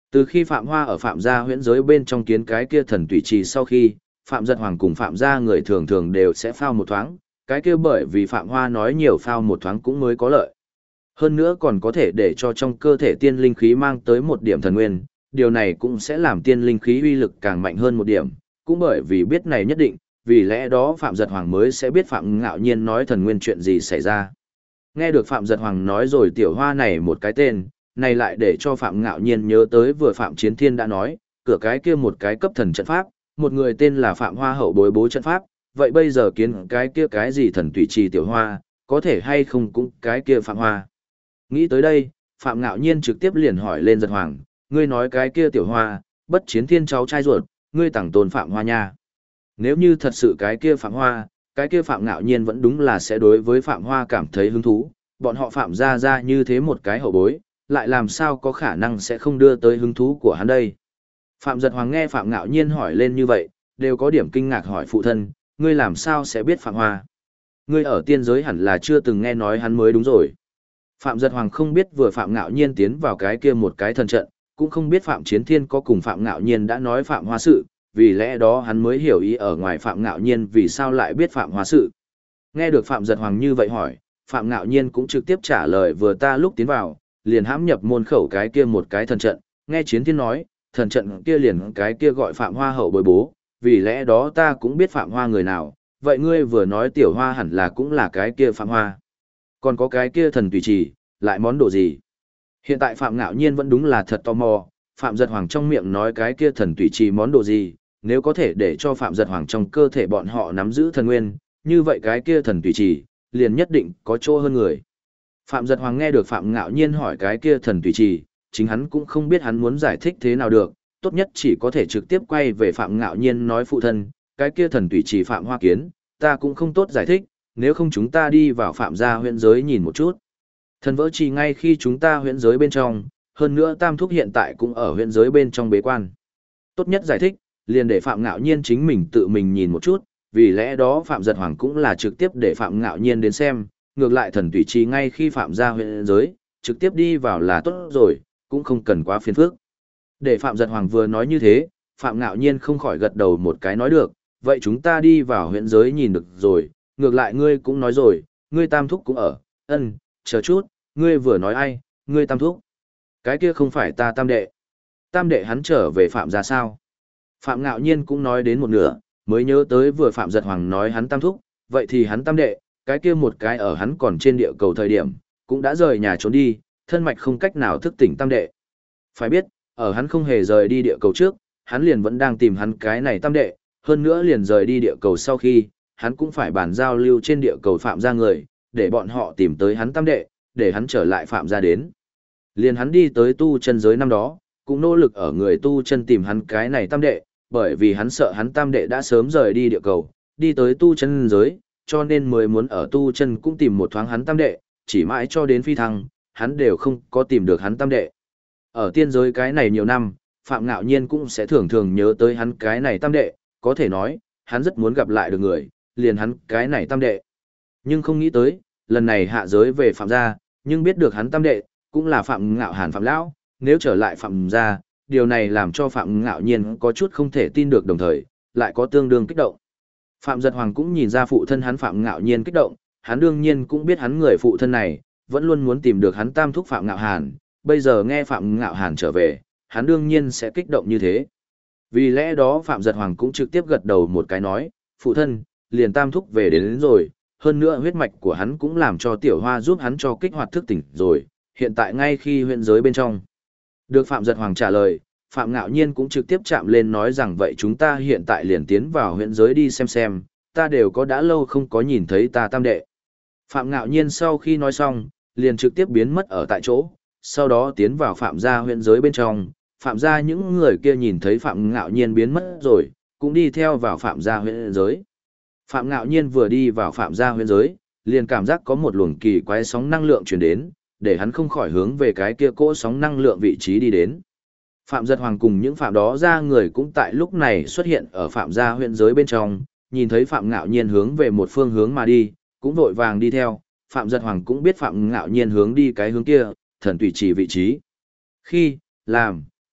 Từ khi Phạm Hoa ở Phạm gia huyễn giới bên trong kiến cái kia thần tùy trì sau khi, Phạm Giật Hoàng cùng Phạm gia người thường thường đều sẽ phao một thoáng, cái kia bởi vì Phạm Hoa nói nhiều phao một thoáng cũng mới có lợi. Hơn nữa còn có thể để cho trong cơ thể tiên linh khí mang tới một điểm thần nguyên, điều này cũng sẽ làm tiên linh khí uy lực càng mạnh hơn một điểm, cũng bởi vì biết này nhất định, vì lẽ đó Phạm Giật Hoàng mới sẽ biết Phạm Ngạo Nhiên nói thần nguyên chuyện gì xảy ra. Nghe được Phạm Giật Hoàng nói rồi tiểu hoa này một cái tên, này lại để cho Phạm Ngạo Nhiên nhớ tới vừa Phạm Chiến Thiên đã nói, cửa cái kia một cái cấp thần trận pháp, một người tên là Phạm Hoa hậu bối bố trận pháp, vậy bây giờ kiến cái kia cái gì thần tùy trì tiểu hoa, có thể hay không cũng cái kia Phạm Hoa. Nghĩ tới đây, Phạm Ngạo Nhiên trực tiếp liền hỏi lên Giật Hoàng, ngươi nói cái kia tiểu hoa, bất Chiến Thiên cháu trai ruột, ngươi tặng tôn Phạm Hoa nha. Nếu như thật sự cái kia Phạm Hoa, cái kia Phạm Ngạo Nhiên vẫn đúng là sẽ đối với Phạm Hoa cảm thấy hứng thú, bọn họ Phạm ra như thế một cái hậu bối, lại làm sao có khả năng sẽ không đưa tới hứng thú của hắn đây. Phạm Giật Hoàng nghe Phạm Ngạo Nhiên hỏi lên như vậy, đều có điểm kinh ngạc hỏi phụ thân, ngươi làm sao sẽ biết Phạm Hoa? Ngươi ở tiên giới hẳn là chưa từng nghe nói hắn mới đúng rồi. Phạm Giật Hoàng không biết vừa Phạm Ngạo Nhiên tiến vào cái kia một cái thần trận, cũng không biết Phạm Chiến Thiên có cùng Phạm Ngạo Nhiên đã nói Phạm Hoa sự, vì lẽ đó hắn mới hiểu ý ở ngoài Phạm Ngạo Nhiên vì sao lại biết Phạm Hoa sự. Nghe được Phạm Giật Hoàng như vậy hỏi, Phạm Ngạo Nhiên cũng trực tiếp trả lời vừa ta lúc tiến vào, liền hãm nhập môn khẩu cái kia một cái thần trận, nghe Chiến Thiên nói, thần trận kia liền cái kia gọi Phạm Hoa hậu bối bố, vì lẽ đó ta cũng biết Phạm Hoa người nào, vậy ngươi vừa nói tiểu hoa hẳn là cũng là cái kia Phạm Hoa. Còn có cái kia thần tùy trì, lại món đồ gì? Hiện tại Phạm Ngạo Nhiên vẫn đúng là thật tò mò, Phạm Giật Hoàng trong miệng nói cái kia thần tùy trì món đồ gì, nếu có thể để cho Phạm Giật Hoàng trong cơ thể bọn họ nắm giữ thần nguyên, như vậy cái kia thần tùy trì, liền nhất định có chỗ hơn người. Phạm Giật Hoàng nghe được Phạm Ngạo Nhiên hỏi cái kia thần tùy trì, chính hắn cũng không biết hắn muốn giải thích thế nào được, tốt nhất chỉ có thể trực tiếp quay về Phạm Ngạo Nhiên nói phụ thân, cái kia thần tùy trì Phạm Hoa kiến, ta cũng không tốt giải thích, nếu không chúng ta đi vào Phạm gia huyễn giới nhìn một chút. Thần vỡ trì ngay khi chúng ta huyễn giới bên trong, hơn nữa Tam Thúc hiện tại cũng ở huyễn giới bên trong bế quan. Tốt nhất giải thích, liền để Phạm Ngạo Nhiên chính mình tự mình nhìn một chút, vì lẽ đó Phạm Giật Hoàng cũng là trực tiếp để Phạm Ngạo Nhiên đến xem, ngược lại thần tùy trì ngay khi Phạm gia huyễn giới, trực tiếp đi vào là tốt rồi, cũng không cần quá phiền phức. Để Phạm Giật Hoàng vừa nói như thế, Phạm Ngạo Nhiên không khỏi gật đầu một cái nói được, vậy chúng ta đi vào huyễn giới nhìn được rồi, ngược lại ngươi cũng nói rồi, ngươi Tam Thúc cũng ở, chờ chút, ngươi vừa nói ai, ngươi Tam Thúc. Cái kia không phải ta Tam Đệ. Tam Đệ hắn trở về Phạm gia sao? Phạm Ngạo Nhiên cũng nói đến một nửa, mới nhớ tới vừa Phạm Giật Hoàng nói hắn Tam Thúc, vậy thì hắn Tam Đệ, cái kia một cái ở hắn còn trên địa cầu thời điểm, cũng đã rời nhà trốn đi, thân mạch không cách nào thức tỉnh Tam Đệ. Phải biết, ở hắn không hề rời đi địa cầu trước, hắn liền vẫn đang tìm hắn cái này Tam Đệ, hơn nữa liền rời đi địa cầu sau khi, hắn cũng phải bàn giao lưu trên địa cầu Phạm gia người, để bọn họ tìm tới hắn Tam Đệ, để hắn trở lại Phạm gia đến. Liền hắn đi tới tu chân giới năm đó, cũng nỗ lực ở người tu chân tìm hắn cái này Tam Đệ, bởi vì hắn sợ hắn Tam Đệ đã sớm rời đi địa cầu, đi tới tu chân giới, cho nên mới muốn ở tu chân cũng tìm một thoáng hắn Tam Đệ, chỉ mãi cho đến phi thăng, hắn đều không có tìm được hắn Tam Đệ. Ở tiên giới cái này nhiều năm, Phạm Ngạo Nhiên cũng sẽ thường thường nhớ tới hắn cái này Tam Đệ, có thể nói, hắn rất muốn gặp lại được người, liền hắn cái này Tam Đệ. Nhưng không nghĩ tới, lần này hạ giới về Phạm gia, nhưng biết được hắn Tam Đệ, cũng là Phạm Ngạo Hàn Phạm Lão, nếu trở lại Phạm gia, điều này làm cho Phạm Ngạo Nhiên có chút không thể tin được đồng thời, lại có tương đương kích động. Phạm Giật Hoàng cũng nhìn ra phụ thân hắn Phạm Ngạo Nhiên kích động, hắn đương nhiên cũng biết hắn người phụ thân này, vẫn luôn muốn tìm được hắn Tam Thúc Phạm Ngạo Hàn, bây giờ nghe Phạm Ngạo Hàn trở về, hắn đương nhiên sẽ kích động như thế. Vì lẽ đó Phạm Giật Hoàng cũng trực tiếp gật đầu một cái nói, phụ thân, liền Tam Thúc về đến rồi, hơn nữa huyết mạch của hắn cũng làm cho Tiểu Hoa giúp hắn cho kích hoạt thức tỉnh rồi, hiện tại ngay khi huyện giới bên trong. Được Phạm Giật Hoàng trả lời, Phạm Ngạo Nhiên cũng trực tiếp chạm lên nói rằng vậy chúng ta hiện tại liền tiến vào huyện giới đi xem, ta đều có đã lâu không có nhìn thấy ta Tam Đệ. Phạm Ngạo Nhiên sau khi nói xong, liền trực tiếp biến mất ở tại chỗ, sau đó tiến vào Phạm gia huyện giới bên trong, Phạm gia những người kia nhìn thấy Phạm Ngạo Nhiên biến mất rồi, cũng đi theo vào Phạm gia huyện giới. Phạm Ngạo Nhiên vừa đi vào Phạm gia huyện giới, liền cảm giác có một luồng kỳ quái sóng năng lượng truyền đến, để hắn không khỏi hướng về cái kia cỗ sóng năng lượng vị trí đi đến. Phạm Giật Hoàng cùng những phạm đó ra người cũng tại lúc này xuất hiện ở Phạm gia huyện giới bên trong, nhìn thấy Phạm Ngạo Nhiên hướng về một phương hướng mà đi, cũng vội vàng đi theo, Phạm Giật Hoàng cũng biết Phạm Ngạo Nhiên hướng đi cái hướng kia, thần tùy trì vị trí. Khi, làm,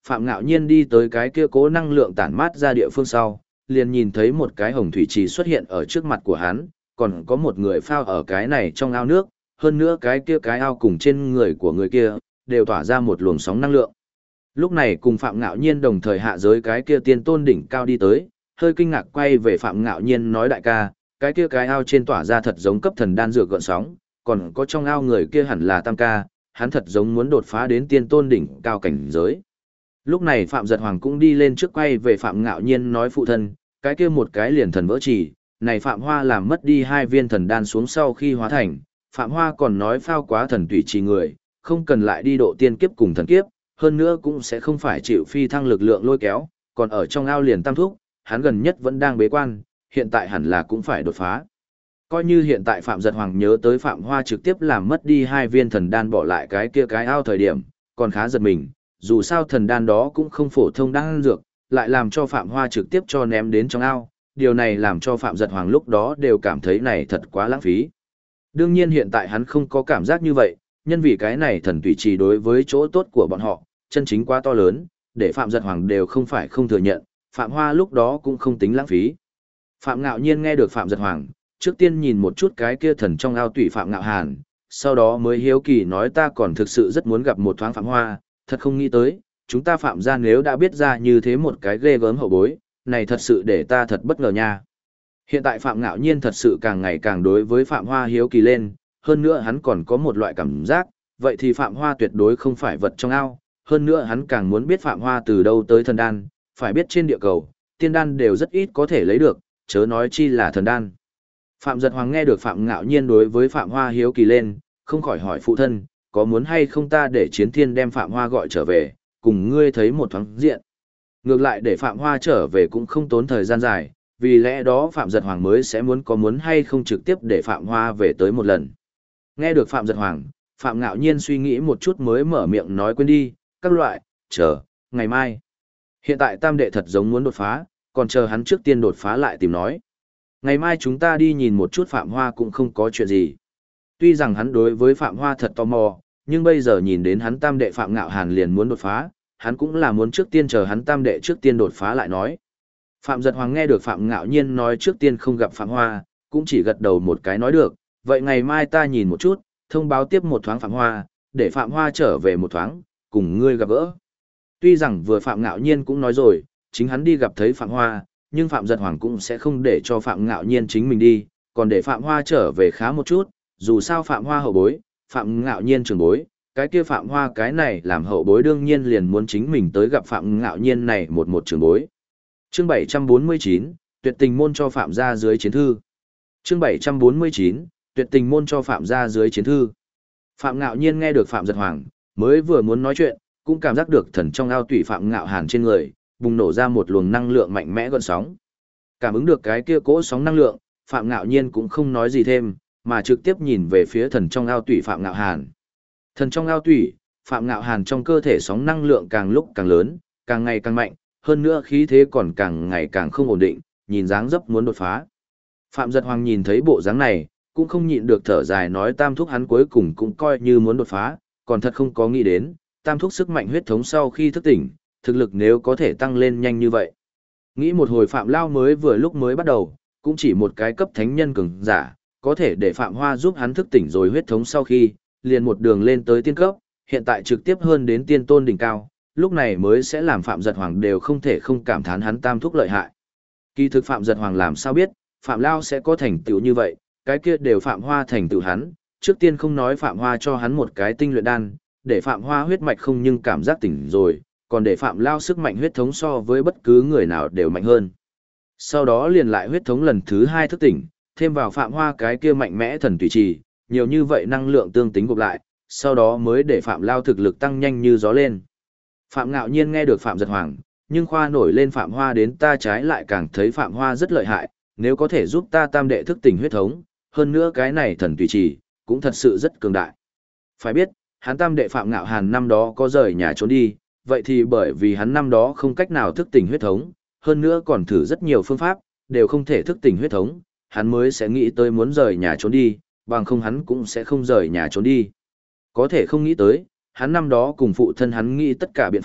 Phạm Ngạo Nhiên đi tới cái kia cố năng lượng tản mát ra địa phương sau, liền nhìn thấy một cái hồng thủy trì xuất hiện ở trước mặt của hắn, còn có một người phao ở cái này trong ao nước, hơn nữa cái kia cái ao cùng trên người của người kia, đều tỏa ra một luồng sóng năng lượng. Lúc này cùng Phạm Ngạo Nhiên đồng thời hạ giới cái kia tiên tôn đỉnh cao đi tới, hơi kinh ngạc quay về Phạm Ngạo Nhiên nói đại ca, cái kia cái ao trên tỏa ra thật giống cấp thần đan dược gợn sóng, còn có trong ao người kia hẳn là tam ca, hắn thật giống muốn đột phá đến tiên tôn đỉnh cao cảnh giới. Lúc này Phạm Giật Hoàng cũng đi lên trước quay về Phạm Ngạo Nhiên nói phụ thân, cái kia một cái liền thần vỡ chỉ, này Phạm Hoa làm mất đi 2 viên thần đan xuống sau khi hóa thành, Phạm Hoa còn nói phao quá thần tùy trì người, không cần lại đi độ tiên kiếp cùng thần kiếp, hơn nữa cũng sẽ không phải chịu phi thăng lực lượng lôi kéo, còn ở trong ao liền tam thúc, hắn gần nhất vẫn đang bế quan, hiện tại hẳn là cũng phải đột phá. Coi như hiện tại Phạm Giật Hoàng nhớ tới Phạm Hoa trực tiếp làm mất đi 2 viên thần đan bỏ lại cái kia cái ao thời điểm, còn khá giật mình, dù sao thần đan đó cũng không phổ thông đan dược, lại làm cho Phạm Hoa trực tiếp cho ném đến trong ao, điều này làm cho Phạm Giật Hoàng lúc đó đều cảm thấy này thật quá lãng phí. Đương nhiên hiện tại hắn không có cảm giác như vậy, nhân vì cái này thần tùy trì đối với chỗ tốt của bọn họ, chân chính quá to lớn, để Phạm Giật Hoàng đều không phải không thừa nhận, Phạm Hoa lúc đó cũng không tính lãng phí. Phạm Ngạo Nhiên nghe được Phạm Giật Hoàng, trước tiên nhìn một chút cái kia thần trong ao tùy Phạm Ngạo Hàn, sau đó mới hiếu kỳ nói ta còn thực sự rất muốn gặp một thoáng Phạm Hoa, thật không nghĩ tới, chúng ta Phạm gia nếu đã biết ra như thế một cái ghê gớm hậu bối, này thật sự để ta thật bất ngờ nha. Hiện tại Phạm Ngạo Nhiên thật sự càng ngày càng đối với Phạm Hoa hiếu kỳ lên, hơn nữa hắn còn có một loại cảm giác, vậy thì Phạm Hoa tuyệt đối không phải vật trong ao, hơn nữa hắn càng muốn biết Phạm Hoa từ đâu tới thần đan, phải biết trên địa cầu, tiên đan đều rất ít có thể lấy được, chớ nói chi là thần đan. Phạm Giật Hoàng nghe được Phạm Ngạo Nhiên đối với Phạm Hoa hiếu kỳ lên, không khỏi hỏi phụ thân, có muốn hay không ta để Chiến Thiên đem Phạm Hoa gọi trở về, cùng ngươi thấy một thoáng diện. Ngược lại để Phạm Hoa trở về cũng không tốn thời gian dài, vì lẽ đó Phạm Giật Hoàng mới sẽ muốn hay không trực tiếp để Phạm Hoa về tới một lần. Nghe được Phạm Giật Hoàng, Phạm Ngạo Nhiên suy nghĩ một chút mới mở miệng nói quên đi, các loại, chờ, ngày mai. Hiện tại tam đệ thật giống muốn đột phá, còn chờ hắn trước tiên đột phá lại tìm nói. Ngày mai chúng ta đi nhìn một chút Phạm Hoa cũng không có chuyện gì. Tuy rằng hắn đối với Phạm Hoa thật tò mò, nhưng bây giờ nhìn đến hắn tam đệ Phạm Ngạo Hàn liền muốn đột phá, hắn cũng là muốn trước tiên chờ hắn tam đệ trước tiên đột phá lại nói. Phạm Giật Hoàng nghe được Phạm Ngạo Nhiên nói trước tiên không gặp Phạm Hoa, cũng chỉ gật đầu một cái nói được, vậy ngày mai ta nhìn một chút, thông báo tiếp một thoáng Phạm Hoa, để Phạm Hoa trở về một thoáng, cùng ngươi gặp gỡ. Tuy rằng vừa Phạm Ngạo Nhiên cũng nói rồi, chính hắn đi gặp thấy Phạm Hoa, nhưng Phạm Giật Hoàng cũng sẽ không để cho Phạm Ngạo Nhiên chính mình đi, còn để Phạm Hoa trở về khá một chút, dù sao Phạm Hoa hậu bối, Phạm Ngạo Nhiên trưởng bối, cái kia Phạm Hoa cái này làm hậu bối đương nhiên liền muốn chính mình tới gặp Phạm Ngạo Nhiên này một trưởng bối. Chương 749, tuyệt tình môn cho Phạm gia dưới chiến thư. Chương 749, tuyệt tình môn cho Phạm gia dưới chiến thư. Phạm Ngạo Nhiên nghe được Phạm Giật Hoàng, mới vừa muốn nói chuyện, cũng cảm giác được thần trong ao tủy Phạm Ngạo Hàn trên người, bùng nổ ra một luồng năng lượng mạnh mẽ gợn sóng. Cảm ứng được cái kia cỗ sóng năng lượng, Phạm Ngạo Nhiên cũng không nói gì thêm, mà trực tiếp nhìn về phía thần trong ao tủy Phạm Ngạo Hàn. Thần trong ao tủy, Phạm Ngạo Hàn trong cơ thể sóng năng lượng càng lúc càng lớn, càng ngày càng mạnh, hơn nữa khí thế còn càng ngày càng không ổn định, nhìn dáng dấp muốn đột phá. Phạm Giật Hoàng nhìn thấy bộ dáng này, cũng không nhịn được thở dài nói tam thúc hắn cuối cùng cũng coi như muốn đột phá, còn thật không có nghĩ đến, tam thúc sức mạnh huyết thống sau khi thức tỉnh, thực lực nếu có thể tăng lên nhanh như vậy. Nghĩ một hồi Phạm Lao mới vừa lúc mới bắt đầu, cũng chỉ một cái cấp thánh nhân cường giả, có thể để Phạm Hoa giúp hắn thức tỉnh rồi huyết thống sau khi, liền một đường lên tới tiên cấp, hiện tại trực tiếp hơn đến tiên tôn đỉnh cao, lúc này mới sẽ làm Phạm Giật Hoàng đều không thể không cảm thán hắn tam thúc lợi hại. Kỳ thực Phạm Giật Hoàng làm sao biết, Phạm Lao sẽ có thành tựu như vậy, cái kia đều Phạm Hoa thành tựu hắn, trước tiên không nói Phạm Hoa cho hắn một cái tinh luyện đan, để Phạm Hoa huyết mạch không nhưng cảm giác tỉnh rồi, còn để Phạm Lao sức mạnh huyết thống so với bất cứ người nào đều mạnh hơn. Sau đó liền lại huyết thống lần thứ 2 thức tỉnh, thêm vào Phạm Hoa cái kia mạnh mẽ thần tùy trì, nhiều như vậy năng lượng tương tính gộp lại, sau đó mới để Phạm Lao thực lực tăng nhanh như gió lên. Phạm Ngạo Nhiên nghe được Phạm Giật Hoàng, nhưng khoa nổi lên Phạm Hoa đến ta trái lại càng thấy Phạm Hoa rất lợi hại, nếu có thể giúp ta tam đệ thức tỉnh huyết thống, hơn nữa cái này thần tùy trì, cũng thật sự rất cường đại. Phải biết, hắn tam đệ Phạm Ngạo Hàn năm đó có rời nhà trốn đi, vậy thì bởi vì hắn năm đó không cách nào thức tỉnh huyết thống, hơn nữa còn thử rất nhiều phương pháp, đều không thể thức tỉnh huyết thống, hắn mới sẽ nghĩ tới muốn rời nhà trốn đi, bằng không hắn cũng sẽ không rời nhà trốn đi. Có thể không nghĩ tới, hắn năm đó cùng phụ thân hắn nghĩ tất cả biện pháp,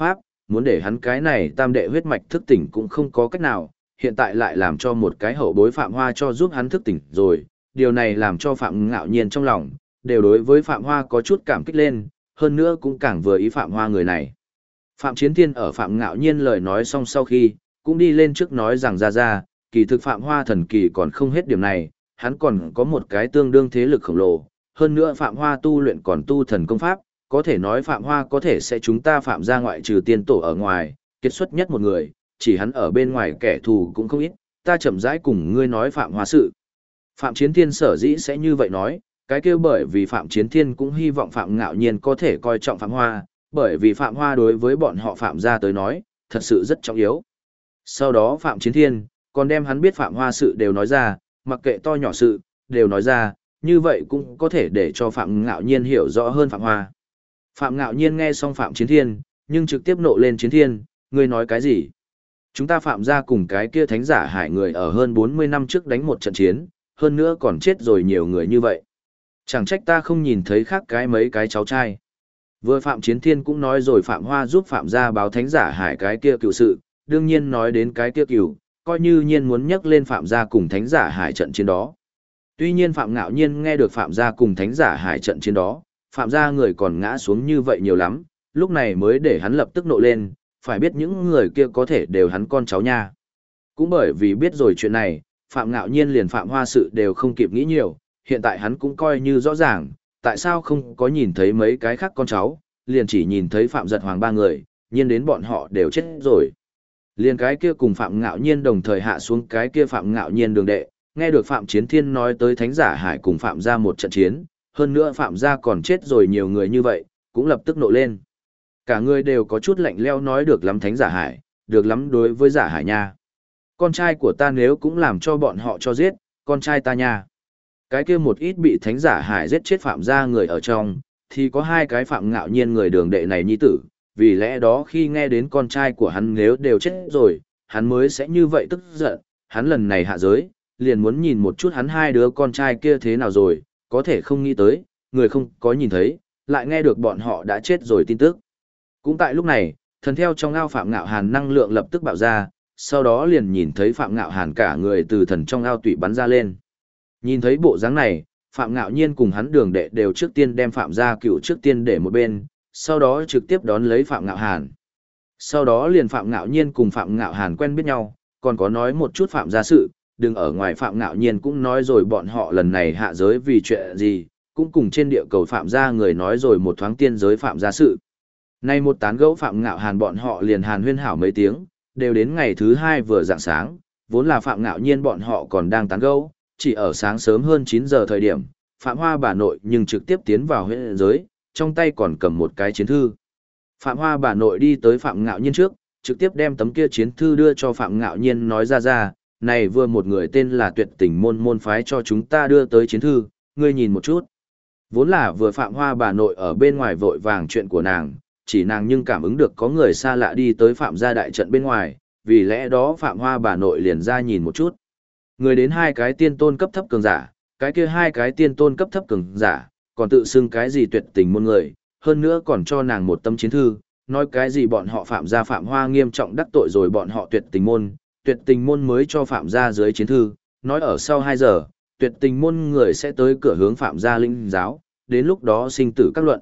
muốn để hắn cái này tam đệ huyết mạch thức tỉnh cũng không có cách nào, hiện tại lại làm cho một cái hậu bối Phạm Hoa cho giúp hắn thức tỉnh rồi, điều này làm cho Phạm Ngạo Nhiên trong lòng, đều đối với Phạm Hoa có chút cảm kích lên, hơn nữa cũng càng vừa ý Phạm Hoa người này. Phạm Chiến Thiên ở Phạm Ngạo Nhiên lời nói xong sau khi, cũng đi lên trước nói rằng ra, kỳ thực Phạm Hoa thần kỳ còn không hết điểm này, hắn còn có một cái tương đương thế lực khổng lồ, hơn nữa Phạm Hoa tu luyện còn tu thần công pháp, có thể nói Phạm Hoa có thể sẽ chúng ta Phạm ra ngoại trừ tiên tổ ở ngoài, kết xuất nhất một người, chỉ hắn ở bên ngoài kẻ thù cũng không ít, ta chậm rãi cùng ngươi nói Phạm Hoa sự. Phạm Chiến Thiên sở dĩ sẽ như vậy nói, cái kêu bởi vì Phạm Chiến Thiên cũng hy vọng Phạm Ngạo Nhiên có thể coi trọng Phạm Hoa, bởi vì Phạm Hoa đối với bọn họ Phạm gia tới nói, thật sự rất trọng yếu. Sau đó Phạm Chiến Thiên, còn đem hắn biết Phạm Hoa sự đều nói ra, mặc kệ to nhỏ sự, đều nói ra, như vậy cũng có thể để cho Phạm Ngạo Nhiên hiểu rõ hơn Phạm Hoa. Phạm Ngạo Nhiên nghe xong Phạm Chiến Thiên, nhưng trực tiếp nộ lên Chiến Thiên, ngươi nói cái gì? Chúng ta Phạm gia cùng cái kia thánh giả hải người ở hơn 40 năm trước đánh một trận chiến, hơn nữa còn chết rồi nhiều người như vậy. Chẳng trách ta không nhìn thấy khác cái mấy cái cháu trai. Vừa Phạm Chiến Thiên cũng nói rồi Phạm Hoa giúp Phạm gia báo thánh giả hải cái kia cựu sự, đương nhiên nói đến cái kia cựu, coi như nhiên muốn nhắc lên Phạm gia cùng thánh giả hải trận chiến đó. Tuy nhiên Phạm Ngạo Nhiên nghe được Phạm gia cùng thánh giả hải trận chiến đó, Phạm gia người còn ngã xuống như vậy nhiều lắm, lúc này mới để hắn lập tức nộ lên, phải biết những người kia có thể đều hắn con cháu nha. Cũng bởi vì biết rồi chuyện này, Phạm Ngạo Nhiên liền Phạm Hoa sự đều không kịp nghĩ nhiều, hiện tại hắn cũng coi như rõ ràng, tại sao không có nhìn thấy mấy cái khác con cháu, liền chỉ nhìn thấy Phạm Giật Hoàng ba người, nhiên đến bọn họ đều chết rồi. Liền cái kia cùng Phạm Ngạo Nhiên đồng thời hạ xuống cái kia Phạm Ngạo Nhiên đường đệ, nghe được Phạm Chiến Thiên nói tới thánh giả hải cùng Phạm gia một trận chiến, hơn nữa Phạm gia còn chết rồi nhiều người như vậy, cũng lập tức nộ lên. Cả người đều có chút lạnh lẽo nói được lắm thánh giả hải, được lắm đối với giả hải nha. Con trai của ta nếu cũng làm cho bọn họ cho giết, con trai ta nha. Cái kia một ít bị thánh giả hải giết chết Phạm gia người ở trong, thì có hai cái Phạm Ngạo Nhiên người đường đệ này nhi tử, vì lẽ đó khi nghe đến con trai của hắn nếu đều chết rồi, hắn mới sẽ như vậy tức giận, hắn lần này hạ giới, liền muốn nhìn một chút hắn hai đứa con trai kia thế nào rồi, có thể không nghĩ tới, người không có nhìn thấy, lại nghe được bọn họ đã chết rồi tin tức. Cũng tại lúc này, thần theo trong ao Phạm Ngạo Hàn năng lượng lập tức bạo ra, sau đó liền nhìn thấy Phạm Ngạo Hàn cả người từ thần trong ao tủy bắn ra lên. Nhìn thấy bộ dáng này, Phạm Ngạo Nhiên cùng hắn đường đệ đều trước tiên đem Phạm gia cựu trước tiên để một bên, sau đó trực tiếp đón lấy Phạm Ngạo Hàn. Sau đó liền Phạm Ngạo Nhiên cùng Phạm Ngạo Hàn quen biết nhau, còn có nói một chút Phạm gia sự, đừng ở ngoài Phạm Ngạo Nhiên cũng nói rồi bọn họ lần này hạ giới vì chuyện gì, cũng cùng trên địa cầu Phạm gia người nói rồi một thoáng tiên giới Phạm gia sự. Nay một tán gẫu Phạm Ngạo Hàn bọn họ liền hàn huyên hảo mấy tiếng, đều đến ngày thứ hai vừa rạng sáng, vốn là Phạm Ngạo Nhiên bọn họ còn đang tán gẫu, chỉ ở sáng sớm hơn 9 giờ thời điểm, Phạm Hoa bà nội nhưng trực tiếp tiến vào huyện giới, trong tay còn cầm một cái chiến thư. Phạm Hoa bà nội đi tới Phạm Ngạo Nhiên trước, trực tiếp đem tấm kia chiến thư đưa cho Phạm Ngạo Nhiên nói ra, này vừa một người tên là Tuyệt Tình môn môn phái cho chúng ta đưa tới chiến thư, ngươi nhìn một chút. Vốn là vừa Phạm Hoa bà nội ở bên ngoài vội vàng chuyện của nàng, chỉ nàng nhưng cảm ứng được có người xa lạ đi tới Phạm gia đại trận bên ngoài, vì lẽ đó Phạm Hoa bà nội liền ra nhìn một chút. Người đến hai cái tiên tôn cấp thấp cường giả, cái kia hai cái tiên tôn cấp thấp cường giả, còn tự xưng cái gì Tuyệt Tình môn người, hơn nữa còn cho nàng một tấm chiến thư, nói cái gì bọn họ Phạm gia Phạm Hoa nghiêm trọng đắc tội rồi bọn họ Tuyệt Tình môn mới cho Phạm gia dưới chiến thư, nói ở sau 2 giờ, Tuyệt Tình môn người sẽ tới cửa hướng Phạm gia linh giáo, đến lúc đó sinh tử các luận.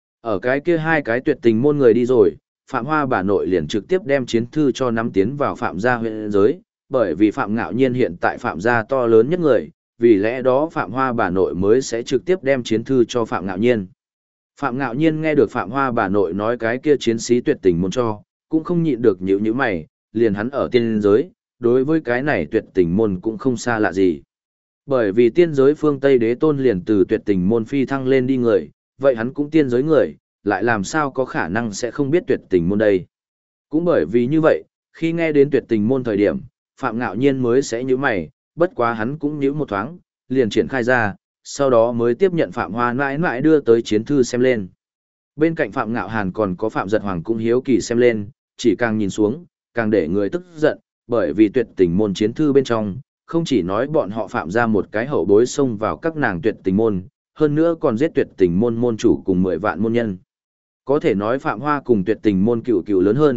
Ở cái kia hai cái Tuyệt Tình môn người đi rồi, Phạm Hoa bà nội liền trực tiếp đem chiến thư cho nắm tiến vào Phạm gia huyện giới, bởi vì Phạm Ngạo Nhiên hiện tại Phạm gia to lớn nhất người, vì lẽ đó Phạm Hoa bà nội mới sẽ trực tiếp đem chiến thư cho Phạm Ngạo Nhiên. Phạm Ngạo Nhiên nghe được Phạm Hoa bà nội nói cái kia chiến sĩ Tuyệt Tình môn cho, cũng không nhịn được nhíu nhíu mày, liền hắn ở tiên giới, đối với cái này Tuyệt Tình môn cũng không xa lạ gì. Bởi vì tiên giới phương Tây đế tôn liền từ Tuyệt Tình môn phi thăng lên đi người, vậy hắn cũng tiên giới người, lại làm sao có khả năng sẽ không biết Tuyệt Tình môn đây. Cũng bởi vì như vậy, khi nghe đến Tuyệt Tình môn thời điểm, Phạm Ngạo Nhiên mới sẽ nhíu mày, bất quá hắn cũng nhíu một thoáng, liền triển khai ra, sau đó mới tiếp nhận Phạm Hoa mãi mãi đưa tới chiến thư xem lên. Bên cạnh Phạm Ngạo Hàn còn có Phạm Giật Hoàng cũng hiếu kỳ xem lên, chỉ càng nhìn xuống, càng để người tức giận, bởi vì Tuyệt Tình môn chiến thư bên trong, không chỉ nói bọn họ phạm ra một cái hậu bối xông vào các nàng Tuyệt Tình môn, hơn nữa còn giết Tuyệt Tình môn môn chủ cùng 10 vạn môn nhân. Có thể nói Phạm Hoa cùng Tuyệt Tình môn cựu lớn hơn,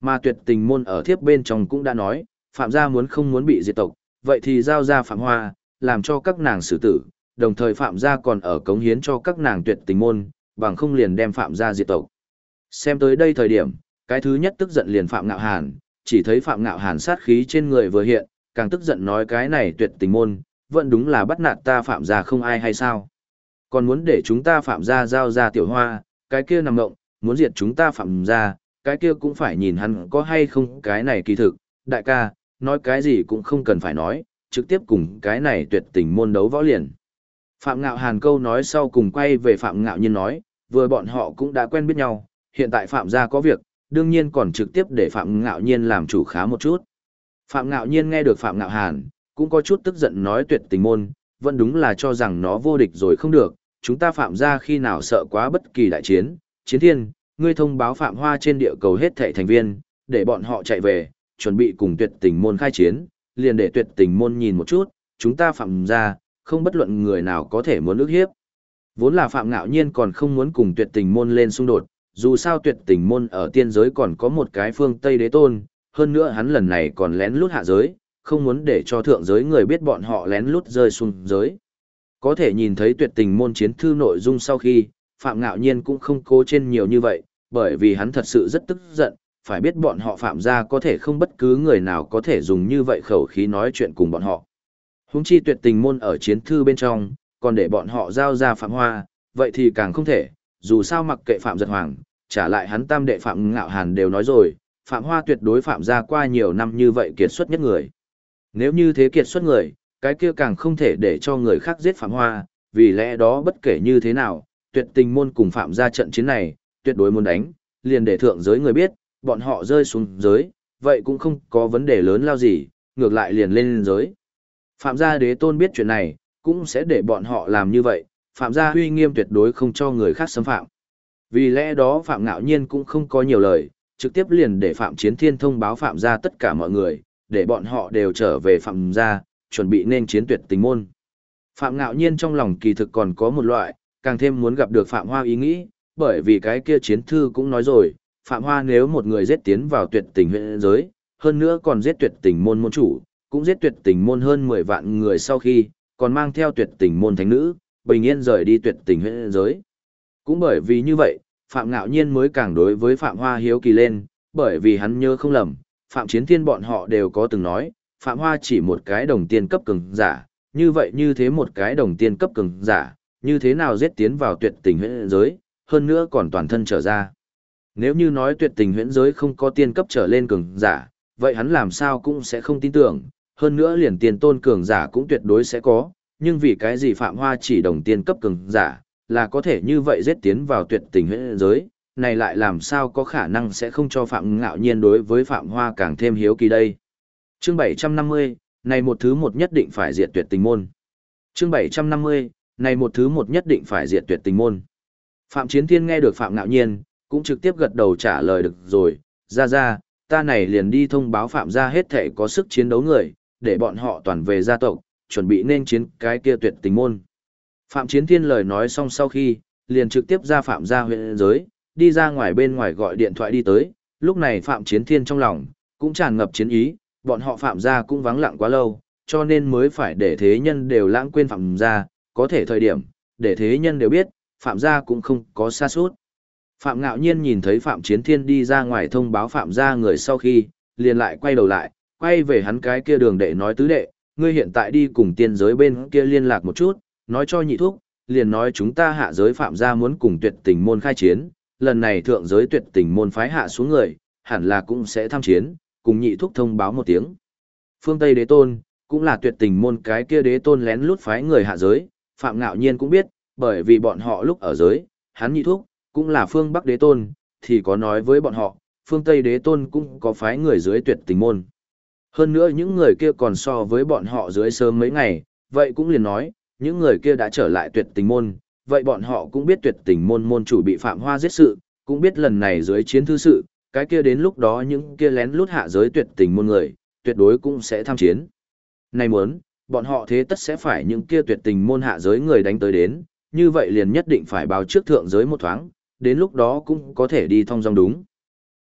Mà tuyệt tình môn ở thiếp bên trong cũng đã nói, Phạm gia muốn không muốn bị diệt tộc, vậy thì giao ra Phạm Hoa, làm cho các nàng xử tử, đồng thời Phạm gia còn ở cống hiến cho các nàng tuyệt tình môn, bằng không liền đem Phạm gia diệt tộc. Xem tới đây thời điểm, cái thứ nhất tức giận liền Phạm Ngạo Hàn, chỉ thấy Phạm Ngạo Hàn sát khí trên người vừa hiện, càng tức giận nói cái này tuyệt tình môn, vẫn đúng là bắt nạt ta Phạm gia không ai hay sao. Còn muốn để chúng ta Phạm gia giao ra Tiểu Hoa, cái kia nằm ngộng, muốn diệt chúng ta Phạm gia, cái kia cũng phải nhìn hắn có hay không cái này kỳ thực. Đại ca, nói cái gì cũng không cần phải nói, trực tiếp cùng cái này tuyệt tình môn đấu võ liền. Phạm Ngạo Hàn câu nói sau cùng quay về Phạm Ngạo Nhiên nói, vừa bọn họ cũng đã quen biết nhau, hiện tại Phạm gia có việc, đương nhiên còn trực tiếp để Phạm Ngạo Nhiên làm chủ khá một chút. Phạm Ngạo Nhiên nghe được Phạm Ngạo Hàn, cũng có chút tức giận nói tuyệt tình môn, vẫn đúng là cho rằng nó vô địch rồi không được, chúng ta Phạm gia khi nào sợ quá bất kỳ đại chiến, Chiến Thiên, ngươi thông báo Phạm Hoa trên địa cầu hết thảy thành viên, để bọn họ chạy về, chuẩn bị cùng tuyệt tình môn khai chiến, liền để tuyệt tình môn nhìn một chút, chúng ta Phạm gia, không bất luận người nào có thể muốn ức hiếp. Vốn là Phạm Ngạo Nhiên còn không muốn cùng tuyệt tình môn lên xung đột, dù sao tuyệt tình môn ở tiên giới còn có một cái phương Tây đế tôn, hơn nữa hắn lần này còn lén lút hạ giới, không muốn để cho thượng giới người biết bọn họ lén lút rơi xuống giới. Có thể nhìn thấy tuyệt tình môn chiến thư nội dung sau khi, Phạm Ngạo Nhiên cũng không cố trên nhiều như vậy, bởi vì hắn thật sự rất tức giận, phải biết bọn họ Phạm gia có thể không bất cứ người nào có thể dùng như vậy khẩu khí nói chuyện cùng bọn họ. Huống chi tuyệt tình môn ở chiến thư bên trong, còn để bọn họ giao ra Phạm Hoa, vậy thì càng không thể, dù sao mặc kệ Phạm Giật Hoàng, trả lại hắn tam đệ Phạm Ngạo Hàn đều nói rồi, Phạm Hoa tuyệt đối Phạm gia qua nhiều năm như vậy kiệt xuất nhất người. Nếu như thế kiệt xuất người, cái kia càng không thể để cho người khác giết Phạm Hoa, vì lẽ đó bất kể như thế nào, tuyệt tình môn cùng Phạm gia trận chiến này, tuyệt đối muốn đánh, liền để thượng giới người biết, bọn họ rơi xuống giới, vậy cũng không có vấn đề lớn lao gì, ngược lại liền lên giới. Phạm gia đế tôn biết chuyện này, cũng sẽ để bọn họ làm như vậy, Phạm gia uy nghiêm tuyệt đối không cho người khác xâm phạm. Vì lẽ đó Phạm Ngạo Nhiên cũng không có nhiều lời, trực tiếp liền để Phạm Chiến Thiên thông báo Phạm gia tất cả mọi người, để bọn họ đều trở về Phạm gia, chuẩn bị nên chiến tuyệt tình môn. Phạm Ngạo Nhiên trong lòng kỳ thực còn có một loại, càng thêm muốn gặp được Phạm Hoa ý nghĩ, bởi vì cái kia chiến thư cũng nói rồi, Phạm Hoa nếu một người giết tiến vào tuyệt tình huyện giới, hơn nữa còn giết tuyệt tình môn môn chủ, cũng giết tuyệt tình môn hơn 10 vạn người sau khi, còn mang theo tuyệt tình môn thánh nữ, bình yên rời đi tuyệt tình huyện giới. Cũng bởi vì như vậy, Phạm Ngạo Nhiên mới càng đối với Phạm Hoa hiếu kỳ lên, bởi vì hắn nhớ không lầm, Phạm Chiến Thiên bọn họ đều có từng nói, Phạm Hoa chỉ một cái đồng tiên cấp cường giả, như vậy như thế một cái đồng tiên cấp cường giả, như thế nào giết tiến vào tuyệt tình huyễn giới, hơn nữa còn toàn thân trở ra. Nếu như nói tuyệt tình huyễn giới không có tiên cấp trở lên cường giả, vậy hắn làm sao cũng sẽ không tin tưởng, hơn nữa liền tiền tôn cường giả cũng tuyệt đối sẽ có, nhưng vì cái gì Phạm Hoa chỉ đồng tiên cấp cường giả, là có thể như vậy giết tiến vào tuyệt tình huyễn giới, này lại làm sao có khả năng sẽ không cho Phạm Ngạo Nhiên đối với Phạm Hoa càng thêm hiếu kỳ đây. Chương 750, này một thứ một nhất định phải diệt tuyệt tình môn. Chương 750, này một thứ một nhất định phải diệt tuyệt tình môn. Phạm Chiến Thiên nghe được Phạm Ngạo Nhiên, cũng trực tiếp gật đầu trả lời được rồi, ra, ta này liền đi thông báo Phạm gia hết thể có sức chiến đấu người, để bọn họ toàn về gia tộc, chuẩn bị nên chiến cái kia tuyệt tình môn. Phạm Chiến Thiên lời nói xong sau khi, liền trực tiếp ra Phạm gia huyện giới, đi ra ngoài bên ngoài gọi điện thoại đi tới, lúc này Phạm Chiến Thiên trong lòng, cũng tràn ngập chiến ý, bọn họ Phạm gia cũng vắng lặng quá lâu, cho nên mới phải để thế nhân đều lãng quên Phạm gia, có thể thời điểm, để thế nhân đều biết, Phạm gia cũng không có xa suốt. Phạm Ngạo Nhiên nhìn thấy Phạm Chiến Thiên đi ra ngoài thông báo Phạm gia người sau khi, liền lại quay đầu lại, quay về hắn cái kia đường đệ nói tứ đệ, ngươi hiện tại đi cùng tiên giới bên kia liên lạc một chút, nói cho nhị thúc, liền nói chúng ta hạ giới Phạm gia muốn cùng tuyệt tình môn khai chiến, lần này thượng giới tuyệt tình môn phái hạ xuống người, hẳn là cũng sẽ tham chiến, cùng nhị thúc thông báo một tiếng. Phương Tây đế tôn, cũng là tuyệt tình môn cái kia đế tôn lén lút phái người hạ giới, Phạm Ngạo Nhiên cũng biết, bởi vì bọn họ lúc ở giới, hắn nhị thúc, cũng là phương Bắc đế tôn, thì có nói với bọn họ, phương Tây đế tôn cũng có phái người dưới tuyệt tình môn. Hơn nữa những người kia còn so với bọn họ dưới sớm mấy ngày, vậy cũng liền nói, những người kia đã trở lại tuyệt tình môn, vậy bọn họ cũng biết tuyệt tình môn môn chủ bị Phạm Hoa giết sự, cũng biết lần này dưới chiến thư sự, cái kia đến lúc đó những kia lén lút hạ giới tuyệt tình môn người, tuyệt đối cũng sẽ tham chiến. Này muốn, bọn họ thế tất sẽ phải những kia tuyệt tình môn hạ giới người đánh tới đến, như vậy liền nhất định phải báo trước thượng giới một thoáng, đến lúc đó cũng có thể đi thông dong đúng.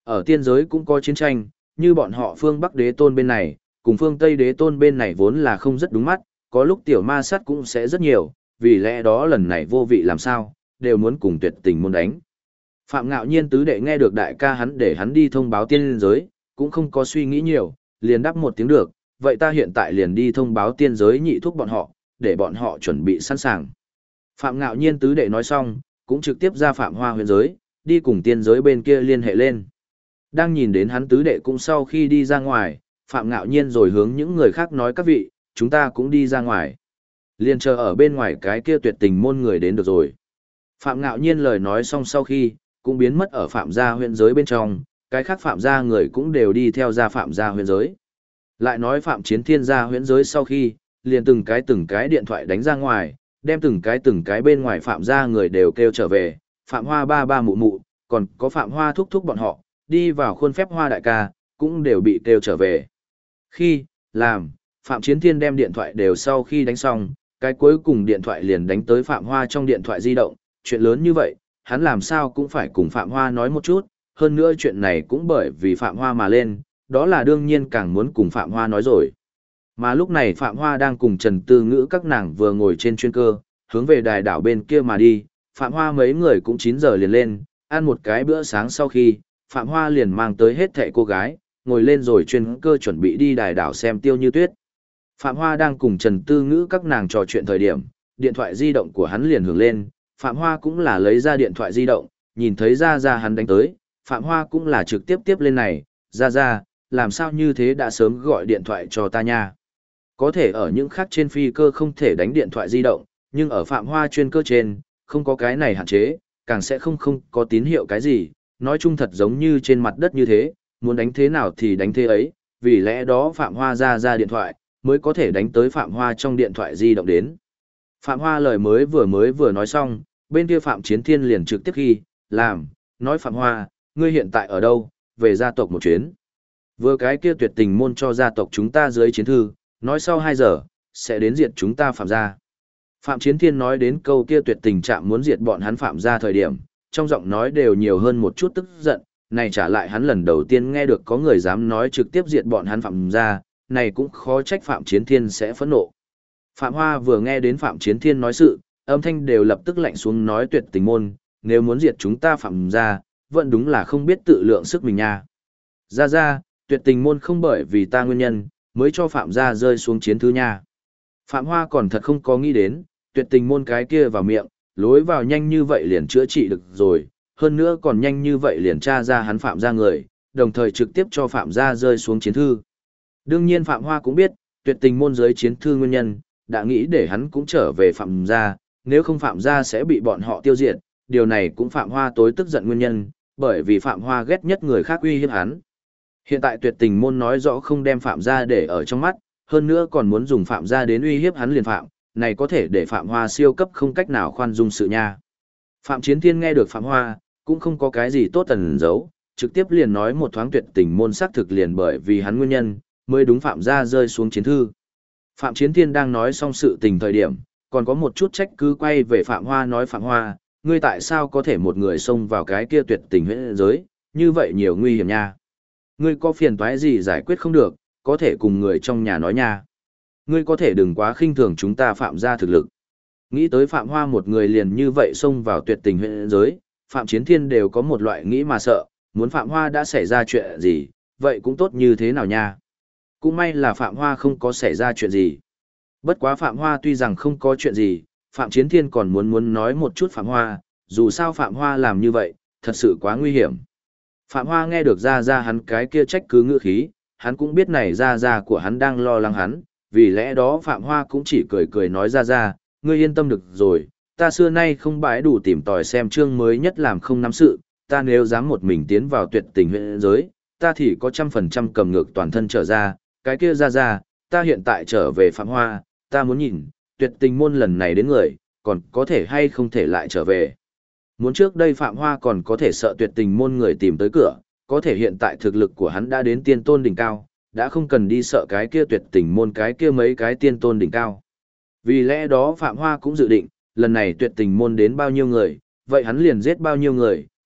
Ở tiên giới cũng có chiến tranh, như bọn họ phương Bắc đế tôn bên này, cùng phương Tây đế tôn bên này vốn là không rất đúng mắt, có lúc tiểu ma sát cũng sẽ rất nhiều, vì lẽ đó lần này vô vị làm sao, đều muốn cùng tuyệt tình môn đánh. Phạm Ngạo Nhiên tứ đệ nghe được đại ca hắn để hắn đi thông báo tiên giới, cũng không có suy nghĩ nhiều, liền đáp một tiếng được, vậy ta hiện tại liền đi thông báo tiên giới nhị thúc bọn họ, để bọn họ chuẩn bị sẵn sàng. Phạm Ngạo Nhiên tứ đệ nói xong, cũng trực tiếp ra Phạm Hoa huyền giới, đi cùng tiên giới bên kia liên hệ lên. Đang nhìn đến hắn tứ đệ cũng sau khi đi ra ngoài, Phạm Ngạo Nhiên rồi hướng những người khác nói các vị, chúng ta cũng đi ra ngoài. Liên chờ ở bên ngoài cái kia tuyệt tình môn người đến được rồi. Phạm Ngạo Nhiên lời nói xong sau khi, cũng biến mất ở Phạm gia huyện giới bên trong, cái khác Phạm gia người cũng đều đi theo ra Phạm gia huyện giới. Lại nói Phạm Chiến Thiên gia huyện giới sau khi, liền từng cái điện thoại đánh ra ngoài, đem từng cái bên ngoài Phạm gia người đều kêu trở về, Phạm Hoa ba ba mụ mụ, còn có Phạm Hoa thúc thúc bọn họ, đi vào khuôn phép Hoa đại ca, cũng đều bị kêu trở về. Khi, làm, Phạm Chiến Thiên đem điện thoại đều sau khi đánh xong, cái cuối cùng điện thoại liền đánh tới Phạm Hoa trong điện thoại di động, chuyện lớn như vậy, hắn làm sao cũng phải cùng Phạm Hoa nói một chút, hơn nữa chuyện này cũng bởi vì Phạm Hoa mà lên, đó là đương nhiên càng muốn cùng Phạm Hoa nói rồi. Mà lúc này Phạm Hoa đang cùng Trần Tư Ngữ các nàng vừa ngồi trên chuyên cơ, hướng về đài đảo bên kia mà đi, Phạm Hoa mấy người cũng 9 giờ liền lên, ăn một cái bữa sáng sau khi, Phạm Hoa liền mang tới hết thảy cô gái, ngồi lên rồi chuyên cơ chuẩn bị đi đài đảo xem Tiêu Như Tuyết. Phạm Hoa đang cùng Trần Tư Ngữ các nàng trò chuyện thời điểm, điện thoại di động của hắn liền hưởng lên, Phạm Hoa cũng là lấy ra điện thoại di động, nhìn thấy Gia Gia hắn đánh tới, Phạm Hoa cũng là trực tiếp tiếp lên này, Gia Gia, làm sao như thế đã sớm gọi điện thoại cho ta nha. Có thể ở những khác trên phi cơ không thể đánh điện thoại di động, nhưng ở Phạm Hoa chuyên cơ trên, không có cái này hạn chế, càng sẽ không có tín hiệu cái gì, nói chung thật giống như trên mặt đất như thế, muốn đánh thế nào thì đánh thế ấy, vì lẽ đó Phạm Hoa ra điện thoại, mới có thể đánh tới Phạm Hoa trong điện thoại di động đến. Phạm Hoa lời mới vừa nói xong, bên kia Phạm Chiến Thiên liền trực tiếp khi, làm, nói Phạm Hoa, ngươi hiện tại ở đâu, về gia tộc một chuyến. Vừa cái kia tuyệt tình môn cho gia tộc chúng ta dưới chiến thư, nói sau 2 giờ, sẽ đến diệt chúng ta Phạm gia. Phạm Chiến Thiên nói đến câu kia tuyệt tình trạng muốn diệt bọn hắn Phạm gia thời điểm, trong giọng nói đều nhiều hơn một chút tức giận, này trả lại hắn lần đầu tiên nghe được có người dám nói trực tiếp diệt bọn hắn Phạm gia, này cũng khó trách Phạm Chiến Thiên sẽ phẫn nộ. Phạm Hoa vừa nghe đến Phạm Chiến Thiên nói sự, âm thanh đều lập tức lạnh xuống nói tuyệt tình môn, nếu muốn diệt chúng ta Phạm gia, vẫn đúng là không biết tự lượng sức mình nha. Ra, tuyệt tình môn không bởi vì ta nguyên nhân, mới cho Phạm gia rơi xuống chiến thư nha. Phạm Hoa còn thật không có nghĩ đến, tuyệt tình môn cái kia vào miệng, lối vào nhanh như vậy liền chữa trị được rồi, hơn nữa còn nhanh như vậy liền tra ra hắn Phạm gia người, đồng thời trực tiếp cho Phạm gia rơi xuống chiến thư. Đương nhiên Phạm Hoa cũng biết, tuyệt tình môn dưới chiến thư nguyên nhân, đã nghĩ để hắn cũng trở về Phạm gia, nếu không Phạm gia sẽ bị bọn họ tiêu diệt, điều này cũng Phạm Hoa tối tức giận nguyên nhân, bởi vì Phạm Hoa ghét nhất người khác uy hiếp hắn. Hiện tại tuyệt tình môn nói rõ không đem Phạm gia để ở trong mắt, hơn nữa còn muốn dùng Phạm gia đến uy hiếp hắn liền Phạm, này có thể để Phạm Hoa siêu cấp không cách nào khoan dung sự nha. Phạm Chiến Thiên nghe được Phạm Hoa, cũng không có cái gì tốt tần giấu, trực tiếp liền nói một thoáng tuyệt tình môn xác thực liền bởi vì hắn nguyên nhân, mới đúng Phạm gia rơi xuống chiến thư. Phạm Chiến Thiên đang nói xong sự tình thời điểm, còn có một chút trách cứ quay về Phạm Hoa nói Phạm Hoa, ngươi tại sao có thể một người xông vào cái kia tuyệt tình huyễn giới, như vậy nhiều nguy hiểm nha. Ngươi có phiền toái gì giải quyết không được, có thể cùng người trong nhà nói nha. Ngươi có thể đừng quá khinh thường chúng ta Phạm gia thực lực. Nghĩ tới Phạm Hoa một người liền như vậy xông vào tuyệt tình huyễn giới, Phạm Chiến Thiên đều có một loại nghĩ mà sợ, muốn Phạm Hoa đã xảy ra chuyện gì, vậy cũng tốt như thế nào nha. Cũng may là Phạm Hoa không có xảy ra chuyện gì. Bất quá Phạm Hoa tuy rằng không có chuyện gì, Phạm Chiến Thiên còn muốn nói một chút Phạm Hoa, dù sao Phạm Hoa làm như vậy, thật sự quá nguy hiểm. Phạm Hoa nghe được ra hắn cái kia trách cứ ngữ khí, hắn cũng biết này ra của hắn đang lo lắng hắn, vì lẽ đó Phạm Hoa cũng chỉ cười nói ra, ngươi yên tâm được rồi, ta xưa nay không bãi đủ tìm tòi xem chương mới nhất làm không nắm sự, ta nếu dám một mình tiến vào tuyệt tình huyễn giới, ta thì có 100% cầm ngược toàn thân trở ra, cái kia ra, ta hiện tại trở về Phạm Hoa, ta muốn nhìn, tuyệt tình môn lần này đến người, còn có thể hay không thể lại trở về. Muốn trước đây Phạm Hoa còn có thể sợ tuyệt tình môn người tìm tới cửa, có thể hiện tại thực lực của hắn đã đến tiên tôn đỉnh cao, đã không cần đi sợ cái kia tuyệt tình môn cái kia mấy cái tiên tôn đỉnh cao. Vì lẽ đó Phạm Hoa cũng dự định, lần này tuyệt tình môn đến bao nhiêu người, vậy hắn liền giết bao nhiêu người,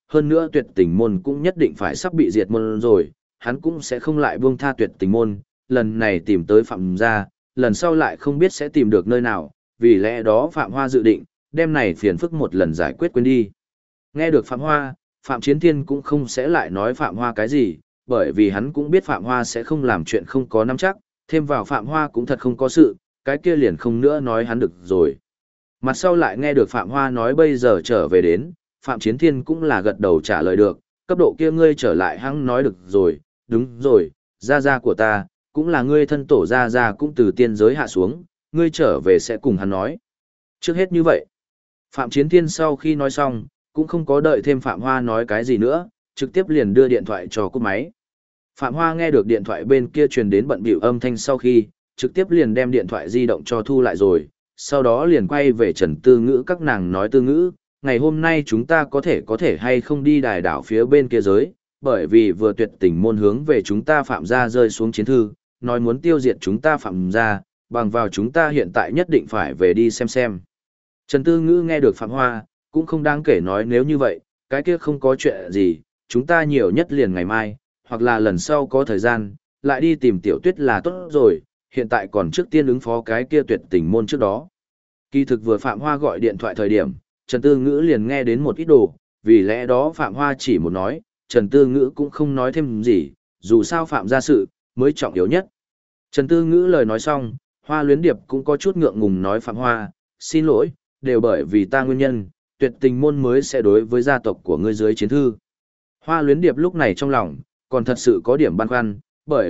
hơn nữa tuyệt tình môn cũng nhất định phải sắp bị diệt môn rồi, hắn cũng sẽ không lại buông tha tuyệt tình môn, lần này tìm tới Phạm gia, lần sau lại không biết sẽ tìm được nơi nào, vì lẽ đó Phạm Hoa dự định, đem này phiền phức một lần giải quyết quên đi. Nghe được Phạm Hoa, Phạm Chiến Thiên cũng không sẽ lại nói Phạm Hoa cái gì, bởi vì hắn cũng biết Phạm Hoa sẽ không làm chuyện không có nắm chắc, thêm vào Phạm Hoa cũng thật không có sự, cái kia liền không nữa nói hắn được rồi. Mặt sau lại nghe được Phạm Hoa nói bây giờ trở về đến, Phạm Chiến Thiên cũng là gật đầu trả lời được, cấp độ kia ngươi trở lại hắn nói được rồi, đúng rồi, gia gia của ta, cũng là ngươi thân tổ gia gia cũng từ tiên giới hạ xuống, ngươi trở về sẽ cùng hắn nói. Trước hết như vậy, Phạm Chiến Thiên sau khi nói xong, cũng không có đợi thêm Phạm Hoa nói cái gì nữa, trực tiếp liền đưa điện thoại cho cúp máy. Phạm Hoa nghe được điện thoại bên kia truyền đến bận bịu âm thanh sau khi, trực tiếp liền đem điện thoại di động cho thu lại rồi, sau đó liền quay về Trần Tư Ngữ các nàng nói Tư Ngữ, ngày hôm nay chúng ta có thể hay không đi đài đảo phía bên kia giới, bởi vì vừa tuyệt tình môn hướng về chúng ta Phạm gia rơi xuống chiến thư, nói muốn tiêu diệt chúng ta Phạm gia, bằng vào chúng ta hiện tại nhất định phải về đi xem. Trần Tư Ngữ nghe được Phạm Hoa, cũng không đáng kể nói nếu như vậy, cái kia không có chuyện gì, chúng ta nhiều nhất liền ngày mai, hoặc là lần sau có thời gian, lại đi tìm Tiểu Tuyết là tốt rồi, hiện tại còn trước tiên ứng phó cái kia tuyệt tình môn trước đó. Kỳ thực vừa Phạm Hoa gọi điện thoại thời điểm, Trần Tư Ngữ liền nghe đến một ít đồ, vì lẽ đó Phạm Hoa chỉ một nói, Trần Tư Ngữ cũng không nói thêm gì, dù sao Phạm gia sự, mới trọng yếu nhất. Trần Tư Ngữ lời nói xong, Hoa Luyến Điệp cũng có chút ngượng ngùng nói Phạm Hoa, xin lỗi, đều bởi vì ta nguyên nhân, tuyệt tình môn mới sẽ đối với gia tộc của ngươi dưới chiến thư. Hoa Luyến Điệp lúc này trong lòng, còn thật sự có điểm băn khoăn, bởi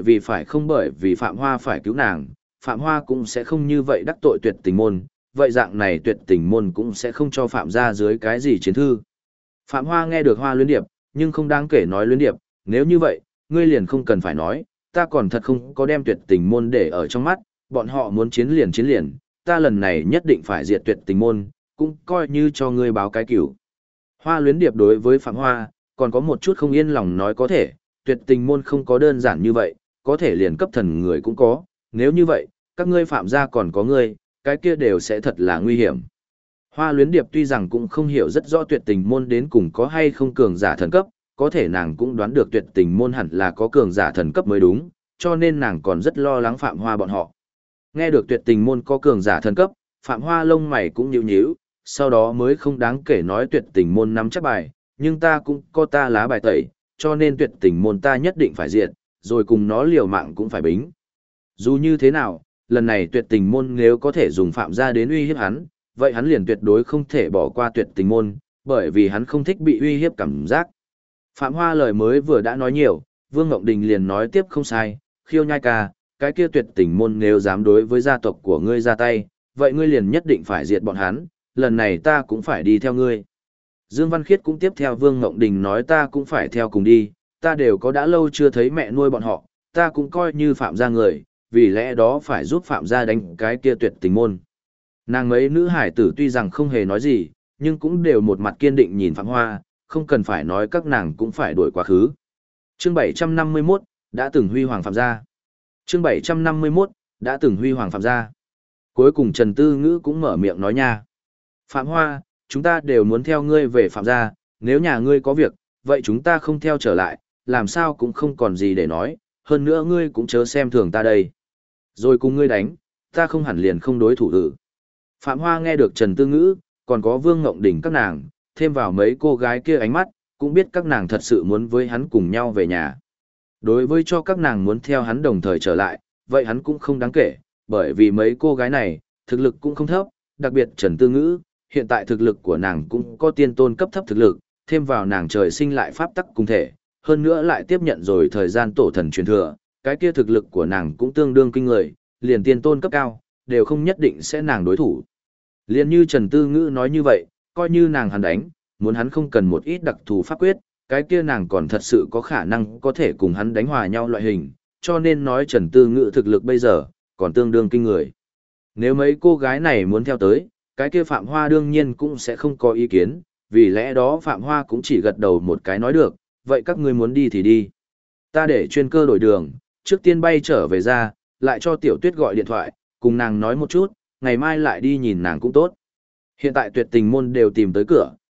vì Phạm Hoa phải cứu nàng, Phạm Hoa cũng sẽ không như vậy đắc tội tuyệt tình môn, vậy dạng này tuyệt tình môn cũng sẽ không cho Phạm gia dưới cái gì chiến thư. Phạm Hoa nghe được Hoa Luyến Điệp, nhưng không đáng kể nói Luyến Điệp, nếu như vậy, ngươi liền không cần phải nói, ta còn thật không có đem tuyệt tình môn để ở trong mắt, bọn họ muốn chiến liền, ta lần này nhất định phải diệt tuyệt tình môn, cũng coi như cho ngươi báo cái cửu. Hoa Luyến Điệp đối với Phạm Hoa, còn có một chút không yên lòng nói có thể, tuyệt tình môn không có đơn giản như vậy, có thể liền cấp thần người cũng có, nếu như vậy, các ngươi Phạm gia còn có ngươi, cái kia đều sẽ thật là nguy hiểm. Hoa Luyến Điệp tuy rằng cũng không hiểu rất rõ tuyệt tình môn đến cùng có hay không cường giả thần cấp, có thể nàng cũng đoán được tuyệt tình môn hẳn là có cường giả thần cấp mới đúng, cho nên nàng còn rất lo lắng Phạm Hoa bọn họ. Nghe được tuyệt tình môn có cường giả thần cấp, Phạm Hoa lông mày cũng nhíu nhíu, sau đó mới không đáng kể nói tuyệt tình môn nắm chắc bài, nhưng ta cũng có ta lá bài tẩy, cho nên tuyệt tình môn ta nhất định phải diệt, rồi cùng nó liều mạng cũng phải bính. Dù như thế nào, lần này tuyệt tình môn nếu có thể dùng Phạm gia đến uy hiếp hắn, vậy hắn liền tuyệt đối không thể bỏ qua tuyệt tình môn, bởi vì hắn không thích bị uy hiếp cảm giác. Phạm Hoa lời mới vừa đã nói nhiều, Vương Ngọc Đình liền nói tiếp không sai, Khiêu Nhai ca, cái kia tuyệt tình môn nếu dám đối với gia tộc của ngươi ra tay, vậy ngươi liền nhất định phải diệt bọn hắn, lần này ta cũng phải đi theo ngươi. Dương Văn Khiết cũng tiếp theo Vương Ngọc Đình nói ta cũng phải theo cùng đi, ta đều có đã lâu chưa thấy mẹ nuôi bọn họ, ta cũng coi như Phạm gia người, vì lẽ đó phải giúp Phạm gia đánh cái kia tuyệt tình môn. Nàng mấy nữ hải tử tuy rằng không hề nói gì, nhưng cũng đều một mặt kiên định nhìn Phạm Hoa, không cần phải nói các nàng cũng phải đuổi quá khứ. Chương 751, đã từng huy hoàng Phạm gia. Chương 751, đã từng huy hoàng Phạm gia. Cuối cùng Trần Tư Ngữ cũng mở miệng nói nha. Phạm Hoa, chúng ta đều muốn theo ngươi về Phạm gia, nếu nhà ngươi có việc, vậy chúng ta không theo trở lại, làm sao cũng không còn gì để nói, hơn nữa ngươi cũng chớ xem thường ta đây. Rồi cùng ngươi đánh, ta không hẳn liền không đối thủ ử. Phạm Hoa nghe được Trần Tư Ngữ, còn có Vương Ngộng Đình các nàng, thêm vào mấy cô gái kia ánh mắt, cũng biết các nàng thật sự muốn với hắn cùng nhau về nhà. Đối với cho các nàng muốn theo hắn đồng thời trở lại, vậy hắn cũng không đáng kể, bởi vì mấy cô gái này, thực lực cũng không thấp, đặc biệt Trần Tư Ngữ, hiện tại thực lực của nàng cũng có tiên tôn cấp thấp thực lực, thêm vào nàng trời sinh lại pháp tắc cùng thể, hơn nữa lại tiếp nhận rồi thời gian tổ thần truyền thừa, cái kia thực lực của nàng cũng tương đương kinh người, liền tiên tôn cấp cao, đều không nhất định sẽ nàng đối thủ. Liền như Trần Tư Ngữ nói như vậy, coi như nàng hắn đánh, muốn hắn không cần một ít đặc thù pháp quyết, cái kia nàng còn thật sự có khả năng có thể cùng hắn đánh hòa nhau loại hình, cho nên nói Trần Tư Ngữ thực lực bây giờ, còn tương đương kinh người. Nếu mấy cô gái này muốn theo tới, cái kia Phạm Hoa đương nhiên cũng sẽ không có ý kiến, vì lẽ đó Phạm Hoa cũng chỉ gật đầu một cái nói được, vậy các ngươi muốn đi thì đi. Ta để chuyên cơ đổi đường, trước tiên bay trở về ra, lại cho Tiểu Tuyết gọi điện thoại, cùng nàng nói một chút, ngày mai lại đi nhìn nàng cũng tốt. Hiện tại tuyệt tình môn đều tìm tới cửa,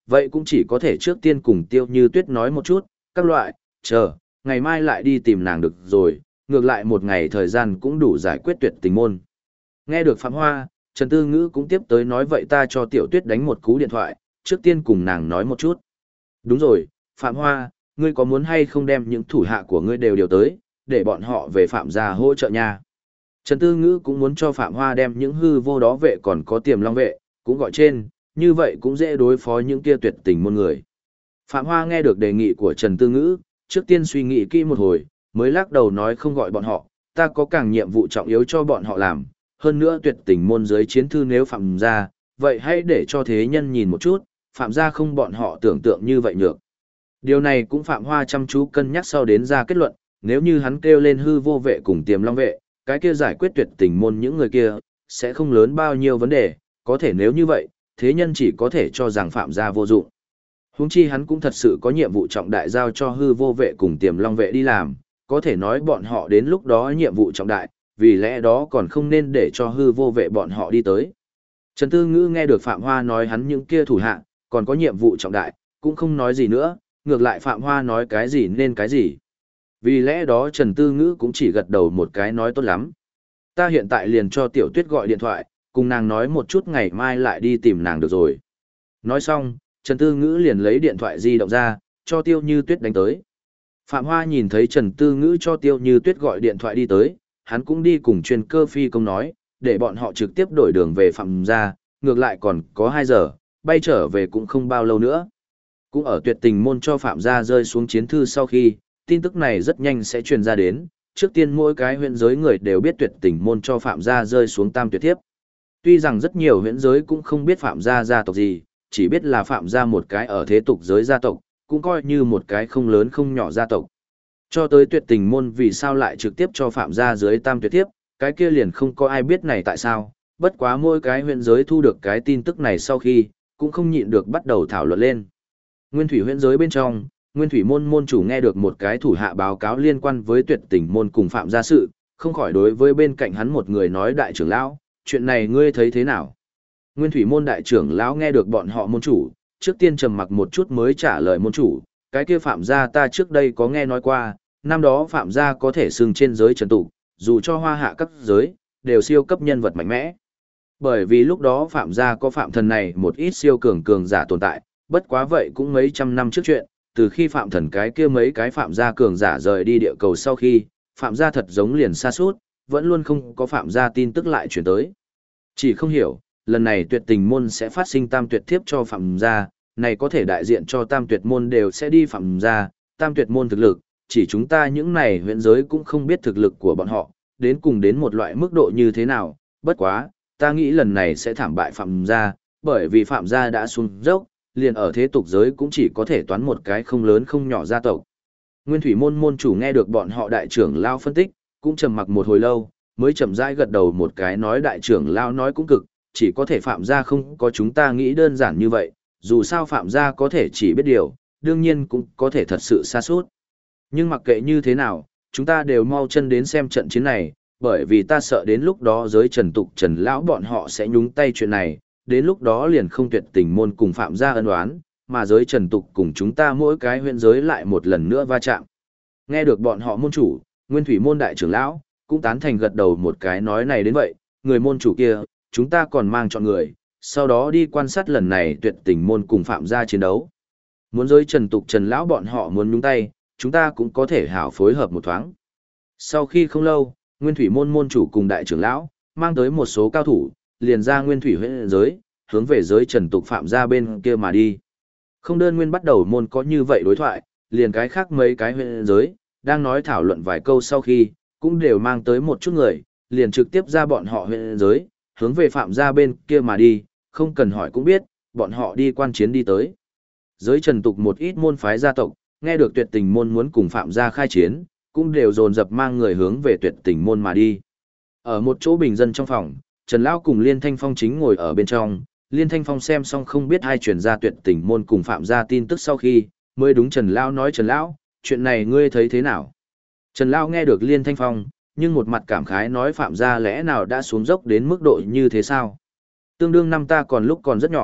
Vậy cũng chỉ có thể trước tiên cùng Tiêu Như Tuyết nói một chút, các loại, chờ, ngày mai lại đi tìm nàng được rồi, ngược lại một ngày thời gian cũng đủ giải quyết tuyệt tình môn. Nghe được Phạm Hoa, Trần Tư Ngữ cũng tiếp tới nói vậy ta cho Tiểu Tuyết đánh một cú điện thoại, trước tiên cùng nàng nói một chút. Đúng rồi, Phạm Hoa, ngươi có muốn hay không đem những thủ hạ của ngươi đều điều tới, để bọn họ về Phạm gia hỗ trợ nha. Trần Tư Ngữ cũng muốn cho Phạm Hoa đem những hư vô đó vệ còn có tiềm long vệ, cũng gọi trên, như vậy cũng dễ đối phó những kia tuyệt tình môn người. Phạm Hoa nghe được đề nghị của Trần Tư Ngữ, trước tiên suy nghĩ kỹ một hồi, mới lắc đầu nói không gọi bọn họ, ta có càng nhiệm vụ trọng yếu cho bọn họ làm, hơn nữa tuyệt tình môn giới chiến thư nếu Phạm gia, vậy hãy để cho thế nhân nhìn một chút, Phạm gia không bọn họ tưởng tượng như vậy nhược. Điều này cũng Phạm Hoa chăm chú cân nhắc sau đến ra kết luận, nếu như hắn kêu lên hư vô vệ cùng tiềm long vệ, cái kia giải quyết tuyệt tình môn những người kia, sẽ không lớn bao nhiêu vấn đề, có thể nếu như vậy, thế nhân chỉ có thể cho rằng Phạm gia vô dụng. Huống chi hắn cũng thật sự có nhiệm vụ trọng đại giao cho hư vô vệ cùng tiềm long vệ đi làm, có thể nói bọn họ đến lúc đó nhiệm vụ trọng đại, vì lẽ đó còn không nên để cho hư vô vệ bọn họ đi tới. Trần Tư Ngữ nghe được Phạm Hoa nói hắn những kia thủ hạ, còn có nhiệm vụ trọng đại, cũng không nói gì nữa, ngược lại Phạm Hoa nói cái gì nên cái gì. Vì lẽ đó Trần Tư Ngữ cũng chỉ gật đầu một cái nói tốt lắm. Ta hiện tại liền cho Tiểu Tuyết gọi điện thoại, cùng nàng nói một chút ngày mai lại đi tìm nàng được rồi. Nói xong, Trần Tư Ngữ liền lấy điện thoại di động ra, cho Tiêu Như Tuyết đánh tới. Phạm Hoa nhìn thấy Trần Tư Ngữ cho Tiêu Như Tuyết gọi điện thoại đi tới, hắn cũng đi cùng chuyên cơ phi công nói, để bọn họ trực tiếp đổi đường về Phạm gia, ngược lại còn có 2 giờ, bay trở về cũng không bao lâu nữa. Cũng ở tuyệt tình môn cho Phạm gia rơi xuống chiến thư sau khi, tin tức này rất nhanh sẽ truyền ra đến, trước tiên mỗi cái huyện giới người đều biết tuyệt tình môn cho Phạm gia rơi xuống tam tuyệt thiếp. Tuy rằng rất nhiều huyện giới cũng không biết Phạm gia gia tộc gì, chỉ biết là Phạm gia một cái ở thế tục giới gia tộc, cũng coi như một cái không lớn không nhỏ gia tộc. Cho tới tuyệt tình môn vì sao lại trực tiếp cho Phạm gia dưới tam tuyệt thiếp, cái kia liền không có ai biết này tại sao, bất quá mỗi cái huyện giới thu được cái tin tức này sau khi, cũng không nhịn được bắt đầu thảo luận lên. Nguyên thủy huyện giới bên trong, Nguyên thủy môn môn chủ nghe được một cái thủ hạ báo cáo liên quan với tuyệt tình môn cùng Phạm gia sự, không khỏi đối với bên cạnh hắn một người nói đại trưởng lão, chuyện này ngươi thấy thế nào? Nguyên thủy môn đại trưởng lão nghe được bọn họ môn chủ, trước tiên trầm mặc một chút mới trả lời môn chủ, cái kia Phạm gia ta trước đây có nghe nói qua, năm đó Phạm gia có thể xưng trên giới trần tục, dù cho hoa hạ các giới, đều siêu cấp nhân vật mạnh mẽ. Bởi vì lúc đó Phạm gia có Phạm thần này một ít siêu cường giả tồn tại, bất quá vậy cũng mấy trăm năm trước chuyện, từ khi Phạm thần cái kia mấy cái Phạm gia cường giả rời đi địa cầu sau khi, Phạm gia thật giống liền sa sút, vẫn luôn không có Phạm gia tin tức lại chuyển tới. Chỉ không hiểu, lần này tuyệt tình môn sẽ phát sinh tam tuyệt thiếp cho Phạm gia, này có thể đại diện cho tam tuyệt môn đều sẽ đi Phạm gia, tam tuyệt môn thực lực, chỉ chúng ta những này huyện giới cũng không biết thực lực của bọn họ, đến cùng đến một loại mức độ như thế nào, bất quá, ta nghĩ lần này sẽ thảm bại Phạm gia, bởi vì Phạm gia đã xuống dốc, liền ở thế tục giới cũng chỉ có thể toán một cái không lớn không nhỏ gia tộc. Nguyên thủy môn môn chủ nghe được bọn họ đại trưởng lao phân tích, cũng trầm mặc một hồi lâu, mới chậm rãi gật đầu một cái nói đại trưởng lao nói cũng cực, chỉ có thể Phạm gia không có chúng ta nghĩ đơn giản như vậy, dù sao Phạm gia có thể chỉ biết điều, đương nhiên cũng có thể thật sự xa suốt. Nhưng mặc kệ như thế nào, chúng ta đều mau chân đến xem trận chiến này, bởi vì ta sợ đến lúc đó giới trần tục trần lão bọn họ sẽ nhúng tay chuyện này, đến lúc đó liền không tuyệt tình môn cùng Phạm gia ân oán, mà giới trần tục cùng chúng ta mỗi cái huyện giới lại một lần nữa va chạm. Nghe được bọn họ môn chủ, Nguyên thủy môn đại trưởng lão, cũng tán thành gật đầu một cái nói này đến vậy, người môn chủ kia, chúng ta còn mang chọn người, sau đó đi quan sát lần này tuyệt tình môn cùng Phạm gia chiến đấu. Muốn giới trần tục trần lão bọn họ muốn nhúng tay, chúng ta cũng có thể hảo phối hợp một thoáng. Sau khi không lâu, Nguyên thủy môn môn chủ cùng đại trưởng lão, mang tới một số cao thủ, liền ra Nguyên thủy huyện giới, hướng về giới trần tục Phạm gia bên kia mà đi. Không đơn nguyên bắt đầu môn có như vậy đối thoại, liền cái khác mấy cái huyện giới, đang nói thảo luận vài câu sau khi, cũng đều mang tới một chút người, liền trực tiếp ra bọn họ huyện giới, hướng về Phạm gia bên kia mà đi, không cần hỏi cũng biết, bọn họ đi quan chiến đi tới. Giới trần tục một ít môn phái gia tộc, nghe được tuyệt tình môn muốn cùng Phạm gia khai chiến, cũng đều dồn dập mang người hướng về tuyệt tình môn mà đi. Ở một chỗ bình dân trong phòng, Trần Lão cùng Liên Thanh Phong chính ngồi ở bên trong, Liên Thanh Phong xem xong không biết ai truyền ra tuyệt tình môn cùng Phạm gia tin tức sau khi, mới đúng Trần Lão nói Trần Lão, chuyện này ngươi thấy thế nào? Trần Lão nghe được Liên Thanh Phong, nhưng một mặt cảm khái nói Phạm gia lẽ nào đã xuống dốc đến mức độ như thế sao? Tương đương năm ta còn lúc còn rất nhỏ,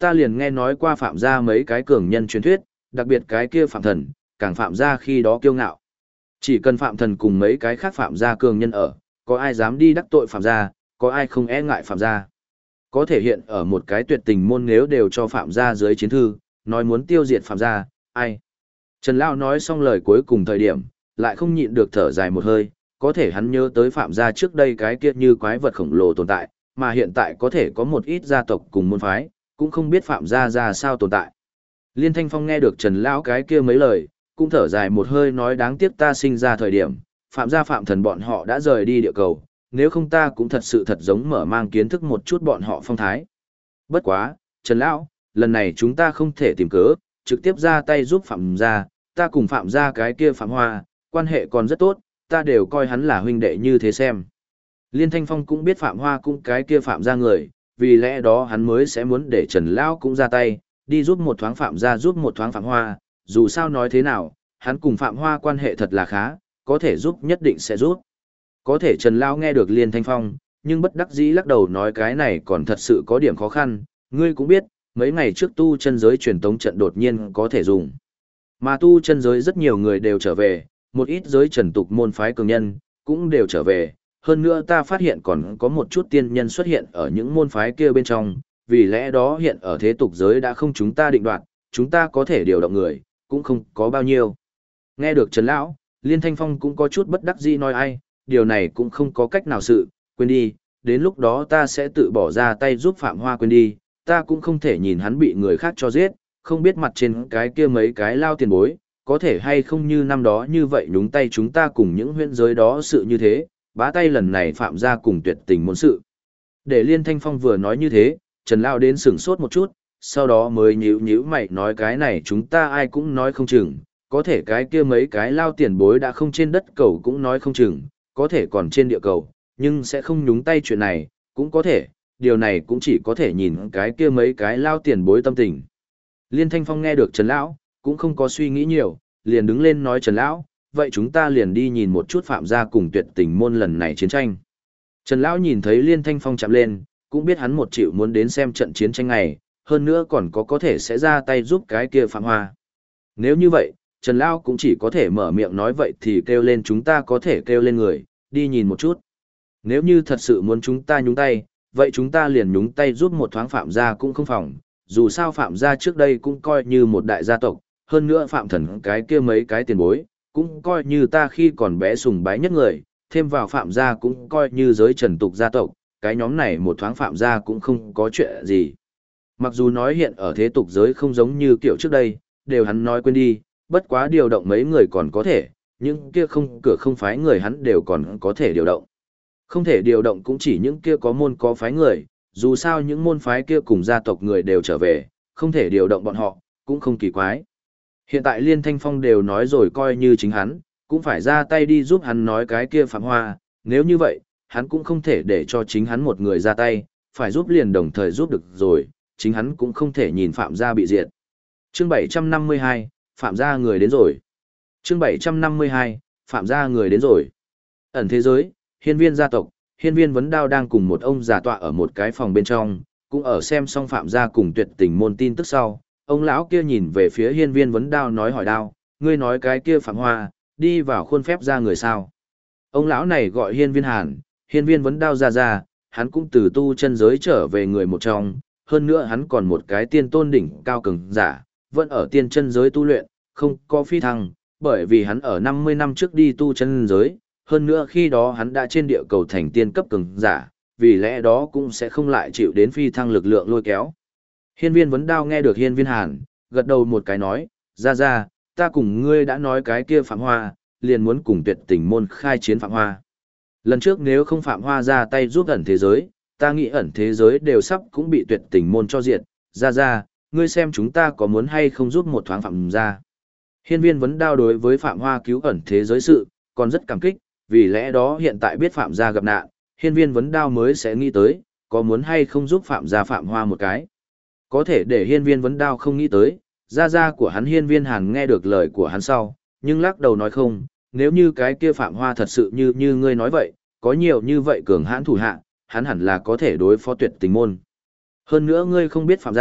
ta liền nghe nói qua Phạm gia mấy cái cường nhân truyền thuyết, đặc biệt cái kia Phạm Thần, càng Phạm gia khi đó kiêu ngạo. Chỉ cần Phạm Thần cùng mấy cái khác Phạm gia cường nhân ở, có ai dám đi đắc tội Phạm gia, có ai không e ngại Phạm gia. Có thể hiện ở một cái tuyệt tình môn nếu đều cho Phạm gia dưới chiến thư, nói muốn tiêu diệt Phạm gia, ai. Trần Lão nói xong lời cuối cùng thời điểm, lại không nhịn được thở dài một hơi, có thể hắn nhớ tới Phạm gia trước đây cái kia như quái vật khổng lồ tồn tại, mà hiện tại có thể có một ít gia tộc cùng môn phái, cũng không biết Phạm gia ra sao tồn tại. Liên Thanh Phong nghe được Trần Lão cái kia mấy lời, cũng thở dài một hơi nói đáng tiếc ta sinh ra thời điểm, Phạm gia Phạm Thần bọn họ đã rời đi địa cầu, nếu không ta cũng thật sự thật giống mở mang kiến thức một chút bọn họ phong thái. Bất quá, Trần Lão, lần này chúng ta không thể tìm cớ, trực tiếp ra tay giúp Phạm gia, ta cùng Phạm gia cái kia Phạm Hoa, quan hệ còn rất tốt, ta đều coi hắn là huynh đệ như thế xem. Liên Thanh Phong cũng biết Phạm Hoa cũng cái kia Phạm gia người, vì lẽ đó hắn mới sẽ muốn để Trần Lão cũng ra tay, đi giúp một thoáng Phạm gia giúp một thoáng Phạm Hoa, dù sao nói thế nào, hắn cùng Phạm Hoa quan hệ thật là khá, có thể giúp nhất định sẽ giúp. Có thể Trần Lão nghe được Liên Thanh Phong, nhưng bất đắc dĩ lắc đầu nói cái này còn thật sự có điểm khó khăn, ngươi cũng biết, mấy ngày trước tu chân giới truyền tống trận đột nhiên có thể dùng. Mà tu chân giới rất nhiều người đều trở về, một ít giới trần tục môn phái cường nhân, cũng đều trở về. Hơn nữa ta phát hiện còn có một chút tiên nhân xuất hiện ở những môn phái kia bên trong, vì lẽ đó hiện ở thế tục giới đã không chúng ta định đoạt, chúng ta có thể điều động người, cũng không có bao nhiêu. Nghe được Trần Lão, Liên Thanh Phong cũng có chút bất đắc dĩ nói ai, điều này cũng không có cách nào sự, quên đi, đến lúc đó ta sẽ tự bỏ ra tay giúp Phạm Hoa quên đi, ta cũng không thể nhìn hắn bị người khác cho giết, không biết mặt trên cái kia mấy cái lao tiền bối, có thể hay không như năm đó như vậy nhúng tay chúng ta cùng những huyện giới đó sự như thế, bá tay lần này Phạm gia cùng tuyệt tình môn sự. Để Liên Thanh Phong vừa nói như thế, Trần Lao đến sửng sốt một chút, sau đó mới nhíu mày nói cái này chúng ta ai cũng nói không chừng, có thể cái kia mấy cái lao tiền bối đã không trên đất cầu cũng nói không chừng, có thể còn trên địa cầu, nhưng sẽ không nhúng tay chuyện này, cũng có thể, điều này cũng chỉ có thể nhìn cái kia mấy cái lao tiền bối tâm tình. Liên Thanh Phong nghe được Trần Lão, cũng không có suy nghĩ nhiều, liền đứng lên nói Trần Lão, vậy chúng ta liền đi nhìn một chút Phạm gia cùng tuyệt tình môn lần này chiến tranh. Trần Lão nhìn thấy Liên Thanh Phong chạm lên, cũng biết hắn một triệu muốn đến xem trận chiến tranh này, hơn nữa còn có thể sẽ ra tay giúp cái kia Phạm Hoa. Nếu như vậy, Trần Lão cũng chỉ có thể mở miệng nói vậy thì kêu lên chúng ta có thể kêu lên người, đi nhìn một chút. Nếu như thật sự muốn chúng ta nhúng tay, vậy chúng ta liền nhúng tay giúp một thoáng Phạm gia cũng không phòng, dù sao Phạm gia trước đây cũng coi như một đại gia tộc, hơn nữa Phạm Thần cái kia mấy cái tiền bối, cũng coi như ta khi còn bé sùng bái nhất người, thêm vào Phạm gia cũng coi như giới trần tục gia tộc, cái nhóm này một thoáng Phạm gia cũng không có chuyện gì. Mặc dù nói hiện ở thế tục giới không giống như kiểu trước đây, đều hắn nói quên đi, bất quá điều động mấy người còn có thể, những kia không cửa không phái người hắn đều còn có thể điều động. Không thể điều động cũng chỉ những kia có môn có phái người, dù sao những môn phái kia cùng gia tộc người đều trở về, không thể điều động bọn họ, cũng không kỳ quái. Hiện tại Liên Thanh Phong đều nói rồi coi như chính hắn, cũng phải ra tay đi giúp hắn nói cái kia Phạm Hoa, nếu như vậy, hắn cũng không thể để cho chính hắn một người ra tay, phải giúp liền đồng thời giúp được rồi, chính hắn cũng không thể nhìn Phạm gia bị diệt. Chương 752, Phạm gia người đến rồi. Chương 752, Phạm gia người đến rồi. Ẩn thế giới, hiên viên gia tộc, hiên viên vấn đao đang cùng một ông già tọa ở một cái phòng bên trong, cũng ở xem xong Phạm gia cùng tuyệt tình môn tin tức sau. Ông lão kia nhìn về phía hiên viên vấn đao nói hỏi đao, ngươi nói cái kia Phạm Hoa, đi vào khuôn phép ra người sao. Ông lão này gọi hiên viên hàn, hiên viên vấn đao ra, hắn cũng từ tu chân giới trở về người một trong, hơn nữa hắn còn một cái tiên tôn đỉnh cao cường giả, vẫn ở tiên chân giới tu luyện, không có phi thăng, bởi vì hắn ở 50 năm trước đi tu chân giới, hơn nữa khi đó hắn đã trên địa cầu thành tiên cấp cường giả, vì lẽ đó cũng sẽ không lại chịu đến phi thăng lực lượng lôi kéo. Hiên viên vấn đao nghe được hiên viên hàn, gật đầu một cái nói, ra, ta cùng ngươi đã nói cái kia Phạm Hoa, liền muốn cùng tuyệt tình môn khai chiến Phạm Hoa. Lần trước nếu không Phạm Hoa ra tay giúp ẩn thế giới, ta nghĩ ẩn thế giới đều sắp cũng bị tuyệt tình môn cho diệt, ra, ngươi xem chúng ta có muốn hay không giúp một thoáng Phạm gia. Hiên viên vấn đao đối với Phạm Hoa cứu ẩn thế giới sự, còn rất cảm kích, vì lẽ đó hiện tại biết Phạm gia gặp nạn, hiên viên vấn đao mới sẽ nghĩ tới, có muốn hay không giúp Phạm gia Phạm Hoa một cái. Có thể để hiên viên vấn đao không nghĩ tới, gia của hắn hiên viên hàn nghe được lời của hắn sau, nhưng lắc đầu nói không, nếu như cái kia Phạm Hoa thật sự như ngươi nói vậy, có nhiều như vậy cường hãn thủ hạ, hắn hẳn là có thể đối phó tuyệt tình môn. Hơn nữa ngươi không biết Phạm gia,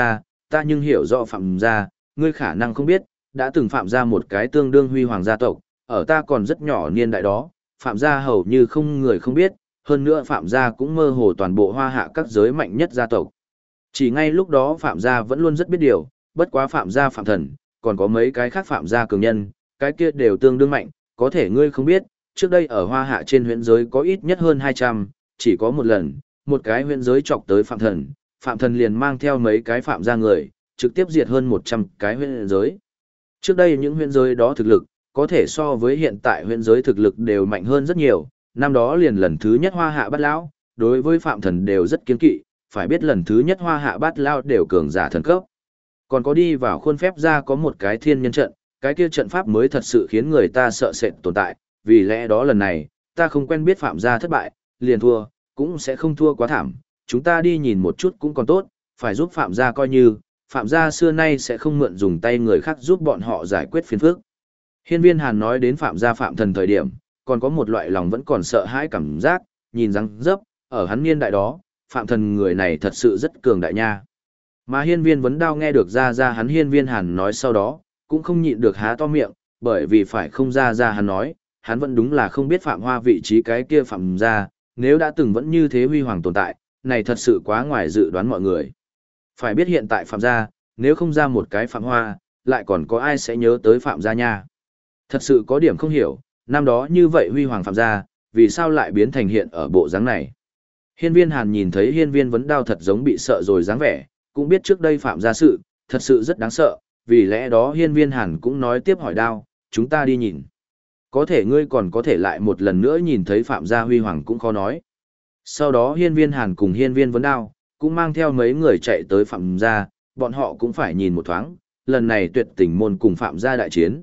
ta nhưng hiểu rõ Phạm gia, ngươi khả năng không biết, đã từng Phạm gia một cái tương đương huy hoàng gia tộc, ở ta còn rất nhỏ niên đại đó, Phạm gia hầu như không người không biết, hơn nữa Phạm gia cũng mơ hồ toàn bộ hoa hạ các giới mạnh nhất gia tộc. Chỉ ngay lúc đó Phạm gia vẫn luôn rất biết điều, bất quá Phạm gia Phạm Thần, còn có mấy cái khác Phạm gia cường nhân, cái kia đều tương đương mạnh, có thể ngươi không biết, trước đây ở hoa hạ trên huyện giới có ít nhất hơn 200, chỉ có một lần, một cái huyện giới chọc tới Phạm Thần liền mang theo mấy cái Phạm gia người, trực tiếp diệt hơn 100 cái huyện giới. Trước đây những huyện giới đó thực lực, có thể so với hiện tại huyện giới thực lực đều mạnh hơn rất nhiều, năm đó liền lần thứ nhất hoa hạ bát lão, đối với Phạm Thần đều rất kiên kỵ, phải biết lần thứ nhất hoa hạ bát lão đều cường giả thần cấp. Còn có đi vào khuôn phép ra có một cái thiên nhân trận, cái kia trận pháp mới thật sự khiến người ta sợ sệt tồn tại, vì lẽ đó lần này, ta không quen biết Phạm gia thất bại, liền thua, cũng sẽ không thua quá thảm, chúng ta đi nhìn một chút cũng còn tốt, phải giúp Phạm gia coi như, Phạm gia xưa nay sẽ không mượn dùng tay người khác giúp bọn họ giải quyết phiền phức. Hiên Viên Hàn nói đến Phạm gia Phạm Thần thời điểm, còn có một loại lòng vẫn còn sợ hãi cảm giác, nhìn răng dấp, ở hắn niên đại đó, Phạm Thần người này thật sự rất cường đại nha. Mà Hiên Viên Vấn Đao nghe được ra hắn Hiên Viên Hàn nói sau đó, cũng không nhịn được há to miệng, bởi vì phải không ra hắn nói, hắn vẫn đúng là không biết Phạm Hoa vị trí cái kia Phạm gia, nếu đã từng vẫn như thế huy hoàng tồn tại, này thật sự quá ngoài dự đoán mọi người. Phải biết hiện tại Phạm gia, nếu không ra một cái Phạm Hoa, lại còn có ai sẽ nhớ tới Phạm gia nha. Thật sự có điểm không hiểu, năm đó như vậy huy hoàng Phạm gia, vì sao lại biến thành hiện ở bộ dáng này. Hiên Viên Hàn nhìn thấy Hiên Viên Vấn Đao thật giống bị sợ rồi dáng vẻ, cũng biết trước đây Phạm gia sự, thật sự rất đáng sợ, vì lẽ đó Hiên Viên Hàn cũng nói tiếp hỏi Đao, chúng ta đi nhìn. Có thể ngươi còn có thể lại một lần nữa nhìn thấy Phạm gia huy hoàng cũng khó nói. Sau đó Hiên Viên Hàn cùng Hiên Viên Vấn Đao, cũng mang theo mấy người chạy tới Phạm gia, bọn họ cũng phải nhìn một thoáng, lần này tuyệt tình môn cùng Phạm gia đại chiến.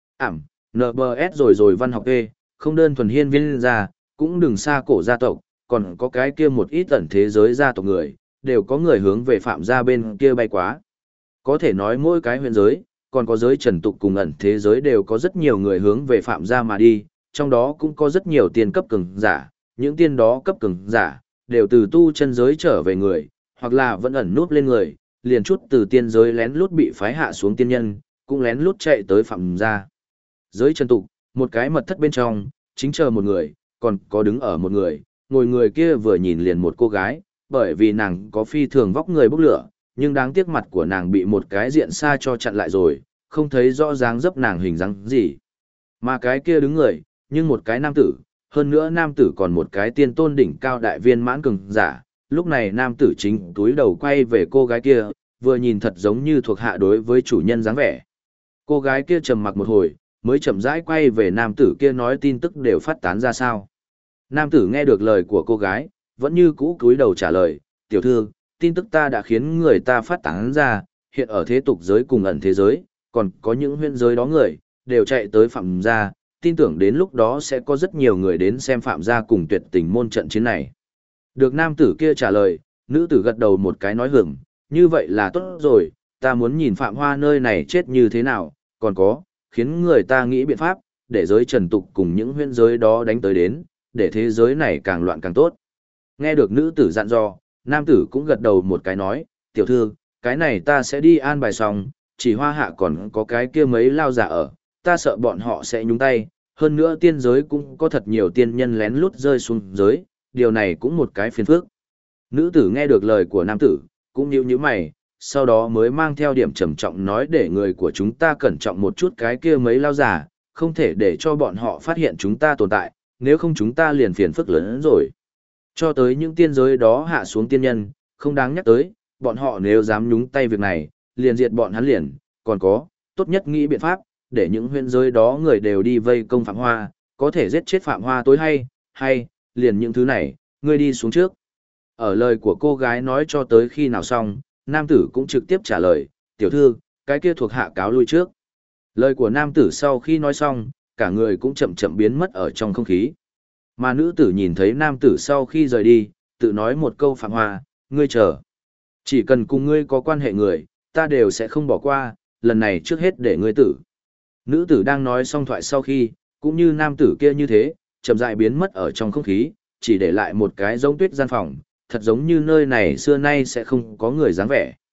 NBS rồi văn học E, không đơn thuần Hiên Viên gia, cũng đừng xa cổ gia tộc, còn có cái kia một ít ẩn thế giới gia tộc người, đều có người hướng về Phạm gia bên kia bay quá. Có thể nói mỗi cái huyện giới, còn có giới trần tục cùng ẩn thế giới đều có rất nhiều người hướng về Phạm gia mà đi, trong đó cũng có rất nhiều tiên cấp cường giả, những tiên đó cấp cường giả, đều từ tu chân giới trở về người, hoặc là vẫn ẩn núp lên người, liền chút từ tiên giới lén lút bị phái hạ xuống tiên nhân, cũng lén lút chạy tới Phạm gia. Giới trần tục, một cái mật thất bên trong, chính chờ một người, còn có đứng ở một người, ngồi người kia vừa nhìn liền một cô gái, bởi vì nàng có phi thường vóc người bốc lửa, nhưng đáng tiếc mặt của nàng bị một cái diện xa cho chặn lại rồi, không thấy rõ dáng dấp nàng hình dáng gì. Mà cái kia đứng người, nhưng một cái nam tử, hơn nữa nam tử còn một cái tiên tôn đỉnh cao đại viên mãn cường giả, lúc này nam tử chính túi đầu quay về cô gái kia, vừa nhìn thật giống như thuộc hạ đối với chủ nhân dáng vẻ. Cô gái kia trầm mặc một hồi, mới chậm rãi quay về nam tử kia nói tin tức đều phát tán ra sao. Nam tử nghe được lời của cô gái, vẫn như cũ cúi đầu trả lời, tiểu thư, tin tức ta đã khiến người ta phát tán ra, hiện ở thế tục giới cùng ẩn thế giới, còn có những huyên giới đó người, đều chạy tới Phạm gia, tin tưởng đến lúc đó sẽ có rất nhiều người đến xem Phạm gia cùng tuyệt tình môn trận chiến này. Được nam tử kia trả lời, nữ tử gật đầu một cái nói hưởng, như vậy là tốt rồi, ta muốn nhìn Phạm Hoa nơi này chết như thế nào, còn có, khiến người ta nghĩ biện pháp, để giới trần tục cùng những huyên giới đó đánh tới đến, để thế giới này càng loạn càng tốt. Nghe được nữ tử dặn dò, nam tử cũng gật đầu một cái nói, tiểu thư, cái này ta sẽ đi an bài xong, chỉ hoa hạ còn có cái kia mấy lao giả ở, ta sợ bọn họ sẽ nhúng tay, hơn nữa tiên giới cũng có thật nhiều tiên nhân lén lút rơi xuống giới, điều này cũng một cái phiền phức. Nữ tử nghe được lời của nam tử, cũng nhíu mày, sau đó mới mang theo điểm trầm trọng nói để người của chúng ta cẩn trọng một chút cái kia mấy lao giả, không thể để cho bọn họ phát hiện chúng ta tồn tại, nếu không chúng ta liền phiền phức lớn hơn rồi. Cho tới những tiên giới đó hạ xuống tiên nhân, không đáng nhắc tới, bọn họ nếu dám nhúng tay việc này, liền diệt bọn hắn liền, còn có, tốt nhất nghĩ biện pháp, để những huyện giới đó người đều đi vây công Phạm Hoa, có thể giết chết Phạm Hoa tối hay, liền những thứ này, ngươi đi xuống trước. Ở lời của cô gái nói cho tới khi nào xong, nam tử cũng trực tiếp trả lời, tiểu thư, cái kia thuộc hạ cáo lui trước. Lời của nam tử sau khi nói xong, cả người cũng chậm chậm biến mất ở trong không khí. Mà nữ tử nhìn thấy nam tử sau khi rời đi, tự nói một câu Phạm Hoa, ngươi chờ. Chỉ cần cùng ngươi có quan hệ người, ta đều sẽ không bỏ qua, lần này trước hết để ngươi tử. Nữ tử đang nói xong thoại sau khi, cũng như nam tử kia như thế, chậm rãi biến mất ở trong không khí, chỉ để lại một cái giống tuyết gian phòng, thật giống như nơi này xưa nay sẽ không có người dáng vẻ.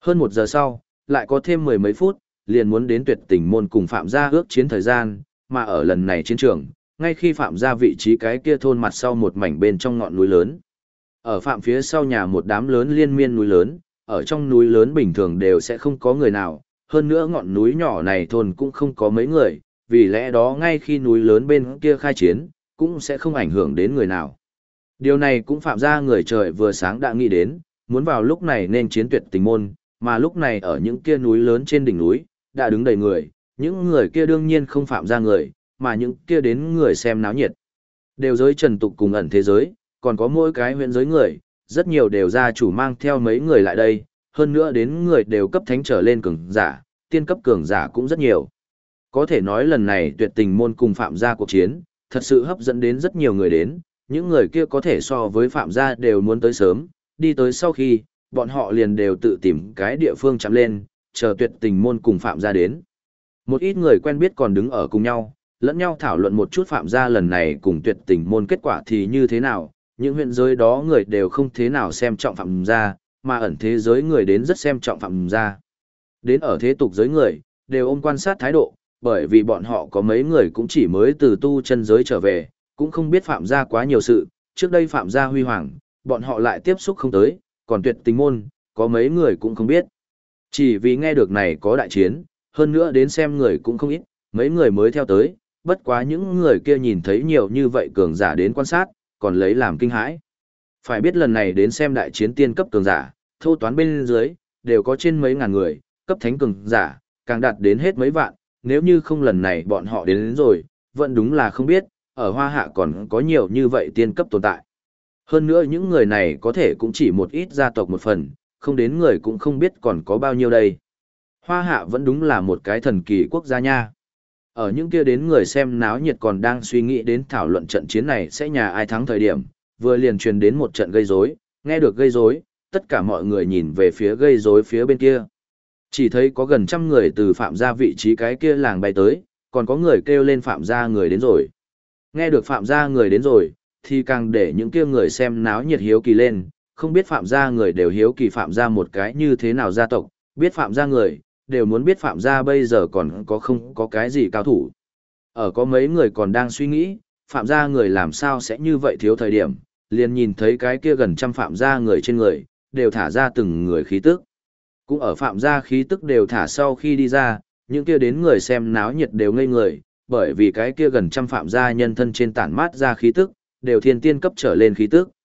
Hơn 1 giờ sau, lại có thêm mười mấy phút, liền muốn đến tuyệt tình môn cùng Phạm gia ước chiến thời gian, mà ở lần này chiến trường, ngay khi Phạm gia vị trí cái kia thôn mặt sau một mảnh bên trong ngọn núi lớn. Ở Phạm phía sau nhà một đám lớn liên miên núi lớn, ở trong núi lớn bình thường đều sẽ không có người nào, hơn nữa ngọn núi nhỏ này thôn cũng không có mấy người, vì lẽ đó ngay khi núi lớn bên kia khai chiến, cũng sẽ không ảnh hưởng đến người nào. Điều này cũng Phạm gia người trời vừa sáng đã nghĩ đến, muốn vào lúc này nên chiến tuyệt tình môn, mà lúc này ở những kia núi lớn trên đỉnh núi, đã đứng đầy người, những người kia đương nhiên không Phạm gia người, mà những kia đến người xem náo nhiệt. Đều giới trần tục cùng ẩn thế giới, còn có mỗi cái huyện giới người, rất nhiều đều gia chủ mang theo mấy người lại đây, hơn nữa đến người đều cấp thánh trở lên cường giả, tiên cấp cường giả cũng rất nhiều. Có thể nói lần này tuyệt tình môn cùng Phạm gia cuộc chiến, thật sự hấp dẫn đến rất nhiều người đến, những người kia có thể so với Phạm gia đều muốn tới sớm, đi tới sau khi, bọn họ liền đều tự tìm cái địa phương chạm lên, chờ tuyệt tình môn cùng Phạm gia đến. Một ít người quen biết còn đứng ở cùng nhau, lẫn nhau thảo luận một chút Phạm gia lần này cùng tuyệt tình môn kết quả thì như thế nào, những huyện giới đó người đều không thế nào xem trọng Phạm gia, mà ẩn thế giới người đến rất xem trọng Phạm gia. Đến ở thế tục giới người, đều ôm quan sát thái độ, bởi vì bọn họ có mấy người cũng chỉ mới từ tu chân giới trở về, cũng không biết Phạm gia quá nhiều sự, trước đây Phạm gia huy hoàng, bọn họ lại tiếp xúc không tới, còn tuyệt tình môn, có mấy người cũng không biết. Chỉ vì nghe được này có đại chiến, hơn nữa đến xem người cũng không ít, mấy người mới theo tới, bất quá những người kia nhìn thấy nhiều như vậy cường giả đến quan sát, còn lấy làm kinh hãi. Phải biết lần này đến xem đại chiến tiên cấp cường giả, thâu toán bên dưới, đều có trên mấy ngàn người, cấp thánh cường giả, càng đạt đến hết mấy vạn, nếu như không lần này bọn họ đến rồi, vẫn đúng là không biết, ở Hoa Hạ còn có nhiều như vậy tiên cấp tồn tại. Hơn nữa những người này có thể cũng chỉ một ít gia tộc một phần, không đến người cũng không biết còn có bao nhiêu đây. Hoa Hạ vẫn đúng là một cái thần kỳ quốc gia nha. Ở những kia đến người xem náo nhiệt còn đang suy nghĩ đến thảo luận trận chiến này sẽ nhà ai thắng thời điểm, vừa liền truyền đến một trận gây rối, nghe được gây rối, tất cả mọi người nhìn về phía gây rối phía bên kia. Chỉ thấy có gần 100 người từ Phạm gia vị trí cái kia làng bay tới, còn có người kêu lên Phạm gia người đến rồi. Nghe được Phạm gia người đến rồi, thì càng để những kia người xem náo nhiệt hiếu kỳ lên, không biết Phạm gia người đều hiếu kỳ Phạm gia một cái như thế nào gia tộc, biết Phạm gia người, đều muốn biết Phạm gia bây giờ còn có không có cái gì cao thủ. Ở có mấy người còn đang suy nghĩ, Phạm gia người làm sao sẽ như vậy thiếu thời điểm, liền nhìn thấy cái kia gần 100 Phạm gia người trên người, đều thả ra từng người khí tức. Cũng ở Phạm gia khí tức đều thả sau khi đi ra, những kia đến người xem náo nhiệt đều ngây người, bởi vì cái kia gần 100 Phạm gia nhân thân trên tản mát ra khí tức, đều thiên tiên cấp trở lên khí tức.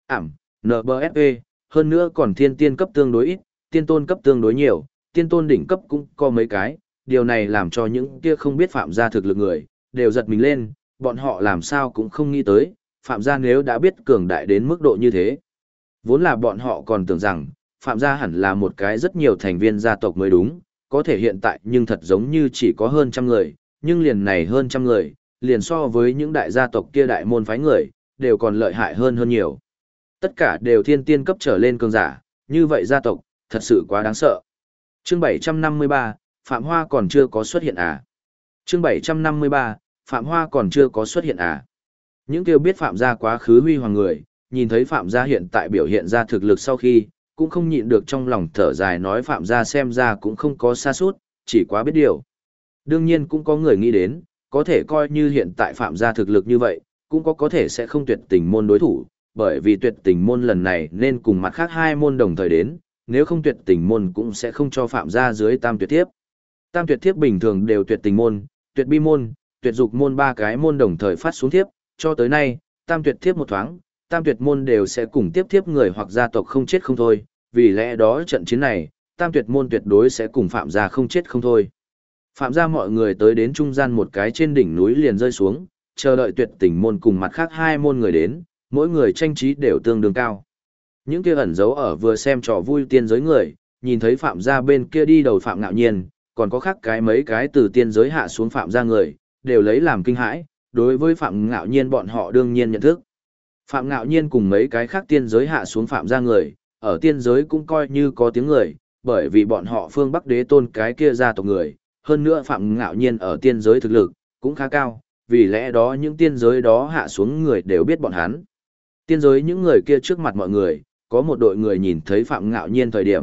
NBFE, hơn nữa còn thiên tiên cấp tương đối ít, tiên tôn cấp tương đối nhiều, tiên tôn đỉnh cấp cũng có mấy cái, điều này làm cho những kia không biết Phạm gia thực lực người, đều giật mình lên, bọn họ làm sao cũng không nghĩ tới, Phạm gia nếu đã biết cường đại đến mức độ như thế. Vốn là bọn họ còn tưởng rằng, Phạm gia hẳn là một cái rất nhiều thành viên gia tộc mới đúng, có thể hiện tại nhưng thật giống như chỉ có hơn 100 người, nhưng liền này hơn 100 người, liền so với những đại gia tộc kia đại môn phái người, đều còn lợi hại hơn nhiều. Tất cả đều thiên tiên cấp trở lên cường giả, như vậy gia tộc, thật sự quá đáng sợ. Chương 753, Phạm Hoa còn chưa có xuất hiện à? Chương 753, Phạm Hoa còn chưa có xuất hiện à? Những kêu biết Phạm gia quá khứ huy hoàng người, nhìn thấy Phạm gia hiện tại biểu hiện ra thực lực sau khi, cũng không nhịn được trong lòng thở dài nói Phạm gia xem ra cũng không có xa suốt, chỉ quá biết điều. Đương nhiên cũng có người nghĩ đến, có thể coi như hiện tại Phạm gia thực lực như vậy, cũng có thể sẽ không tuyệt tình môn đối thủ, bởi vì tuyệt tình môn lần này nên cùng mặt khác hai môn đồng thời đến, nếu không tuyệt tình môn cũng sẽ không cho Phạm gia dưới tam tuyệt thiếp. Tam tuyệt thiếp bình thường đều tuyệt tình môn, tuyệt bi môn, tuyệt dục môn ba cái môn đồng thời phát xuống thiếp, cho tới nay, tam tuyệt thiếp một thoáng, tam tuyệt môn đều sẽ cùng tiếp thiếp người hoặc gia tộc không chết không thôi, vì lẽ đó trận chiến này, tam tuyệt môn tuyệt đối sẽ cùng Phạm gia không chết không thôi. Phạm gia mọi người tới đến trung gian một cái trên đỉnh núi liền rơi xuống, chờ đợi tuyệt tình môn cùng mặt khác hai môn người đến, mỗi người tranh trí đều tương đương cao. Những kia ẩn giấu ở vừa xem trò vui tiên giới người, nhìn thấy Phạm gia bên kia đi đầu Phạm Ngạo Nhiên, còn có khác cái mấy cái từ tiên giới hạ xuống Phạm gia người, đều lấy làm kinh hãi, đối với Phạm Ngạo Nhiên bọn họ đương nhiên nhận thức. Phạm Ngạo Nhiên cùng mấy cái khác tiên giới hạ xuống Phạm gia người, ở tiên giới cũng coi như có tiếng người, bởi vì bọn họ phương Bắc Đế Tôn cái kia gia tộc người, hơn nữa Phạm Ngạo Nhiên ở tiên giới thực lực cũng khá cao, vì lẽ đó những tiên giới đó hạ xuống người đều biết bọn hắn. Tiên giới những người kia trước mặt mọi người, có một đội người nhìn thấy Phạm Ngạo Nhiên thời điểm,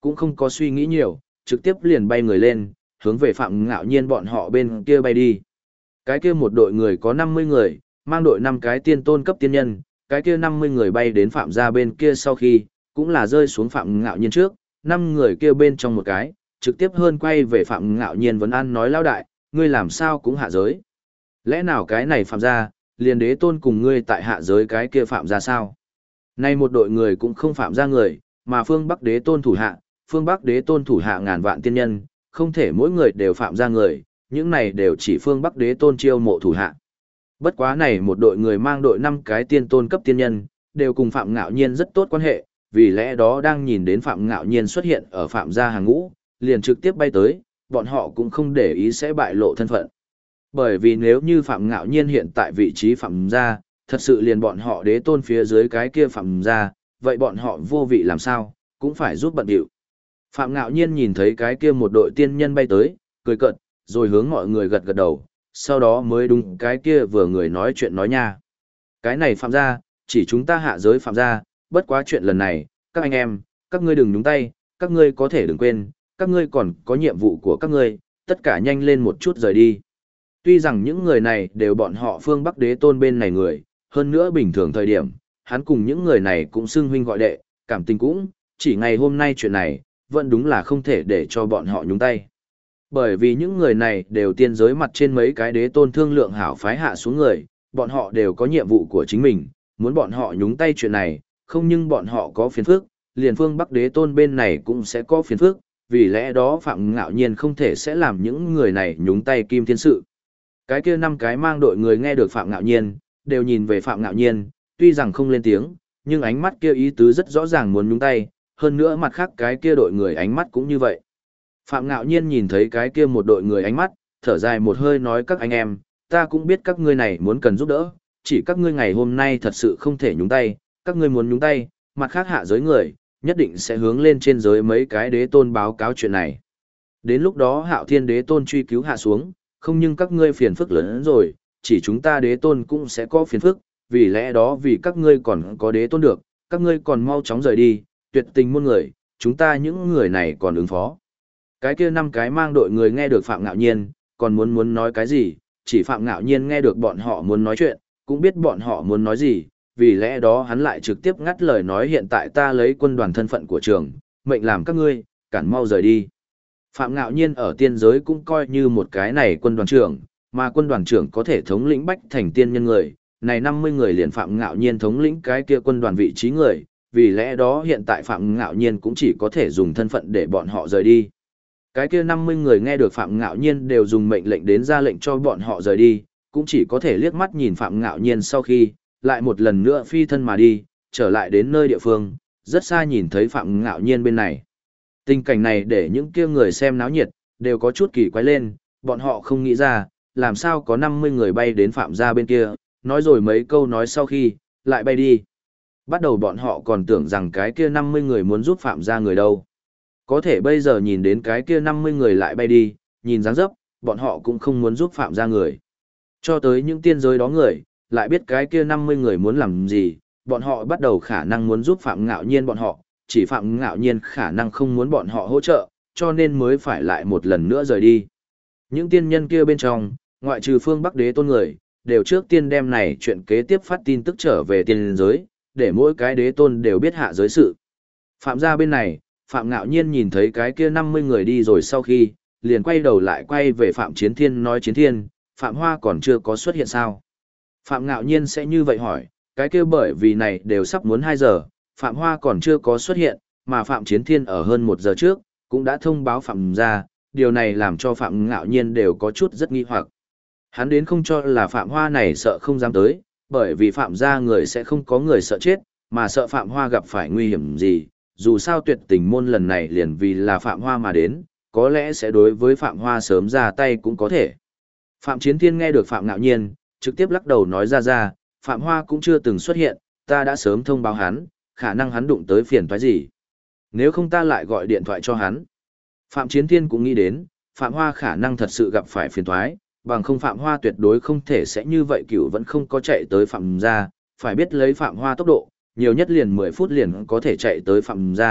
cũng không có suy nghĩ nhiều, trực tiếp liền bay người lên, hướng về Phạm Ngạo Nhiên bọn họ bên kia bay đi. Cái kia một đội người có 50 người, mang đội 5 cái tiên tôn cấp tiên nhân, cái kia 50 người bay đến Phạm gia bên kia sau khi, cũng là rơi xuống Phạm Ngạo Nhiên trước, 5 người kia bên trong một cái, trực tiếp hơn quay về Phạm Ngạo Nhiên vấn an nói: lao đại, ngươi làm sao cũng hạ giới. Lẽ nào cái này Phạm gia, liền đế tôn cùng ngươi tại hạ giới cái kia Phạm gia sao? Nay một đội người cũng không Phạm gia người, mà phương Bắc đế tôn thủ hạ, phương Bắc đế tôn thủ hạ ngàn vạn tiên nhân, không thể mỗi người đều Phạm gia người, những này đều chỉ phương Bắc đế tôn chiêu mộ thủ hạ. Bất quá này một đội người mang đội 5 cái tiên tôn cấp tiên nhân, đều cùng Phạm Ngạo Nhiên rất tốt quan hệ, vì lẽ đó đang nhìn đến Phạm Ngạo Nhiên xuất hiện ở Phạm gia hàng ngũ, liền trực tiếp bay tới, bọn họ cũng không để ý sẽ bại lộ thân phận. Bởi vì nếu như Phạm Ngạo Nhiên hiện tại vị trí Phạm gia, thật sự liền bọn họ đế tôn phía dưới cái kia Phạm gia, vậy bọn họ vô vị làm sao, cũng phải giúp bận điệu. Phạm Ngạo Nhiên nhìn thấy cái kia một đội tiên nhân bay tới, cười cợt, rồi hướng mọi người gật gật đầu, sau đó mới đúng cái kia vừa người nói chuyện nói nha. Cái này Phạm gia, chỉ chúng ta hạ giới Phạm gia, bất quá chuyện lần này, các anh em, các ngươi đừng nhúng tay, các ngươi có thể đừng quên, các ngươi còn có nhiệm vụ của các ngươi, tất cả nhanh lên một chút rời đi. Tuy rằng những người này đều bọn họ phương Bắc đế tôn bên này người, hơn nữa bình thường thời điểm, hắn cùng những người này cũng xưng huynh gọi đệ, cảm tình cũng, chỉ ngày hôm nay chuyện này, vẫn đúng là không thể để cho bọn họ nhúng tay. Bởi vì những người này đều tiên giới mặt trên mấy cái đế tôn thương lượng hảo phái hạ xuống người, bọn họ đều có nhiệm vụ của chính mình, muốn bọn họ nhúng tay chuyện này, không nhưng bọn họ có phiền phức, liền phương Bắc đế tôn bên này cũng sẽ có phiền phức, vì lẽ đó Phạm Ngạo Nhiên không thể sẽ làm những người này nhúng tay Kim Thiên Sự. Cái kia 5 cái mang đội người nghe được Phạm Ngạo Nhiên, đều nhìn về Phạm Ngạo Nhiên, tuy rằng không lên tiếng, nhưng ánh mắt kia ý tứ rất rõ ràng muốn nhúng tay, hơn nữa mặt khác cái kia đội người ánh mắt cũng như vậy. Phạm Ngạo Nhiên nhìn thấy cái kia một đội người ánh mắt, thở dài một hơi nói: các anh em, ta cũng biết các ngươi này muốn cần giúp đỡ, chỉ các ngươi ngày hôm nay thật sự không thể nhúng tay, các ngươi muốn nhúng tay, mặt khác hạ giới người, nhất định sẽ hướng lên trên giới mấy cái đế tôn báo cáo chuyện này. Đến lúc đó Hạo Thiên đế tôn truy cứu hạ xuống, không nhưng các ngươi phiền phức lớn rồi, chỉ chúng ta đế tôn cũng sẽ có phiền phức, vì lẽ đó vì các ngươi còn có đế tôn được, các ngươi còn mau chóng rời đi, tuyệt tình muôn người, chúng ta những người này còn ứng phó. Cái kia 5 cái mang đội người nghe được Phạm Ngạo Nhiên, còn muốn nói cái gì, chỉ Phạm Ngạo Nhiên nghe được bọn họ muốn nói chuyện, cũng biết bọn họ muốn nói gì, vì lẽ đó hắn lại trực tiếp ngắt lời nói: hiện tại ta lấy quân đoàn thân phận của trường, mệnh làm các ngươi, cản mau rời đi. Phạm Ngạo Nhiên ở tiên giới cũng coi như một cái này quân đoàn trưởng, mà quân đoàn trưởng có thể thống lĩnh bách thành tiên nhân người, này 50 người liền Phạm Ngạo Nhiên thống lĩnh cái kia quân đoàn vị trí người, vì lẽ đó hiện tại Phạm Ngạo Nhiên cũng chỉ có thể dùng thân phận để bọn họ rời đi. Cái kia 50 người nghe được Phạm Ngạo Nhiên đều dùng mệnh lệnh đến ra lệnh cho bọn họ rời đi, cũng chỉ có thể liếc mắt nhìn Phạm Ngạo Nhiên sau khi, lại một lần nữa phi thân mà đi, trở lại đến nơi địa phương, rất xa nhìn thấy Phạm Ngạo Nhiên bên này. Tình cảnh này để những kia người xem náo nhiệt, đều có chút kỳ quái lên, bọn họ không nghĩ ra, làm sao có 50 người bay đến Phạm gia bên kia, nói rồi mấy câu nói sau khi, lại bay đi. Bắt đầu bọn họ còn tưởng rằng cái kia 50 người muốn giúp Phạm gia người đâu. Có thể bây giờ nhìn đến cái kia 50 người lại bay đi, nhìn dáng dấp, bọn họ cũng không muốn giúp Phạm gia người. Cho tới những tiên giới đó người, lại biết cái kia 50 người muốn làm gì, bọn họ bắt đầu khả năng muốn giúp Phạm Ngạo Nhiên bọn họ, chỉ Phạm Ngạo Nhiên khả năng không muốn bọn họ hỗ trợ, cho nên mới phải lại một lần nữa rời đi. Những tiên nhân kia bên trong, ngoại trừ phương Bắc đế tôn người, đều trước tiên đem này chuyện kế tiếp phát tin tức trở về tiên giới, để mỗi cái đế tôn đều biết hạ giới sự. Phạm gia bên này, Phạm Ngạo Nhiên nhìn thấy cái kia 50 người đi rồi sau khi, liền quay đầu lại quay về Phạm Chiến Thiên nói: Chiến Thiên, Phạm Hoa còn chưa có xuất hiện sao? Phạm Ngạo Nhiên sẽ như vậy hỏi, cái kia bởi vì này đều sắp muốn 2 giờ, Phạm Hoa còn chưa có xuất hiện, mà Phạm Chiến Thiên ở hơn 1 giờ trước, cũng đã thông báo Phạm gia, điều này làm cho Phạm Ngạo Nhiên đều có chút rất nghi hoặc. Hắn đến không cho là Phạm Hoa này sợ không dám tới, bởi vì Phạm gia người sẽ không có người sợ chết, mà sợ Phạm Hoa gặp phải nguy hiểm gì, dù sao tuyệt tình môn lần này liền vì là Phạm Hoa mà đến, có lẽ sẽ đối với Phạm Hoa sớm ra tay cũng có thể. Phạm Chiến Thiên nghe được Phạm Ngạo Nhiên, trực tiếp lắc đầu nói: ra, Phạm Hoa cũng chưa từng xuất hiện, ta đã sớm thông báo hắn, khả năng hắn đụng tới phiền toái gì. Nếu không ta lại gọi điện thoại cho hắn. Phạm Chiến Thiên cũng nghĩ đến, Phạm Hoa khả năng thật sự gặp phải phiền toái, bằng không Phạm Hoa tuyệt đối không thể sẽ như vậy, cửu vẫn không có chạy tới Phạm gia, phải biết lấy Phạm Hoa tốc độ, nhiều nhất liền 10 phút liền có thể chạy tới Phạm gia,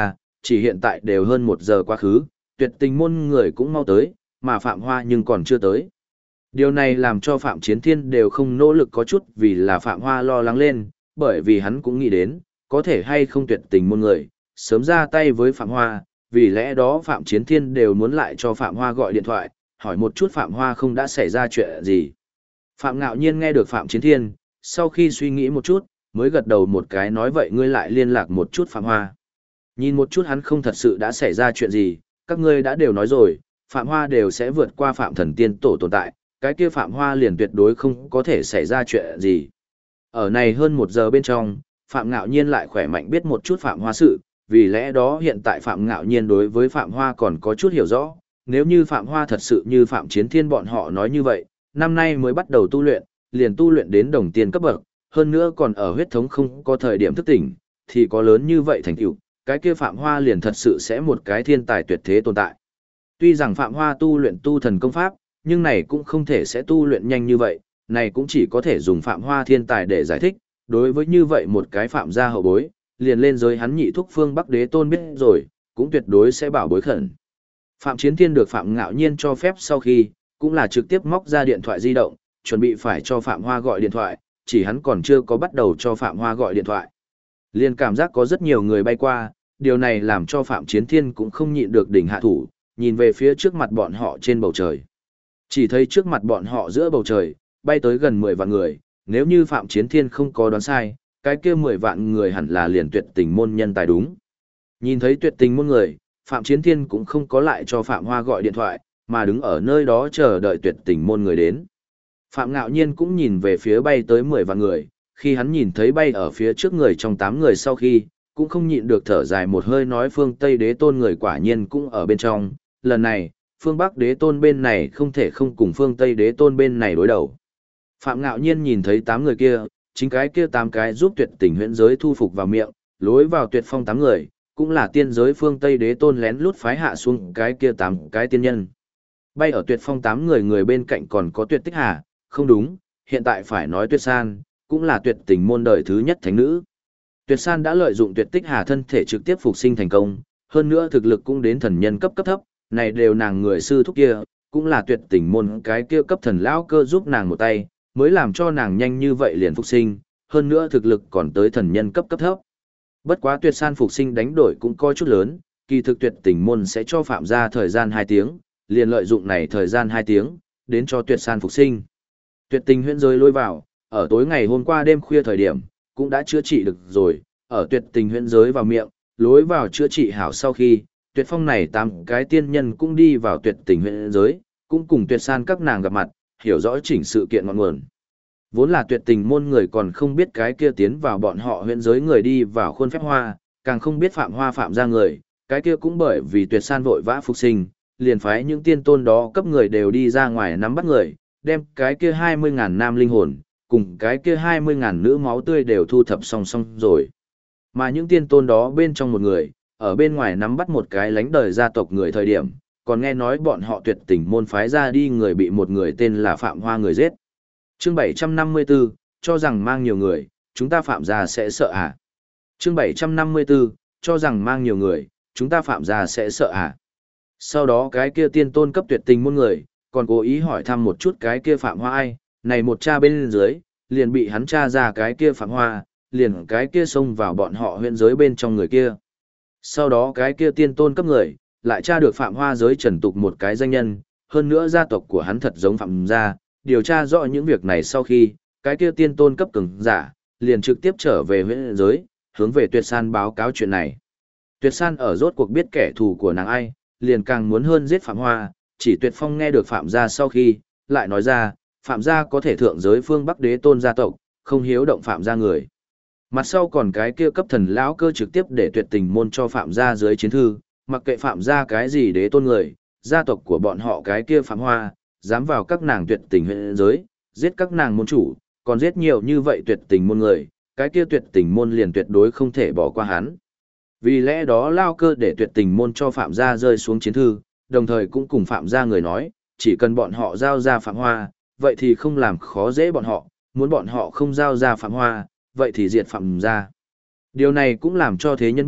chỉ hiện tại đều hơn 1 giờ quá khứ, tuyệt tình môn người cũng mau tới, mà Phạm Hoa nhưng còn chưa tới. Điều này làm cho Phạm Chiến Thiên đều không nỗ lực có chút vì là Phạm Hoa lo lắng lên, bởi vì hắn cũng nghĩ đến, có thể hay không tuyệt tình môn người, sớm ra tay với Phạm Hoa, vì lẽ đó Phạm Chiến Thiên đều muốn lại cho Phạm Hoa gọi điện thoại, hỏi một chút Phạm Hoa không đã xảy ra chuyện gì. Phạm Ngạo Nhiên nghe được Phạm Chiến Thiên, sau khi suy nghĩ một chút, mới gật đầu một cái nói vậy ngươi lại liên lạc một chút Phạm Hoa. Nhìn một chút hắn không thật sự đã xảy ra chuyện gì, các ngươi đã đều nói rồi, Phạm Hoa đều sẽ vượt qua Phạm Thần Tiên Tổ tồn tại, cái kia Phạm Hoa liền tuyệt đối không có thể xảy ra chuyện gì. Ở này hơn 1 giờ bên trong, Phạm Ngạo Nhiên lại khỏe mạnh biết một chút Phạm Hoa sự, vì lẽ đó hiện tại Phạm Ngạo Nhiên đối với Phạm Hoa còn có chút hiểu rõ, nếu như Phạm Hoa thật sự như Phạm Chiến Thiên bọn họ nói như vậy, năm nay mới bắt đầu tu luyện, liền tu luyện đến đồng tiên cấp bậc, hơn nữa còn ở huyết thống không có thời điểm thức tỉnh, thì có lớn như vậy thành tựu, cái kia Phạm Hoa liền thật sự sẽ một cái thiên tài tuyệt thế tồn tại. Tuy rằng Phạm Hoa tu luyện tu thần công pháp, nhưng này cũng không thể sẽ tu luyện nhanh như vậy, này cũng chỉ có thể dùng Phạm Hoa thiên tài để giải thích, đối với như vậy một cái Phạm gia hậu bối, liền lên giới hắn nhị thúc Phương Bắc Đế Tôn biết rồi, cũng tuyệt đối sẽ bảo bối khẩn. Phạm Chiến Thiên được Phạm Ngạo Nhiên cho phép sau khi, cũng là trực tiếp móc ra điện thoại di động, chuẩn bị phải cho Phạm Hoa gọi điện thoại, chỉ hắn còn chưa có bắt đầu cho Phạm Hoa gọi điện thoại. Liền cảm giác có rất nhiều người bay qua, điều này làm cho Phạm Chiến Thiên cũng không nhịn được đỉnh hạ thủ, nhìn về phía trước mặt bọn họ trên bầu trời. Chỉ thấy trước mặt bọn họ giữa bầu trời, bay tới gần 10 vạn người, nếu như Phạm Chiến Thiên không có đoán sai, cái kia 10 vạn người hẳn là liền tuyệt tình môn nhân tài đúng. Nhìn thấy tuyệt tình môn người, Phạm Chiến Thiên cũng không có lại cho Phạm Hoa gọi điện thoại, mà đứng ở nơi đó chờ đợi tuyệt tình môn người đến. Phạm Ngạo Nhiên cũng nhìn về phía bay tới 10 vạn người, khi hắn nhìn thấy bay ở phía trước người trong 8 người sau khi, cũng không nhịn được thở dài một hơi nói phương Tây Đế Tôn người quả nhiên cũng ở bên trong, lần này, phương Bắc Đế Tôn bên này không thể không cùng phương Tây Đế Tôn bên này đối đầu. Phạm Ngạo Nhiên nhìn thấy 8 người kia, chính cái kia 8 cái giúp tuyệt tình huyễn giới thu phục vào miệng, lối vào tuyệt phong 8 người, cũng là tiên giới phương Tây Đế Tôn lén lút phái hạ xuống cái kia 8 cái tiên nhân. Bay ở tuyệt phong 8 người người bên cạnh còn có tuyệt tích hà, không đúng, hiện tại phải nói tuyệt san, cũng là tuyệt tình môn đời thứ nhất thánh nữ. Tuyệt san đã lợi dụng tuyệt tích hà thân thể trực tiếp phục sinh thành công, hơn nữa thực lực cũng đến thần nhân cấp thấp, này đều nàng người sư thúc kia, cũng là tuyệt tình môn cái kia cấp thần lão cơ giúp nàng một tay, mới làm cho nàng nhanh như vậy liền phục sinh, hơn nữa thực lực còn tới thần nhân cấp thấp. Bất quá tuyệt san phục sinh đánh đổi cũng coi chút lớn, kỳ thực tuyệt tình môn sẽ cho phạm ra thời gian 2 tiếng, liền lợi dụng này thời gian 2 tiếng, đến cho tuyệt san phục sinh. Tuyệt tình huyễn giới lôi vào, ở tối ngày hôm qua đêm khuya thời điểm, cũng đã chữa trị được rồi, ở tuyệt tình huyễn giới vào miệng, lối vào chữa trị hảo sau khi, tuyệt phong này 8 cái tiên nhân cũng đi vào tuyệt tình huyễn giới, cũng cùng tuyệt san các nàng gặp mặt, hiểu rõ chỉnh sự kiện ngọn nguồn. Vốn là tuyệt tình môn người còn không biết cái kia tiến vào bọn họ huyễn giới người đi vào khuôn phép hoa, càng không biết phạm hoa phạm ra người, cái kia cũng bởi vì tuyệt san vội vã phục sinh, liền phái những tiên tôn đó cấp người đều đi ra ngoài nắm bắt người, đem cái kia 20.000 nam linh hồn, cùng cái kia 20.000 nữ máu tươi đều thu thập song song rồi. Mà những tiên tôn đó bên trong một người, ở bên ngoài nắm bắt một cái lánh đời gia tộc người thời điểm, còn nghe nói bọn họ tuyệt tình môn phái ra đi người bị một người tên là Phạm Hoa người giết. Chương 754, cho rằng mang nhiều người, chúng ta Phạm gia sẽ sợ à? Chương 754, cho rằng mang nhiều người, chúng ta Phạm gia sẽ sợ à? Sau đó cái kia tiên tôn cấp tuyệt tình môn người, còn cố ý hỏi thăm một chút cái kia Phạm Hoa ai, này một cha bên dưới, liền bị hắn tra ra cái kia Phạm Hoa, liền cái kia xông vào bọn họ huyện giới bên trong người kia. Sau đó cái kia tiên tôn cấp người, lại tra được Phạm Hoa giới trần tục một cái danh nhân, hơn nữa gia tộc của hắn thật giống Phạm gia, điều tra rõ những việc này sau khi, cái kia tiên tôn cấp cường giả, liền trực tiếp trở về huyện giới, hướng về Tuyệt San báo cáo chuyện này. Tuyệt San ở rốt cuộc biết kẻ thù của nàng ai, liền càng muốn hơn giết Phạm Hoa, chỉ Tuyệt Phong nghe được Phạm gia sau khi, lại nói ra, Phạm gia có thể thượng giới phương Bắc Đế Tôn gia tộc, không hiếu động Phạm gia người. Mặt sau còn cái kia cấp thần lão cơ trực tiếp để tuyệt tình môn cho Phạm gia dưới chiến thư, mặc kệ Phạm gia cái gì Đế Tôn người, gia tộc của bọn họ cái kia Phạm Hoa, dám vào các nàng tuyệt tình huyện giới, giết các nàng môn chủ, còn giết nhiều như vậy tuyệt tình môn người, cái kia tuyệt tình môn liền tuyệt đối không thể bỏ qua hắn. Vì lẽ đó lao cơ để tuyệt tình môn cho Phạm gia rơi xuống chiến thư, đồng thời cũng cùng Phạm gia người nói, chỉ cần bọn họ giao ra Phạm Hoa, vậy thì không làm khó dễ bọn họ, muốn bọn họ không giao ra Phạm Hoa, vậy thì diệt Phạm gia. Điều này cũng làm cho thế nhân biết,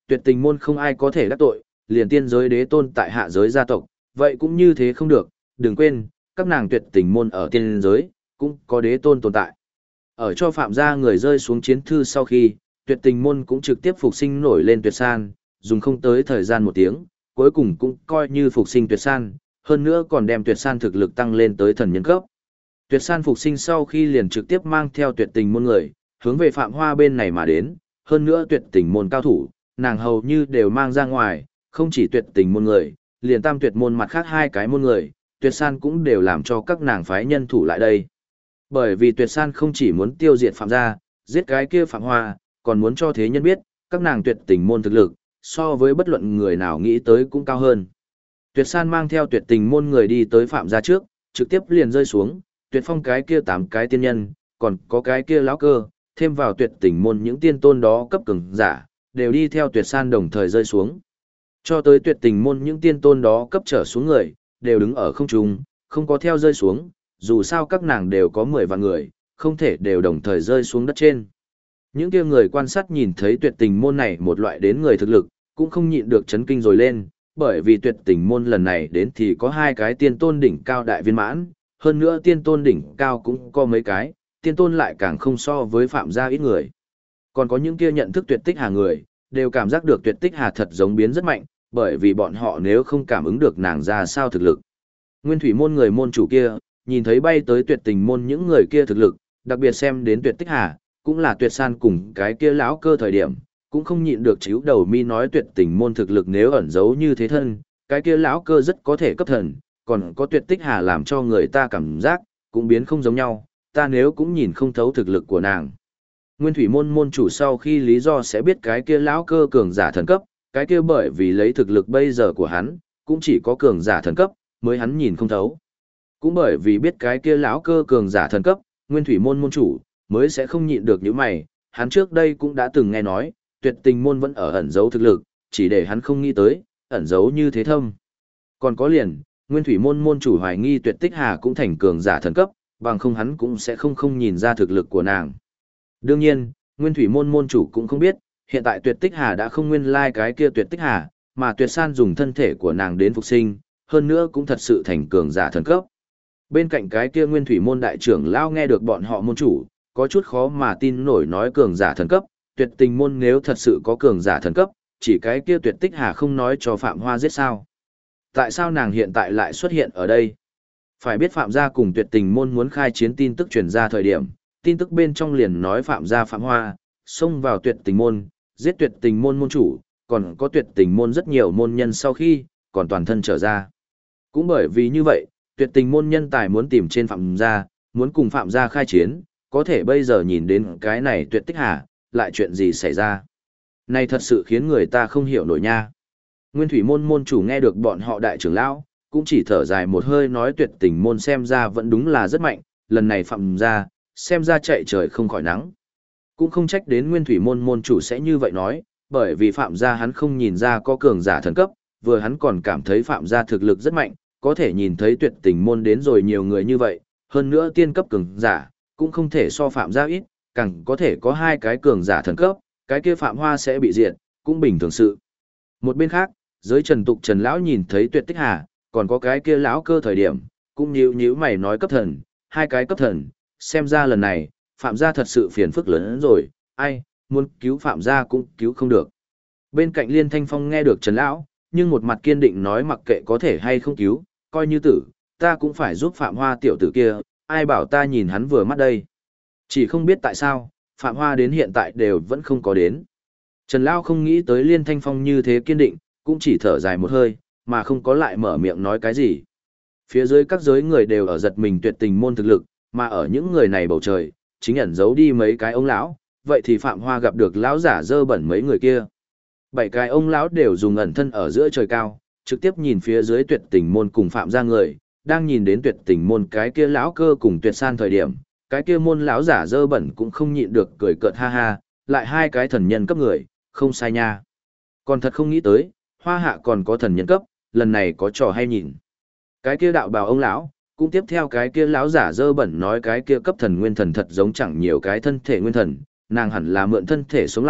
tuyệt tình môn không ai có thể đắc tội, liền tiên giới đế tôn tại hạ giới gia tộc, vậy cũng như thế không được, đừng quên, các nàng tuyệt tình môn ở tiên giới, cũng có đế tôn tồn tại. Ở cho phạm gia người rơi xuống chiến thư sau khi, tuyệt tình môn cũng trực tiếp phục sinh nổi lên tuyệt san, dùng không tới thời gian một tiếng, cuối cùng cũng coi như phục sinh tuyệt san, hơn nữa còn đem tuyệt san thực lực tăng lên tới thần nhân cấp. Tuyệt san phục sinh sau khi liền trực tiếp mang theo tuyệt tình môn người, hướng về Phạm Hoa bên này mà đến, hơn nữa tuyệt tình môn cao thủ, nàng hầu như đều mang ra ngoài, không chỉ tuyệt tình môn người, liền tam tuyệt môn mặt khác hai cái môn người, tuyệt san cũng đều làm cho các nàng phái nhân thủ lại đây. Bởi vì tuyệt san không chỉ muốn tiêu diệt Phạm gia, giết cái kia Phạm Hoa, còn muốn cho thế nhân biết, các nàng tuyệt tình môn thực lực, so với bất luận người nào nghĩ tới cũng cao hơn. Tuyệt san mang theo tuyệt tình môn người đi tới Phạm gia trước, trực tiếp liền rơi xuống, tuyệt phong cái kia 8 cái tiên nhân, còn có cái kia lão cơ, thêm vào tuyệt tình môn những tiên tôn đó cấp cường giả, đều đi theo tuyệt san đồng thời rơi xuống. Cho tới tuyệt tình môn những tiên tôn đó cấp trở xuống người, đều đứng ở không trung, không có theo rơi xuống, dù sao các nàng đều có 10 vạn người, không thể đều đồng thời rơi xuống đất trên. Những kia người quan sát nhìn thấy tuyệt tình môn này một loại đến người thực lực, cũng không nhịn được chấn kinh rồi lên, bởi vì tuyệt tình môn lần này đến thì có 2 cái tiên tôn đỉnh cao đại viên mãn, hơn nữa tiên tôn đỉnh cao cũng có mấy cái, tiên tôn lại càng không so với phạm gia ít người. Còn có những kia nhận thức tuyệt tích hà người, đều cảm giác được tuyệt tích hà thật giống biến rất mạnh, bởi vì bọn họ nếu không cảm ứng được nàng ra sao thực lực. Nguyên thủy môn người môn chủ kia, nhìn thấy bay tới tuyệt tình môn những người kia thực lực, đặc biệt xem đến tuyệt tích hà, cũng là tuyệt san cùng cái kia lão cơ thời điểm, cũng không nhịn được chíu đầu mi nói tuyệt tình môn thực lực nếu ẩn giấu như thế thân, cái kia lão cơ rất có thể cấp thần, còn có tuyệt tích hà làm cho người ta cảm giác, cũng biến không giống nhau, ta nếu cũng nhìn không thấu thực lực của nàng. Nguyên thủy môn môn chủ sau khi lý do sẽ biết cái kia lão cơ cường giả thần cấp, cái kia bởi vì lấy thực lực bây giờ của hắn, cũng chỉ có cường giả thần cấp, mới hắn nhìn không thấu. Cũng bởi vì biết cái kia lão cơ cường giả thần cấp, nguyên thủy môn môn chủ, mới sẽ không nhịn được những mày, hắn trước đây cũng đã từng nghe nói, tuyệt tình môn vẫn ở ẩn giấu thực lực, chỉ để hắn không nghĩ tới, ẩn giấu như thế thâm. Còn có liền, nguyên thủy môn môn chủ hoài nghi tuyệt tích hà cũng thành cường giả thần cấp, bằng không hắn cũng sẽ không nhìn ra thực lực của nàng. Đương nhiên, nguyên thủy môn môn chủ cũng không biết, hiện tại tuyệt tích hà đã không nguyên lai cái kia tuyệt tích hà, mà tuyệt san dùng thân thể của nàng đến phục sinh, hơn nữa cũng thật sự thành cường giả thần cấp. Bên cạnh cái kia nguyên thủy môn đại trưởng lao nghe được bọn họ môn chủ, có chút khó mà tin nổi nói cường giả thần cấp, tuyệt tình môn nếu thật sự có cường giả thần cấp, chỉ cái kia tuyệt tích hà không nói cho Phạm Hoa giết sao. Tại sao nàng hiện tại lại xuất hiện ở đây? Phải biết Phạm gia cùng tuyệt tình môn muốn khai chiến tin tức truyền ra thời điểm, tin tức bên trong liền nói Phạm gia Phạm Hoa, xông vào tuyệt tình môn, giết tuyệt tình môn môn chủ, còn có tuyệt tình môn rất nhiều môn nhân sau khi, còn toàn thân trở ra. Cũng bởi vì như vậy, tuyệt tình môn nhân tài muốn tìm trên Phạm gia, muốn cùng Phạm gia khai chiến, có thể bây giờ nhìn đến cái này tuyệt tích hà, lại chuyện gì xảy ra. Này thật sự khiến người ta không hiểu nổi nha. Nguyên thủy môn môn chủ nghe được bọn họ đại trưởng lão, cũng chỉ thở dài một hơi nói tuyệt tình môn xem ra vẫn đúng là rất mạnh, lần này Phạm gia, xem ra chạy trời không khỏi nắng. Cũng không trách đến nguyên thủy môn môn chủ sẽ như vậy nói, bởi vì Phạm gia hắn không nhìn ra có cường giả thần cấp, vừa hắn còn cảm thấy Phạm gia thực lực rất mạnh, có thể nhìn thấy tuyệt tình môn đến rồi nhiều người như vậy, hơn nữa tiên cấp cường giả, cũng không thể so Phạm gia ít, càng có thể có 2 cái cường giả thần cấp, cái kia Phạm Hoa sẽ bị diệt, cũng bình thường sự. Một bên khác, giới Trần Tục Trần lão nhìn thấy Tuyệt Tích Hà, còn có cái kia lão cơ thời điểm, cũng nhíu mày nói cấp thần, 2 cái cấp thần, xem ra lần này, Phạm gia thật sự phiền phức lớn hơn rồi, ai, muốn cứu Phạm gia cũng cứu không được. Bên cạnh Liên Thanh Phong nghe được Trần lão, nhưng một mặt kiên định nói mặc kệ có thể hay không cứu, coi như tử, ta cũng phải giúp Phạm Hoa tiểu tử kia, ai bảo ta nhìn hắn vừa mắt đây. Chỉ không biết tại sao, Phạm Hoa đến hiện tại đều vẫn không có đến. Trần Lão không nghĩ tới Liên Thanh Phong như thế kiên định, cũng chỉ thở dài một hơi, mà không có lại mở miệng nói cái gì. Phía dưới các giới người đều ở giật mình tuyệt tình môn thực lực, mà ở những người này bầu trời, chính ẩn giấu đi mấy cái ông lão, vậy thì Phạm Hoa gặp được lão giả dơ bẩn mấy người kia. 7 cái ông lão đều dùng ẩn thân ở giữa trời cao, trực tiếp nhìn phía dưới tuyệt tình môn cùng Phạm gia người, đang nhìn đến tuyệt tình môn cái kia lão cơ cùng tuyệt san thời điểm, cái kia môn lão giả dơ bẩn cũng không nhịn được cười cợt ha ha, lại 2 cái thần nhân cấp người, không sai nha. Còn thật không nghĩ tới, Hoa Hạ còn có thần nhân cấp, lần này có trò hay nhìn. Cái kia đạo bào ông lão, cũng tiếp theo cái kia lão giả dơ bẩn nói cái kia cấp thần nguyên thần thật giống chẳng nhiều cái thân thể nguyên thần, nàng hẳn là mượn thân thể sống lại,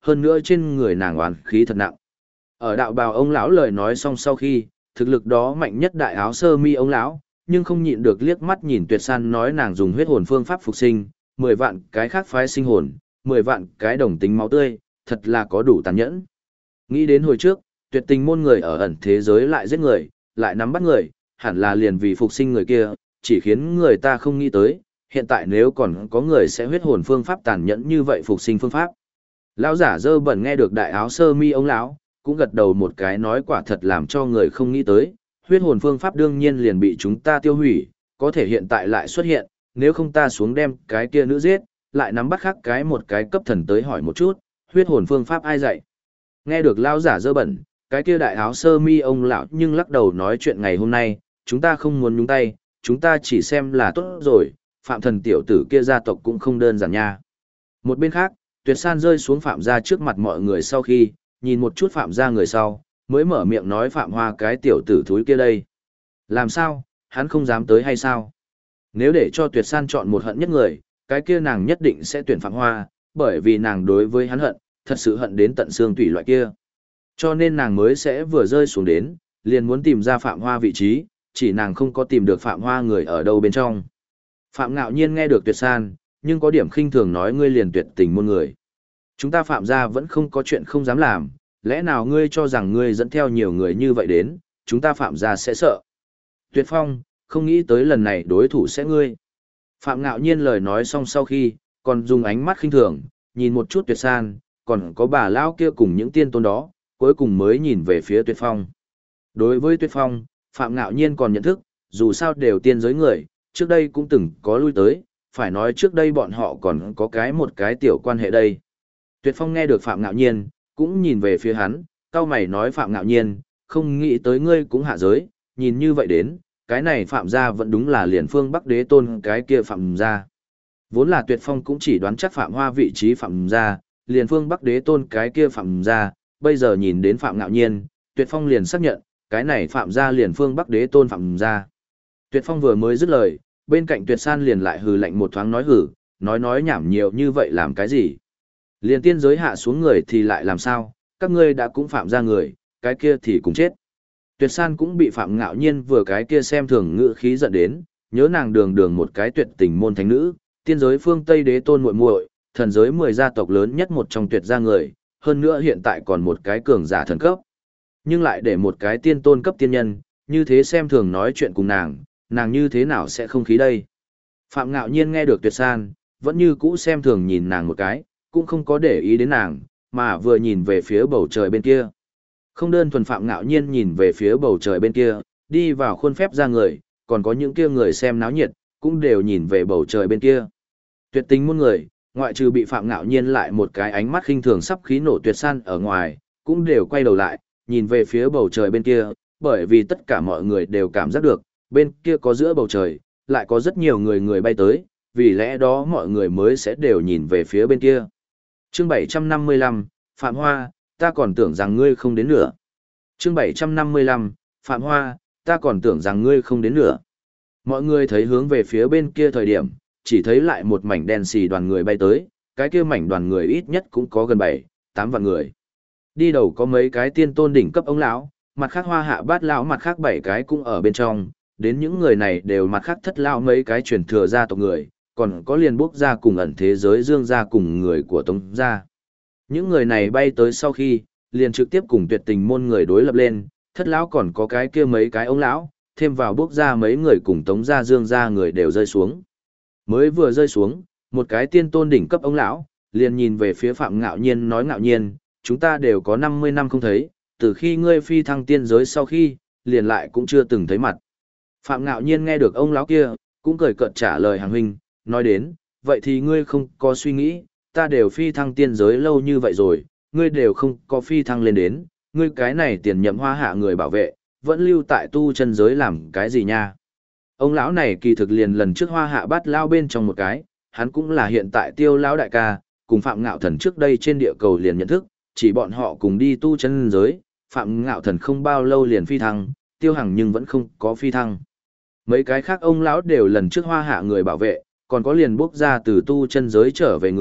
hơn nữa trên người nàng oán khí thật nặng. Ở đạo bào ông lão lời nói xong sau khi, thực lực đó mạnh nhất đại áo sơ mi ông lão, nhưng không nhịn được liếc mắt nhìn Tuyệt San nói nàng dùng huyết hồn phương pháp phục sinh, 10 vạn cái khác phái sinh hồn, 10 vạn cái đồng tính máu tươi, thật là có đủ tàn nhẫn. Nghĩ đến hồi trước, Tuyệt Tình môn người ở ẩn thế giới lại giết người, lại nắm bắt người, hẳn là liền vì phục sinh người kia, chỉ khiến người ta không nghĩ tới, hiện tại nếu còn có người sẽ huyết hồn phương pháp tàn nhẫn như vậy phục sinh phương pháp. Lão giả dơ bẩn nghe được đại áo sơ mi ông lão, cũng gật đầu một cái nói quả thật làm cho người không nghĩ tới, huyết hồn phương pháp đương nhiên liền bị chúng ta tiêu hủy, có thể hiện tại lại xuất hiện, nếu không ta xuống đem cái kia nữ giết, lại nắm bắt khác cái một cái cấp thần tới hỏi một chút, huyết hồn phương pháp ai dạy. Nghe được lão giả dơ bẩn, cái kia đại áo sơ mi ông lão nhưng lắc đầu nói chuyện ngày hôm nay, chúng ta không muốn nhúng tay, chúng ta chỉ xem là tốt rồi, Phạm Thần tiểu tử kia gia tộc cũng không đơn giản nha. Một bên khác, Tuyệt San rơi xuống Phạm gia trước mặt mọi người sau khi, nhìn một chút Phạm gia người sau, mới mở miệng nói Phạm Hoa cái tiểu tử thúi kia đây. Làm sao, hắn không dám tới hay sao? Nếu để cho Tuyệt San chọn một hận nhất người, cái kia nàng nhất định sẽ tuyển Phạm Hoa, bởi vì nàng đối với hắn hận, thật sự hận đến tận xương tủy loại kia. Cho nên nàng mới sẽ vừa rơi xuống đến, liền muốn tìm ra Phạm Hoa vị trí, chỉ nàng không có tìm được Phạm Hoa người ở đâu bên trong. Phạm Ngạo Nhiên nghe được Tuyệt San, nhưng có điểm khinh thường nói ngươi liền Tuyệt Tình môn người. Chúng ta Phạm gia vẫn không có chuyện không dám làm, lẽ nào ngươi cho rằng ngươi dẫn theo nhiều người như vậy đến, chúng ta Phạm gia sẽ sợ. Tuyệt Phong, không nghĩ tới lần này đối thủ sẽ ngươi. Phạm Ngạo Nhiên lời nói xong sau khi, còn dùng ánh mắt khinh thường, nhìn một chút Tuyệt San, còn có bà lão kia cùng những tiên tôn đó, cuối cùng mới nhìn về phía Tuyệt Phong. Đối với Tuyệt Phong, Phạm Ngạo Nhiên còn nhận thức, dù sao đều tiên giới người, trước đây cũng từng có lui tới, phải nói trước đây bọn họ còn có một cái tiểu quan hệ đây. Tuyệt Phong nghe được Phạm Ngạo Nhiên, cũng nhìn về phía hắn, cao mày nói Phạm Ngạo Nhiên, không nghĩ tới ngươi cũng hạ giới, nhìn như vậy đến, cái này Phạm gia vẫn đúng là liền phương Bắc Đế Tôn cái kia Phạm gia. Vốn là Tuyệt Phong cũng chỉ đoán chắc Phạm Hoa vị trí Phạm gia, liền phương Bắc Đế Tôn cái kia Phạm gia, bây giờ nhìn đến Phạm Ngạo Nhiên, Tuyệt Phong liền xác nhận, cái này Phạm gia liền phương Bắc Đế Tôn Phạm gia. Tuyệt Phong vừa mới dứt lời, bên cạnh Tuyệt San liền lại hừ lạnh một thoáng nói hử, nói nhảm nhiều như vậy làm cái gì? Liền tiên giới hạ xuống người thì lại làm sao, các ngươi đã cũng phạm ra người, cái kia thì cũng chết. Tuyệt San cũng bị Phạm Ngạo Nhiên vừa cái kia xem thường ngữ khí giận đến, nhớ nàng đường đường một cái tuyệt tình môn thánh nữ, tiên giới phương Tây Đế Tôn muội muội, thần giới 10 gia tộc lớn nhất một trong tuyệt gia người, hơn nữa hiện tại còn một cái cường giả thần cấp. Nhưng lại để một cái tiên tôn cấp tiên nhân, như thế xem thường nói chuyện cùng nàng như thế nào sẽ không khí đây. Phạm Ngạo Nhiên nghe được Tuyệt San, vẫn như cũ xem thường nhìn nàng một cái, cũng không có để ý đến nàng, mà vừa nhìn về phía bầu trời bên kia. Không đơn thuần Phạm Ngạo Nhiên nhìn về phía bầu trời bên kia, đi vào khuôn phép ra người, còn có những kia người xem náo nhiệt, cũng đều nhìn về bầu trời bên kia. Tuyệt Tình môn người, ngoại trừ bị Phạm Ngạo Nhiên lại một cái ánh mắt khinh thường sắp khí nổ Tuyệt San ở ngoài, cũng đều quay đầu lại, nhìn về phía bầu trời bên kia, bởi vì tất cả mọi người đều cảm giác được, bên kia có giữa bầu trời, lại có rất nhiều người bay tới, vì lẽ đó mọi người mới sẽ đều nhìn về phía bên kia. Chương 755, Phạm Hoa, ta còn tưởng rằng ngươi không đến nữa. Chương 755, Phạm Hoa, ta còn tưởng rằng ngươi không đến nữa. Mọi người thấy hướng về phía bên kia thời điểm, chỉ thấy lại một mảnh đen xì đoàn người bay tới, cái kia mảnh đoàn người ít nhất cũng có gần 7-8 vạn người. Đi đầu có mấy cái tiên tôn đỉnh cấp ông lão, mặt khác Hoa Hạ Bát lão, mặt khác 7 cái cũng ở bên trong, đến những người này đều mặt khác Thất lão mấy cái truyền thừa gia tộc người, còn có liền bốc ra cùng ẩn thế giới Dương gia cùng người của Tống gia. Những người này bay tới sau khi, liền trực tiếp cùng Tuyệt Tình môn người đối lập lên, Thất lão còn có cái kia mấy cái ông lão, thêm vào bốc ra mấy người cùng Tống gia Dương gia người đều rơi xuống. Mới vừa rơi xuống, một cái tiên tôn đỉnh cấp ông lão, liền nhìn về phía Phạm Ngạo Nhiên nói Ngạo Nhiên, chúng ta đều có 50 năm không thấy, từ khi ngươi phi thăng tiên giới sau khi, liền lại cũng chưa từng thấy mặt. Phạm Ngạo Nhiên nghe được ông lão kia, cũng cười cợt trả lời hàng huynh, nói đến, vậy thì ngươi không có suy nghĩ, ta đều phi thăng tiên giới lâu như vậy rồi, ngươi đều không có phi thăng lên đến, ngươi cái này tiền nhậm Hoa Hạ người bảo vệ, vẫn lưu tại tu chân giới làm cái gì nha. Ông lão này kỳ thực liền lần trước Hoa Hạ Bát lão bên trong một cái, hắn cũng là hiện tại Tiêu lão đại ca, cùng Phạm Ngạo Thần trước đây trên địa cầu liền nhận thức, chỉ bọn họ cùng đi tu chân giới, Phạm Ngạo Thần không bao lâu liền phi thăng, Tiêu Hằng nhưng vẫn không có phi thăng. Mấy cái khác ông lão đều lần trước Hoa Hạ người bảo vệ, còn có liền bước ra từ tu chân giới trở về người,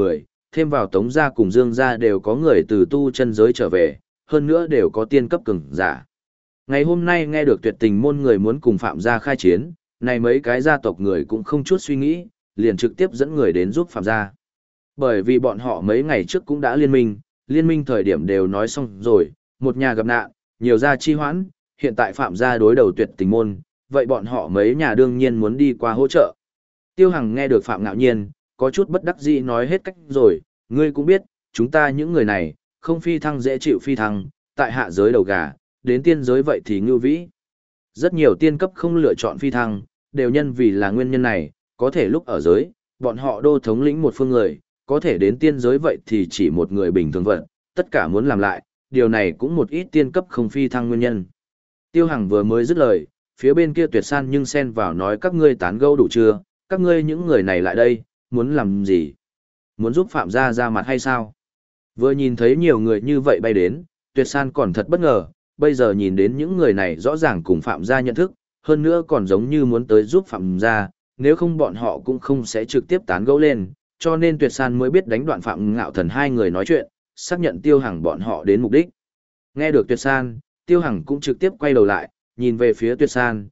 thêm vào Tống gia cùng Dương gia đều có người từ tu chân giới trở về, hơn nữa đều có tiên cấp cường giả. Ngày hôm nay nghe được Tuyệt Tình môn người muốn cùng Phạm gia khai chiến, này mấy cái gia tộc người cũng không chút suy nghĩ, liền trực tiếp dẫn người đến giúp Phạm gia. Bởi vì bọn họ mấy ngày trước cũng đã liên minh thời điểm đều nói xong rồi, một nhà gặp nạn, nhiều gia chi hoãn, hiện tại Phạm gia đối đầu Tuyệt Tình môn, vậy bọn họ mấy nhà đương nhiên muốn đi qua hỗ trợ. Tiêu Hằng nghe được Phạm Ngạo Nhiên, có chút bất đắc dĩ nói hết cách rồi, ngươi cũng biết, chúng ta những người này, không phi thăng dễ chịu phi thăng, tại hạ giới đầu gà, đến tiên giới vậy thì ngưu vĩ. Rất nhiều tiên cấp không lựa chọn phi thăng, đều nhân vì là nguyên nhân này, có thể lúc ở giới, bọn họ đô thống lĩnh một phương người, có thể đến tiên giới vậy thì chỉ một người bình thường vận, tất cả muốn làm lại, điều này cũng một ít tiên cấp không phi thăng nguyên nhân. Tiêu Hằng vừa mới dứt lời, phía bên kia Tuyệt San nhưng xen vào nói các ngươi tán gẫu đủ chưa, các ngươi những người này lại đây, muốn làm gì? Muốn giúp Phạm gia ra mặt hay sao? Vừa nhìn thấy nhiều người như vậy bay đến, Tuyệt San còn thật bất ngờ, bây giờ nhìn đến những người này rõ ràng cùng Phạm gia nhận thức, hơn nữa còn giống như muốn tới giúp Phạm gia, nếu không bọn họ cũng không sẽ trực tiếp tán gẫu lên, cho nên Tuyệt San mới biết đánh đoạn Phạm Ngạo Thần hai người nói chuyện, xác nhận Tiêu Hằng bọn họ đến mục đích. Nghe được Tuyệt San, Tiêu Hằng cũng trực tiếp quay đầu lại, nhìn về phía Tuyệt San,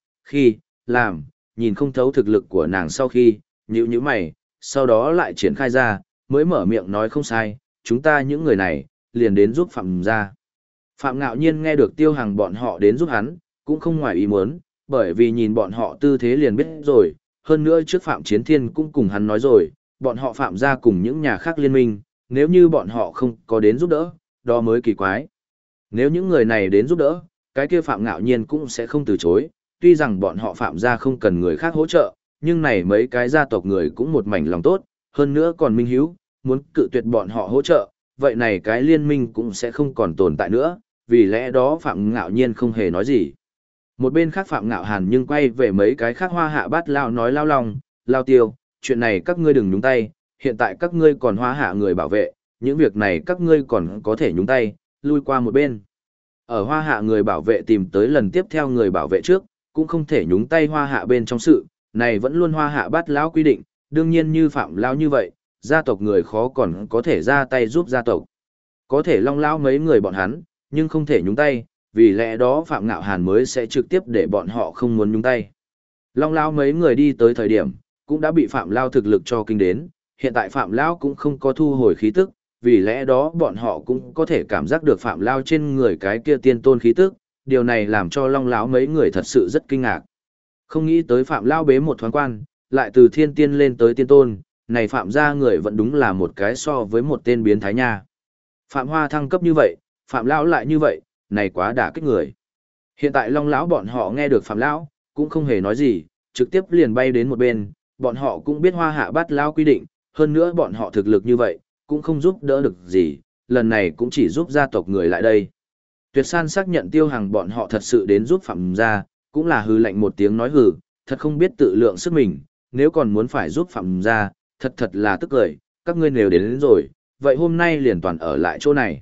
nhìn không thấu thực lực của nàng sau khi, nhíu mày, sau đó lại triển khai ra, mới mở miệng nói không sai, chúng ta những người này, liền đến giúp Phạm gia. Phạm Ngạo Nhiên nghe được Tiêu Hằng bọn họ đến giúp hắn, cũng không ngoài ý muốn, bởi vì nhìn bọn họ tư thế liền biết rồi, hơn nữa trước Phạm Chiến Thiên cũng cùng hắn nói rồi, bọn họ Phạm gia cùng những nhà khác liên minh, nếu như bọn họ không có đến giúp đỡ, đó mới kỳ quái. Nếu những người này đến giúp đỡ, cái kia Phạm Ngạo Nhiên cũng sẽ không từ chối, tuy rằng bọn họ Phạm gia không cần người khác hỗ trợ, nhưng này mấy cái gia tộc người cũng một mảnh lòng tốt, hơn nữa còn minh hiếu, muốn cự tuyệt bọn họ hỗ trợ, vậy này cái liên minh cũng sẽ không còn tồn tại nữa, vì lẽ đó Phạm Ngạo Nhiên không hề nói gì. Một bên khác Phạm Ngạo Hàn nhưng quay về mấy cái khác Hoa Hạ Bát Lao nói lao lòng, lao tiêu, chuyện này các ngươi đừng nhúng tay, hiện tại các ngươi còn Hoa Hạ người bảo vệ, những việc này các ngươi còn có thể nhúng tay, lui qua một bên. Ở Hoa Hạ người bảo vệ tìm tới lần tiếp theo người bảo vệ trước, cũng không thể nhúng tay Hoa Hạ bên trong sự, này vẫn luôn Hoa Hạ Bát Lão quy định, đương nhiên như Phạm Lão như vậy, gia tộc người khó còn có thể ra tay giúp gia tộc. Có thể Long Lão mấy người bọn hắn, nhưng không thể nhúng tay, vì lẽ đó Phạm Ngạo Hàn mới sẽ trực tiếp để bọn họ không muốn nhúng tay. Long Lão mấy người đi tới thời điểm, cũng đã bị Phạm Lão thực lực cho kinh đến, hiện tại Phạm Lão cũng không có thu hồi khí tức, vì lẽ đó bọn họ cũng có thể cảm giác được Phạm Lão trên người cái kia tiên tôn khí tức, điều này làm cho Long Lão mấy người thật sự rất kinh ngạc. Không nghĩ tới Phạm Lão bế một thoáng quan, lại từ thiên tiên lên tới tiên tôn, này Phạm gia người vẫn đúng là một cái so với một tên biến thái nha. Phạm Hoa thăng cấp như vậy, Phạm Lão lại như vậy, này quá đả kích người. Hiện tại Long Lão bọn họ nghe được Phạm Lão, cũng không hề nói gì, trực tiếp liền bay đến một bên, bọn họ cũng biết Hoa Hạ Bát Lão quy định, hơn nữa bọn họ thực lực như vậy, cũng không giúp đỡ được gì, lần này cũng chỉ giúp gia tộc người lại đây. Tuyệt San xác nhận Tiêu Hằng bọn họ thật sự đến giúp Phạm gia, cũng là hừ lạnh một tiếng nói hừ, thật không biết tự lượng sức mình, nếu còn muốn phải giúp Phạm gia, thật là tức cười, các ngươi nếu đến rồi, vậy hôm nay liền toàn ở lại chỗ này.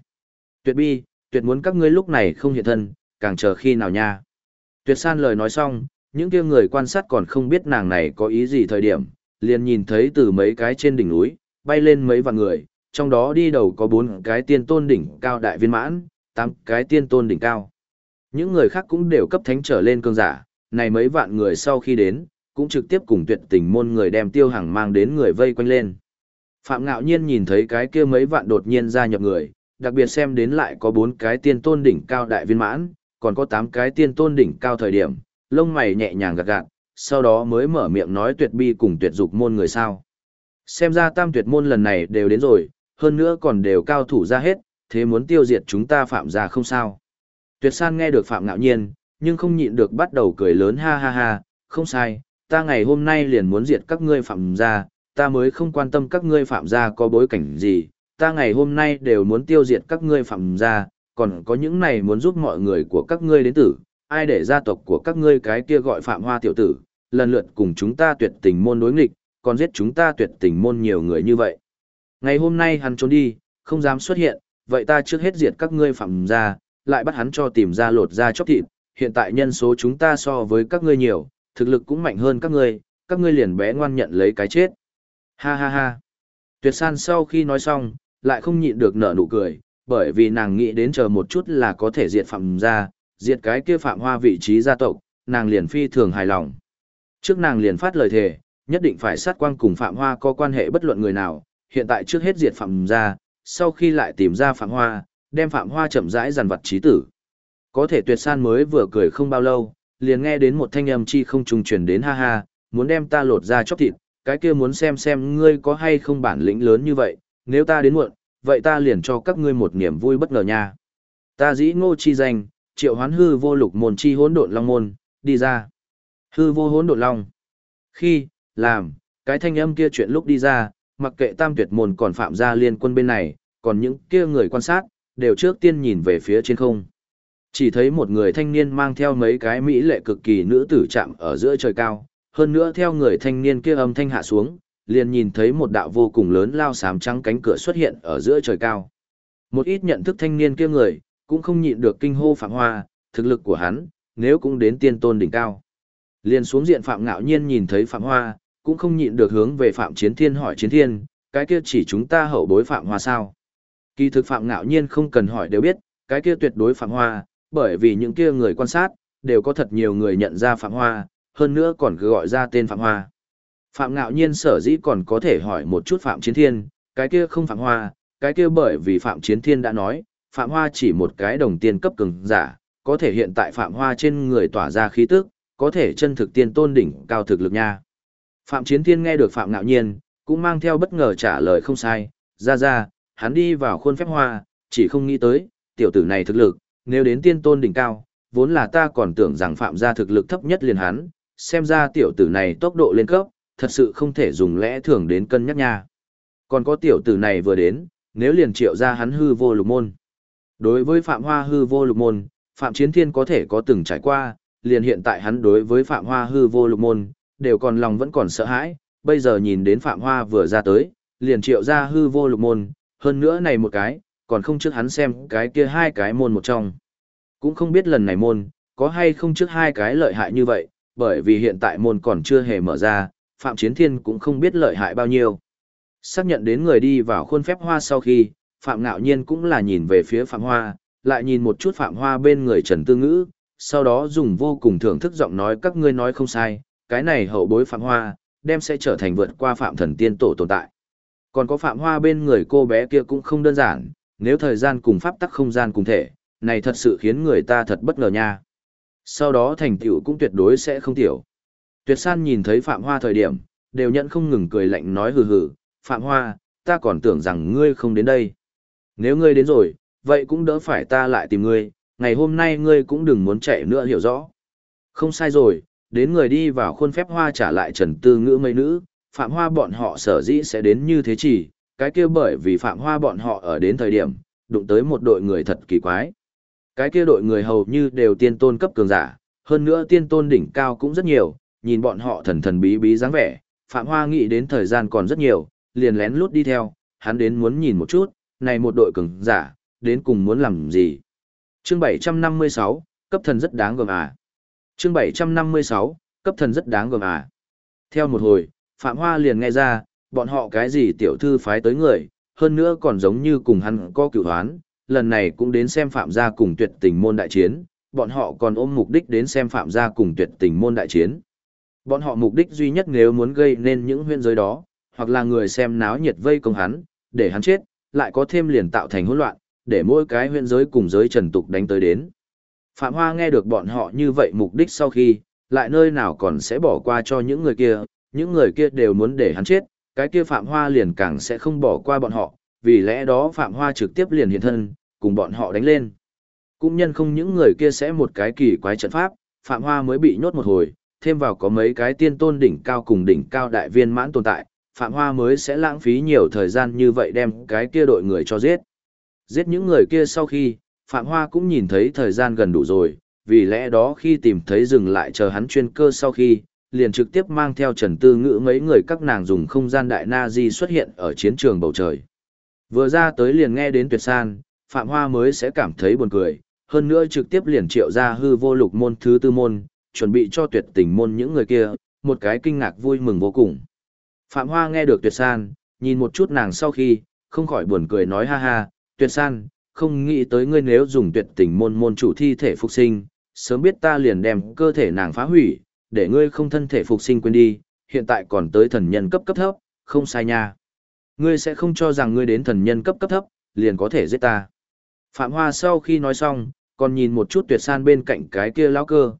Tuyệt muốn các ngươi lúc này không hiện thân, càng chờ khi nào nha. Tuyệt San lời nói xong, những kia người quan sát còn không biết nàng này có ý gì thời điểm, liền nhìn thấy từ mấy cái trên đỉnh núi, bay lên mấy vạn người, trong đó đi đầu có 4 cái tiên tôn đỉnh cao đại viên mãn, 8 cái tiên tôn đỉnh cao. Những người khác cũng đều cấp thánh trở lên cường giả, này mấy vạn người sau khi đến, cũng trực tiếp cùng Tuyệt Tình môn người đem Tiêu Hằng mang đến người vây quanh lên. Phạm Ngạo Nhiên nhìn thấy cái kia mấy vạn đột nhiên gia nhập người, đặc biệt xem đến lại có 4 cái tiên tôn đỉnh cao đại viên mãn, còn có 8 cái tiên tôn đỉnh cao thời điểm, lông mày nhẹ nhàng gạt, sau đó mới mở miệng nói Tuyệt Bi cùng Tuyệt Dục môn người sao. Xem ra tam tuyệt môn lần này đều đến rồi, hơn nữa còn đều cao thủ ra hết, thế muốn tiêu diệt chúng ta Phạm gia không sao. Tuyệt San nghe được Phạm Ngạo Nhiên, nhưng không nhịn được bắt đầu cười lớn ha ha ha, không sai, ta ngày hôm nay liền muốn diệt các ngươi Phạm gia, ta mới không quan tâm các ngươi Phạm gia có bối cảnh gì, ta ngày hôm nay đều muốn tiêu diệt các ngươi Phạm gia, còn có những này muốn giúp mọi người của các ngươi đến tử, ai để gia tộc của các ngươi cái kia gọi Phạm Hoa tiểu tử, lần lượt cùng chúng ta Tuyệt Tình môn đối nghịch, còn giết chúng ta Tuyệt Tình môn nhiều người như vậy. Ngày hôm nay hắn trốn đi, không dám xuất hiện, vậy ta trước hết diệt các ngươi Phạm gia, lại bắt hắn cho tìm ra lột da chóc thịt, hiện tại nhân số chúng ta so với các ngươi nhiều, thực lực cũng mạnh hơn các ngươi liền bé ngoan nhận lấy cái chết. Ha ha ha. Tuyệt San sau khi nói xong, lại không nhịn được nở nụ cười, bởi vì nàng nghĩ đến chờ một chút là có thể diệt Phạm gia, diệt cái kia Phạm Hoa vị trí gia tộc, nàng liền phi thường hài lòng. Trước nàng liền phát lời thề, nhất định phải sát quang cùng Phạm Hoa có quan hệ bất luận người nào, hiện tại trước hết diệt Phạm gia, sau khi lại tìm ra Phạm Hoa, đem Phạm Hoa chậm rãi dàn vật chí tử. Có thể Tuyệt San mới vừa cười không bao lâu, liền nghe đến một thanh âm chi không trùng truyền đến ha ha, muốn đem ta lột ra chóc thịt, cái kia muốn xem ngươi có hay không bản lĩnh lớn như vậy, nếu ta đến muộn, vậy ta liền cho các ngươi một niềm vui bất ngờ nha. Ta dĩ ngô chi danh, triệu hoán hư vô lục môn chi hỗn độn long môn, đi ra. Hư vô hỗn độn long. Khi, làm, cái thanh âm kia chuyện lúc đi ra, mặc kệ tam tuyệt môn còn Phạm gia liên quân bên này, còn những kia người quan sát, đều trước tiên nhìn về phía trên không. Chỉ thấy một người thanh niên mang theo mấy cái mỹ lệ cực kỳ nữ tử chạm ở giữa trời cao, hơn nữa theo người thanh niên kia âm thanh hạ xuống, liền nhìn thấy một đạo vô cùng lớn lao xám trắng cánh cửa xuất hiện ở giữa trời cao. Một ít nhận thức thanh niên kia người, cũng không nhịn được kinh hô Phạm Hoa, thực lực của hắn, nếu cũng đến tiên tôn đỉnh cao. Liền xuống diện Phạm Ngạo Nhiên nhìn thấy Phạm Hoa, cũng không nhịn được hướng về Phạm Chiến Thiên hỏi Chiến Thiên, cái kia chỉ chúng ta hậu bối Phạm Hoa sao? Kỳ thực Phạm Ngạo Nhiên không cần hỏi đều biết, cái kia tuyệt đối Phạm Hoa, bởi vì những kia người quan sát, đều có thật nhiều người nhận ra Phạm Hoa, hơn nữa còn cứ gọi ra tên Phạm Hoa. Phạm Ngạo Nhiên sở dĩ còn có thể hỏi một chút Phạm Chiến Thiên, cái kia không Phạm Hoa, cái kia bởi vì Phạm Chiến Thiên đã nói, Phạm Hoa chỉ một cái đồng tiên cấp cường giả, có thể hiện tại Phạm Hoa trên người tỏa ra khí tức, có thể chân thực tiên tôn đỉnh cao thực lực nha. Phạm Chiến Thiên nghe được Phạm Ngạo Nhiên, cũng mang theo bất ngờ trả lời không sai, ra, hắn đi vào khuôn phép hoa, chỉ không nghĩ tới, tiểu tử này thực lực, nếu đến tiên tôn đỉnh cao, vốn là ta còn tưởng rằng Phạm gia thực lực thấp nhất liền hắn, xem ra tiểu tử này tốc độ lên cấp, thật sự không thể dùng lẽ thường đến cân nhắc nha. Còn có tiểu tử này vừa đến, nếu liền triệu ra hắn hư vô lục môn. Đối với Phạm Hoa hư vô lục môn, Phạm Chiến Thiên có thể có từng trải qua, liền hiện tại hắn đối với Phạm Hoa hư vô lục môn, đều còn lòng vẫn còn sợ hãi, bây giờ nhìn đến Phạm Hoa vừa ra tới, liền triệu ra hư vô lục môn, hơn nữa này một cái, còn không trước hắn xem cái kia hai cái môn một trong. Cũng không biết lần này môn, có hay không trước hai cái lợi hại như vậy, bởi vì hiện tại môn còn chưa hề mở ra, Phạm Chiến Thiên cũng không biết lợi hại bao nhiêu. Xác nhận đến người đi vào khuôn phép hoa sau khi, Phạm Ngạo Nhiên cũng là nhìn về phía Phạm Hoa, lại nhìn một chút Phạm Hoa bên người Trần Tư Ngữ, sau đó dùng vô cùng thưởng thức giọng nói các ngươi nói không sai, cái này hậu bối Phạm Hoa, đem sẽ trở thành vượt qua Phạm Thần Tiên Tổ tồn tại. Còn có Phạm Hoa bên người cô bé kia cũng không đơn giản, nếu thời gian cùng pháp tắc không gian cùng thể, này thật sự khiến người ta thật bất ngờ nha. Sau đó thành tựu cũng tuyệt đối sẽ không tiểu. Tuyệt San nhìn thấy Phạm Hoa thời điểm, đều nhận không ngừng cười lạnh nói hừ hừ, Phạm Hoa, ta còn tưởng rằng ngươi không đến đây. Nếu ngươi đến rồi, vậy cũng đỡ phải ta lại tìm ngươi, ngày hôm nay ngươi cũng đừng muốn chạy nữa hiểu rõ. Không sai rồi, đến người đi vào khuôn phép Hoa trả lại Trần Tư Ngữ mấy nữ, Phạm Hoa bọn họ sở dĩ sẽ đến như thế chỉ, cái kia bởi vì Phạm Hoa bọn họ ở đến thời điểm, đụng tới một đội người thật kỳ quái. Cái kia đội người hầu như đều tiên tôn cấp cường giả, hơn nữa tiên tôn đỉnh cao cũng rất nhiều, nhìn bọn họ thần thần bí bí dáng vẻ, Phạm Hoa nghĩ đến thời gian còn rất nhiều, liền lén lút đi theo, hắn đến muốn nhìn một chút, này một đội cường giả, đến cùng muốn làm gì. Chương 756, cấp thần rất đáng gờm à. Chương 756, cấp thần rất đáng gờm à. Theo một hồi, Phạm Hoa liền nghe ra, bọn họ cái gì tiểu thư phái tới người, hơn nữa còn giống như cùng hắn có cửu hoán, lần này cũng đến xem Phạm gia cùng Tuyệt Tình môn đại chiến, bọn họ còn ôm mục đích đến xem Phạm gia cùng Tuyệt Tình môn đại chiến. Bọn họ mục đích duy nhất nếu muốn gây nên những huyễn giới đó, hoặc là người xem náo nhiệt vây công hắn, để hắn chết, lại có thêm liền tạo thành hỗn loạn, để mỗi cái huyễn giới cùng giới trần tục đánh tới đến. Phạm Hoa nghe được bọn họ như vậy mục đích sau khi, lại nơi nào còn sẽ bỏ qua cho những người kia đều muốn để hắn chết, cái kia Phạm Hoa liền càng sẽ không bỏ qua bọn họ, vì lẽ đó Phạm Hoa trực tiếp liền hiện thân, cùng bọn họ đánh lên. Cũng nhân không những người kia sẽ một cái kỳ quái trận pháp, Phạm Hoa mới bị nhốt một hồi, thêm vào có mấy cái tiên tôn đỉnh cao cùng đỉnh cao đại viên mãn tồn tại, Phạm Hoa mới sẽ lãng phí nhiều thời gian như vậy đem cái kia đội người cho giết. Giết những người kia sau khi, Phạm Hoa cũng nhìn thấy thời gian gần đủ rồi, vì lẽ đó khi tìm thấy dừng lại chờ hắn chuyên cơ sau khi, liền trực tiếp mang theo Trần Tư Ngữ mấy người các nàng dùng không gian đại na di xuất hiện ở chiến trường bầu trời. Vừa ra tới liền nghe đến Tuyệt San, Phạm Hoa mới sẽ cảm thấy buồn cười, hơn nữa trực tiếp liền triệu ra hư vô lục môn thứ tư môn, chuẩn bị cho Tuyệt Tình môn những người kia, một cái kinh ngạc vui mừng vô cùng. Phạm Hoa nghe được Tuyệt San, nhìn một chút nàng sau khi, không khỏi buồn cười nói ha ha, Tuyệt San, không nghĩ tới ngươi nếu dùng tuyệt tình môn môn chủ thi thể phục sinh, sớm biết ta liền đem cơ thể nàng phá hủy, để ngươi không thân thể phục sinh quên đi, hiện tại còn tới thần nhân cấp cấp thấp, không sai nha. Ngươi sẽ không cho rằng ngươi đến thần nhân cấp cấp thấp, liền có thể giết ta. Phạm Hoa sau khi nói xong, còn nhìn một chút Tuyệt San bên cạnh cái kia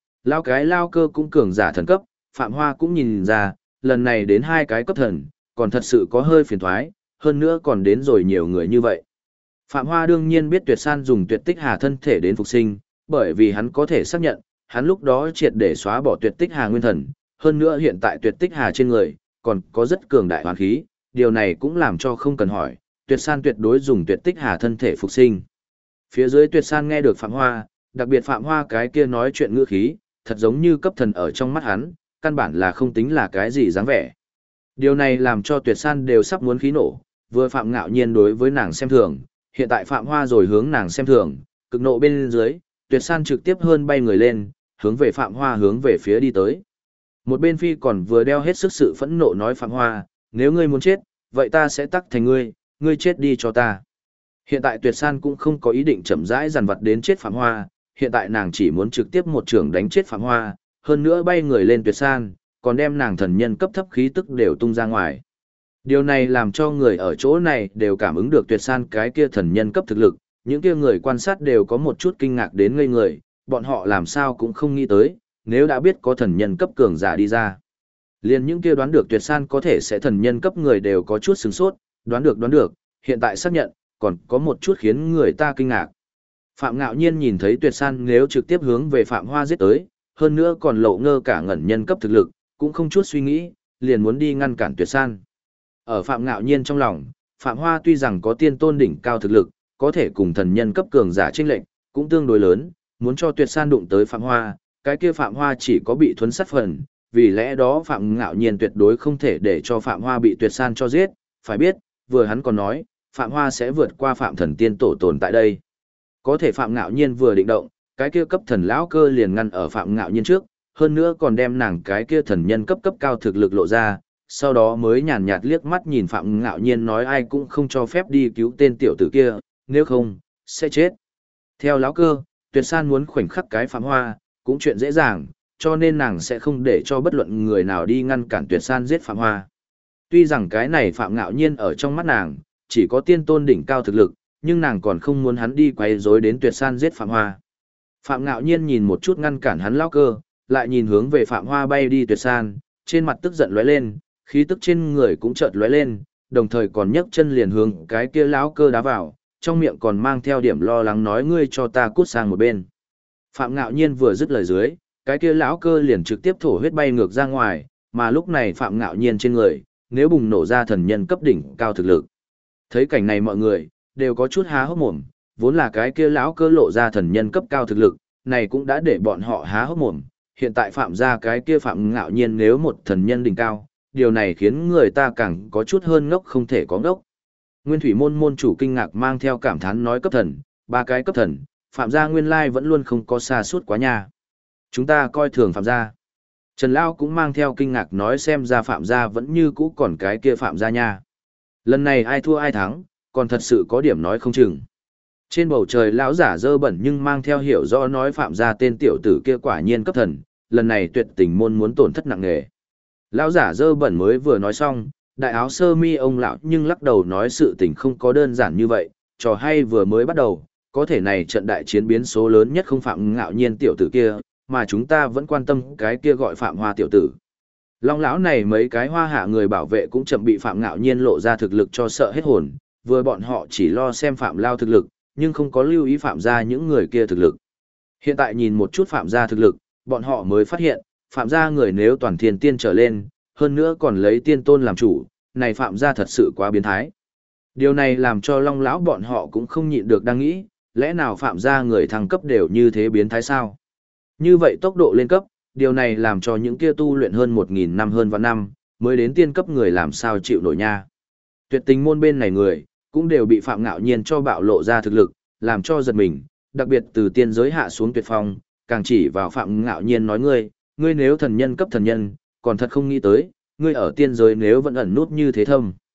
lao cơ cũng cường giả thần cấp, Phạm Hoa cũng nhìn ra, lần này đến 2 cái cấp thần, còn thật sự có hơi phiền thoái, hơn nữa còn đến rồi nhiều người như vậy. Phạm Hoa đương nhiên biết Tuyệt San dùng tuyệt tích hà thân thể đến phục sinh, bởi vì hắn có thể xác nhận, hắn lúc đó triệt để xóa bỏ tuyệt tích hà nguyên thần, hơn nữa hiện tại tuyệt tích hà trên người, còn có rất cường đại hoàn khí, điều này cũng làm cho không cần hỏi, Tuyệt San tuyệt đối dùng tuyệt tích hà thân thể phục sinh. Phía dưới Tuyệt San nghe được Phạm Hoa, đặc biệt Phạm Hoa cái kia nói chuyện ngữ khí, thật giống như cấp thần ở trong mắt hắn, căn bản là không tính là cái gì dáng vẻ. Điều này làm cho Tuyệt San đều sắp muốn khí nổ, vừa Phạm Ngạo Nhiên đối với nàng xem thường, hiện tại Phạm Hoa rồi hướng nàng xem thường, cực nộ bên dưới, Tuyệt San trực tiếp hơn bay người lên, hướng về Phạm Hoa hướng về phía đi tới. Một bên phi còn vừa đeo hết sức sự phẫn nộ nói Phạm Hoa, nếu ngươi muốn chết, vậy ta sẽ tắc thành ngươi, ngươi chết đi cho ta. Hiện tại Tuyệt San cũng không có ý định chậm rãi dằn vặt đến chết Phạm Hoa, hiện tại nàng chỉ muốn trực tiếp một trường đánh chết Phạm Hoa, hơn nữa bay người lên Tuyệt San, còn đem nàng thần nhân cấp thấp khí tức đều tung ra ngoài. Điều này làm cho người ở chỗ này đều cảm ứng được Tuyệt San cái kia thần nhân cấp thực lực, những kia người quan sát đều có một chút kinh ngạc đến ngây người, bọn họ làm sao cũng không nghĩ tới, nếu đã biết có thần nhân cấp cường giả đi ra. Liền những kia đoán được Tuyệt San có thể sẽ thần nhân cấp người đều có chút sửng sốt, đoán được, hiện tại xác nhận, còn có một chút khiến người ta kinh ngạc. Phạm Ngạo Nhiên nhìn thấy Tuyệt San nếu trực tiếp hướng về Phạm Hoa giết tới, hơn nữa còn lộ ngơ cả ngẩn nhân cấp thực lực, cũng không chút suy nghĩ, liền muốn đi ngăn cản Tuyệt San. Ở Phạm Ngạo Nhiên trong lòng, Phạm Hoa tuy rằng có tiên tôn đỉnh cao thực lực, có thể cùng thần nhân cấp cường giả chênh lệnh, cũng tương đối lớn, muốn cho Tuyệt San đụng tới Phạm Hoa, cái kia Phạm Hoa chỉ có bị thuấn sát phần, vì lẽ đó Phạm Ngạo Nhiên tuyệt đối không thể để cho Phạm Hoa bị Tuyệt San cho giết, phải biết, vừa hắn còn nói, Phạm Hoa sẽ vượt qua Phạm Thần Tiên Tổ tồn tại đây. Có thể Phạm Ngạo Nhiên vừa định động, cái kia cấp thần lão cơ liền ngăn ở Phạm Ngạo Nhiên trước, hơn nữa còn đem nàng cái kia thần nhân cấp cao thực lực lộ ra, sau đó mới nhàn nhạt liếc mắt nhìn Phạm Ngạo Nhiên nói ai cũng không cho phép đi cứu tên tiểu tử kia, nếu không, sẽ chết. Theo lão cơ, Tuyệt San muốn khoảnh khắc cái Phạm Hoa, cũng chuyện dễ dàng, cho nên nàng sẽ không để cho bất luận người nào đi ngăn cản Tuyệt San giết Phạm Hoa. Tuy rằng cái này Phạm Ngạo Nhiên ở trong mắt nàng, chỉ có tiên tôn đỉnh cao thực lực, nhưng nàng còn không muốn hắn đi quay rối đến Tuyệt San giết Phạm Hoa. Phạm Ngạo Nhiên nhìn một chút ngăn cản hắn lão cơ, lại nhìn hướng về Phạm Hoa bay đi Tuyệt San, trên mặt tức giận lóe lên, khí tức trên người cũng chợt lóe lên, đồng thời còn nhấc chân liền hướng cái kia lão cơ đá vào, trong miệng còn mang theo điểm lo lắng nói ngươi cho ta cút sang một bên. Phạm Ngạo Nhiên vừa dứt lời dưới, cái kia lão cơ liền trực tiếp thổ huyết bay ngược ra ngoài, mà lúc này Phạm Ngạo Nhiên trên người, nếu bùng nổ ra thần nhân cấp đỉnh cao thực lực. Thấy cảnh này mọi người đều có chút há hốc mồm, vốn là cái kia lão cơ lộ ra thần nhân cấp cao thực lực, này cũng đã để bọn họ há hốc mồm, hiện tại Phạm gia cái kia Phạm Ngạo Nhiên nếu một thần nhân đỉnh cao, điều này khiến người ta càng có chút hơn ngốc không thể có ngốc. Nguyên Thủy môn môn chủ kinh ngạc mang theo cảm thán nói cấp thần, 3 cái cấp thần, Phạm gia nguyên lai vẫn luôn không có xa suốt quá nha. Chúng ta coi thường Phạm gia. Trần Lao cũng mang theo kinh ngạc nói xem ra Phạm gia vẫn như cũ còn cái kia Phạm gia nha. Lần này ai thua ai thắng, còn thật sự có điểm nói không chừng. Trên bầu trời lão giả dơ bẩn nhưng mang theo hiểu rõ nói Phạm gia tên tiểu tử kia quả nhiên cấp thần, lần này tuyệt tình môn muốn tổn thất nặng nề. Lão giả dơ bẩn mới vừa nói xong, đại áo sơ mi ông lão nhưng lắc đầu nói sự tình không có đơn giản như vậy, trò hay vừa mới bắt đầu, có thể này trận đại chiến biến số lớn nhất không Phạm Ngạo Nhiên tiểu tử kia, mà chúng ta vẫn quan tâm cái kia gọi Phạm Hoa tiểu tử. Long lão này mấy cái hoa hạ người bảo vệ cũng chậm bị Phạm Ngạo Nhiên lộ ra thực lực cho sợ hết hồn, vừa bọn họ chỉ lo xem Phạm Lao thực lực, nhưng không có lưu ý Phạm gia những người kia thực lực. Hiện tại nhìn một chút Phạm gia thực lực, bọn họ mới phát hiện, Phạm gia người nếu toàn thiên tiên trở lên, hơn nữa còn lấy tiên tôn làm chủ, này Phạm gia thật sự quá biến thái. Điều này làm cho Long lão bọn họ cũng không nhịn được đang nghĩ, lẽ nào Phạm gia người thăng cấp đều như thế biến thái sao? Như vậy tốc độ lên cấp, điều này làm cho những kia tu luyện hơn 1000 năm hơn vạn năm, mới đến tiên cấp người làm sao chịu nổi nha. Tuyệt tình môn bên này người, cũng đều bị Phạm Ngạo Nhiên cho bạo lộ ra thực lực, làm cho giật mình, đặc biệt từ tiên giới hạ xuống tuyệt phong, càng chỉ vào Phạm Ngạo Nhiên nói ngươi nếu thần nhân cấp thần nhân, còn thật không nghĩ tới, ngươi ở tiên giới nếu vẫn ẩn nút như thế thâm.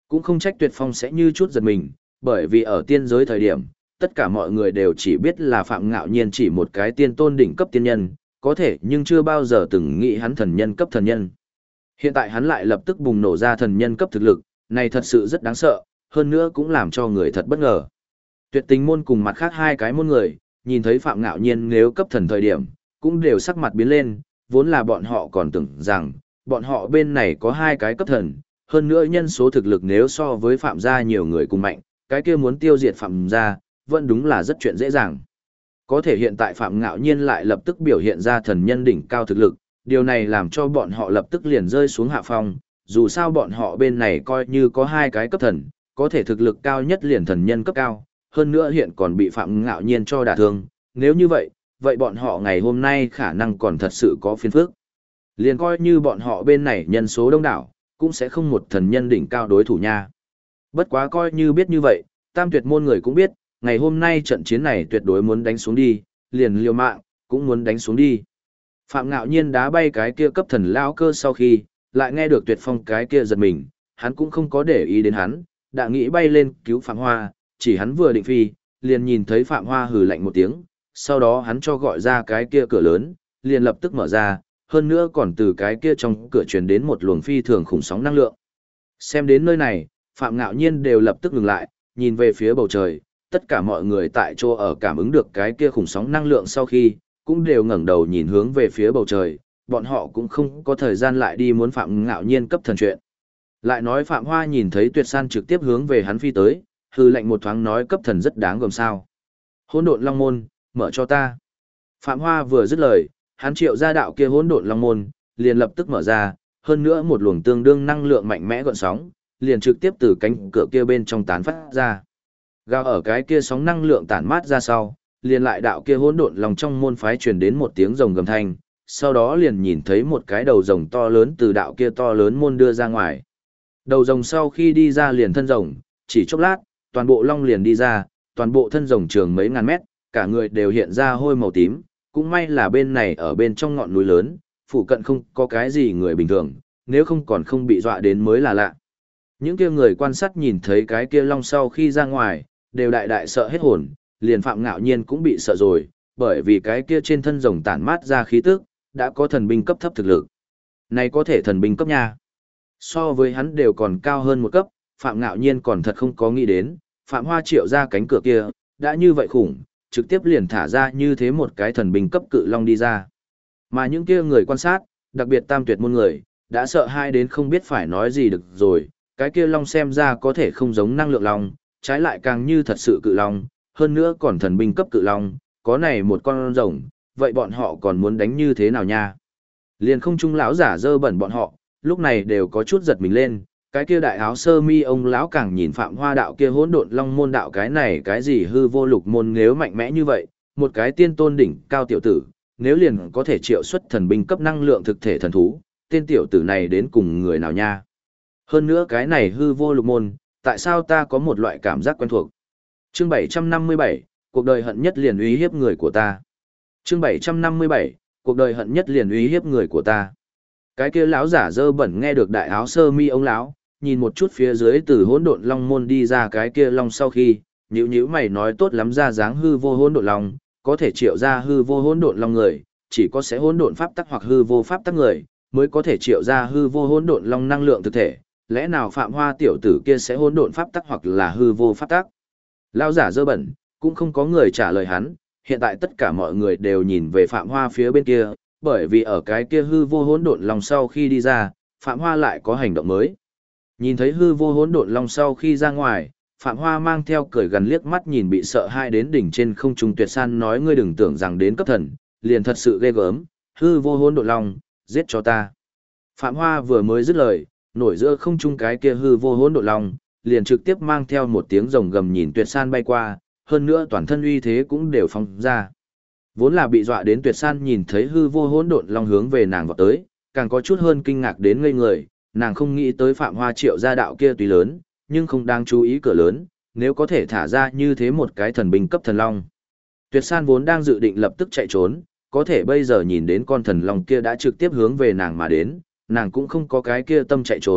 Cũng không trách Tuyệt Phong sẽ như chút giật mình, bởi vì ở tiên giới thời điểm, tất cả mọi người đều chỉ biết là Phạm Ngạo Nhiên chỉ một cái tiên tôn đỉnh cấp tiên nhân, có thể nhưng chưa bao giờ từng nghĩ hắn thần nhân cấp thần nhân. Hiện tại hắn lại lập tức bùng nổ ra thần nhân cấp thực lực, này thật sự rất đáng sợ, hơn nữa cũng làm cho người thật bất ngờ. Tuyệt Tình môn cùng mặt khác hai cái môn người, nhìn thấy Phạm Ngạo Nhiên nếu cấp thần thời điểm, cũng đều sắc mặt biến lên, vốn là bọn họ còn tưởng rằng, bọn họ bên này có hai cái cấp thần, hơn nữa nhân số thực lực nếu so với Phạm gia nhiều người cùng mạnh, cái kia muốn tiêu diệt Phạm gia, vẫn đúng là rất chuyện dễ dàng. Có thể hiện tại Phạm Ngạo Nhiên lại lập tức biểu hiện ra thần nhân đỉnh cao thực lực, điều này làm cho bọn họ lập tức liền rơi xuống hạ phong, dù sao bọn họ bên này coi như có hai cái cấp thần, có thể thực lực cao nhất liền thần nhân cấp cao, hơn nữa hiện còn bị Phạm Ngạo Nhiên cho đả thương, nếu như vậy, vậy bọn họ ngày hôm nay khả năng còn thật sự có phiền phức. Liền coi như bọn họ bên này nhân số đông đảo, cũng sẽ không một thần nhân đỉnh cao đối thủ nha. Bất quá coi như biết như vậy, Tam Tuyệt môn người cũng biết, ngày hôm nay trận chiến này tuyệt đối muốn đánh xuống đi, liền liều mạng, cũng muốn đánh xuống đi. Phạm Ngạo Nhiên đá bay cái kia cấp thần lão cơ sau khi, lại nghe được Tuyệt Phong cái kia giật mình, hắn cũng không có để ý đến hắn, đã nghĩ bay lên cứu Phạm Hoa, chỉ hắn vừa định phi, liền nhìn thấy Phạm Hoa hừ lạnh một tiếng, sau đó hắn cho gọi ra cái kia cửa lớn, liền lập tức mở ra, hơn nữa còn từ cái kia trong cửa truyền đến một luồng phi thường khủng sóng năng lượng. Xem đến nơi này, Phạm Ngạo Nhiên đều lập tức ngừng lại, nhìn về phía bầu trời, tất cả mọi người tại chỗ ở cảm ứng được cái kia khủng sóng năng lượng sau khi, cũng đều ngẩng đầu nhìn hướng về phía bầu trời, bọn họ cũng không có thời gian lại đi muốn Phạm Ngạo Nhiên cấp thần chuyện. Lại nói Phạm Hoa nhìn thấy Tuyệt San trực tiếp hướng về hắn phi tới, hư lệnh một thoáng nói cấp thần rất đáng gờm sao. Hỗn độn long môn, mở cho ta. Phạm Hoa vừa dứt lời, hắn triệu ra đạo kia hỗn độn long môn, liền lập tức mở ra, hơn nữa một luồng tương đương năng lượng mạnh mẽ gợn sóng, liền trực tiếp từ cánh cửa kia bên trong tán phát ra. Gào ở cái kia sóng năng lượng tản mát ra sau, liền lại đạo kia hỗn độn lòng trong môn phái truyền đến một tiếng rồng gầm thanh, sau đó liền nhìn thấy một cái đầu rồng to lớn từ đạo kia to lớn môn đưa ra ngoài. Đầu rồng sau khi đi ra liền thân rồng, chỉ chốc lát, toàn bộ long liền đi ra, toàn bộ thân rồng trường mấy ngàn mét, cả người đều hiện ra hôi màu tím, cũng may là bên này ở bên trong ngọn núi lớn, phụ cận không có cái gì người bình thường, nếu không còn không bị dọa đến mới là lạ. Những kia người quan sát nhìn thấy cái kia long sau khi ra ngoài, đều đại đại sợ hết hồn, liền Phạm Ngạo Nhiên cũng bị sợ rồi, bởi vì cái kia trên thân rồng tản mát ra khí tức, đã có thần binh cấp thấp thực lực. Này có thể thần binh cấp nha. So với hắn đều còn cao hơn một cấp, Phạm Ngạo Nhiên còn thật không có nghĩ đến, Phạm Hoa triệu ra cánh cửa kia, đã như vậy khủng, trực tiếp liền thả ra như thế một cái thần binh cấp cự long đi ra. Mà những kia người quan sát, đặc biệt Tam Tuyệt môn người, đã sợ hai đến không biết phải nói gì được rồi, cái kia long xem ra có thể không giống năng lượng long, trái lại càng như thật sự cự long, hơn nữa còn thần binh cấp cự long, có này một con rồng, vậy bọn họ còn muốn đánh như thế nào nha? Liền không trung lão giả dơ bẩn bọn họ, lúc này đều có chút giật mình lên, cái kia đại áo sơ mi ông lão càng nhìn Phạm Hoa đạo kia hỗn độn long môn đạo cái này cái gì hư vô lục môn nếu mạnh mẽ như vậy, một cái tiên tôn đỉnh cao tiểu tử, nếu liền có thể triệu xuất thần binh cấp năng lượng thực thể thần thú, tên tiểu tử này đến cùng người nào nha? Hơn nữa cái này hư vô lục môn, tại sao ta có một loại cảm giác quen thuộc? Chương 757, cuộc đời hận nhất liền uy hiếp người của ta. Chương 757, cuộc đời hận nhất liền uy hiếp người của ta. Cái kia lão giả dơ bẩn nghe được đại áo sơ mi ông lão, nhìn một chút phía dưới từ hỗn độn long môn đi ra cái kia long sau khi, nhíu nhíu mày nói tốt lắm ra dáng hư vô hỗn độn long, có thể triệu ra hư vô hỗn độn long người, chỉ có sẽ hỗn độn pháp tắc hoặc hư vô pháp tắc người, mới có thể triệu ra hư vô hỗn độn long năng lượng thực thể, lẽ nào Phạm Hoa tiểu tử kia sẽ hỗn độn pháp tắc hoặc là hư vô pháp tắc? Lão giả dơ bẩn, cũng không có người trả lời hắn, hiện tại tất cả mọi người đều nhìn về Phạm Hoa phía bên kia, bởi vì ở cái kia hư vô hỗn độn long sau khi đi ra, Phạm Hoa lại có hành động mới. Nhìn thấy hư vô hỗn độn long sau khi ra ngoài, Phạm Hoa mang theo cười gần liếc mắt nhìn bị sợ hai đến đỉnh trên không trung Tuyệt San nói ngươi đừng tưởng rằng đến cấp thần, liền thật sự ghê gớm, hư vô hỗn độn long, giết cho ta. Phạm Hoa vừa mới dứt lời, nổi giữa không trung cái kia hư vô hỗn độn long, liền trực tiếp mang theo một tiếng rồng gầm nhìn Tuyệt San bay qua, hơn nữa toàn thân uy thế cũng đều phóng ra. Vốn là bị dọa đến Tuyệt San nhìn thấy hư vô hỗn độn long hướng về nàng vọt tới, càng có chút hơn kinh ngạc đến ngây người, nàng không nghĩ tới Phạm Hoa triệu gia đạo kia tuy lớn, nhưng không đang chú ý cửa lớn, nếu có thể thả ra như thế một cái thần binh cấp thần long. Tuyệt San vốn đang dự định lập tức chạy trốn, có thể bây giờ nhìn đến con thần long kia đã trực tiếp hướng về nàng mà đến, nàng cũng không có cái kia tâm chạy trốn,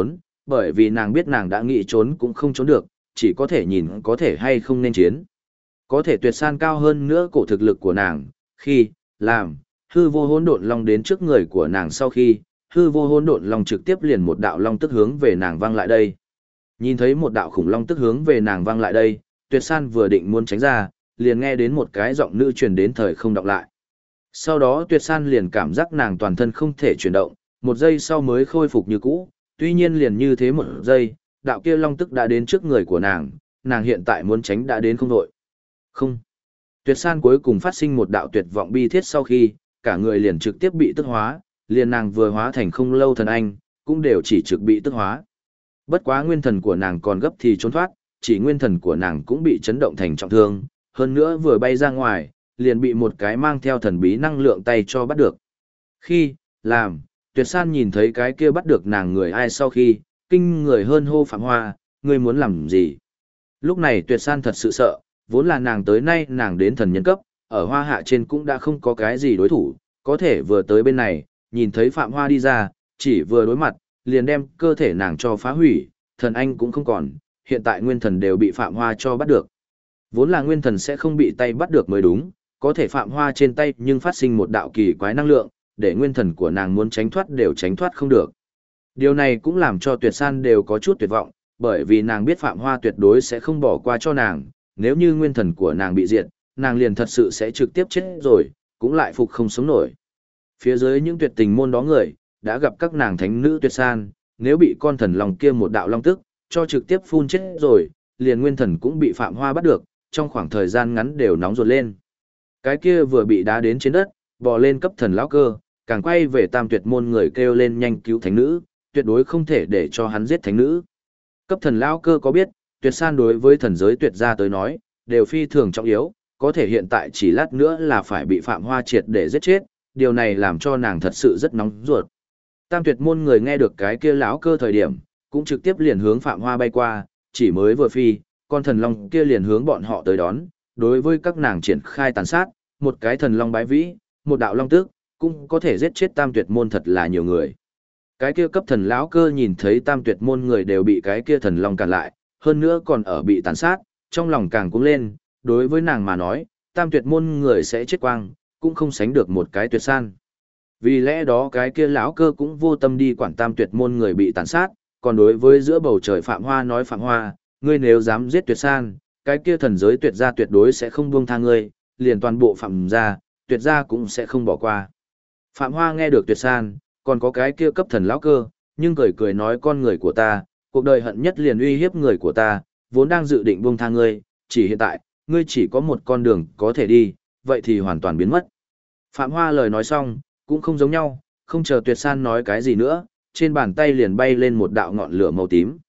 bởi vì nàng biết nàng đã nghĩ trốn cũng không trốn được, chỉ có thể nhìn có thể hay không nên chiến. Có thể tuyệt san cao hơn nữa cổ thực lực của nàng, khi, làm, hư vô hỗn độn long đến trước người của nàng sau khi, hư vô hỗn độn long trực tiếp liền một đạo long tức hướng về nàng văng lại đây. Nhìn thấy một đạo khủng long tức hướng về nàng văng lại đây, tuyệt san vừa định muốn tránh ra, liền nghe đến một cái giọng nữ truyền đến thời không đọc lại. Sau đó tuyệt san liền cảm giác nàng toàn thân không thể chuyển động, một giây sau mới khôi phục như cũ, tuy nhiên liền như thế một giây, đạo kia long tức đã đến trước người của nàng hiện tại muốn tránh đã đến không đội. Không. Tuyệt san cuối cùng phát sinh một đạo tuyệt vọng bi thiết sau khi, cả người liền trực tiếp bị tức hóa, liền nàng vừa hóa thành không lâu thần anh, cũng đều chỉ trực bị tức hóa. Bất quá nguyên thần của nàng còn gấp thì trốn thoát, chỉ nguyên thần của nàng cũng bị chấn động thành trọng thương, hơn nữa vừa bay ra ngoài, liền bị một cái mang theo thần bí năng lượng tay cho bắt được. Khi, làm, tuyệt san nhìn thấy cái kia bắt được nàng người ai sau khi, kinh người hơn hô Phạm Hoa, ngươi muốn làm gì? Lúc này tuyệt san thật sự sợ, vốn là nàng tới nay nàng đến thần nhân cấp, ở hoa hạ trên cũng đã không có cái gì đối thủ, có thể vừa tới bên này, nhìn thấy Phạm Hoa đi ra, chỉ vừa đối mặt, liền đem cơ thể nàng cho phá hủy, thần anh cũng không còn, hiện tại nguyên thần đều bị Phạm Hoa cho bắt được. Vốn là nguyên thần sẽ không bị tay bắt được mới đúng, có thể Phạm Hoa trên tay nhưng phát sinh một đạo kỳ quái năng lượng, để nguyên thần của nàng muốn tránh thoát đều tránh thoát không được. Điều này cũng làm cho tuyệt san đều có chút tuyệt vọng, bởi vì nàng biết Phạm Hoa tuyệt đối sẽ không bỏ qua cho nàng, nếu như nguyên thần của nàng bị diệt, nàng liền thật sự sẽ trực tiếp chết rồi, cũng lại phục không sống nổi. Phía dưới những tuyệt tình môn đó người, đã gặp các nàng thánh nữ tuyệt san, nếu bị con thần long kia một đạo long tức, cho trực tiếp phun chết rồi, liền nguyên thần cũng bị Phạm Hoa bắt được, trong khoảng thời gian ngắn đều nóng ruột lên. Cái kia vừa bị đá đến trên đất, bò lên cấp thần lão cơ, càng quay về tam tuyệt môn người kêu lên nhanh cứu thánh nữ, tuyệt đối không thể để cho hắn giết thánh nữ. Cấp thần lão cơ có biết, tuyệt san đối với thần giới tuyệt gia tới nói, đều phi thường trọng yếu, có thể hiện tại chỉ lát nữa là phải bị Phạm Hoa triệt để giết chết, điều này làm cho nàng thật sự rất nóng ruột. Tam tuyệt môn người nghe được cái kia lão cơ thời điểm, cũng trực tiếp liền hướng Phạm Hoa bay qua, chỉ mới vừa phi, con thần long kia liền hướng bọn họ tới đón, đối với các nàng triển khai tàn sát, một cái thần long bái vĩ, một đạo long tức, cũng có thể giết chết tam tuyệt môn thật là nhiều người. Cái kia cấp thần lão cơ nhìn thấy tam tuyệt môn người đều bị cái kia thần long cản lại, hơn nữa còn ở bị tàn sát, trong lòng càng cuống lên, đối với nàng mà nói, tam tuyệt môn người sẽ chết quang, cũng không sánh được một cái tuyệt san. Vì lẽ đó cái kia lão cơ cũng vô tâm đi quản tam tuyệt môn người bị tàn sát, còn đối với giữa bầu trời Phạm Hoa nói Phạm Hoa, ngươi nếu dám giết tuyệt san, cái kia thần giới tuyệt gia tuyệt đối sẽ không buông tha ngươi, liền toàn bộ Phạm gia, tuyệt gia cũng sẽ không bỏ qua. Phạm Hoa nghe được tuyệt san, còn có cái kia cấp thần lão cơ, nhưng cười cười nói con người của ta, cuộc đời hận nhất liền uy hiếp người của ta, vốn đang dự định buông tha ngươi, chỉ hiện tại, ngươi chỉ có một con đường có thể đi, vậy thì hoàn toàn biến mất. Phạm Hoa lời nói xong, cũng không giống nhau, không chờ tuyệt san nói cái gì nữa, trên bàn tay liền bay lên một đạo ngọn lửa màu tím.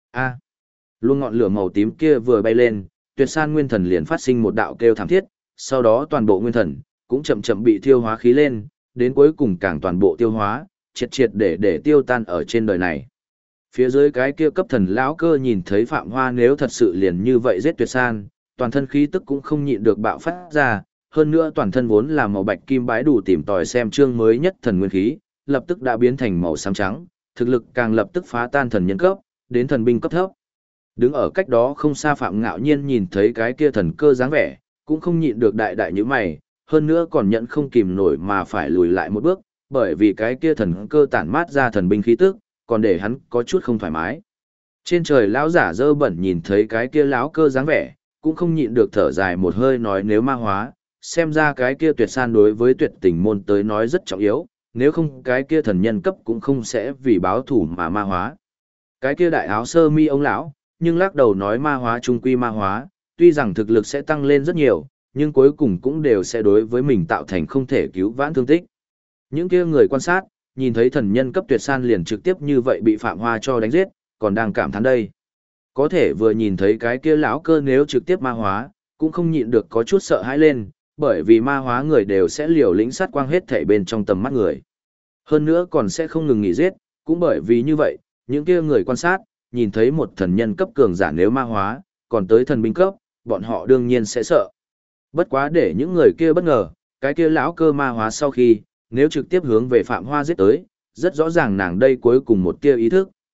Luôn ngọn lửa màu tím kia vừa bay lên, tuyệt san nguyên thần liền phát sinh một đạo kêu thảm thiết, sau đó toàn bộ nguyên thần cũng chậm chậm bị thiêu hóa khí lên, đến cuối cùng càng toàn bộ tiêu hóa, triệt triệt để tiêu tan ở trên đời này. Phía dưới cái kia cấp thần lão cơ nhìn thấy Phạm Hoa nếu thật sự liền như vậy giết tuyệt san, toàn thân khí tức cũng không nhịn được bạo phát ra, hơn nữa toàn thân vốn là màu bạch kim bái đủ tìm tòi xem chương mới nhất thần nguyên khí, lập tức đã biến thành màu xám trắng, thực lực càng lập tức phá tan thần nhân cấp, đến thần binh cấp thấp. Đứng ở cách đó không xa Phạm Ngạo Nhiên nhìn thấy cái kia thần cơ dáng vẻ, cũng không nhịn được đại đại như mày, hơn nữa còn nhận không kìm nổi mà phải lùi lại một bước, bởi vì cái kia thần cơ tản mát ra thần binh khí tức, còn để hắn có chút không thoải mái. Trên trời lão giả dơ bẩn nhìn thấy cái kia lão cơ dáng vẻ, cũng không nhịn được thở dài một hơi nói nếu ma hóa, xem ra cái kia tuyệt san đối với tuyệt tình môn tới nói rất trọng yếu, nếu không cái kia thần nhân cấp cũng không sẽ vì báo thủ mà ma hóa. Cái kia đại áo sơ mi ông lão, nhưng lắc đầu nói ma hóa trung quy ma hóa, tuy rằng thực lực sẽ tăng lên rất nhiều, nhưng cuối cùng cũng đều sẽ đối với mình tạo thành không thể cứu vãn thương tích. Những kia người quan sát, nhìn thấy thần nhân cấp tuyệt san liền trực tiếp như vậy bị Phạm Hoa cho đánh giết, còn đang cảm thán đây. Có thể vừa nhìn thấy cái kia lão cơ nếu trực tiếp ma hóa, cũng không nhịn được có chút sợ hãi lên, bởi vì ma hóa người đều sẽ liều lĩnh sát quang hết thảy bên trong tầm mắt người. Hơn nữa còn sẽ không ngừng nghỉ giết, cũng bởi vì như vậy, những kia người quan sát, nhìn thấy một thần nhân cấp cường giả nếu ma hóa, còn tới thần binh cấp, bọn họ đương nhiên sẽ sợ. Bất quá để những người kia bất ngờ, cái kia lão cơ ma hóa sau khi, nếu trực tiếp hướng về Phạm Hoa giết tới, rất rõ ràng nàng đây cuối cùng một tia ý thức,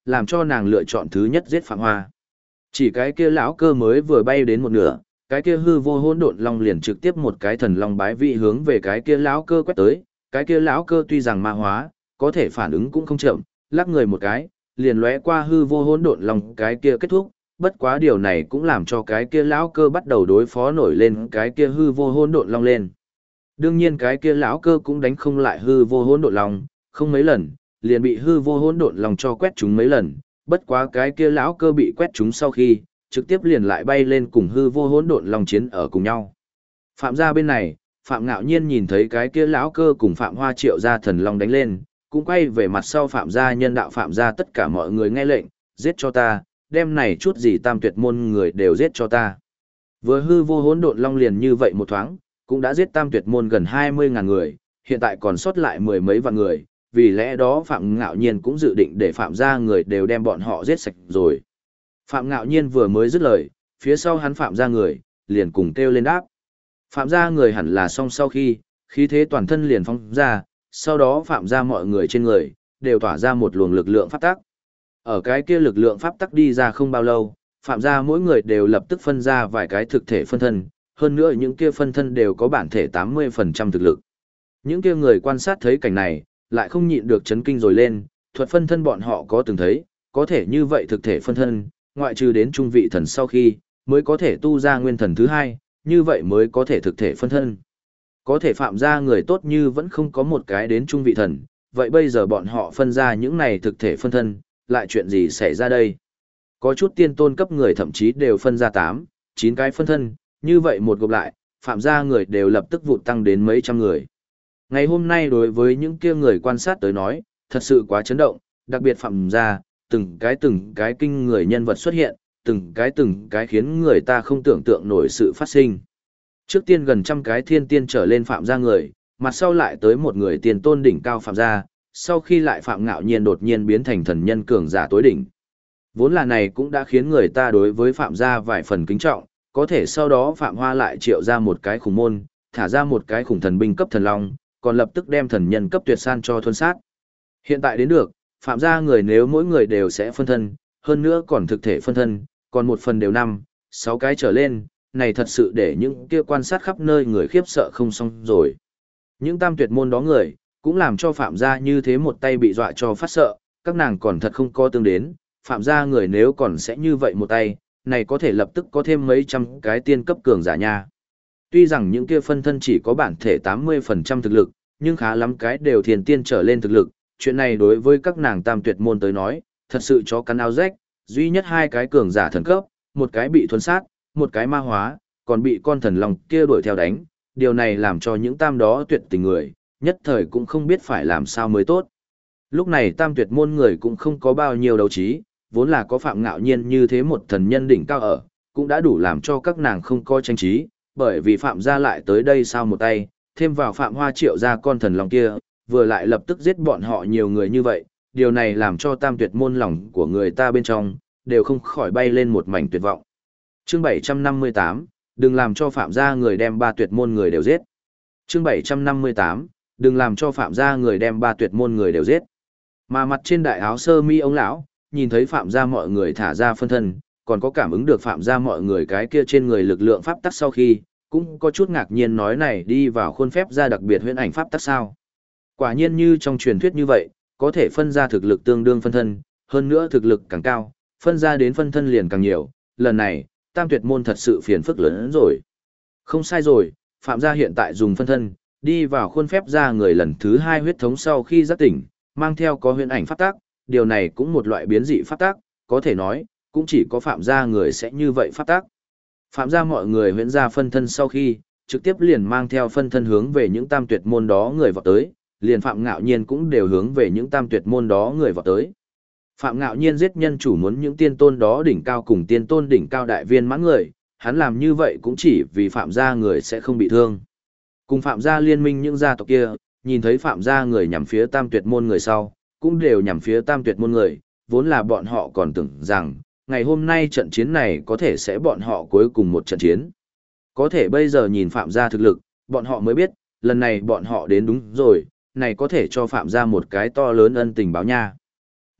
làm cho nàng lựa chọn thứ nhất giết Phạm Hoa. Chỉ cái kia lão cơ mới vừa bay đến một nửa, cái kia hư vô hỗn độn long liền trực tiếp một cái thần long bái vị hướng về cái kia lão cơ quét tới, cái kia lão cơ tuy rằng ma hóa, có thể phản ứng cũng không chậm, lắc người một cái, liền lóe qua hư vô hỗn độn long cái kia kết thúc, bất quá điều này cũng làm cho cái kia lão cơ bắt đầu đối phó nổi lên cái kia hư vô hỗn độn long lên. Đương nhiên cái kia lão cơ cũng đánh không lại hư vô hỗn độn long, không mấy lần, liền bị hư vô hỗn độn long cho quét chúng mấy lần, bất quá cái kia lão cơ bị quét chúng sau khi, trực tiếp liền lại bay lên cùng hư vô hỗn độn long chiến ở cùng nhau. Phạm gia bên này, Phạm Ngạo Nhiên nhìn thấy cái kia lão cơ cùng Phạm Hoa Triệu gia thần long đánh lên, cũng quay về mặt sau Phạm gia nhân đạo Phạm gia tất cả mọi người nghe lệnh, giết cho ta, đem này chút gì tam tuyệt môn người đều giết cho ta. Vừa hư vô hỗn độn long liền như vậy một thoáng, cũng đã giết tam tuyệt môn gần 20.000 người, hiện tại còn sót lại mười mấy vạn người, vì lẽ đó Phạm Ngạo Nhiên cũng dự định để Phạm gia người đều đem bọn họ giết sạch rồi. Phạm Ngạo Nhiên vừa mới dứt lời, phía sau hắn Phạm gia người, liền cùng kêu lên đáp. Phạm gia người hẳn là xong sau khi, khí thế toàn thân liền phóng ra, sau đó Phạm gia mọi người trên người, đều tỏa ra một luồng lực lượng pháp tắc. Ở cái kia lực lượng pháp tắc đi ra không bao lâu, Phạm gia mỗi người đều lập tức phân ra vài cái thực thể phân thân, hơn nữa những kia phân thân đều có bản thể 80% thực lực. Những kia người quan sát thấy cảnh này, lại không nhịn được chấn kinh rồi lên, thuật phân thân bọn họ có từng thấy, có thể như vậy thực thể phân thân, ngoại trừ đến trung vị thần sau khi, mới có thể tu ra nguyên thần thứ hai, như vậy mới có thể thực thể phân thân. Có thể Phạm gia người tốt như vẫn không có một cái đến trung vị thần, vậy bây giờ bọn họ phân ra những này thực thể phân thân, lại chuyện gì xảy ra đây? Có chút tiên tôn cấp người thậm chí đều phân ra 8, 9 cái phân thân, như vậy một gộp lại, Phạm gia người đều lập tức vụt tăng đến mấy trăm người. Ngày hôm nay đối với những kia người quan sát tới nói, thật sự quá chấn động, đặc biệt Phạm gia, từng cái kinh người nhân vật xuất hiện, từng cái khiến người ta không tưởng tượng nổi sự phát sinh. Trước tiên gần trăm cái thiên tiên trở lên Phạm gia người, mặt sau lại tới một người tiền tôn đỉnh cao Phạm gia, sau khi lại Phạm Ngạo Nhiên đột nhiên biến thành thần nhân cường giả tối đỉnh. Vốn là này cũng đã khiến người ta đối với Phạm gia vài phần kính trọng, có thể sau đó Phạm Hoa lại triệu ra một cái khủng môn, thả ra một cái khủng thần binh cấp thần long, còn lập tức đem thần nhân cấp tuyệt san cho thuần sát. Hiện tại đến được, Phạm gia người nếu mỗi người đều sẽ phân thân, hơn nữa còn thực thể phân thân, còn một phần đều 5, 6 cái trở lên, này thật sự để những kia quan sát khắp nơi người khiếp sợ không xong rồi. Những tam tuyệt môn đó người, cũng làm cho Phạm gia như thế một tay bị dọa cho phát sợ, các nàng còn thật không có tương đến, Phạm gia người nếu còn sẽ như vậy một tay, này có thể lập tức có thêm mấy trăm cái tiên cấp cường giả nha. Tuy rằng những kia phân thân chỉ có bản thể 80% thực lực, nhưng khá lắm cái đều thiền tiên trở lên thực lực, chuyện này đối với các nàng tam tuyệt môn tới nói, thật sự chó cắn áo rách, duy nhất 2 cái cường giả thần cấp, một cái bị thuần sát, một cái ma hóa, còn bị con thần long kia đuổi theo đánh, điều này làm cho những tam đó tuyệt tình người, nhất thời cũng không biết phải làm sao mới tốt. Lúc này tam tuyệt môn người cũng không có bao nhiêu đấu trí, vốn là có Phạm Ngạo Nhiên như thế một thần nhân đỉnh cao ở, cũng đã đủ làm cho các nàng không coi tranh trí, bởi vì Phạm gia lại tới đây sao một tay, thêm vào Phạm Hoa Triệu gia con thần long kia, vừa lại lập tức giết bọn họ nhiều người như vậy, điều này làm cho tam tuyệt môn lòng của người ta bên trong, đều không khỏi bay lên một mảnh tuyệt vọng. Chương 758, đừng làm cho Phạm gia người đem 3 tuyệt môn người đều giết. Chương 758, đừng làm cho Phạm gia người đem 3 tuyệt môn người đều giết. Mà mặt trên đại áo sơ mi ông lão, nhìn thấy Phạm gia mọi người thả ra phân thân, còn có cảm ứng được Phạm gia mọi người cái kia trên người lực lượng pháp tắc sau khi, cũng có chút ngạc nhiên nói này đi vào khuôn phép ra đặc biệt huyễn ảnh pháp tắc sao. Quả nhiên như trong truyền thuyết như vậy, có thể phân ra thực lực tương đương phân thân, hơn nữa thực lực càng cao, phân ra đến phân thân liền càng nhiều, lần này, tam tuyệt môn thật sự phiền phức lớn hơn rồi. Không sai rồi, Phạm gia hiện tại dùng phân thân, đi vào khuôn phép ra người lần thứ 2 huyết thống sau khi giác tỉnh, mang theo có huyễn ảnh pháp tắc, điều này cũng một loại biến dị pháp tắc, có thể nói, cũng chỉ có Phạm gia người sẽ như vậy pháp tắc. Phạm gia mọi người huyễn ra phân thân sau khi, trực tiếp liền mang theo phân thân hướng về những tam tuyệt môn đó người vọt tới, liền Phạm Ngạo Nhiên cũng đều hướng về những tam tuyệt môn đó người vọt tới. Phạm Ngạo Nhiên giết nhân chủ muốn những tiên tôn đó đỉnh cao cùng tiên tôn đỉnh cao đại viên mãn người, hắn làm như vậy cũng chỉ vì Phạm gia người sẽ không bị thương. Cùng Phạm gia liên minh những gia tộc kia, nhìn thấy Phạm gia người nhằm phía tam tuyệt môn người sau, cũng đều nhằm phía tam tuyệt môn người, vốn là bọn họ còn tưởng rằng, ngày hôm nay trận chiến này có thể sẽ bọn họ cuối cùng một trận chiến. Có thể bây giờ nhìn Phạm gia thực lực, bọn họ mới biết, lần này bọn họ đến đúng rồi, này có thể cho Phạm gia một cái to lớn ân tình báo nha.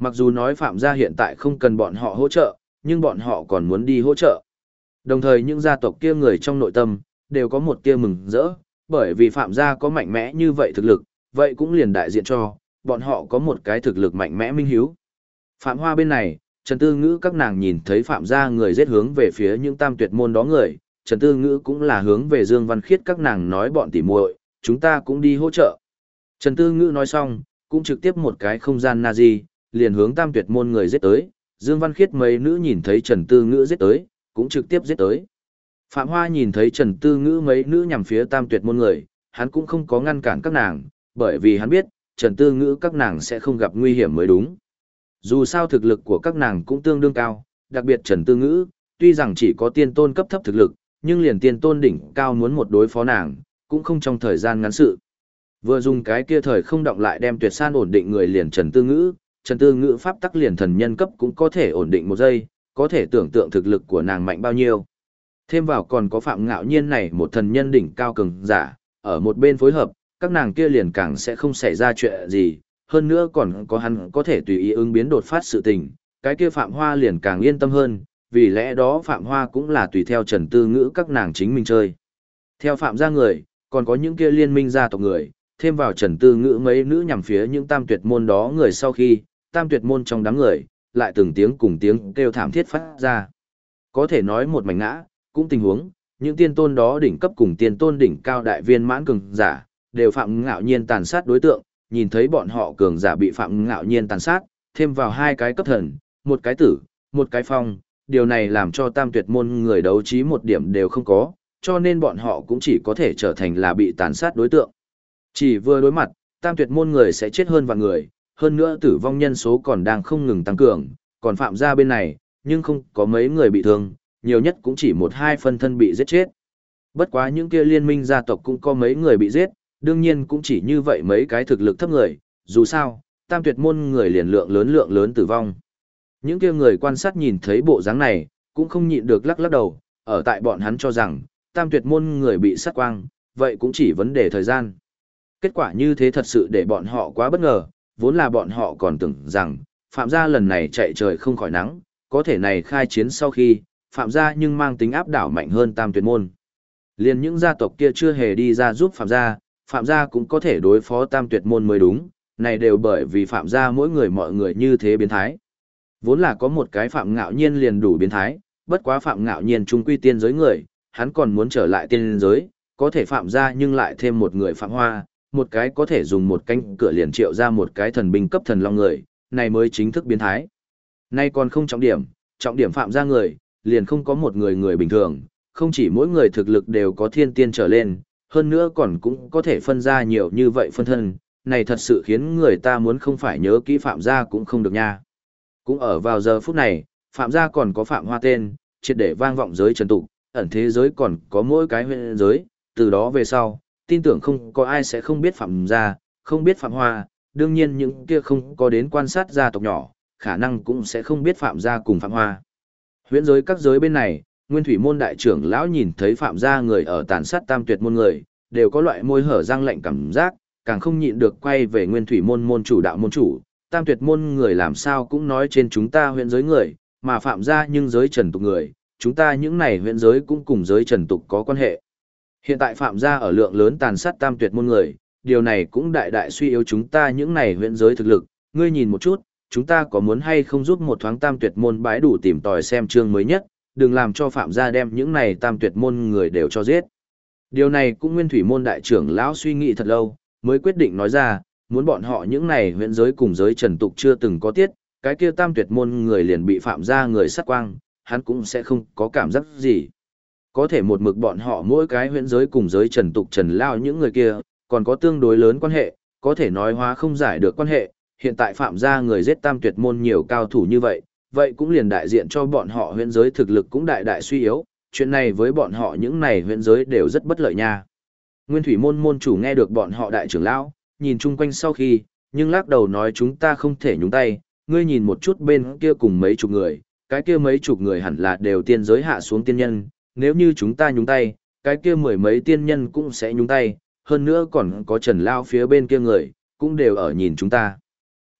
Mặc dù nói Phạm gia hiện tại không cần bọn họ hỗ trợ, nhưng bọn họ còn muốn đi hỗ trợ. Đồng thời những gia tộc kia người trong nội tâm, đều có một tia mừng rỡ, bởi vì Phạm gia có mạnh mẽ như vậy thực lực, vậy cũng liền đại diện cho, bọn họ có một cái thực lực mạnh mẽ minh hiếu. Phạm Hoa bên này, Trần Tư Ngữ các nàng nhìn thấy Phạm gia người giết hướng về phía những tam tuyệt môn đó người, Trần Tư Ngữ cũng là hướng về Dương Văn Khiết các nàng nói bọn tỉ muội, chúng ta cũng đi hỗ trợ. Trần Tư Ngữ nói xong, cũng trực tiếp một cái không gian Nazi, liền hướng tam tuyệt môn người giết tới, Dương Văn Khiết mấy nữ nhìn thấy Trần Tư Ngữ giết tới, cũng trực tiếp giết tới. Phạm Hoa nhìn thấy Trần Tư Ngữ mấy nữ nhằm phía tam tuyệt môn người, hắn cũng không có ngăn cản các nàng, bởi vì hắn biết, Trần Tư Ngữ các nàng sẽ không gặp nguy hiểm mới đúng. Dù sao thực lực của các nàng cũng tương đương cao, đặc biệt Trần Tư Ngữ, tuy rằng chỉ có tiên tôn cấp thấp thực lực, nhưng liền tiên tôn đỉnh cao muốn một đối phó nàng, cũng không trong thời gian ngắn sự. Vừa dùng cái kia thời không động lại đem tuyệt san ổn định người liền Trần Tư Ngữ pháp tắc liền thần nhân cấp cũng có thể ổn định một giây, có thể tưởng tượng thực lực của nàng mạnh bao nhiêu. Thêm vào còn có Phạm Ngạo Nhiên này một thần nhân đỉnh cao cường giả, ở một bên phối hợp, các nàng kia liền càng sẽ không xảy ra chuyện gì, hơn nữa còn có hắn có thể tùy ý ứng biến đột phát sự tình, cái kia Phạm Hoa liền càng yên tâm hơn, vì lẽ đó Phạm Hoa cũng là tùy theo Trần Tư Ngữ các nàng chính mình chơi. Theo Phạm gia người, còn có những kia liên minh gia tộc người, thêm vào Trần Tư Ngữ mấy nữ nhằm phía những tam tuyệt môn đó người sau khi, tam tuyệt môn trong đám người, lại từng tiếng cùng tiếng kêu thảm thiết phát ra. Có thể nói một mảnh ngã, cũng tình huống, những tiên tôn đó đỉnh cấp cùng tiên tôn đỉnh cao đại viên mãn cường giả, đều Phạm Ngạo Nhiên tàn sát đối tượng, nhìn thấy bọn họ cường giả bị Phạm Ngạo Nhiên tàn sát, thêm vào hai cái cấp thần, một cái tử, một cái phong, điều này làm cho tam tuyệt môn người đấu trí một điểm đều không có, cho nên bọn họ cũng chỉ có thể trở thành là bị tàn sát đối tượng. Chỉ vừa đối mặt, tam tuyệt môn người sẽ chết hơn vạn người, hơn nữa tử vong nhân số còn đang không ngừng tăng cường, còn Phạm gia bên này, nhưng không có mấy người bị thương, nhiều nhất cũng chỉ một hai phân thân bị giết chết. Bất quá những kia liên minh gia tộc cũng có mấy người bị giết, đương nhiên cũng chỉ như vậy mấy cái thực lực thấp người, dù sao, tam tuyệt môn người liền lượng lớn tử vong. Những kia người quan sát nhìn thấy bộ dáng này, cũng không nhịn được lắc lắc đầu, ở tại bọn hắn cho rằng, tam tuyệt môn người bị sát quang, vậy cũng chỉ vấn đề thời gian. Kết quả như thế thật sự để bọn họ quá bất ngờ, vốn là bọn họ còn tưởng rằng, Phạm gia lần này chạy trời không khỏi nắng, có thể này khai chiến sau khi, Phạm gia nhưng mang tính áp đảo mạnh hơn tam tuyệt môn. Liền những gia tộc kia chưa hề đi ra giúp Phạm gia cũng có thể đối phó tam tuyệt môn mới đúng, này đều bởi vì Phạm gia mỗi người mọi người như thế biến thái. Vốn là có một cái Phạm Ngạo Nhiên liền đủ biến thái, bất quá Phạm Ngạo Nhiên trung quy tiên giới người, hắn còn muốn trở lại tiên giới, có thể Phạm gia nhưng lại thêm một người Phạm Hoa, một cái có thể dùng một cánh cửa liền triệu ra một cái thần binh cấp thần long người, này mới chính thức biến thái. Nay còn không trọng điểm Phạm gia người, liền không có một người bình thường, không chỉ mỗi người thực lực đều có thiên tiên trở lên, hơn nữa còn cũng có thể phân ra nhiều như vậy phân thân, này thật sự khiến người ta muốn không phải nhớ kỹ Phạm gia cũng không được nha. Cũng ở vào giờ phút này, Phạm gia còn có Phạm Hoa tên, triệt để vang vọng giới trần tục, ẩn thế giới còn có mỗi cái huyện giới, từ đó về sau, tin tưởng không có ai sẽ không biết Phạm gia, không biết Phạm Hoa, đương nhiên những kia không có đến quan sát gia tộc nhỏ, khả năng cũng sẽ không biết Phạm gia cùng Phạm Hoa. Huyễn giới các giới bên này, Nguyên Thủy môn đại trưởng lão nhìn thấy Phạm gia người ở tàn sát tam tuyệt môn người, đều có loại môi hở răng lạnh cảm giác, càng không nhịn được quay về Nguyên Thủy môn môn chủ đạo môn chủ, tam tuyệt môn người làm sao cũng nói trên chúng ta huyễn giới người, mà Phạm gia nhưng giới trần tục người, chúng ta những này huyễn giới cũng cùng giới trần tục có quan hệ. Hiện tại Phạm gia ở lượng lớn tàn sát tam tuyệt môn người, điều này cũng đại đại suy yếu chúng ta những này huyễn giới thực lực, ngươi nhìn một chút, chúng ta có muốn hay không giúp một thoáng tam tuyệt môn bãi đủ tìm tòi xem chương mới nhất, đừng làm cho Phạm gia đem những này tam tuyệt môn người đều cho giết. Điều này cũng Nguyên Thủy môn đại trưởng lão suy nghĩ thật lâu, mới quyết định nói ra, muốn bọn họ những này huyễn giới cùng giới trần tục chưa từng có tiết, cái kia tam tuyệt môn người liền bị Phạm gia người sát quang, hắn cũng sẽ không có cảm giác gì. Có thể một mực bọn họ mỗi cái huyễn giới cùng giới trần tục trần lao những người kia, còn có tương đối lớn quan hệ, có thể nói hóa không giải được quan hệ, hiện tại Phạm gia người giết tam tuyệt môn nhiều cao thủ như vậy, vậy cũng liền đại diện cho bọn họ huyễn giới thực lực cũng đại đại suy yếu, chuyện này với bọn họ những này huyễn giới đều rất bất lợi nha. Nguyên Thủy môn môn chủ nghe được bọn họ đại trưởng lão, nhìn chung quanh sau khi, nhưng lắc đầu nói chúng ta không thể nhúng tay, ngươi nhìn một chút bên kia cùng mấy chục người, cái kia mấy chục người hẳn là đều tiên giới hạ xuống tiên nhân, nếu như chúng ta nhúng tay, cái kia mười mấy tiên nhân cũng sẽ nhúng tay, hơn nữa còn có Trần Lao phía bên kia người, cũng đều ở nhìn chúng ta.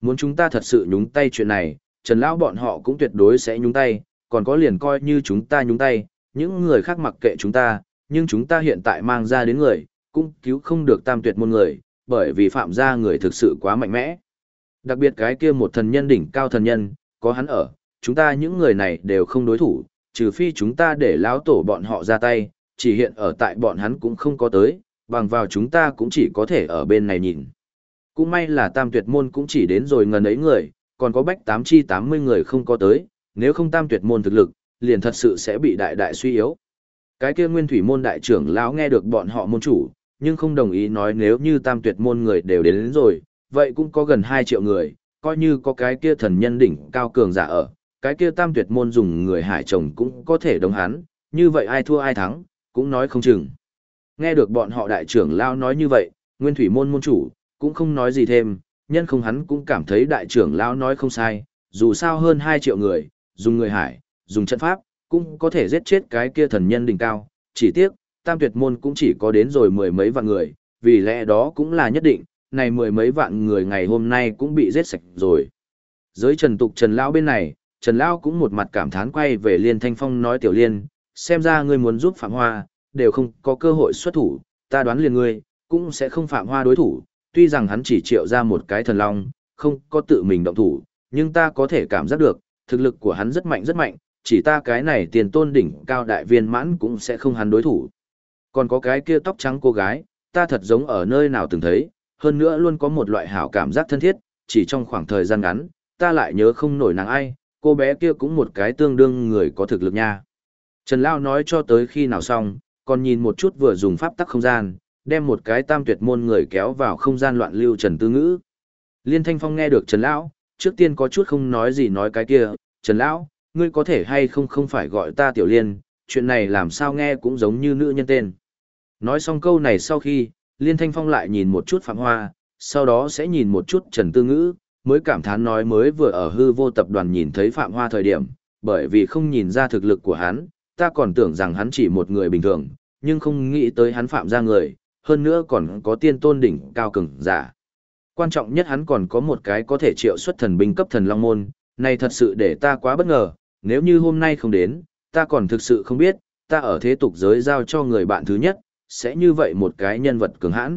muốn chúng ta thật sự nhúng tay chuyện này, Trần Lão bọn họ cũng tuyệt đối sẽ nhúng tay, còn có liền coi như chúng ta nhúng tay, những người khác mặc kệ chúng ta, nhưng chúng ta hiện tại mang ra đến người, cũng cứu không được tam tuyệt môn người, bởi vì phạm gia người thực sự quá mạnh mẽ. Đặc biệt cái kia một thần nhân đỉnh cao thần nhân, có hắn ở, chúng ta những người này đều không đối thủ, trừ phi chúng ta để lão tổ bọn họ ra tay, chỉ hiện ở tại bọn hắn cũng không có tới, bằng vào chúng ta cũng chỉ có thể ở bên này nhìn. Cũng may là tam tuyệt môn cũng chỉ đến rồi ngần ấy người, còn có bách 80 người không có tới, nếu không tam tuyệt môn thực lực, liền thật sự sẽ bị đại đại suy yếu. Cái kia nguyên thủy môn đại trưởng lão nghe được bọn họ môn chủ, nhưng không đồng ý nói nếu như tam tuyệt môn người đều đến rồi, vậy cũng có gần 2 triệu người, coi như có cái kia thần nhân đỉnh cao cường giả ở, cái kia tam tuyệt môn dùng người hải chồng cũng có thể đồng hắn, như vậy ai thua ai thắng, cũng nói không chừng. Nghe được bọn họ đại trưởng lão nói như vậy, nguyên thủy môn môn chủ, cũng không nói gì thêm, nhân không hắn cũng cảm thấy đại trưởng lão nói không sai, dù sao hơn 2 triệu người, dùng người hải, dùng trận pháp, cũng có thể giết chết cái kia thần nhân đỉnh cao, chỉ tiếc, tam tuyệt môn cũng chỉ có đến rồi 10 mấy vạn người, vì lẽ đó cũng là nhất định, này 10 mấy vạn người ngày hôm nay cũng bị giết sạch rồi. Giới Trần Tục Trần Lão bên này, Trần Lão cũng một mặt cảm thán quay về Liên Thanh Phong nói Tiểu Liên, xem ra ngươi muốn giúp Phạm Hoa, đều không có cơ hội xuất thủ, ta đoán liền ngươi, cũng sẽ không Phạm Hoa đối thủ, tuy rằng hắn chỉ triệu ra một cái thần long, không có tự mình động thủ, nhưng ta có thể cảm giác được, thực lực của hắn rất mạnh, chỉ ta cái này tiền tôn đỉnh cao đại viên mãn cũng sẽ không hắn đối thủ. Còn có cái kia tóc trắng cô gái, ta thật giống ở nơi nào từng thấy, hơn nữa luôn có một loại hảo cảm giác thân thiết, chỉ trong khoảng thời gian ngắn, ta lại nhớ không nổi nàng ai, cô bé kia cũng một cái tương đương người có thực lực nha. Trần Lao nói cho tới khi nào xong, còn nhìn một chút vừa dùng pháp tắc không gian, đem một cái tam tuyệt môn người kéo vào không gian loạn lưu Trần Tư Ngữ. Liên Thanh Phong nghe được Trần Lão, trước tiên có chút không nói gì nói cái kia, Trần Lão, ngươi có thể hay không phải gọi ta Tiểu Liên, chuyện này làm sao nghe cũng giống như nữ nhân tên. Nói xong câu này sau khi, Liên Thanh Phong lại nhìn một chút Phạm Hoa, sau đó sẽ nhìn một chút Trần Tư Ngữ, mới cảm thán nói mới vừa ở hư vô tập đoàn nhìn thấy Phạm Hoa thời điểm, bởi vì không nhìn ra thực lực của hắn, ta còn tưởng rằng hắn chỉ một người bình thường, nhưng không nghĩ tới hắn phạm ra người, hơn nữa còn có tiên tôn đỉnh cao cường giả. Quan trọng nhất hắn còn có một cái có thể triệu xuất thần binh cấp thần long môn, này thật sự để ta quá bất ngờ, nếu như hôm nay không đến, ta còn thực sự không biết, ta ở thế tục giới giao cho người bạn thứ nhất, sẽ như vậy một cái nhân vật cường hãn.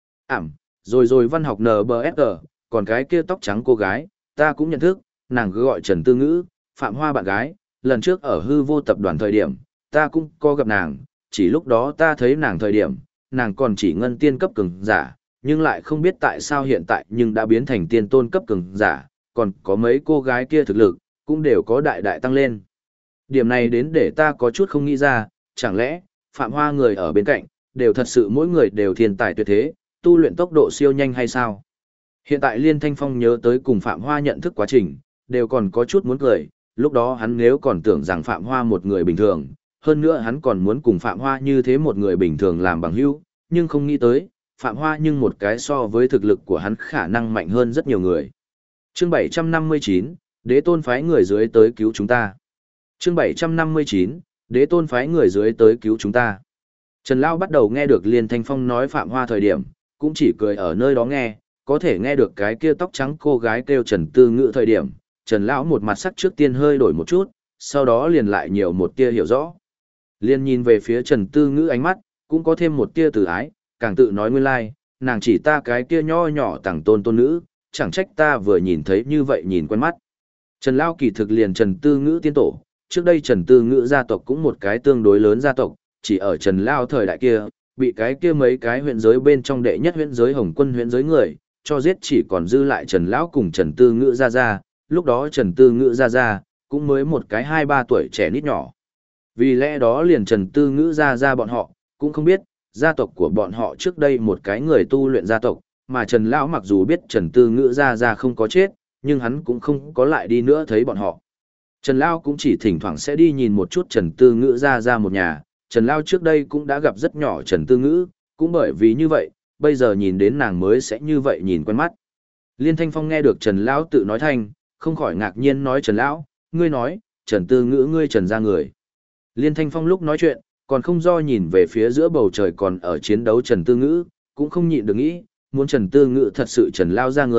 Rồi văn học NBFR, còn cái kia tóc trắng cô gái, ta cũng nhận thức, nàng cứ gọi Trần Tư Ngữ, Phạm Hoa bạn gái, lần trước ở hư vô tập đoàn thời điểm, ta cũng có gặp nàng, chỉ lúc đó ta thấy nàng thời điểm, nàng còn chỉ ngân tiên cấp cường giả, nhưng lại không biết tại sao hiện tại nhưng đã biến thành tiên tôn cấp cường giả, còn có mấy cô gái kia thực lực, cũng đều có đại đại tăng lên. Điểm này đến để ta có chút không nghĩ ra, chẳng lẽ, Phạm Hoa người ở bên cạnh, đều thật sự mỗi người đều thiên tài tuyệt thế, tu luyện tốc độ siêu nhanh hay sao? Hiện tại Liên Thanh Phong nhớ tới cùng Phạm Hoa nhận thức quá trình, đều còn có chút muốn cười, lúc đó hắn nếu còn tưởng rằng Phạm Hoa một người bình thường, hơn nữa hắn còn muốn cùng Phạm Hoa như thế một người bình thường làm bằng hữu, nhưng không nghĩ tới, Phạm Hoa nhưng một cái so với thực lực của hắn khả năng mạnh hơn rất nhiều người. Chương 759, Đế Tôn phái người dưới tới cứu chúng ta. Chương 759, Đế Tôn phái người dưới tới cứu chúng ta. Trần Lão bắt đầu nghe được Liên Thanh Phong nói Phạm Hoa thời điểm, cũng chỉ cười ở nơi đó nghe, có thể nghe được cái kia tóc trắng cô gái kêu Trần Tư Ngữ thời điểm, Trần Lão một mặt sắc trước tiên hơi đổi một chút, sau đó liền lại nhiều một tia hiểu rõ. Liên nhìn về phía Trần Tư Ngữ ánh mắt, cũng có thêm một tia từ ái, càng tự nói nguyên lai, nàng chỉ ta cái kia nho nhỏ tàng tôn tôn nữ, chẳng trách ta vừa nhìn thấy như vậy nhìn quen mắt. Trần Lão kỳ thực liền Trần Tư Ngữ tiên tổ, trước đây Trần Tư Ngữ gia tộc cũng một cái tương đối lớn gia tộc, chỉ ở Trần Lão thời đại kia, bị cái kia mấy cái huyện giới bên trong đệ nhất huyện giới Hồng Quân huyện giới người, cho giết chỉ còn dư lại Trần Lão cùng Trần Tư Ngữ ra, lúc đó Trần Tư Ngữ ra, cũng mới một cái 2-3 tuổi trẻ nít nhỏ. Vì lẽ đó liền Trần Tư Ngữ ra bọn họ, cũng không biết, gia tộc của bọn họ trước đây một cái người tu luyện gia tộc, mà Trần Lão mặc dù biết Trần Tư Ngữ ra không có chết, nhưng hắn cũng không có lại đi nữa thấy bọn họ. Trần Lão cũng chỉ thỉnh thoảng sẽ đi nhìn một chút Trần Tư Ngữ ra một nhà, Trần Lão trước đây cũng đã gặp rất nhỏ Trần Tư Ngữ, cũng bởi vì như vậy, bây giờ nhìn đến nàng mới sẽ như vậy nhìn quen mắt. Liên Thanh Phong nghe được Trần Lão tự nói thanh, không khỏi ngạc nhiên nói Trần Lão, ngươi nói, Trần Tư Ngữ ngươi Trần ra người. Liên Thanh Phong lúc nói chuyện, còn không do nhìn về phía giữa bầu trời còn ở chiến đấu Trần Tư Ngữ, cũng không nhịn được nghĩ, muốn Trần Tư Ngữ thật sự Trần Lao ra người,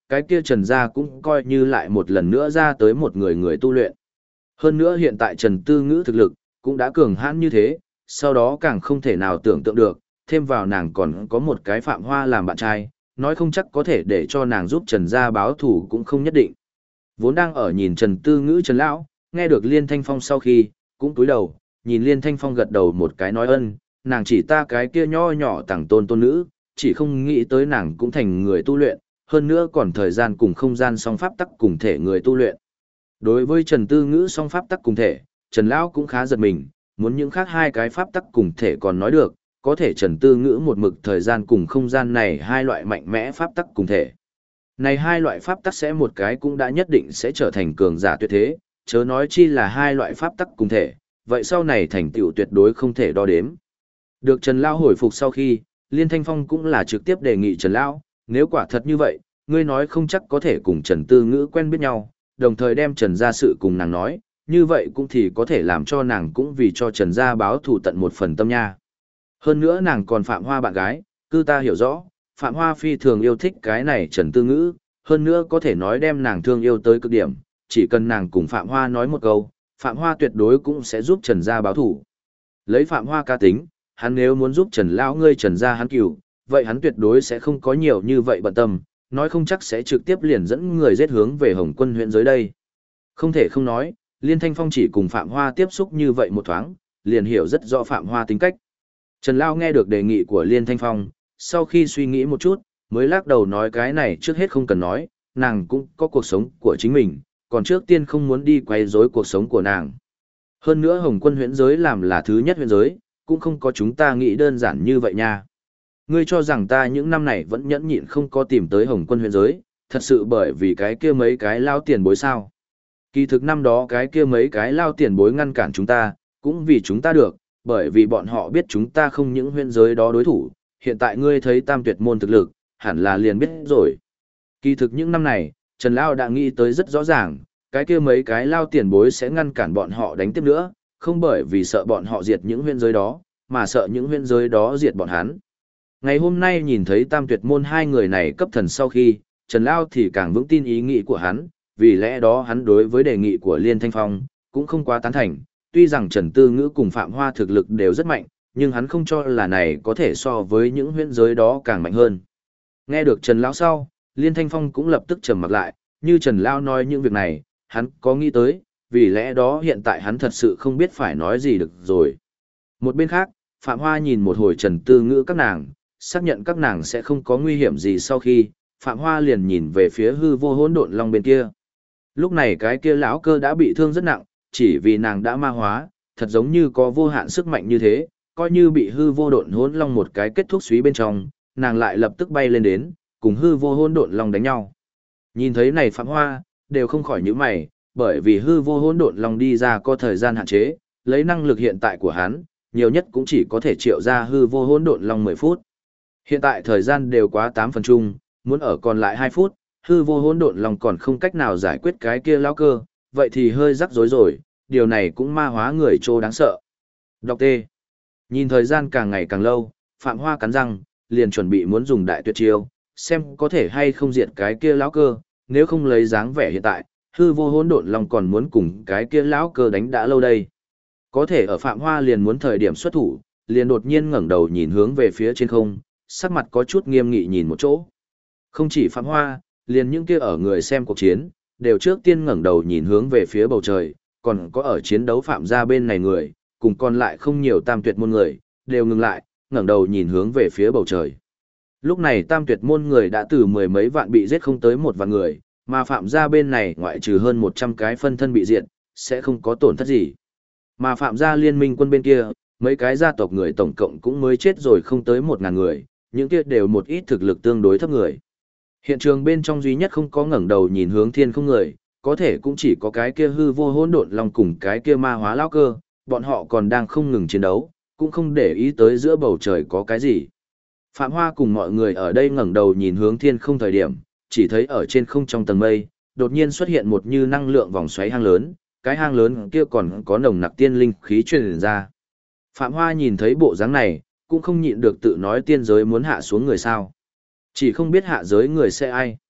cái kia Trần gia cũng coi như lại một lần nữa ra tới một người người tu luyện. Hơn nữa hiện tại Trần Tư Ngữ thực lực cũng đã cường hãn như thế, sau đó càng không thể nào tưởng tượng được, thêm vào nàng còn có một cái Phạm Hoa làm bạn trai, nói không chắc có thể để cho nàng giúp Trần gia báo thù cũng không nhất định. Vốn đang ở nhìn Trần Tư Ngữ Trần lão, nghe được Liên Thanh Phong sau khi, cũng cúi đầu, nhìn Liên Thanh Phong gật đầu một cái nói ân, nàng chỉ ta cái kia nho nhỏ tàng tôn tôn nữ, chỉ không nghĩ tới nàng cũng thành người tu luyện, hơn nữa còn thời gian cùng không gian song pháp tắc cùng thể người tu luyện. Đối với Trần Tư Ngữ song pháp tắc cùng thể, Trần lão cũng khá giật mình, muốn những khác hai cái pháp tắc cùng thể còn nói được, có thể Trần Tư Ngữ một mực thời gian cùng không gian này hai loại mạnh mẽ pháp tắc cùng thể. Này hai loại pháp tắc sẽ một cái cũng đã nhất định sẽ trở thành cường giả tuyệt thế, chớ nói chi là hai loại pháp tắc cùng thể, vậy sau này thành tựu tuyệt đối không thể đo đếm. Được Trần Lão hồi phục sau khi, Liên Thanh Phong cũng là trực tiếp đề nghị Trần Lão, nếu quả thật như vậy, ngươi nói không chắc có thể cùng Trần Tư Ngữ quen biết nhau, đồng thời đem Trần gia sự cùng nàng nói, như vậy cũng thì có thể làm cho nàng cũng vì cho Trần gia báo thù tận một phần tâm nha. Hơn nữa nàng còn Phạm Hoa bạn gái, cứ ta hiểu rõ, Phạm Hoa phi thường yêu thích cái này Trần Tư Ngữ, hơn nữa có thể nói đem nàng thương yêu tới cực điểm, chỉ cần nàng cùng Phạm Hoa nói một câu, Phạm Hoa tuyệt đối cũng sẽ giúp Trần gia báo thù. Lấy Phạm Hoa cá tính, hắn nếu muốn giúp Trần lão ngươi Trần gia hắn cửu, vậy hắn tuyệt đối sẽ không có nhiều như vậy bận tâm, nói không chắc sẽ trực tiếp liền dẫn người giết hướng về Hồng Quân huyện giới đây. Không thể không nói, Liên Thanh Phong chỉ cùng Phạm Hoa tiếp xúc như vậy một thoáng, liền hiểu rất rõ Phạm Hoa tính cách. Trần Lão nghe được đề nghị của Liên Thanh Phong, sau khi suy nghĩ một chút, mới lắc đầu nói cái này trước hết không cần nói, nàng cũng có cuộc sống của chính mình, còn trước tiên không muốn đi quay rối cuộc sống của nàng. Hơn nữa Hồng Quân huyện giới làm là thứ nhất huyện giới, cũng không có chúng ta nghĩ đơn giản như vậy nha. Ngươi cho rằng ta những năm này vẫn nhẫn nhịn không có tìm tới Hồng Quân huyện giới, thật sự bởi vì cái kia mấy cái lao tiền bối sao. Kỳ thực năm đó cái kia mấy cái lao tiền bối ngăn cản chúng ta, cũng vì chúng ta được, bởi vì bọn họ biết chúng ta không những huyện giới đó đối thủ, hiện tại ngươi thấy tam tuyệt môn thực lực, hẳn là liền biết rồi. Kỳ thực những năm này, Trần Lao đã nghĩ tới rất rõ ràng, cái kia mấy cái lao tiền bối sẽ ngăn cản bọn họ đánh tiếp nữa, không bởi vì sợ bọn họ diệt những huyện giới đó, mà sợ những huyện giới đó diệt bọn hắn. Ngày hôm nay nhìn thấy tam tuyệt môn hai người này cấp thần sau khi, Trần Lao thì càng vững tin ý nghĩ của hắn, vì lẽ đó hắn đối với đề nghị của Liên Thanh Phong, cũng không quá tán thành, tuy rằng Trần Tư Ngữ cùng Phạm Hoa thực lực đều rất mạnh, nhưng hắn không cho là này có thể so với những huyện giới đó càng mạnh hơn. Nghe được Trần Lão sau, Liên Thanh Phong cũng lập tức trầm mặc lại, như Trần Lão nói những việc này, hắn có nghĩ tới, vì lẽ đó hiện tại hắn thật sự không biết phải nói gì được rồi. Một bên khác, Phạm Hoa nhìn một hồi Trần Tư Ngữ các nàng, xác nhận các nàng sẽ không có nguy hiểm gì sau khi, Phạm Hoa liền nhìn về phía hư vô hỗn độn long bên kia. Lúc này cái kia lão cơ đã bị thương rất nặng, chỉ vì nàng đã ma hóa, thật giống như có vô hạn sức mạnh như thế, coi như bị hư vô độn hỗn long một cái kết thúc suý bên trong, nàng lại lập tức bay lên đến, cùng hư vô hỗn độn long đánh nhau. Nhìn thấy này Phạm Hoa, đều không khỏi nhíu mày, bởi vì hư vô hỗn độn long đi ra có thời gian hạn chế, lấy năng lực hiện tại của hắn, nhiều nhất cũng chỉ có thể triệu ra hư vô hỗn độn long 10 phút. Hiện tại thời gian đều quá 8 phần chung, muốn ở còn lại 2 phút, hư vô hỗn độn long còn không cách nào giải quyết cái kia lão cơ, vậy thì hơi rắc rối rồi, điều này cũng ma hóa người trô đáng sợ. Đọc T. Nhìn thời gian càng ngày càng lâu, Phạm Hoa cắn răng, liền chuẩn bị muốn dùng đại tuyệt chiêu, xem có thể hay không diệt cái kia lão cơ, nếu không lấy dáng vẻ hiện tại, hư vô hỗn độn long còn muốn cùng cái kia lão cơ đánh đã lâu đây. Có thể ở Phạm Hoa liền muốn thời điểm xuất thủ, liền đột nhiên ngẩng đầu nhìn hướng về phía trên không, sắc mặt có chút nghiêm nghị nhìn một chỗ. Không chỉ Phạm Hoa, liền những kia ở người xem cuộc chiến, đều trước tiên ngẩng đầu nhìn hướng về phía bầu trời, còn có ở chiến đấu Phạm gia bên này người, cùng còn lại không nhiều tam tuyệt môn người, đều ngừng lại, ngẩng đầu nhìn hướng về phía bầu trời. Lúc này tam tuyệt môn người đã từ 10 mấy vạn bị giết không tới 1 vạn người, mà Phạm gia bên này ngoại trừ hơn 100 cái phân thân bị diệt, sẽ không có tổn thất gì. Mà Phạm gia liên minh quân bên kia, mấy cái gia tộc người tổng cộng cũng mới chết rồi không tới 1.000 người, những kia đều một ít thực lực tương đối thấp người. Hiện trường bên trong duy nhất không có ngẩng đầu nhìn hướng thiên không người, có thể cũng chỉ có cái kia hư vô hỗn độn long cùng cái kia ma hóa lão cơ, bọn họ còn đang không ngừng chiến đấu, cũng không để ý tới giữa bầu trời có cái gì. Phạm Hoa cùng mọi người ở đây ngẩng đầu nhìn hướng thiên không thời điểm, chỉ thấy ở trên không trong tầng mây, đột nhiên xuất hiện một như năng lượng vòng xoáy hang lớn, cái hang lớn kia còn có nồng nặc tiên linh khí truyền ra. Phạm Hoa nhìn thấy bộ dáng này, cũng không nhịn được tự nói tiên giới muốn hạ xuống người sao. Chỉ không biết hạ giới người sẽ ai.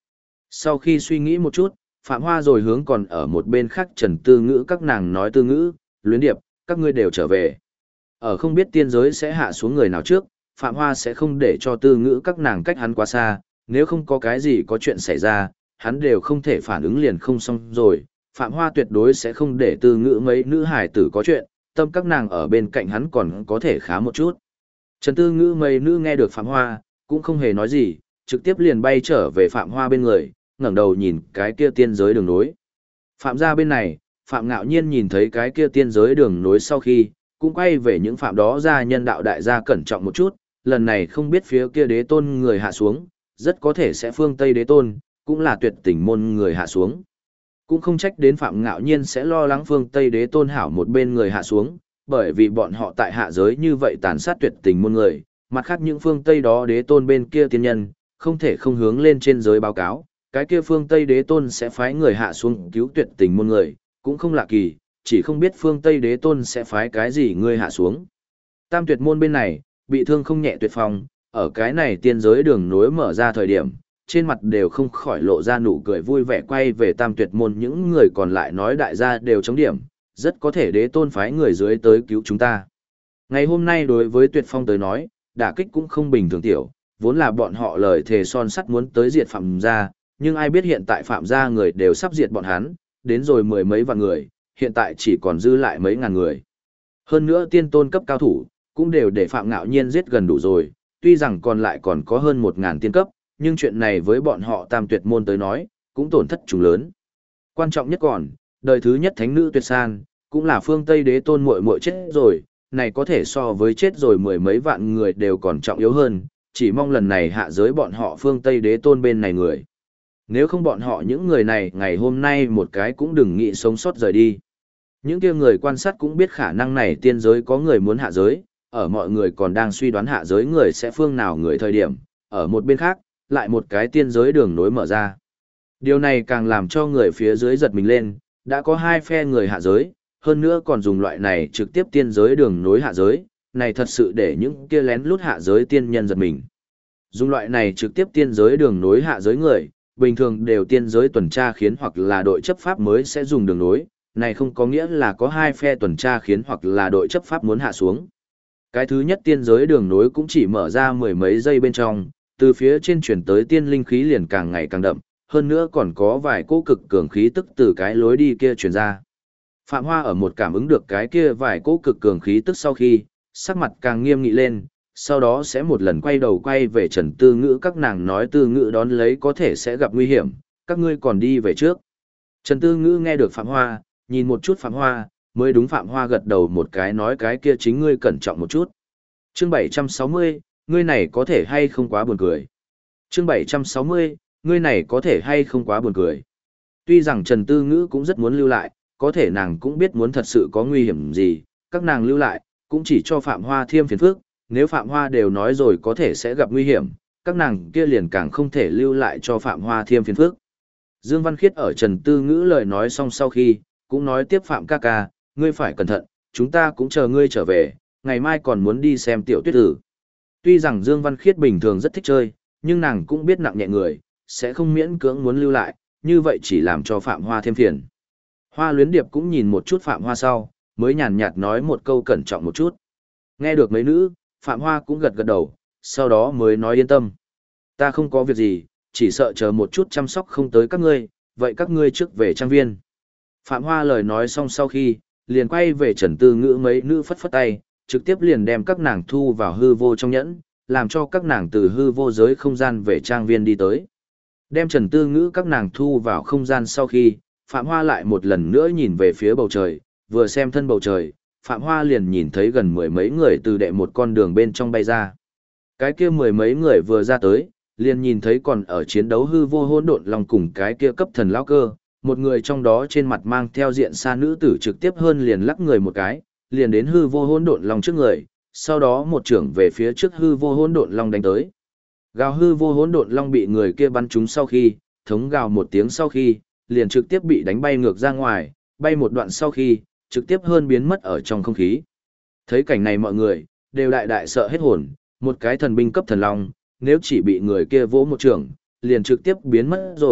Sau khi suy nghĩ một chút, Phạm Hoa rồi hướng còn ở một bên khác Trần Tư Ngữ các nàng nói Tư Ngữ, Luyến Điệp, các ngươi đều trở về. Ở không biết tiên giới sẽ hạ xuống người nào trước, Phạm Hoa sẽ không để cho Tư Ngữ các nàng cách hắn quá xa, nếu không có cái gì có chuyện xảy ra, hắn đều không thể phản ứng liền không xong rồi. Phạm Hoa tuyệt đối sẽ không để Tư Ngữ mấy nữ hải tử có chuyện, tâm các nàng ở bên cạnh hắn còn có thể khá một chút. Trần Tư Ngữ mấy nữ nghe được Phạm Hoa, cũng không hề nói gì, trực tiếp liền bay trở về Phạm Hoa bên người, ngẩng đầu nhìn cái kia tiên giới đường nối. Phạm gia bên này, Phạm Ngạo Nhiên nhìn thấy cái kia tiên giới đường nối sau khi, cũng quay về những phạm đó gia nhân đạo đại gia cẩn trọng một chút, lần này không biết phía kia đế tôn người hạ xuống, rất có thể sẽ phương Tây đế tôn, cũng là tuyệt tình môn người hạ xuống. Cũng không trách đến Phạm Ngạo Nhiên sẽ lo lắng phương Tây đế tôn hảo một bên người hạ xuống, bởi vì bọn họ tại hạ giới như vậy tàn sát tuyệt tình môn người, mặt khác những phương Tây đó đế tôn bên kia tiên nhân, không thể không hướng lên trên giới báo cáo, cái kia phương Tây đế tôn sẽ phái người hạ xuống cứu tuyệt tình môn người, cũng không lạ kỳ, chỉ không biết phương Tây đế tôn sẽ phái cái gì người hạ xuống. Tam tuyệt môn bên này, bị thương không nhẹ tuyệt phong, ở cái này tiên giới đường nối mở ra thời điểm, trên mặt đều không khỏi lộ ra nụ cười vui vẻ quay về tam tuyệt môn những người còn lại nói đại gia đều chống điểm, rất có thể đế tôn phái người dưới tới cứu chúng ta. Ngày hôm nay đối với tuyệt phong tới nói, đả kích cũng không bình thường tiểu, vốn là bọn họ lời thề son sắt muốn tới diệt phạm gia, nhưng ai biết hiện tại phạm gia người đều sắp diệt bọn hắn, đến rồi mười mấy vạn người, hiện tại chỉ còn dư lại mấy ngàn người. Hơn nữa tiên tôn cấp cao thủ, cũng đều để Phạm Ngạo Nhiên giết gần đủ rồi, tuy rằng còn lại còn có hơn 1.000 tiên cấp, nhưng chuyện này với bọn họ tam tuyệt môn tới nói, cũng tổn thất trùng lớn. Quan trọng nhất còn, đời thứ nhất thánh nữ tuyệt san, cũng là phương Tây đế tôn muội muội chết rồi, này có thể so với chết rồi mười mấy vạn người đều còn trọng yếu hơn, chỉ mong lần này hạ giới bọn họ phương Tây đế tôn bên này người. Nếu không bọn họ những người này ngày hôm nay một cái cũng đừng nghĩ sống sót rời đi. Những kia người quan sát cũng biết khả năng này tiên giới có người muốn hạ giới, ở mọi người còn đang suy đoán hạ giới người sẽ phương nào người thời điểm, ở một bên khác, lại một cái tiên giới đường nối mở ra. Điều này càng làm cho người phía dưới giật mình lên, đã có hai phe người hạ giới, hơn nữa còn dùng loại này trực tiếp tiên giới đường nối hạ giới, này thật sự để những kia lén lút hạ giới tiên nhân giật mình. Dùng loại này trực tiếp tiên giới đường nối hạ giới người, bình thường đều tiên giới tuần tra khiến hoặc là đội chấp pháp mới sẽ dùng đường nối, này không có nghĩa là có hai phe tuần tra khiến hoặc là đội chấp pháp muốn hạ xuống. Cái thứ nhất tiên giới đường nối cũng chỉ mở ra mười mấy giây bên trong, từ phía trên chuyển tới tiên linh khí liền càng ngày càng đậm, hơn nữa còn có vài cỗ cực cường khí tức từ cái lối đi kia truyền ra. Phạm Hoa ở một cảm ứng được cái kia vài cỗ cực cường khí tức sau khi, sắc mặt càng nghiêm nghị lên, sau đó sẽ một lần quay đầu quay về Trần Tư Ngữ các nàng nói Tư Ngữ đón lấy có thể sẽ gặp nguy hiểm, các ngươi còn đi về trước. Trần Tư Ngữ nghe được Phạm Hoa, nhìn một chút Phạm Hoa, mới đúng Phạm Hoa gật đầu một cái nói cái kia chính ngươi cẩn trọng một chút. Chương 760, ngươi này có thể hay không quá buồn cười. Chương 760, ngươi này có thể hay không quá buồn cười. Tuy rằng Trần Tư Ngữ cũng rất muốn lưu lại, có thể nàng cũng biết muốn thật sự có nguy hiểm gì, các nàng lưu lại, cũng chỉ cho Phạm Hoa thêm phiền phức, nếu Phạm Hoa đều nói rồi có thể sẽ gặp nguy hiểm, các nàng kia liền càng không thể lưu lại cho Phạm Hoa thêm phiền phức. Dương Văn Khiết ở Trần Tư Ngữ lời nói xong sau khi, cũng nói tiếp Phạm ca ca, ngươi phải cẩn thận, chúng ta cũng chờ ngươi trở về, ngày mai còn muốn đi xem tiểu tuyết tử. Tuy rằng Dương Văn Khiết bình thường rất thích chơi, nhưng nàng cũng biết nặng nhẹ người, sẽ không miễn cưỡng muốn lưu lại, như vậy chỉ làm cho Phạm Hoa thêm phiền. Hoa Luyến Điệp cũng nhìn một chút Phạm Hoa sau, mới nhàn nhạt nói một câu cẩn trọng một chút. Nghe được mấy nữ, Phạm Hoa cũng gật gật đầu, sau đó mới nói yên tâm. Ta không có việc gì, chỉ sợ chờ một chút chăm sóc không tới các ngươi, vậy các ngươi trước về trang viên. Phạm Hoa lời nói xong sau khi, liền quay về Trần Tư Ngữ mấy nữ phất phất tay, trực tiếp liền đem các nàng thu vào hư vô trong nhẫn, làm cho các nàng từ hư vô giới không gian về trang viên đi tới. Đem Trần Tư Ngữ các nàng thu vào không gian sau khi, Phạm Hoa lại một lần nữa nhìn về phía bầu trời, vừa xem thân bầu trời, Phạm Hoa liền nhìn thấy gần mười mấy người từ đệ một con đường bên trong bay ra. Cái kia mười mấy người vừa ra tới, liền nhìn thấy còn ở chiến đấu hư vô hỗn độn long cùng cái kia cấp thần lão cơ, một người trong đó trên mặt mang theo diện xa nữ tử trực tiếp hơn liền lắc người một cái, liền đến hư vô hỗn độn long trước người, sau đó một trưởng về phía trước hư vô hỗn độn long đánh tới. Gào hư vô hỗn độn long bị người kia bắn trúng sau khi, thống gào một tiếng sau khi, liền trực tiếp bị đánh bay ngược ra ngoài, bay một đoạn sau khi, trực tiếp hơn biến mất ở trong không khí. Thấy cảnh này mọi người, đều đại đại sợ hết hồn, một cái thần binh cấp thần long, nếu chỉ bị người kia vỗ một trường, liền trực tiếp biến mất rồi,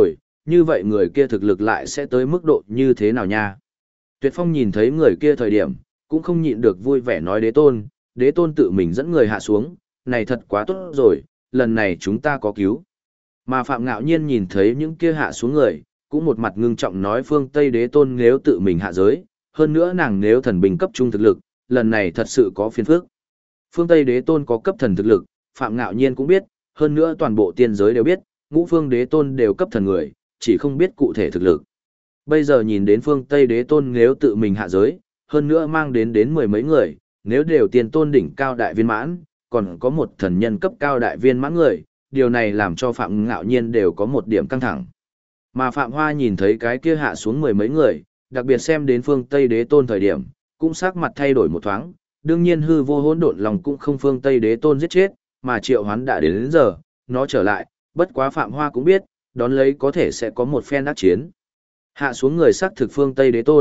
như vậy người kia thực lực lại sẽ tới mức độ như thế nào nha? Tuyệt Phong nhìn thấy người kia thời điểm, cũng không nhịn được vui vẻ nói đế tôn tự mình dẫn người hạ xuống, này thật quá tốt rồi, lần này chúng ta có cứu. Mà Phạm Ngạo Nhiên nhìn thấy những kia hạ xuống người, cũng một mặt ngưng trọng nói phương Tây đế tôn nếu tự mình hạ giới, hơn nữa nàng nếu thần binh cấp trung thực lực, lần này thật sự có phiền phức. Phương Tây đế tôn có cấp thần thực lực, Phạm Ngạo Nhiên cũng biết, hơn nữa toàn bộ tiên giới đều biết, ngũ phương đế tôn đều cấp thần người, chỉ không biết cụ thể thực lực. Bây giờ nhìn đến phương Tây đế tôn nếu tự mình hạ giới, hơn nữa mang đến mười mấy người, nếu đều tiền tôn đỉnh cao đại viên mãn, còn có một thần nhân cấp cao đại viên mãn người, điều này làm cho Phạm Ngạo Nhiên đều có một điểm căng thẳng. Mà Phạm Hoa nhìn thấy cái kia hạ xuống mười mấy người, đặc biệt xem đến phương Tây đế tôn thời điểm, cũng sắc mặt thay đổi một thoáng, đương nhiên hư vô hỗn độn lòng cũng không phương Tây đế tôn giết chết, mà triệu hoán đã đến giờ, nó trở lại, bất quá Phạm Hoa cũng biết, đón lấy có thể sẽ có một phen ác chiến. Hạ xuống người xác thực phương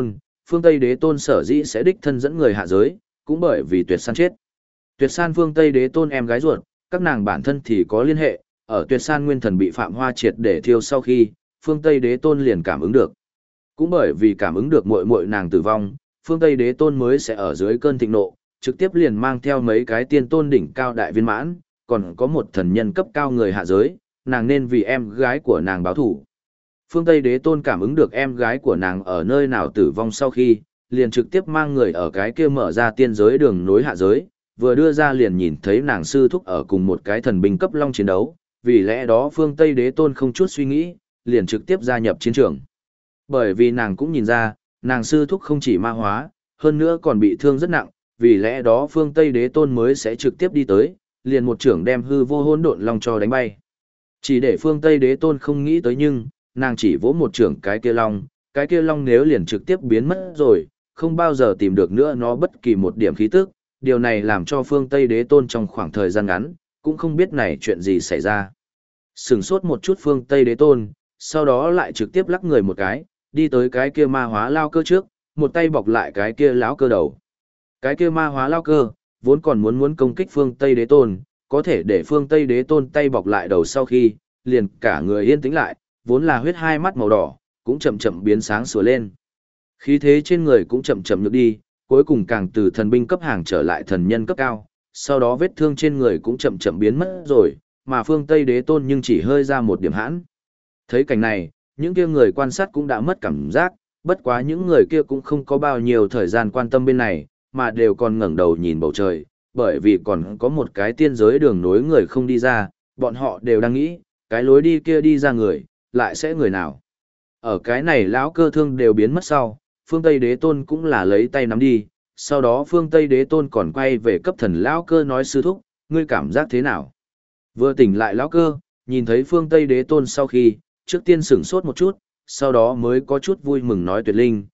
Tây đế tôn sở dĩ sẽ đích thân dẫn người hạ giới, cũng bởi vì Tuyệt San chết. Tuyệt San phương Tây đế tôn em gái ruột, các nàng bản thân thì có liên hệ, ở Tuyệt San nguyên thần bị Phạm Hoa triệt để thiêu sau khi, phương Tây đế tôn liền cảm ứng được. Cũng bởi vì cảm ứng được muội muội nàng tử vong, phương Tây đế tôn mới sẽ ở dưới cơn thịnh nộ, trực tiếp liền mang theo mấy cái tiên tôn đỉnh cao đại viên mãn, còn có một thần nhân cấp cao người hạ giới, nàng nên vì em gái của nàng báo thủ. Phương Tây đế tôn cảm ứng được em gái của nàng ở nơi nào tử vong sau khi, liền trực tiếp mang người ở cái kia mở ra tiên giới đường nối hạ giới, vừa đưa ra liền nhìn thấy nàng sư thúc ở cùng một cái thần binh cấp long chiến đấu, vì lẽ đó phương Tây đế tôn không chút suy nghĩ, liền trực tiếp gia nhập chiến trường. Bởi vì nàng cũng nhìn ra, nàng sư thúc không chỉ ma hóa, hơn nữa còn bị thương rất nặng, vì lẽ đó phương Tây đế tôn mới sẽ trực tiếp đi tới, liền một trưởng đem hư vô hỗn độn long cho đánh bay. Chỉ để phương Tây đế tôn không nghĩ tới nhưng, nàng chỉ vỗ một trưởng cái kia long nếu liền trực tiếp biến mất rồi, không bao giờ tìm được nữa nó bất kỳ một điểm khí tức, điều này làm cho phương Tây đế tôn trong khoảng thời gian ngắn, cũng không biết này chuyện gì xảy ra. Sừng sốt một chút phương Tây đế tôn, sau đó lại trực tiếp lắc người một cái, đi tới cái kia ma hóa lao cơ trước, một tay bọc lại cái kia lão cơ đầu. Cái kia ma hóa lao cơ, vốn còn muốn công kích phương Tây đế tôn, có thể để phương Tây đế tôn tay bọc lại đầu sau khi, liền cả người yên tĩnh lại, vốn là huyết hai mắt màu đỏ, cũng chậm chậm biến sáng sủa lên. Khí thế trên người cũng chậm chậm nhược đi, cuối cùng càng từ thần binh cấp hàng trở lại thần nhân cấp cao, sau đó vết thương trên người cũng chậm chậm biến mất rồi, mà phương Tây đế tôn nhưng chỉ hơi ra một điểm hãn. Thấy cảnh này, những kia người quan sát cũng đã mất cảm giác, bất quá những người kia cũng không có bao nhiêu thời gian quan tâm bên này, mà đều còn ngẩng đầu nhìn bầu trời, bởi vì còn có một cái tiên giới đường nối người không đi ra, bọn họ đều đang nghĩ, cái lối đi kia đi ra người, lại sẽ người nào. Ở cái này lão cơ thương đều biến mất sau, phương Tây đế tôn cũng là lấy tay nắm đi, sau đó phương Tây đế tôn còn quay về cấp thần lão cơ nói sư thúc, ngươi cảm giác thế nào? Vừa tỉnh lại lão cơ, nhìn thấy phương Tây đế tôn sau khi, trước tiên sửng sốt một chút, sau đó mới có chút vui mừng nói Tuyệt Linh,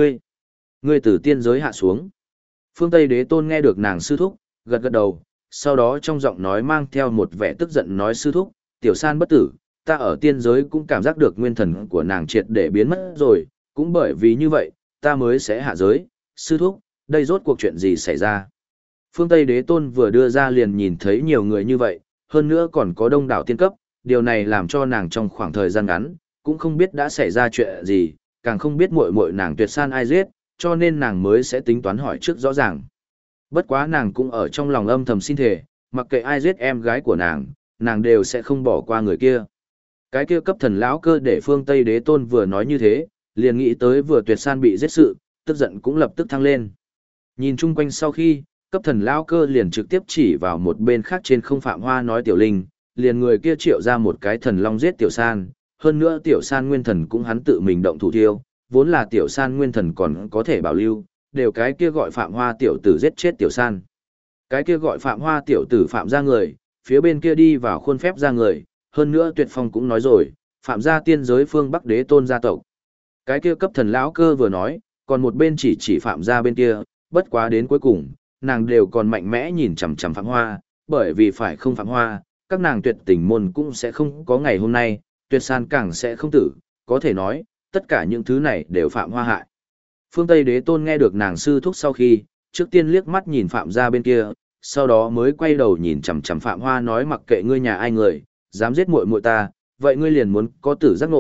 ngươi từ tiên giới hạ xuống. Phương Tây đế tôn nghe được nàng sư thúc, gật gật đầu, sau đó trong giọng nói mang theo một vẻ tức giận nói sư thúc, tiểu san bất tử, ta ở tiên giới cũng cảm giác được nguyên thần của nàng triệt để biến mất rồi, cũng bởi vì như vậy, ta mới sẽ hạ giới, sư thúc, đây rốt cuộc chuyện gì xảy ra. Phương Tây đế tôn vừa đưa ra liền nhìn thấy nhiều người như vậy, hơn nữa còn có đông đảo tiên cấp, điều này làm cho nàng trong khoảng thời gian ngắn, cũng không biết đã xảy ra chuyện gì, càng không biết muội muội nàng Tuyệt San ai giết, cho nên nàng mới sẽ tính toán hỏi trước rõ ràng. Bất quá nàng cũng ở trong lòng âm thầm xin thề, mặc kệ ai giết em gái của nàng đều sẽ không bỏ qua người kia. Cái kia cấp thần lão cơ để phương Tây đế tôn vừa nói như thế, liền nghĩ tới vừa Tuyệt San bị giết sự, tức giận cũng lập tức thăng lên. Nhìn chung quanh sau khi, cấp thần lão cơ liền trực tiếp chỉ vào một bên khác trên không Phạm Hoa nói Tiểu Linh, liền người kia triệu ra một cái thần long giết Tiểu San, hơn nữa Tiểu San nguyên thần cũng hắn tự mình động thủ thiêu, vốn là Tiểu San nguyên thần còn có thể bảo lưu, đều cái kia gọi Phạm Hoa tiểu tử giết chết Tiểu San. Cái kia gọi Phạm Hoa tiểu tử phạm ra người, phía bên kia đi vào khuôn phép ra người, hơn nữa Tuyệt Phong cũng nói rồi, phạm gia tiên giới phương Bắc đế tôn gia tộc. Cái kia cấp thần lão cơ vừa nói, còn một bên chỉ phạm gia bên kia, bất quá đến cuối cùng, nàng đều còn mạnh mẽ nhìn chằm chằm Phạm Hoa, bởi vì phải không Phạm Hoa, các nàng Tuyệt Tình môn cũng sẽ không có ngày hôm nay, Tuyệt San càng sẽ không tử, có thể nói, tất cả những thứ này đều Phạm Hoa hại. Phương Tây đế tôn nghe được nàng sư thúc sau khi, trước tiên liếc mắt nhìn Phạm gia bên kia, sau đó mới quay đầu nhìn chằm chằm Phạm Hoa nói mặc kệ ngươi nhà ai người, dám giết muội muội ta, vậy ngươi liền muốn có tử giác ngộ,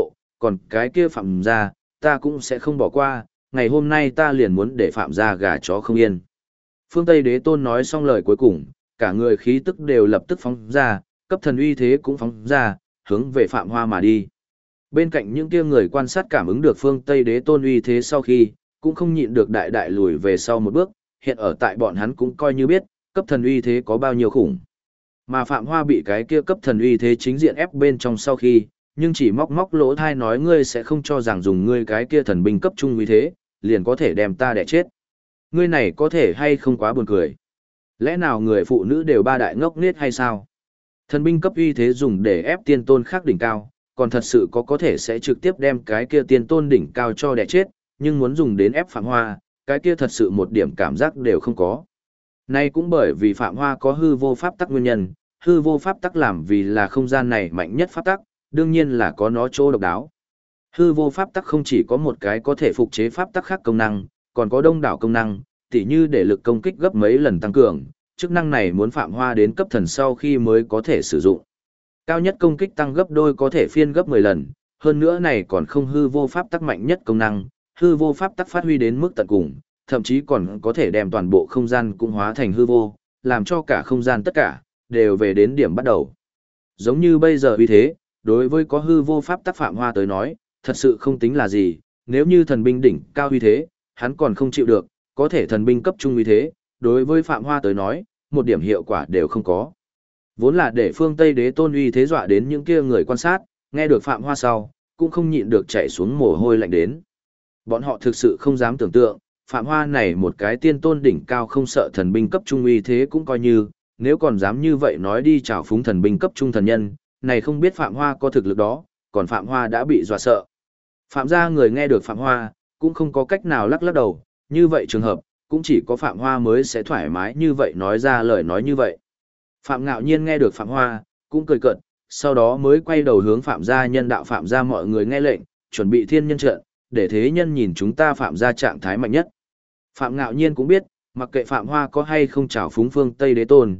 còn cái kia Phạm gia, ta cũng sẽ không bỏ qua, ngày hôm nay ta liền muốn để Phạm gia gà chó không yên. Phương Tây Đế Tôn nói xong lời cuối cùng, cả người khí tức đều lập tức phóng ra, cấp thần uy thế cũng phóng ra, hướng về Phạm Hoa mà đi. Bên cạnh những kia người quan sát cảm ứng được Phương Tây Đế Tôn uy thế sau khi, cũng không nhịn được đại đại lùi về sau một bước, hiện ở tại bọn hắn cũng coi như biết, cấp thần uy thế có bao nhiêu khủng. Mà Phạm Hoa bị cái kia cấp thần uy thế chính diện ép bên trong sau khi, nhưng chỉ móc móc lỗ thai nói ngươi sẽ không cho rằng dùng ngươi cái kia thần binh cấp trung uy thế, liền có thể đem ta đẻ chết. Ngươi này có thể hay không quá buồn cười. Lẽ nào người phụ nữ đều ba đại ngốc nghếch hay sao? Thần binh cấp uy thế dùng để ép tiên tôn khác đỉnh cao, còn thật sự có thể sẽ trực tiếp đem cái kia tiên tôn đỉnh cao cho đẻ chết, nhưng muốn dùng đến ép Phạm Hoa, cái kia thật sự một điểm cảm giác đều không có. Nay cũng bởi vì Phạm Hoa có hư vô pháp tắc nguyên nhân, hư vô pháp tắc làm vì là không gian này mạnh nhất pháp tắc, đương nhiên là có nó chỗ độc đáo. Hư vô pháp tắc không chỉ có một cái có thể phục chế pháp tắc khác công năng, còn có đông đảo công năng, tỉ như để lực công kích gấp mấy lần tăng cường, chức năng này muốn Phạm Hoa đến cấp thần sau khi mới có thể sử dụng. Cao nhất công kích tăng gấp đôi có thể phiên gấp 10 lần, hơn nữa này còn không hư vô pháp tắc mạnh nhất công năng, hư vô pháp tắc phát huy đến mức tận cùng, thậm chí còn có thể đem toàn bộ không gian cũng hóa thành hư vô, làm cho cả không gian tất cả đều về đến điểm bắt đầu. Giống như bây giờ uy thế, đối với có hư vô pháp tắc Phạm Hoa tới nói, thật sự không tính là gì, nếu như thần binh đỉnh cao uy thế, hắn còn không chịu được, có thể thần binh cấp trung uy thế, đối với Phạm Hoa tới nói, một điểm hiệu quả đều không có. Vốn là để phương Tây Đế Tôn uy thế dọa đến những kia người quan sát, nghe được Phạm Hoa sau, cũng không nhịn được chạy xuống mồ hôi lạnh đến. Bọn họ thực sự không dám tưởng tượng, Phạm Hoa này một cái tiên tôn đỉnh cao không sợ thần binh cấp trung uy thế cũng coi như, nếu còn dám như vậy nói đi chào phúng thần binh cấp trung thần nhân, này không biết Phạm Hoa có thực lực đó, còn Phạm Hoa đã bị dọa sợ. Phạm gia người nghe được Phạm Hoa, cũng không có cách nào lắc lắc đầu, như vậy trường hợp, cũng chỉ có Phạm Hoa mới sẽ thoải mái như vậy nói ra lời nói như vậy. Phạm Ngạo Nhiên nghe được Phạm Hoa, cũng cười cợt, sau đó mới quay đầu hướng Phạm gia nhân đạo Phạm gia mọi người nghe lệnh, chuẩn bị thiên nhân trận, để thế nhân nhìn chúng ta Phạm gia trạng thái mạnh nhất. Phạm Ngạo Nhiên cũng biết, mặc kệ Phạm Hoa có hay không trào phúng phương Tây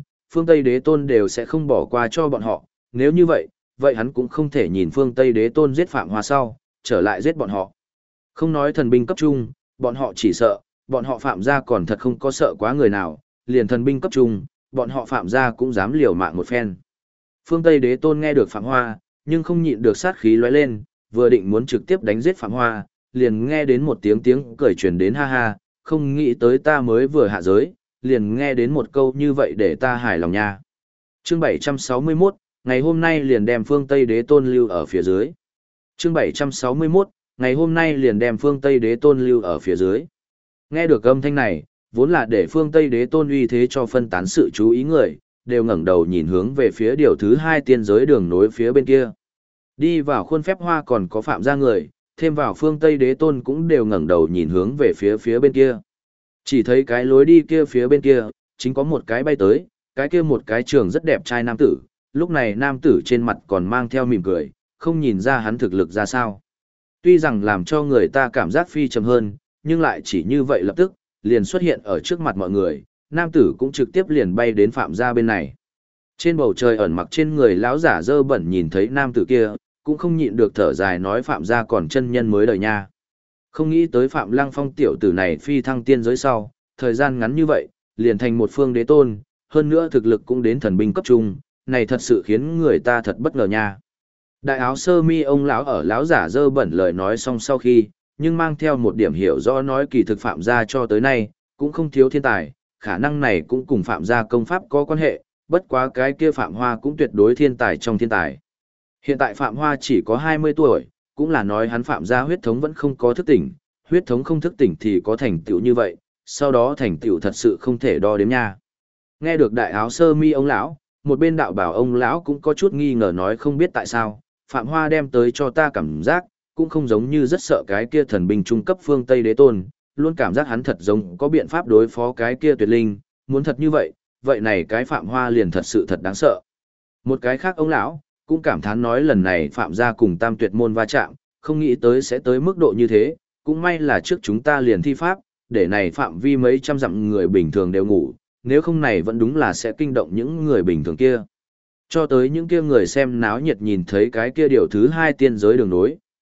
Đế Tôn đều sẽ không bỏ qua cho bọn họ, nếu như vậy, vậy hắn cũng không thể nhìn phương Tây Đế Tôn giết Phạm Hoa sau, trở lại giết bọn họ. Không nói thần binh cấp trung, bọn họ chỉ sợ, bọn họ Phạm gia còn thật không có sợ quá người nào, liền thần binh cấp trung, bọn họ Phạm gia cũng dám liều mạng một phen. Phương Tây Đế Tôn nghe được Phạm Hoa, nhưng không nhịn được sát khí lóe lên, vừa định muốn trực tiếp đánh giết Phạm Hoa, liền nghe đến một tiếng cười truyền đến ha ha, không nghĩ tới ta mới vừa hạ giới, liền nghe đến một câu như vậy để ta hài lòng nha. Chương 761, ngày hôm nay liền đem phương Tây Đế Tôn lưu ở phía dưới. Chương 761, ngày hôm nay liền đem phương Tây Đế Tôn lưu ở phía dưới. Nghe được âm thanh này, vốn là để phương Tây Đế Tôn uy thế cho phân tán sự chú ý người, đều ngẩng đầu nhìn hướng về phía điều thứ hai tiên giới đường nối phía bên kia. Đi vào khuôn phép hoa còn có Phạm gia người, thêm vào phương Tây Đế Tôn cũng đều ngẩng đầu nhìn hướng về phía bên kia. Chỉ thấy cái lối đi kia phía bên kia, chính có một cái bay tới, cái kia một cái trường rất đẹp trai nam tử, lúc này nam tử trên mặt còn mang theo mỉm cười, không nhìn ra hắn thực lực ra sao. Tuy rằng làm cho người ta cảm giác phi trầm hơn, nhưng lại chỉ như vậy lập tức, liền xuất hiện ở trước mặt mọi người, nam tử cũng trực tiếp liền bay đến Phạm gia bên này. Trên bầu trời ẩn mặc trên người lão giả dơ bẩn nhìn thấy nam tử kia, cũng không nhịn được thở dài nói Phạm gia còn chân nhân mới đời nha. Không nghĩ tới Phạm Lăng Phong tiểu tử này phi thăng tiên giới sau, thời gian ngắn như vậy, liền thành một phương đế tôn, hơn nữa thực lực cũng đến thần binh cấp trung, này thật sự khiến người ta thật bất ngờ nha. Đại áo sơ mi ông lão ở lão giả dơ bẩn lời nói xong sau khi, nhưng mang theo một điểm hiểu rõ nói kỳ thực Phạm gia cho tới nay, cũng không thiếu thiên tài, khả năng này cũng cùng Phạm gia công pháp có quan hệ, bất quá cái kia Phạm Hoa cũng tuyệt đối thiên tài trong thiên tài. Hiện tại Phạm Hoa chỉ có 20 tuổi, cũng là nói hắn Phạm gia huyết thống vẫn không có thức tỉnh, huyết thống không thức tỉnh thì có thành tựu như vậy, sau đó thành tựu thật sự không thể đo đếm nha. Nghe được đại áo sơ mi ông lão, một bên đạo bảo ông lão cũng có chút nghi ngờ nói không biết tại sao, Phạm Hoa đem tới cho ta cảm giác, cũng không giống như rất sợ cái kia thần binh trung cấp phương Tây Đế Tôn, luôn cảm giác hắn thật giống có biện pháp đối phó cái kia tuyệt linh, muốn thật như vậy, vậy này cái Phạm Hoa liền thật sự thật đáng sợ. Một cái khác ông lão cũng cảm thán nói lần này Phạm gia cùng Tam Tuyệt môn va chạm, không nghĩ tới sẽ tới mức độ như thế, cũng may là trước chúng ta liền thi pháp, để này phạm vi mấy trăm dặm người bình thường đều ngủ, nếu không này vẫn đúng là sẽ kinh động những người bình thường kia. Cho tới những kia người xem náo nhiệt nhìn thấy cái kia điều thứ hai tiên giới đường nối,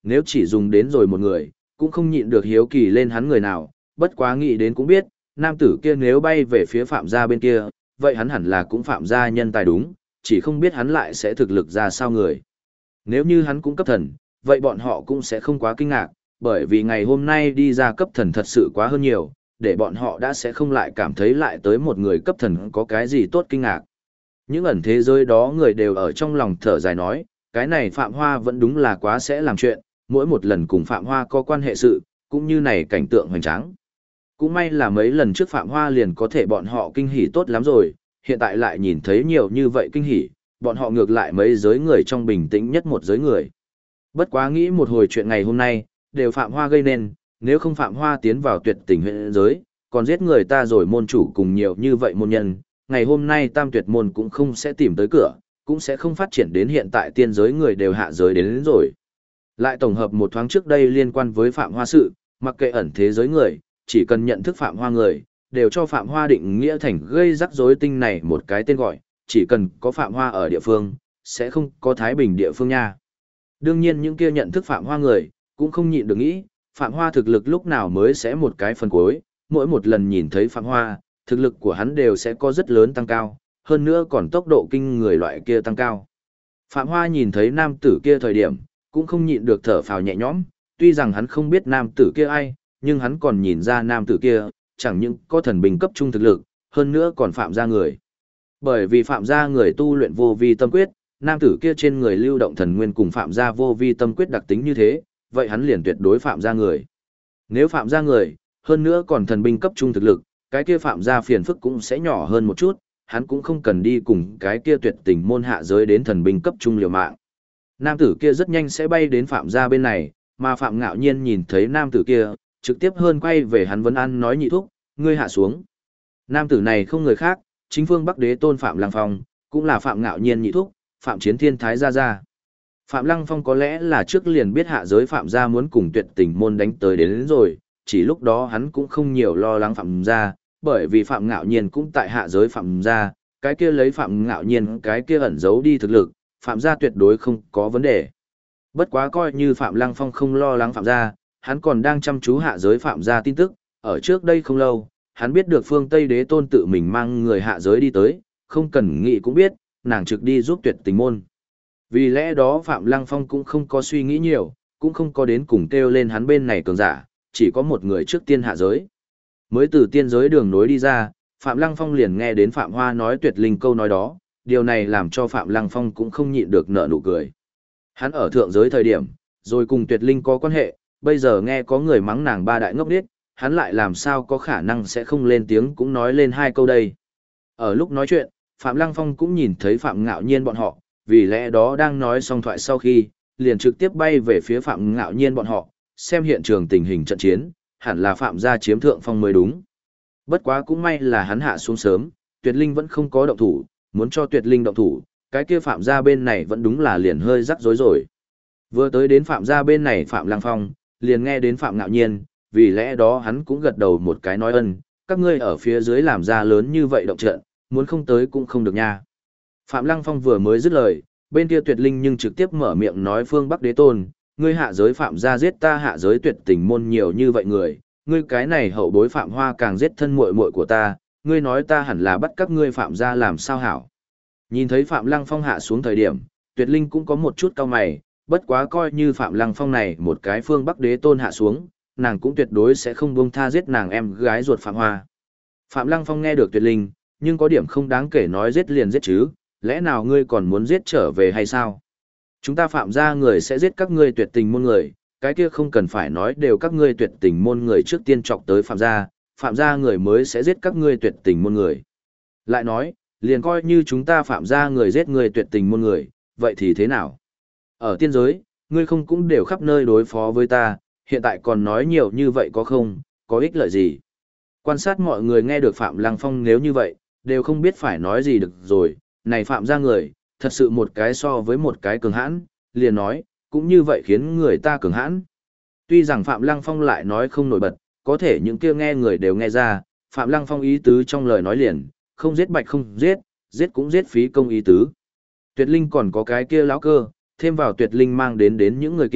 nếu chỉ dùng đến rồi một người, cũng không nhịn được hiếu kỳ lên hắn người nào, bất quá nghĩ đến cũng biết, nam tử kia nếu bay về phía Phạm gia bên kia, vậy hắn hẳn là cũng Phạm gia nhân tài đúng, chỉ không biết hắn lại sẽ thực lực ra sao người. Nếu như hắn cũng cấp thần, vậy bọn họ cũng sẽ không quá kinh ngạc, bởi vì ngày hôm nay đi ra cấp thần thật sự quá hơn nhiều, để bọn họ đã sẽ không lại cảm thấy lại tới một người cấp thần có cái gì tốt kinh ngạc. Những ẩn thế giới đó người đều ở trong lòng thở dài nói, cái này Phạm Hoa vẫn đúng là quá sẽ làm chuyện, mỗi một lần cùng Phạm Hoa có quan hệ sự, cũng như này cảnh tượng hoành tráng. Cũng may là mấy lần trước Phạm Hoa liền có thể bọn họ kinh hỉ tốt lắm rồi, hiện tại lại nhìn thấy nhiều như vậy kinh hỉ, bọn họ ngược lại mấy giới người trong bình tĩnh nhất một giới người. Bất quá nghĩ một hồi chuyện ngày hôm nay, đều Phạm Hoa gây nên, nếu không Phạm Hoa tiến vào tuyệt tình huyện giới, còn giết người ta rồi môn chủ cùng nhiều như vậy môn nhân, ngày hôm nay tam tuyệt môn cũng không sẽ tìm tới cửa, cũng sẽ không phát triển đến hiện tại tiên giới người đều hạ giới đến rồi. Lại tổng hợp một thoáng trước đây liên quan với Phạm Hoa sự, mặc kệ ẩn thế giới người, chỉ cần nhận thức Phạm Hoa người, đều cho Phạm Hoa định nghĩa thành gây rắc rối tinh này một cái tên gọi, chỉ cần có Phạm Hoa ở địa phương, sẽ không có Thái Bình địa phương nha. Đương nhiên những kia nhận thức Phạm Hoa người, cũng không nhịn được nghĩ, Phạm Hoa thực lực lúc nào mới sẽ một cái phần cuối, mỗi một lần nhìn thấy Phạm Hoa, thực lực của hắn đều sẽ có rất lớn tăng cao, hơn nữa còn tốc độ kinh người loại kia tăng cao. Phạm Hoa nhìn thấy nam tử kia thời điểm, cũng không nhịn được thở phào nhẹ nhõm, tuy rằng hắn không biết nam tử kia ai, nhưng hắn còn nhìn ra nam tử kia, chẳng những có thần binh cấp trung thực lực, hơn nữa còn Phạm gia người. Bởi vì Phạm gia người tu luyện vô vi tâm quyết, nam tử kia trên người lưu động thần nguyên cùng Phạm gia vô vi tâm quyết đặc tính như thế, vậy hắn liền tuyệt đối Phạm gia người. Nếu Phạm gia người, hơn nữa còn thần binh cấp trung thực lực, cái kia Phạm gia phiền phức cũng sẽ nhỏ hơn một chút, hắn cũng không cần đi cùng cái kia tuyệt tình môn hạ giới đến thần binh cấp trung liều mạng. Nam tử kia rất nhanh sẽ bay đến Phạm gia bên này, mà Phạm Ngạo Nhiên nhìn thấy nam tử kia, trực tiếp hơn quay về hắn vấn an nói nhị thúc, ngươi hạ xuống. Nam tử này không người khác, chính phương Bắc Đế Tôn Phạm Lăng Phong, cũng là Phạm Ngạo Nhiên nhị thúc, Phạm Chiến Thiên Thái gia gia. Phạm Lăng Phong có lẽ là trước liền biết hạ giới Phạm gia muốn cùng tuyệt tình môn đánh tới đến rồi, chỉ lúc đó hắn cũng không nhiều lo lắng Phạm gia, bởi vì Phạm Ngạo Nhiên cũng tại hạ giới Phạm gia, cái kia lấy Phạm Ngạo Nhiên cái kia ẩn giấu đi thực lực, Phạm gia tuyệt đối không có vấn đề. Bất quá coi như Phạm Lăng Phong không lo lắng Phạm gia, hắn còn đang chăm chú hạ giới Phạm gia tin tức, ở trước đây không lâu, hắn biết được phương Tây Đế Tôn tự mình mang người hạ giới đi tới, không cần nghĩ cũng biết, nàng trực đi giúp tuyệt tình môn. Vì lẽ đó Phạm Lăng Phong cũng không có suy nghĩ nhiều, cũng không có đến cùng kêu lên hắn bên này cường giả, chỉ có một người trước tiên hạ giới. Mới từ tiên giới đường nối đi ra, Phạm Lăng Phong liền nghe đến Phạm Hoa nói tuyệt linh câu nói đó, điều này làm cho Phạm Lăng Phong cũng không nhịn được nở nụ cười. Hắn ở thượng giới thời điểm, rồi cùng tuyệt linh có quan hệ, bây giờ nghe có người mắng nàng ba đại ngốc điếc, hắn lại làm sao có khả năng sẽ không lên tiếng cũng nói lên hai câu đây. Ở lúc nói chuyện, Phạm Lăng Phong cũng nhìn thấy Phạm Ngạo Nhiên bọn họ, vì lẽ đó đang nói xong thoại sau khi, liền trực tiếp bay về phía Phạm Ngạo Nhiên bọn họ, xem hiện trường tình hình trận chiến, hẳn là Phạm gia chiếm thượng phong mới đúng. Bất quá cũng may là hắn hạ xuống sớm, Tuyệt Linh vẫn không có động thủ, muốn cho Tuyệt Linh động thủ, cái kia Phạm gia bên này vẫn đúng là liền hơi rắc rối rồi. Vừa tới đến Phạm gia bên này Phạm Lăng Phong, liền nghe đến Phạm Ngạo Nhiên, vì lẽ đó hắn cũng gật đầu một cái nói ân, các ngươi ở phía dưới làm ra lớn như vậy động trận, muốn không tới cũng không được nha. Phạm Lăng Phong vừa mới dứt lời, bên kia Tuyệt Linh nhưng trực tiếp mở miệng nói phương Bắc Đế Tôn, ngươi hạ giới Phạm gia giết ta hạ giới tuyệt tình môn nhiều như vậy người, ngươi cái này hậu bối Phạm Hoa càng giết thân muội muội của ta, ngươi nói ta hẳn là bắt các ngươi Phạm gia làm sao hảo. Nhìn thấy Phạm Lăng Phong hạ xuống thời điểm, Tuyệt Linh cũng có một chút cau mày, bất quá coi như Phạm Lăng Phong này một cái phương Bắc Đế Tôn hạ xuống, nàng cũng tuyệt đối sẽ không buông tha giết nàng em gái ruột Phạm Hoa. Phạm Lăng Phong nghe được Tuyệt Linh, nhưng có điểm không đáng kể nói giết liền giết chứ, lẽ nào ngươi còn muốn giết trở về hay sao? Chúng ta Phạm gia người sẽ giết các ngươi tuyệt tình môn người, cái kia không cần phải nói đều các ngươi tuyệt tình môn người trước tiên chọc tới Phạm gia người mới sẽ giết các ngươi tuyệt tình môn người. Lại nói, liền coi như chúng ta Phạm gia người giết người tuyệt tình môn người, vậy thì thế nào? Ở tiên giới, ngươi không cũng đều khắp nơi đối phó với ta, hiện tại còn nói nhiều như vậy có không, có ích lợi gì? Quan sát mọi người nghe được Phạm Lăng Phong nếu như vậy, đều không biết phải nói gì được rồi, này Phạm gia người, thật sự một cái so với một cái cường hãn, liền nói, cũng như vậy khiến người ta cường hãn. Tuy rằng Phạm Lăng Phong lại nói không nổi bật, có thể những kia nghe người đều nghe ra, Phạm Lăng Phong ý tứ trong lời nói liền, không giết bạch không giết, giết cũng giết phí công ý tứ. Tuyệt Linh còn có cái kia lão cơ, thêm vào Tuyệt Linh mang đến những người kia,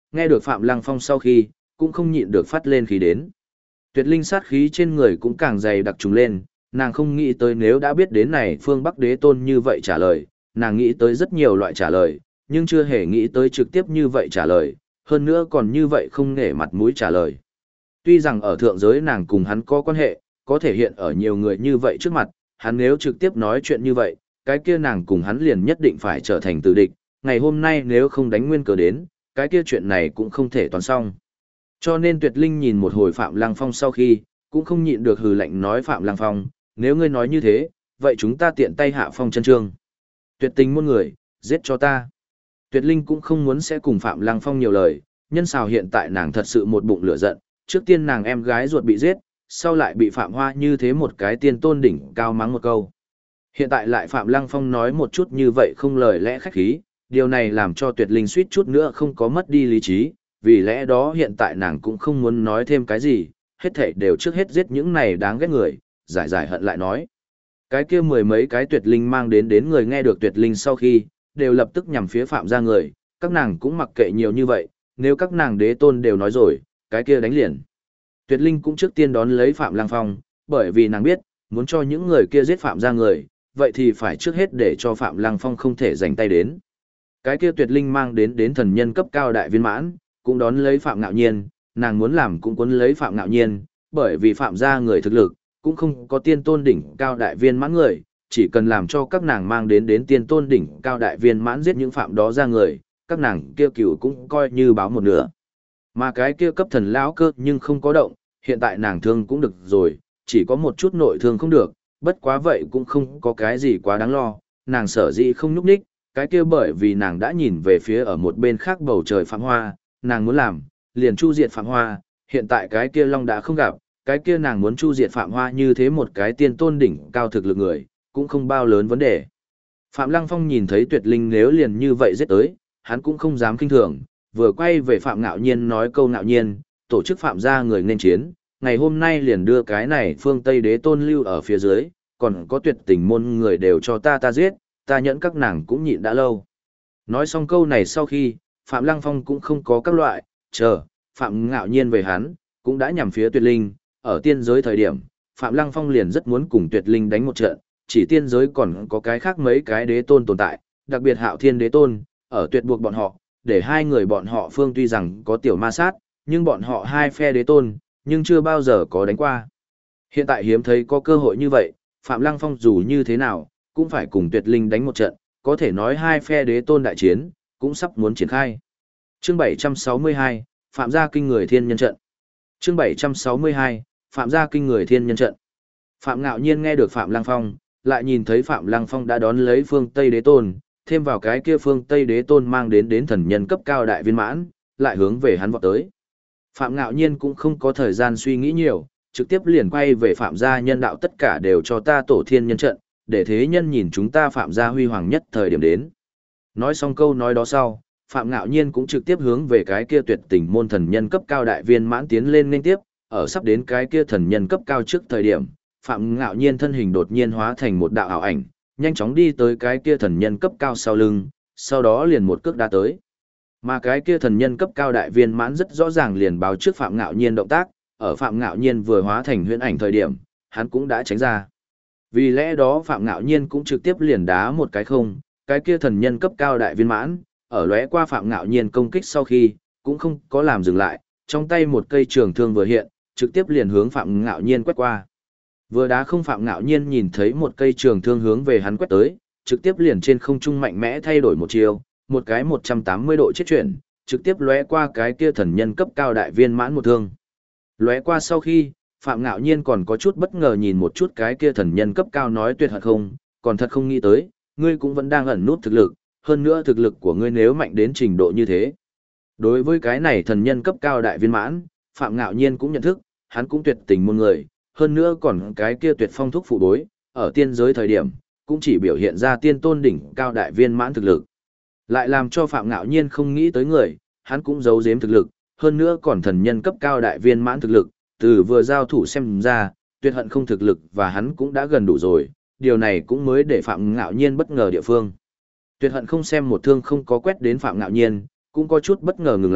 nghe được Phạm Lăng Phong sau khi, cũng không nhịn được phát lên khí đến. Tuyệt linh sát khí trên người cũng càng dày đặc trùng lên, nàng không nghĩ tới nếu đã biết đến này phương Bắc đế tôn như vậy trả lời, nàng nghĩ tới rất nhiều loại trả lời, nhưng chưa hề nghĩ tới trực tiếp như vậy trả lời, hơn nữa còn như vậy không nể mặt mũi trả lời. Tuy rằng ở thượng giới nàng cùng hắn có quan hệ, có thể hiện ở nhiều người như vậy trước mặt, hắn nếu trực tiếp nói chuyện như vậy, cái kia nàng cùng hắn liền nhất định phải trở thành tử địch, ngày hôm nay nếu không đánh nguyên cờ đến, cái kia chuyện này cũng không thể toàn xong. Cho nên Tuyệt Linh nhìn một hồi Phạm Lăng Phong sau khi, cũng không nhịn được hừ lạnh nói Phạm Lăng Phong, nếu ngươi nói như thế, vậy chúng ta tiện tay hạ phong chân trương. Tuyệt tình muôn người, giết cho ta. Tuyệt Linh cũng không muốn sẽ cùng Phạm Lăng Phong nhiều lời, nhân xào hiện tại nàng thật sự một bụng lửa giận, trước tiên nàng em gái ruột bị giết, sau lại bị Phạm Hoa như thế một cái tiên tôn đỉnh cao mắng một câu. Hiện tại lại Phạm Lăng Phong nói một chút như vậy không lời lẽ khách khí, điều này làm cho Tuyệt Linh suýt chút nữa không có mất đi lý trí, vì lẽ đó hiện tại nàng cũng không muốn nói thêm cái gì, hết thảy đều trước hết giết những này đáng ghét người, giải giải hận lại nói. Cái kia mười mấy cái Tuyệt Linh mang đến người nghe được Tuyệt Linh sau khi, đều lập tức nhằm phía Phạm gia người, các nàng cũng mặc kệ nhiều như vậy, nếu các nàng đế tôn đều nói rồi, cái kia đánh liền. Tuyệt Linh cũng trước tiên đón lấy Phạm Lăng Phong, bởi vì nàng biết, muốn cho những người kia giết Phạm gia người, vậy thì phải trước hết để cho Phạm Lăng Phong không thể giành tay đến. Cái kia Tuyệt Linh mang đến thần nhân cấp cao đại viên mãn, cũng đón lấy Phạm Ngạo Nhiên, nàng muốn làm cũng cuốn lấy Phạm Ngạo Nhiên, bởi vì Phạm gia người thực lực, cũng không có tiên tôn đỉnh cao đại viên mãn người, chỉ cần làm cho các nàng mang đến tiên tôn đỉnh cao đại viên mãn giết những phạm đó ra người, các nàng kia cửu cũng coi như báo một nửa. Mà cái kia cấp thần lão cơ nhưng không có động, hiện tại nàng thương cũng được rồi, chỉ có một chút nội thương không được, bất quá vậy cũng không có cái gì quá đáng lo, nàng sở dĩ không nhúc nhích, cái kia bởi vì nàng đã nhìn về phía ở một bên khác bầu trời Phạm Hoa, nàng muốn làm, liền chu diệt Phạm Hoa, hiện tại cái kia long đã không gặp, cái kia nàng muốn chu diệt Phạm Hoa như thế một cái tiên tôn đỉnh cao thực lực người, cũng không bao lớn vấn đề. Phạm Lăng Phong nhìn thấy Tuyệt Linh nếu liền như vậy giết tới, hắn cũng không dám kinh thường, vừa quay về Phạm Ngạo Nhiên nói câu Ngạo Nhiên, tổ chức Phạm gia người nên chiến, ngày hôm nay liền đưa cái này phương Tây đế tôn lưu ở phía dưới, còn có Tuyệt tình môn người đều cho ta giết, ta nhẫn các nàng cũng nhịn đã lâu. Nói xong câu này sau khi, Phạm Lăng Phong cũng không có các loại, chờ, Phạm Ngạo Nhiên về hắn, cũng đã nhằm phía Tuyệt Linh, ở tiên giới thời điểm, Phạm Lăng Phong liền rất muốn cùng Tuyệt Linh đánh một trận, chỉ tiên giới còn có cái khác mấy cái đế tôn tồn tại, đặc biệt Hạo Thiên đế tôn, ở tuyệt buộc bọn họ, để hai người bọn họ phương tuy rằng có tiểu ma sát, nhưng bọn họ hai phe đế tôn, nhưng chưa bao giờ có đánh qua. Hiện tại hiếm thấy có cơ hội như vậy, Phạm Lăng Phong dù như thế nào, cũng phải cùng Tuyệt Linh đánh một trận, có thể nói hai phe đế tôn đại chiến, cũng sắp muốn triển khai. Chương 762, Phạm gia kinh người thiên nhân trận. Chương 762, Phạm gia kinh người thiên nhân trận. Phạm Ngạo Nhiên nghe được Phạm Lăng Phong, lại nhìn thấy Phạm Lăng Phong đã đón lấy phương Tây đế tôn, thêm vào cái kia phương Tây đế tôn mang đến thần nhân cấp cao đại viên mãn, lại hướng về hắn vọt tới. Phạm Ngạo Nhiên cũng không có thời gian suy nghĩ nhiều, trực tiếp liền quay về Phạm gia nhân đạo tất cả đều cho ta tổ thiên nhân trận, để thế nhân nhìn chúng ta Phạm gia huy hoàng nhất thời điểm đến. Nói xong câu nói đó sau, Phạm Ngạo Nhiên cũng trực tiếp hướng về cái kia tuyệt tình môn thần nhân cấp cao đại viên mãn tiến lên nên tiếp, ở sắp đến cái kia thần nhân cấp cao trước thời điểm, Phạm Ngạo Nhiên thân hình đột nhiên hóa thành một đạo ảo ảnh, nhanh chóng đi tới cái kia thần nhân cấp cao sau lưng, sau đó liền một cước đá tới. Mà cái kia thần nhân cấp cao đại viên mãn rất rõ ràng liền báo trước Phạm Ngạo Nhiên động tác, ở Phạm Ngạo Nhiên vừa hóa thành huyễn ảnh thời điểm, hắn cũng đã tránh ra. Vì lẽ đó Phạm Ngạo Nhiên cũng trực tiếp liền đá một cái không, cái kia thần nhân cấp cao đại viên mãn, ở lóe qua Phạm Ngạo Nhiên công kích sau khi, cũng không có làm dừng lại, trong tay một cây trường thương vừa hiện, trực tiếp liền hướng Phạm Ngạo Nhiên quét qua. Vừa đá không Phạm Ngạo Nhiên nhìn thấy một cây trường thương hướng về hắn quét tới, trực tiếp liền trên không trung mạnh mẽ thay đổi một chiều, một cái 180 độ chết chuyển, trực tiếp lóe qua cái kia thần nhân cấp cao đại viên mãn một thương. Lóe qua sau khi, Phạm Ngạo Nhiên còn có chút bất ngờ nhìn một chút cái kia thần nhân cấp cao nói tuyệt hận không, còn thật không nghĩ tới, ngươi cũng vẫn đang ẩn nút thực lực, hơn nữa thực lực của ngươi nếu mạnh đến trình độ như thế. Đối với cái này thần nhân cấp cao đại viên mãn, Phạm Ngạo Nhiên cũng nhận thức, hắn cũng tuyệt tình môn người, hơn nữa còn cái kia tuyệt phong thúc phụ bối, ở tiên giới thời điểm, cũng chỉ biểu hiện ra tiên tôn đỉnh cao đại viên mãn thực lực. Lại làm cho Phạm Ngạo Nhiên không nghĩ tới người, hắn cũng giấu giếm thực lực, hơn nữa còn thần nhân cấp cao đại viên mãn thực lực, từ vừa giao thủ xem ra, tuyệt hận không thực lực và hắn cũng đã gần đủ rồi, điều này cũng mới để Phạm Ngạo Nhiên bất ngờ địa phương. Tuyệt hận không xem một thương không có quét đến Phạm Ngạo Nhiên, cũng có chút bất ngờ ngừng lại,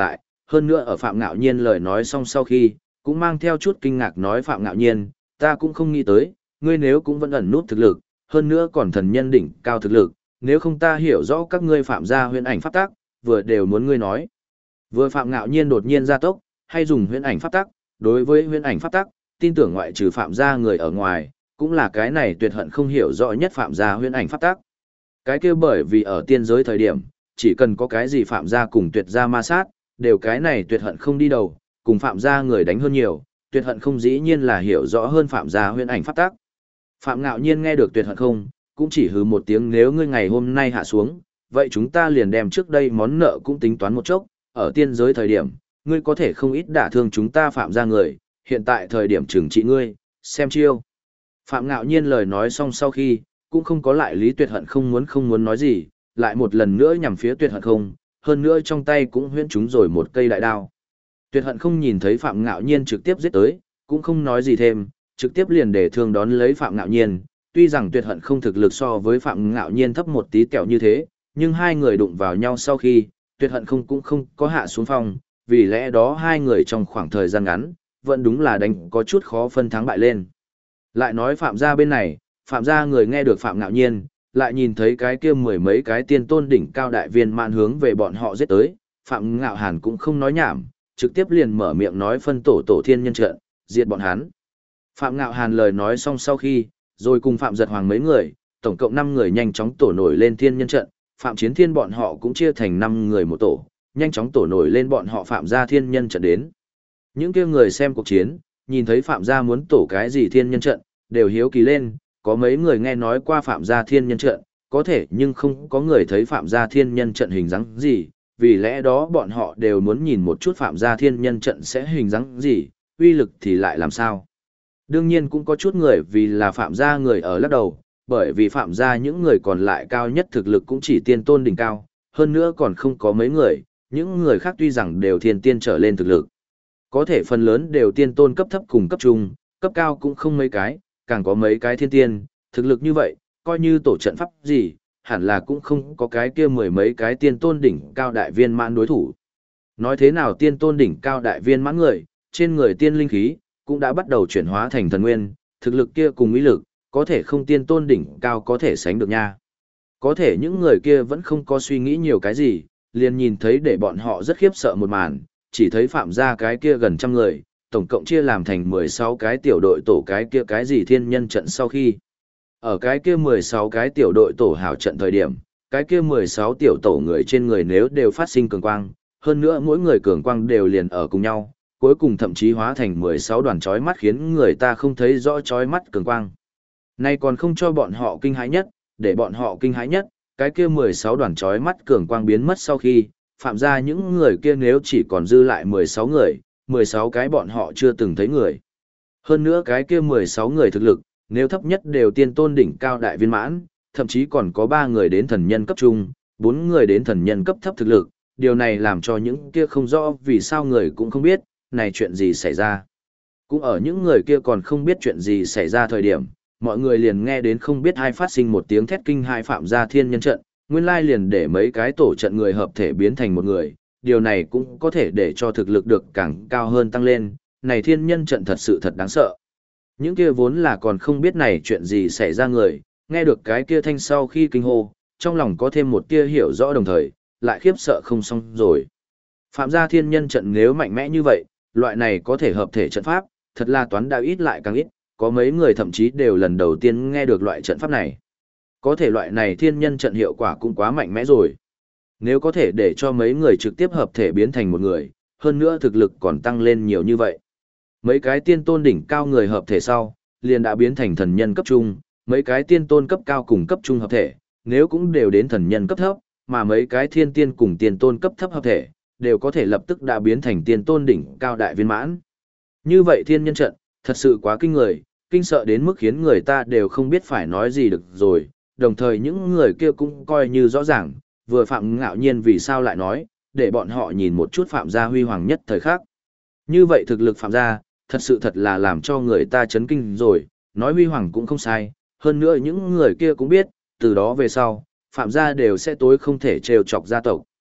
hơn nữa ở Phạm Ngạo Nhiên lời nói xong sau khi, cũng mang theo chút kinh ngạc nói Phạm Ngạo Nhiên, ta cũng không nghĩ tới, ngươi nếu cũng vẫn ẩn nút thực lực, hơn nữa còn thần nhân đỉnh cao thực lực, nếu không ta hiểu rõ các ngươi Phạm gia huyễn ảnh pháp tắc, vừa đều muốn ngươi nói. Vừa Phạm Ngạo Nhiên đột nhiên ra tốc, hay dùng huyễn ảnh pháp tắc, đối với huyễn ảnh pháp tắc, tin tưởng ngoại trừ Phạm gia người ở ngoài, cũng là cái này tuyệt hận không hiểu rõ nhất Phạm gia huyễn ảnh pháp tắc. Cái kia bởi vì ở tiên giới thời điểm, chỉ cần có cái gì Phạm gia cùng Tuyệt gia ma sát, đều cái này tuyệt hận không đi đầu, cùng Phạm gia người đánh hơn nhiều, tuyệt hận không dĩ nhiên là hiểu rõ hơn Phạm gia huyễn ảnh pháp tắc. Phạm Ngạo Nhiên nghe được tuyệt hận không, cũng chỉ hừ một tiếng nếu ngươi ngày hôm nay hạ xuống, vậy chúng ta liền đem trước đây món nợ cũng tính toán một chốc, ở tiên giới thời điểm, ngươi có thể không ít đả thương chúng ta Phạm gia người, hiện tại thời điểm trừng trị ngươi, xem chiêu. Phạm Ngạo Nhiên lời nói xong sau khi, cũng không có lại lý tuyệt hận không muốn nói gì, lại một lần nữa nhằm phía tuyệt hận không, hơn nữa trong tay cũng huyễn trúng rồi một cây đại đao. Tuyệt hận không nhìn thấy Phạm Ngạo Nhiên trực tiếp giết tới, cũng không nói gì thêm, trực tiếp liền để thương đón lấy Phạm Ngạo Nhiên. Tuy rằng tuyệt hận không thực lực so với Phạm Ngạo Nhiên thấp một tí kẹo như thế, nhưng hai người đụng vào nhau sau khi, tuyệt hận không cũng không có hạ xuống phong, vì lẽ đó hai người trong khoảng thời gian ngắn, vẫn đúng là đánh có chút khó phân thắng bại lên. Lại nói Phạm gia bên này, Phạm gia người nghe được Phạm Ngạo Nhiên, lại nhìn thấy cái kia mười mấy cái tiên tôn đỉnh cao đại viên mãn hướng về bọn họ giết tới, Phạm Ngạo Hàn cũng không nói nhảm, trực tiếp liền mở miệng nói phân tổ thiên nhân trận, diệt bọn hắn. Phạm Ngạo Hàn lời nói xong sau khi, rồi cùng Phạm Giật Hoàng mấy người, tổng cộng 5 người nhanh chóng tổ nổi lên thiên nhân trận, Phạm Chiến Thiên bọn họ cũng chia thành 5 người một tổ, nhanh chóng tổ nổi lên bọn họ Phạm gia thiên nhân trận đến. Những kia người xem cuộc chiến, nhìn thấy Phạm gia muốn tổ cái gì thiên nhân trận, đều hiếu kỳ lên, có mấy người nghe nói qua Phạm gia thiên nhân trận, có thể nhưng không có người thấy Phạm gia thiên nhân trận hình dáng gì, vì lẽ đó bọn họ đều muốn nhìn một chút Phạm gia thiên nhân trận sẽ hình dáng gì, uy lực thì lại làm sao. Đương nhiên cũng có chút người vì là Phạm gia người ở lắc đầu, bởi vì Phạm gia những người còn lại cao nhất thực lực cũng chỉ tiên tôn đỉnh cao, hơn nữa còn không có mấy người, những người khác tuy rằng đều thiên tiên trở lên thực lực. Có thể phần lớn đều tiên tôn cấp thấp cùng cấp trung, cấp cao cũng không mấy cái, càng có mấy cái thiên tiên, thực lực như vậy, coi như tổ trận pháp gì, hẳn là cũng không có cái kia mười mấy cái tiên tôn đỉnh cao đại viên mãn đối thủ. Nói thế nào tiên tôn đỉnh cao đại viên mãn người, trên người tiên linh khí, cũng đã bắt đầu chuyển hóa thành thần nguyên, thực lực kia cùng ý lực, có thể không tiên tôn đỉnh cao có thể sánh được nha. Có thể những người kia vẫn không có suy nghĩ nhiều cái gì, liền nhìn thấy để bọn họ rất khiếp sợ một màn, chỉ thấy Phạm gia cái kia gần trăm người, tổng cộng chia làm thành 16 cái tiểu đội tổ cái kia cái gì thiên nhân trận sau khi. Ở cái kia 16 cái tiểu đội tổ hào trận thời điểm, cái kia 16 tiểu tổ người trên người nếu đều phát sinh cường quang, hơn nữa mỗi người cường quang đều liền ở cùng nhau, cuối cùng thậm chí hóa thành 16 đoàn chói mắt khiến người ta không thấy rõ chói mắt cường quang. Nay còn không cho bọn họ kinh hãi nhất, để bọn họ kinh hãi nhất, cái kia 16 đoàn chói mắt cường quang biến mất sau khi, Phạm gia những người kia nếu chỉ còn dư lại 16 người, 16 cái bọn họ chưa từng thấy người. Hơn nữa cái kia 16 người thực lực, nếu thấp nhất đều tiên tôn đỉnh cao đại viên mãn, thậm chí còn có 3 người đến thần nhân cấp trung, 4 người đến thần nhân cấp thấp thực lực, điều này làm cho những kia không rõ vì sao người cũng không biết, này chuyện gì xảy ra. Cũng ở những người kia còn không biết chuyện gì xảy ra thời điểm, mọi người liền nghe đến không biết ai phát sinh một tiếng thét kinh hai Phạm gia thiên nhân trận, nguyên lai liền để mấy cái tổ trận người hợp thể biến thành một người, điều này cũng có thể để cho thực lực được càng cao hơn tăng lên, này thiên nhân trận thật sự thật đáng sợ. Những kia vốn là còn không biết này chuyện gì xảy ra người, nghe được cái kia thanh sau khi kinh hô, trong lòng có thêm một tia hiểu rõ đồng thời, lại khiếp sợ không xong rồi. Phạm gia thiên nhân trận nếu mạnh mẽ như vậy, loại này có thể hợp thể trận pháp, thật là toán đạo ít lại càng ít, có mấy người thậm chí đều lần đầu tiên nghe được loại trận pháp này. Có thể loại này thiên nhân trận hiệu quả cũng quá mạnh mẽ rồi. Nếu có thể để cho mấy người trực tiếp hợp thể biến thành một người, hơn nữa thực lực còn tăng lên nhiều như vậy. Mấy cái tiên tôn đỉnh cao người hợp thể sau, liền đã biến thành thần nhân cấp trung, mấy cái tiên tôn cấp cao cùng cấp trung hợp thể, nếu cũng đều đến thần nhân cấp thấp, mà mấy cái thiên tiên cùng tiên tôn cấp thấp hợp thể, đều có thể lập tức đã biến thành tiên tôn đỉnh cao đại viên mãn. Như vậy thiên nhân trận, thật sự quá kinh người, kinh sợ đến mức khiến người ta đều không biết phải nói gì được rồi, đồng thời những người kia cũng coi như rõ ràng, vừa Phạm Ngạo Nhiên vì sao lại nói, để bọn họ nhìn một chút Phạm gia huy hoàng nhất thời khắc. Như vậy thực lực Phạm gia, thật sự thật là làm cho người ta chấn kinh rồi, nói huy hoàng cũng không sai, hơn nữa những người kia cũng biết, từ đó về sau, Phạm gia đều sẽ tối không thể trêu chọc gia tộc.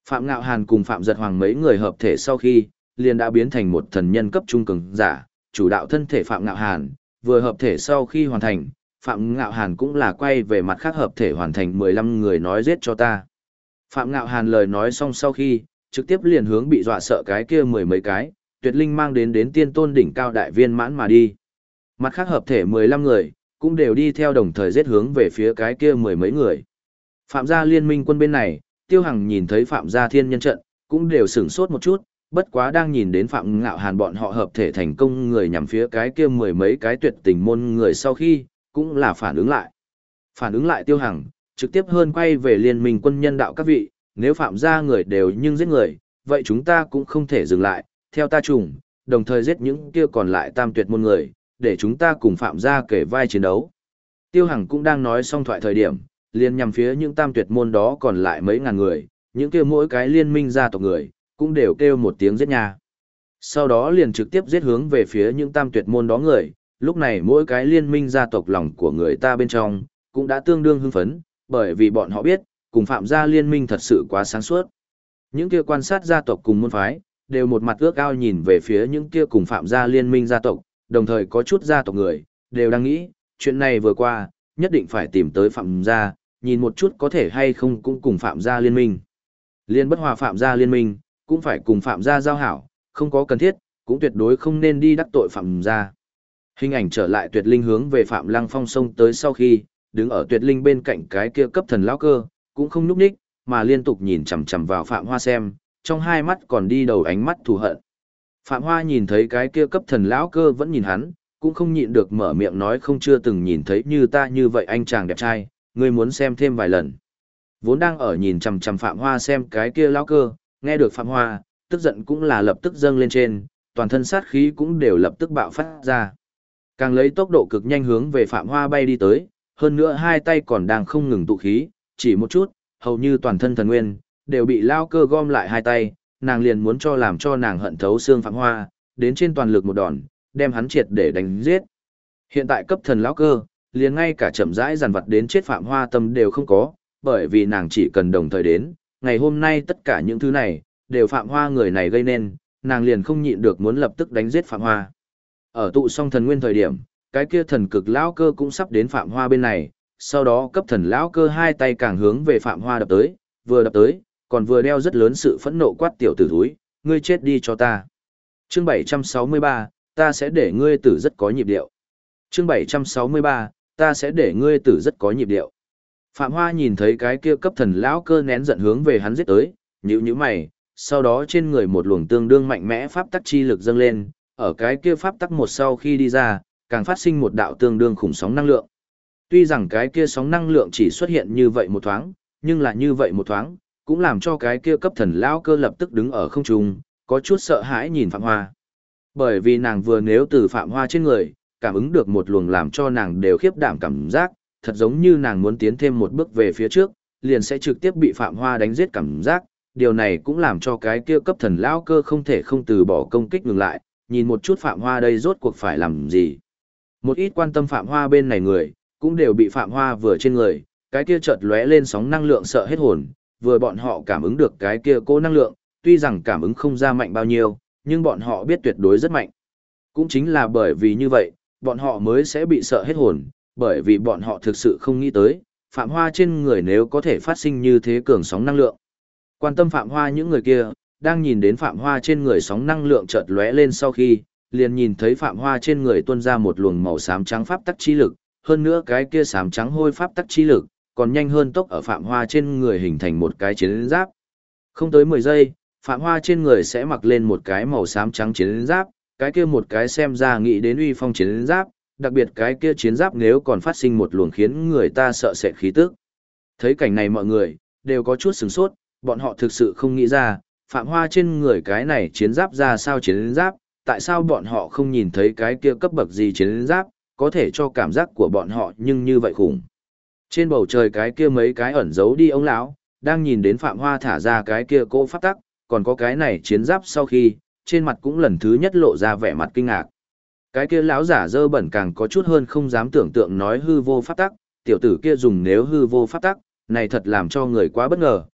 Phạm Ngạo Hàn cùng Phạm Giật Hoàng mấy người hợp thể sau khi, liền đã biến thành một thần nhân cấp trung cường giả, chủ đạo thân thể Phạm Ngạo Hàn, vừa hợp thể sau khi hoàn thành, Phạm Ngạo Hàn cũng là quay về mặt khác hợp thể hoàn thành 15 người nói giết cho ta. Phạm Ngạo Hàn lời nói xong sau khi, trực tiếp liền hướng bị dọa sợ cái kia mười mấy cái, tuyệt linh mang đến tiên tôn đỉnh cao đại viên mãn mà đi. Mặt khác hợp thể 15 người, cũng đều đi theo đồng thời giết hướng về phía cái kia mười mấy người. Phạm gia liên minh quân bên này, Tiêu Hằng nhìn thấy Phạm gia thiên nhân trận, cũng đều sửng sốt một chút, bất quá đang nhìn đến Phạm Ngạo Hàn bọn họ hợp thể thành công người nhằm phía cái kia mười mấy cái tuyệt tình môn người sau khi, cũng là phản ứng lại. Phản ứng lại Tiêu Hằng, trực tiếp hơn quay về liên minh quân nhân đạo các vị, nếu Phạm gia người đều nhưng giết người, vậy chúng ta cũng không thể dừng lại, theo ta trùng, đồng thời giết những kia còn lại tam tuyệt môn người, để chúng ta cùng Phạm gia kể vai chiến đấu. Tiêu Hằng cũng đang nói xong thoại thời điểm, liền nhằm phía những tam tuyệt môn đó còn lại mấy ngàn người, những kia mỗi cái liên minh gia tộc người, cũng đều kêu một tiếng giết nhà. Sau đó liền trực tiếp giết hướng về phía những tam tuyệt môn đó người, lúc này mỗi cái liên minh gia tộc lòng của người ta bên trong, cũng đã tương đương hưng phấn, bởi vì bọn họ biết, cùng Phạm gia liên minh thật sự quá sáng suốt. Những kia quan sát gia tộc cùng môn phái, đều một mặt ước ao nhìn về phía những kia cùng Phạm gia liên minh gia tộc, đồng thời có chút gia tộc người, đều đang nghĩ, chuyện này vừa qua, nhất định phải tìm tới Phạm gia, nhìn một chút có thể hay không cũng cùng Phạm gia liên minh. Liên bất hòa Phạm gia liên minh, cũng phải cùng Phạm gia giao hảo, không có cần thiết, cũng tuyệt đối không nên đi đắc tội Phạm gia. Hình ảnh trở lại Tuyệt Linh hướng về Phạm Lăng Phong sông tới sau khi, đứng ở Tuyệt Linh bên cạnh cái kia cấp thần lão cơ, cũng không nhúc nhích, mà liên tục nhìn chằm chằm vào Phạm Hoa xem, trong hai mắt còn đi đầu ánh mắt thù hận. Phạm Hoa nhìn thấy cái kia cấp thần lão cơ vẫn nhìn hắn, cũng không nhịn được mở miệng nói không chưa từng nhìn thấy như ta như vậy anh chàng đẹp trai, ngươi muốn xem thêm vài lần. Vốn đang ở nhìn chằm chằm Phạm Hoa xem cái kia lão cơ, nghe được Phạm Hoa, tức giận cũng là lập tức dâng lên trên, toàn thân sát khí cũng đều lập tức bạo phát ra. Càng lấy tốc độ cực nhanh hướng về Phạm Hoa bay đi tới, hơn nữa hai tay còn đang không ngừng tụ khí, chỉ một chút, hầu như toàn thân thần nguyên, đều bị lao cơ gom lại hai tay, nàng liền muốn cho làm cho nàng hận thấu xương Phạm Hoa, đến trên toàn lực một đòn, đem hắn triệt để đánh giết. Hiện tại cấp thần lão cơ, liền ngay cả chậm rãi dằn vặt đến chết Phạm Hoa tâm đều không có, bởi vì nàng chỉ cần đồng thời đến, ngày hôm nay tất cả những thứ này, đều Phạm Hoa người này gây nên, nàng liền không nhịn được muốn lập tức đánh giết Phạm Hoa. Ở tụ song thần nguyên thời điểm, cái kia thần cực lão cơ cũng sắp đến Phạm Hoa bên này, sau đó cấp thần lão cơ hai tay càng hướng về Phạm Hoa đập tới, vừa đập tới, còn vừa đeo rất lớn sự phẫn nộ quát tiểu tử thúi, ngươi chết đi cho ta. Chương 763, ta sẽ để ngươi tử rất có nhịp điệu. Chương 763, ta sẽ để ngươi tử rất có nhịp điệu. Phạm Hoa nhìn thấy cái kia cấp thần lão cơ nén giận hướng về hắn giết tới, nhíu nhíu mày, sau đó trên người một luồng tương đương mạnh mẽ pháp tắc chi lực dâng lên, ở cái kia pháp tắc một sau khi đi ra, càng phát sinh một đạo tương đương khủng sóng năng lượng. Tuy rằng cái kia sóng năng lượng chỉ xuất hiện như vậy một thoáng, nhưng là như vậy một thoáng, cũng làm cho cái kia cấp thần lão cơ lập tức đứng ở không trung, có chút sợ hãi nhìn Phạm Hoa. Bởi vì nàng vừa nếu từ Phạm Hoa trên người, cảm ứng được một luồng làm cho nàng đều khiếp đảm cảm giác, thật giống như nàng muốn tiến thêm một bước về phía trước, liền sẽ trực tiếp bị Phạm Hoa đánh giết cảm giác. Điều này cũng làm cho cái kia cấp thần lão cơ không thể không từ bỏ công kích ngừng lại, nhìn một chút Phạm Hoa đây rốt cuộc phải làm gì. Một ít quan tâm Phạm Hoa bên này người, cũng đều bị Phạm Hoa vừa trên người, cái kia chợt lóe lên sóng năng lượng sợ hết hồn, vừa bọn họ cảm ứng được cái kia cô năng lượng, tuy rằng cảm ứng không ra mạnh bao nhiêu, nhưng bọn họ biết tuyệt đối rất mạnh. Cũng chính là bởi vì như vậy, bọn họ mới sẽ bị sợ hết hồn, bởi vì bọn họ thực sự không nghĩ tới, Phạm Hoa trên người nếu có thể phát sinh như thế cường sóng năng lượng. Quan tâm Phạm Hoa những người kia, đang nhìn đến Phạm Hoa trên người sóng năng lượng chợt lóe lên sau khi, liền nhìn thấy Phạm Hoa trên người tuôn ra một luồng màu xám trắng pháp tắc chi lực, hơn nữa cái kia xám trắng hôi pháp tắc chi lực, còn nhanh hơn tốc ở Phạm Hoa trên người hình thành một cái chiến giáp. Không tới 10 giây, Phạm Hoa trên người sẽ mặc lên một cái màu xám trắng chiến giáp, cái kia một cái xem ra nghĩ đến uy phong chiến giáp, đặc biệt cái kia chiến giáp nếu còn phát sinh một luồng khiến người ta sợ sệt khí tức. Thấy cảnh này mọi người đều có chút sửng sốt, bọn họ thực sự không nghĩ ra, Phạm Hoa trên người cái này chiến giáp ra sao chiến giáp, tại sao bọn họ không nhìn thấy cái kia cấp bậc gì chiến giáp, có thể cho cảm giác của bọn họ nhưng như vậy khủng. Trên bầu trời cái kia mấy cái ẩn giấu đi ông lão, đang nhìn đến Phạm Hoa thả ra cái kia cỗ pháp tắc, còn có cái này chiến giáp sau khi, trên mặt cũng lần thứ nhất lộ ra vẻ mặt kinh ngạc. Cái kia lão giả dơ bẩn càng có chút hơn không dám tưởng tượng nói hư vô pháp tắc, tiểu tử kia dùng nếu hư vô pháp tắc, này thật làm cho người quá bất ngờ,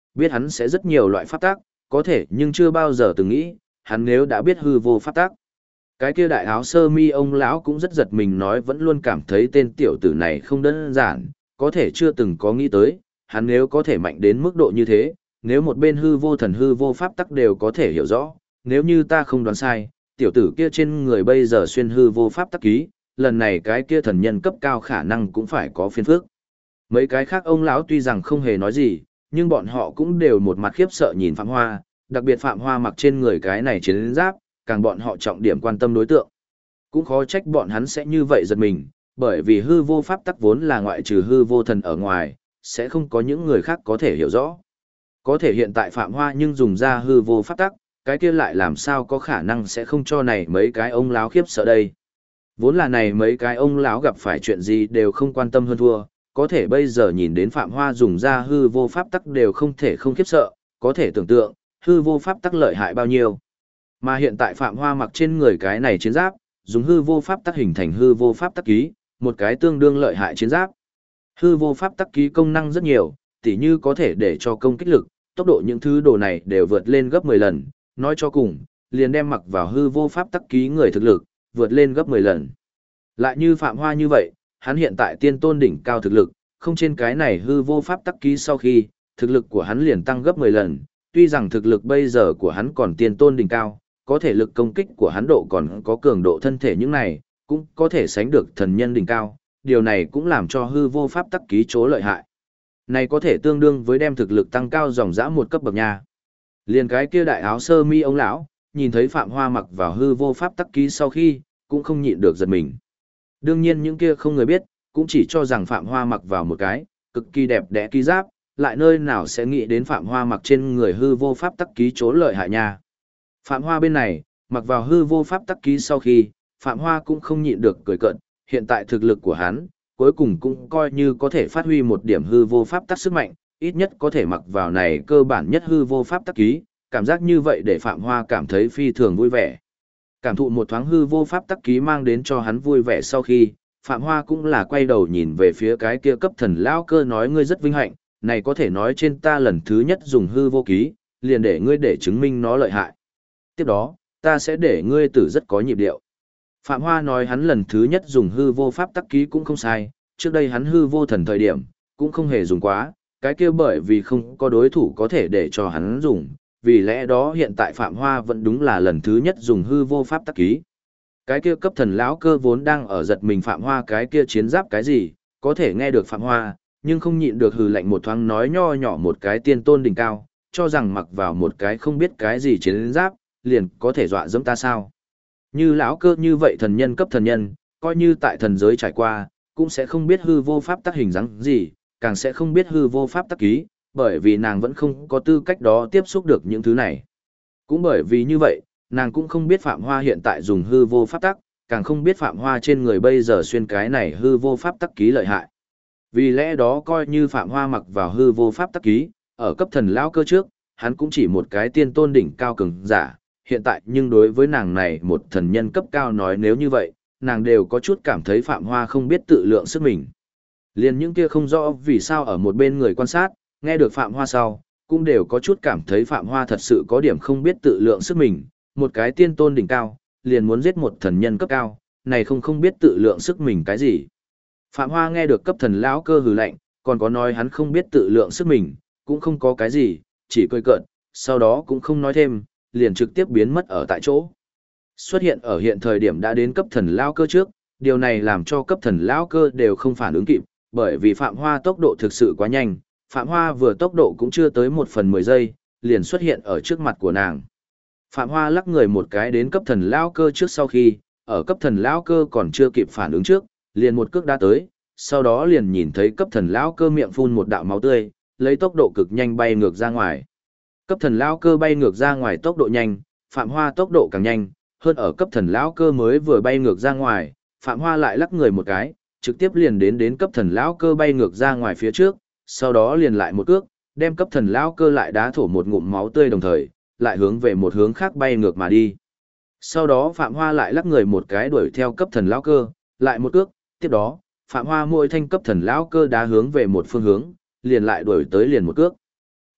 biết hắn sẽ rất nhiều loại pháp tắc, có thể nhưng chưa bao giờ từng nghĩ, hắn nếu đã biết hư vô pháp tắc. Cái kia đại áo sơ mi ông lão cũng rất giật mình, nói vẫn luôn cảm thấy tên tiểu tử này không đơn giản, có thể chưa từng có nghĩ tới, hắn nếu có thể mạnh đến mức độ như thế, nếu một bên hư vô thần hư vô pháp tắc đều có thể hiểu rõ, nếu như ta không đoán sai, tiểu tử kia trên người bây giờ xuyên hư vô pháp tắc ký, lần này cái kia thần nhân cấp cao khả năng cũng phải có phiền phức. Mấy cái khác ông lão tuy rằng không hề nói gì, nhưng bọn họ cũng đều một mặt khiếp sợ nhìn Phạm Hoa, đặc biệt Phạm Hoa mặc trên người cái này chiến giáp, càng bọn họ trọng điểm quan tâm đối tượng. Cũng khó trách bọn hắn sẽ như vậy giật mình, bởi vì hư vô pháp tắc vốn là ngoại trừ hư vô thần ở ngoài, sẽ không có những người khác có thể hiểu rõ. Có thể hiện tại Phạm Hoa nhưng dùng ra hư vô pháp tắc, cái kia lại làm sao có khả năng sẽ không cho này mấy cái ông lão khiếp sợ đây. Vốn là này mấy cái ông lão gặp phải chuyện gì đều không quan tâm hơn thua, có thể bây giờ nhìn đến Phạm Hoa dùng ra hư vô pháp tắc đều không thể không khiếp sợ, có thể tưởng tượng, hư vô pháp tắc lợi hại bao nhiêu. Mà hiện tại Phạm Hoa mặc trên người cái này chiến giáp, dùng hư vô pháp tắc hình thành hư vô pháp tắc ký, một cái tương đương lợi hại chiến giáp. Hư vô pháp tắc ký công năng rất nhiều, tỉ như có thể để cho công kích lực, tốc độ những thứ đồ này đều vượt lên gấp 10 lần, nói cho cùng, liền đem mặc vào hư vô pháp tắc ký người thực lực, vượt lên gấp 10 lần. Lại như Phạm Hoa như vậy, hắn hiện tại tiên tôn đỉnh cao thực lực, không trên cái này hư vô pháp tắc ký sau khi, thực lực của hắn liền tăng gấp 10 lần, tuy rằng thực lực bây giờ của hắn còn tiên tôn đỉnh cao, có thể lực công kích của hắn độ còn có cường độ thân thể những này, cũng có thể sánh được thần nhân đỉnh cao, điều này cũng làm cho hư vô pháp tắc ký chỗ lợi hại. Này có thể tương đương với đem thực lực tăng cao dòng dã một cấp bậc nha. Liền cái kia đại áo sơ mi ông lão, nhìn thấy Phạm Hoa mặc vào hư vô pháp tắc ký sau khi, cũng không nhịn được giật mình. Đương nhiên những kia không người biết, cũng chỉ cho rằng Phạm Hoa mặc vào một cái, cực kỳ đẹp đẽ ký giáp, lại nơi nào sẽ nghĩ đến Phạm Hoa mặc trên người hư vô pháp tắc ký chỗ lợi hại nha. Phạm Hoa bên này, mặc vào hư vô pháp tắc ký sau khi, Phạm Hoa cũng không nhịn được cười cợt, hiện tại thực lực của hắn, cuối cùng cũng coi như có thể phát huy một điểm hư vô pháp tắc sức mạnh, ít nhất có thể mặc vào này cơ bản nhất hư vô pháp tắc ký, cảm giác như vậy để Phạm Hoa cảm thấy phi thường vui vẻ. Cảm thụ một thoáng hư vô pháp tắc ký mang đến cho hắn vui vẻ sau khi, Phạm Hoa cũng là quay đầu nhìn về phía cái kia cấp thần lão cơ, nói ngươi rất vinh hạnh, này có thể nói trên ta lần thứ nhất dùng hư vô ký, liền để ngươi để chứng minh nó lợi hại. Tiếp đó, ta sẽ để ngươi tử rất có nhịp điệu. Phạm Hoa nói hắn lần thứ nhất dùng hư vô pháp tắc ký cũng không sai, trước đây hắn hư vô thần thời điểm, cũng không hề dùng quá, cái kia bởi vì không có đối thủ có thể để cho hắn dùng, vì lẽ đó hiện tại Phạm Hoa vẫn đúng là lần thứ nhất dùng hư vô pháp tắc ký. Cái kia cấp thần lão cơ vốn đang ở giật mình Phạm Hoa cái kia chiến giáp cái gì, có thể nghe được Phạm Hoa, nhưng không nhịn được hừ lạnh một thoáng, nói nho nhỏ một cái tiên tôn đỉnh cao, cho rằng mặc vào một cái không biết cái gì chiến giáp, liền có thể dọa dẫm ta sao. Như lão cơ như vậy thần nhân cấp thần nhân, coi như tại thần giới trải qua, cũng sẽ không biết hư vô pháp tắc hình dáng gì, càng sẽ không biết hư vô pháp tắc ký, bởi vì nàng vẫn không có tư cách đó tiếp xúc được những thứ này. Cũng bởi vì như vậy, nàng cũng không biết Phạm Hoa hiện tại dùng hư vô pháp tắc, càng không biết Phạm Hoa trên người bây giờ xuyên cái này hư vô pháp tắc ký lợi hại. Vì lẽ đó coi như Phạm Hoa mặc vào hư vô pháp tắc ký, ở cấp thần lão cơ trước, hắn cũng chỉ một cái tiên tôn đỉnh cao cường giả, hiện tại nhưng đối với nàng này một thần nhân cấp cao nói nếu như vậy, nàng đều có chút cảm thấy Phạm Hoa không biết tự lượng sức mình. Liền những kia không rõ vì sao ở một bên người quan sát, nghe được Phạm Hoa sau, cũng đều có chút cảm thấy Phạm Hoa thật sự có điểm không biết tự lượng sức mình, một cái tiên tôn đỉnh cao, liền muốn giết một thần nhân cấp cao, này không biết tự lượng sức mình cái gì. Phạm Hoa nghe được cấp thần lão cơ hừ lạnh, còn có nói hắn không biết tự lượng sức mình, cũng không có cái gì, chỉ cười cợt, sau đó cũng không nói thêm, liền trực tiếp biến mất ở tại chỗ. Xuất hiện ở hiện thời điểm đã đến cấp thần lão cơ trước, điều này làm cho cấp thần lão cơ đều không phản ứng kịp, bởi vì Phạm Hoa tốc độ thực sự quá nhanh, Phạm Hoa vừa tốc độ cũng chưa tới 1/10 giây, liền xuất hiện ở trước mặt của nàng. Phạm Hoa lắc người một cái đến cấp thần lão cơ trước, sau khi, ở cấp thần lão cơ còn chưa kịp phản ứng trước, liền một cước đá tới, sau đó liền nhìn thấy cấp thần lão cơ miệng phun một đạo máu tươi, lấy tốc độ cực nhanh bay ngược ra ngoài. Cấp thần lão cơ bay ngược ra ngoài tốc độ nhanh, Phạm Hoa tốc độ càng nhanh, hơn ở cấp thần lão cơ mới vừa bay ngược ra ngoài, Phạm Hoa lại lắc người một cái, trực tiếp liền đến cấp thần lão cơ bay ngược ra ngoài phía trước, sau đó liền lại một cước, đem cấp thần lão cơ lại đá thổ một ngụm máu tươi, đồng thời lại hướng về một hướng khác bay ngược mà đi. Sau đó Phạm Hoa lại lắc người một cái đuổi theo cấp thần lão cơ, lại một cước, tiếp đó, Phạm Hoa mỗi thanh cấp thần lão cơ đá hướng về một phương hướng, liền lại đuổi tới liền một cước.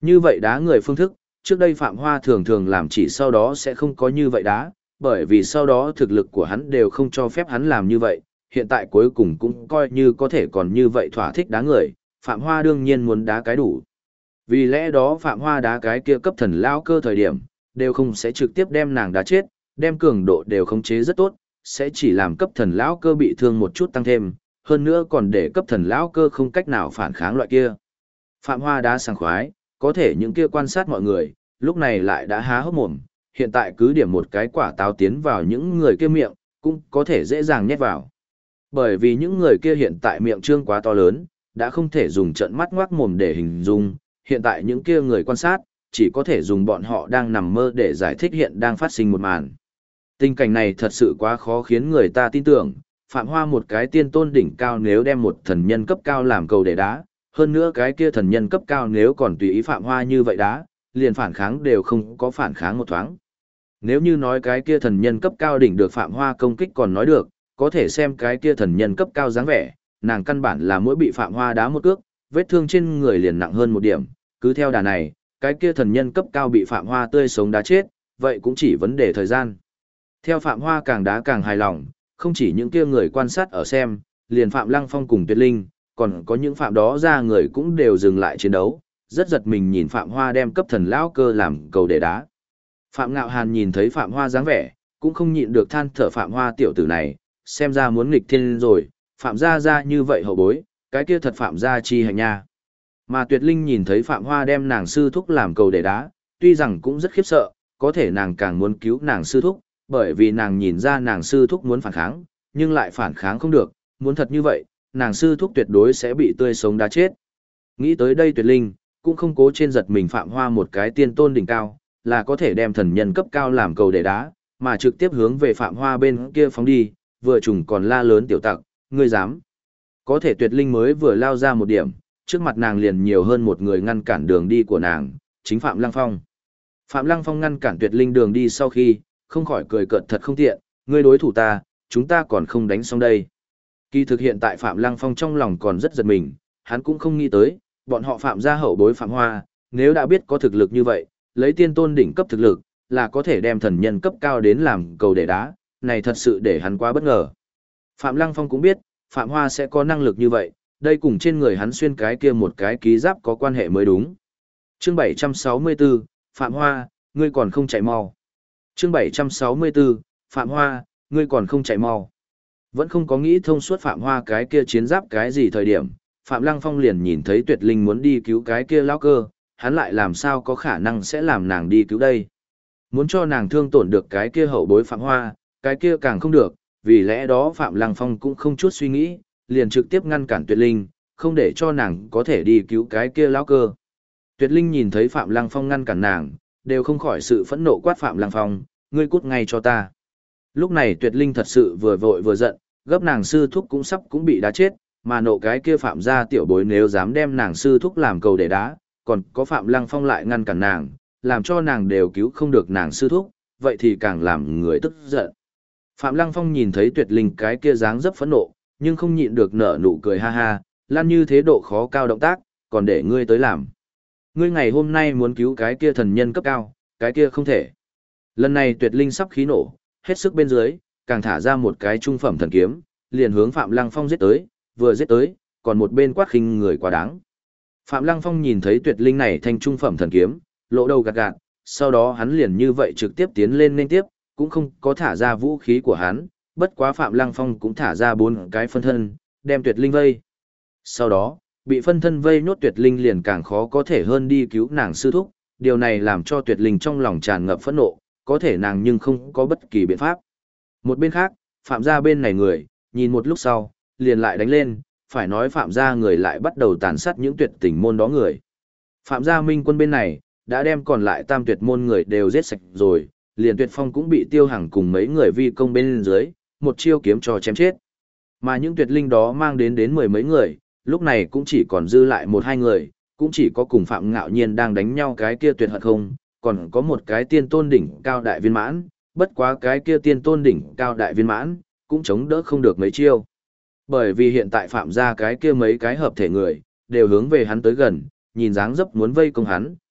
Như vậy đá người phương thức, trước đây Phạm Hoa thường thường làm chỉ sau đó sẽ không có như vậy đá, bởi vì sau đó thực lực của hắn đều không cho phép hắn làm như vậy, hiện tại cuối cùng cũng coi như có thể còn như vậy thỏa thích đá người, Phạm Hoa đương nhiên muốn đá cái đủ. Vì lẽ đó Phạm Hoa đá cái kia cấp thần lao cơ thời điểm, đều không sẽ trực tiếp đem nàng đá chết, đem cường độ đều khống chế rất tốt, sẽ chỉ làm cấp thần lão cơ bị thương một chút tăng thêm, hơn nữa còn để cấp thần lão cơ không cách nào phản kháng loại kia. Phạm Hoa đá sảng khoái, có thể những kia quan sát mọi người, lúc này lại đã há hốc mồm, hiện tại cứ điểm một cái quả táo tiến vào những người kia miệng, cũng có thể dễ dàng nhét vào. Bởi vì những người kia hiện tại miệng trương quá to lớn, đã không thể dùng trận mắt ngoác mồm để hình dung, hiện tại những kia người quan sát, chỉ có thể dùng bọn họ đang nằm mơ để giải thích hiện đang phát sinh một màn. Tình cảnh này thật sự quá khó khiến người ta tin tưởng, Phạm Hoa một cái tiên tôn đỉnh cao nếu đem một thần nhân cấp cao làm cầu để đá, hơn nữa cái kia thần nhân cấp cao nếu còn tùy ý Phạm Hoa như vậy đá, liền phản kháng đều không có phản kháng một thoáng. Nếu như nói cái kia thần nhân cấp cao đỉnh được Phạm Hoa công kích còn nói được, có thể xem cái kia thần nhân cấp cao dáng vẻ, nàng căn bản là mỗi bị Phạm Hoa đá một cước, vết thương trên người liền nặng hơn một điểm, cứ theo đà này, cái kia thần nhân cấp cao bị Phạm Hoa tươi sống đá chết, vậy cũng chỉ vấn đề thời gian. Theo Phạm Hoa càng đá càng hài lòng, không chỉ những kia người quan sát ở xem, liền Phạm Lăng Phong cùng Tuyệt Linh, còn có những Phạm đó ra người cũng đều dừng lại chiến đấu, rất giật mình nhìn Phạm Hoa đem cấp thần lão cơ làm cầu để đá. Phạm Ngạo Hàn nhìn thấy Phạm Hoa dáng vẻ, cũng không nhịn được than thở Phạm Hoa tiểu tử này, xem ra muốn nghịch thiên rồi, Phạm gia như vậy hậu bối, cái kia thật Phạm gia chi hành nha. Mà Tuyệt Linh nhìn thấy Phạm Hoa đem nàng sư thúc làm cầu để đá, tuy rằng cũng rất khiếp sợ, có thể nàng càng muốn cứu nàng sư thúc, bởi vì nàng nhìn ra nàng sư thúc muốn phản kháng, nhưng lại phản kháng không được, muốn thật như vậy, nàng sư thúc tuyệt đối sẽ bị tươi sống đá chết. Nghĩ tới đây Tuyệt Linh, cũng không cố trên giật mình Phạm Hoa một cái tiên tôn đỉnh cao, là có thể đem thần nhân cấp cao làm cầu để đá, mà trực tiếp hướng về Phạm Hoa bên kia phóng đi, vừa trùng còn la lớn tiểu tặc, ngươi dám. Có thể Tuyệt Linh mới vừa lao ra một điểm, trước mặt nàng liền nhiều hơn một người ngăn cản đường đi của nàng, chính Phạm Lăng Phong. Phạm Lăng Phong ngăn cản Tuyệt Linh đường đi sau khi, không khỏi cười cợt thật không tiện, ngươi đối thủ ta, chúng ta còn không đánh xong đây. Kỳ thực hiện tại Phạm Lăng Phong trong lòng còn rất giật mình, hắn cũng không nghĩ tới, bọn họ Phạm gia hậu bối Phạm Hoa, nếu đã biết có thực lực như vậy, lấy tiên tôn đỉnh cấp thực lực, là có thể đem thần nhân cấp cao đến làm cầu để đá, này thật sự để hắn quá bất ngờ. Phạm Lăng Phong cũng biết, Phạm Hoa sẽ có năng lực như vậy, đây cùng trên người hắn xuyên cái kia một cái ký giáp có quan hệ mới đúng. Chương 764, Phạm Hoa, ngươi còn không chạy mau. Chương 764, Phạm Hoa, ngươi còn không chạy mau. Vẫn không có nghĩ thông suốt Phạm Hoa cái kia chiến giáp cái gì thời điểm, Phạm Lăng Phong liền nhìn thấy Tuyệt Linh muốn đi cứu cái kia lão cơ, hắn lại làm sao có khả năng sẽ làm nàng đi cứu đây. Muốn cho nàng thương tổn được cái kia hậu bối Phạm Hoa, cái kia càng không được, vì lẽ đó Phạm Lăng Phong cũng không chút suy nghĩ, liền trực tiếp ngăn cản Tuyệt Linh, không để cho nàng có thể đi cứu cái kia lão cơ. Tuyệt Linh nhìn thấy Phạm Lăng Phong ngăn cản nàng, đều không khỏi sự phẫn nộ quát Phạm Lăng Phong, ngươi cút ngay cho ta. Lúc này Tuyệt Linh thật sự vừa vội vừa giận, gấp nàng sư thúc cũng sắp cũng bị đá chết, mà nộ cái kia Phạm gia tiểu bối nếu dám đem nàng sư thúc làm cầu để đá, còn có Phạm Lăng Phong lại ngăn cản nàng, làm cho nàng đều cứu không được nàng sư thúc, vậy thì càng làm người tức giận. Phạm Lăng Phong nhìn thấy Tuyệt Linh cái kia dáng dấp phẫn nộ, nhưng không nhịn được nở nụ cười ha ha, lan như thế độ khó cao động tác, còn để ngươi tới làm. Ngươi ngày hôm nay muốn cứu cái kia thần nhân cấp cao, cái kia không thể. Lần này Tuyệt Linh sắp khí nổ, hết sức bên dưới, càng thả ra một cái trung phẩm thần kiếm, liền hướng Phạm Lăng Phong giết tới, vừa giết tới, còn một bên quát khinh người quá đáng. Phạm Lăng Phong nhìn thấy Tuyệt Linh này thành trung phẩm thần kiếm, lộ đầu gạt gạt, sau đó hắn liền như vậy trực tiếp tiến lên nên tiếp, cũng không có thả ra vũ khí của hắn, bất quá Phạm Lăng Phong cũng thả ra 4 cái phân thân, đem Tuyệt Linh vây. Sau đó, bị phân thân vây nhốt Tuyệt Linh liền càng khó có thể hơn đi cứu nàng sư thúc, điều này làm cho Tuyệt Linh trong lòng tràn ngập phẫn nộ, có thể nàng nhưng không có bất kỳ biện pháp. Một bên khác, Phạm gia bên này người, nhìn một lúc sau, liền lại đánh lên, phải nói Phạm gia người lại bắt đầu tàn sát những tuyệt tình môn đó người. Phạm gia minh quân bên này, đã đem còn lại tam tuyệt môn người đều giết sạch rồi, liền Tuyệt Phong cũng bị Tiêu Hằng cùng mấy người vi công bên dưới, một chiêu kiếm cho chém chết. Mà những tuyệt linh đó mang đến mười mấy người, lúc này cũng chỉ còn dư lại 1-2 người, cũng chỉ có cùng Phạm Ngạo Nhiên đang đánh nhau cái kia tuyệt hận không, còn có một cái tiên tôn đỉnh cao đại viên mãn, bất quá cái kia tiên tôn đỉnh cao đại viên mãn, cũng chống đỡ không được mấy chiêu. Bởi vì hiện tại Phạm gia cái kia mấy cái hợp thể người, đều hướng về hắn tới gần, nhìn dáng dấp muốn vây công hắn,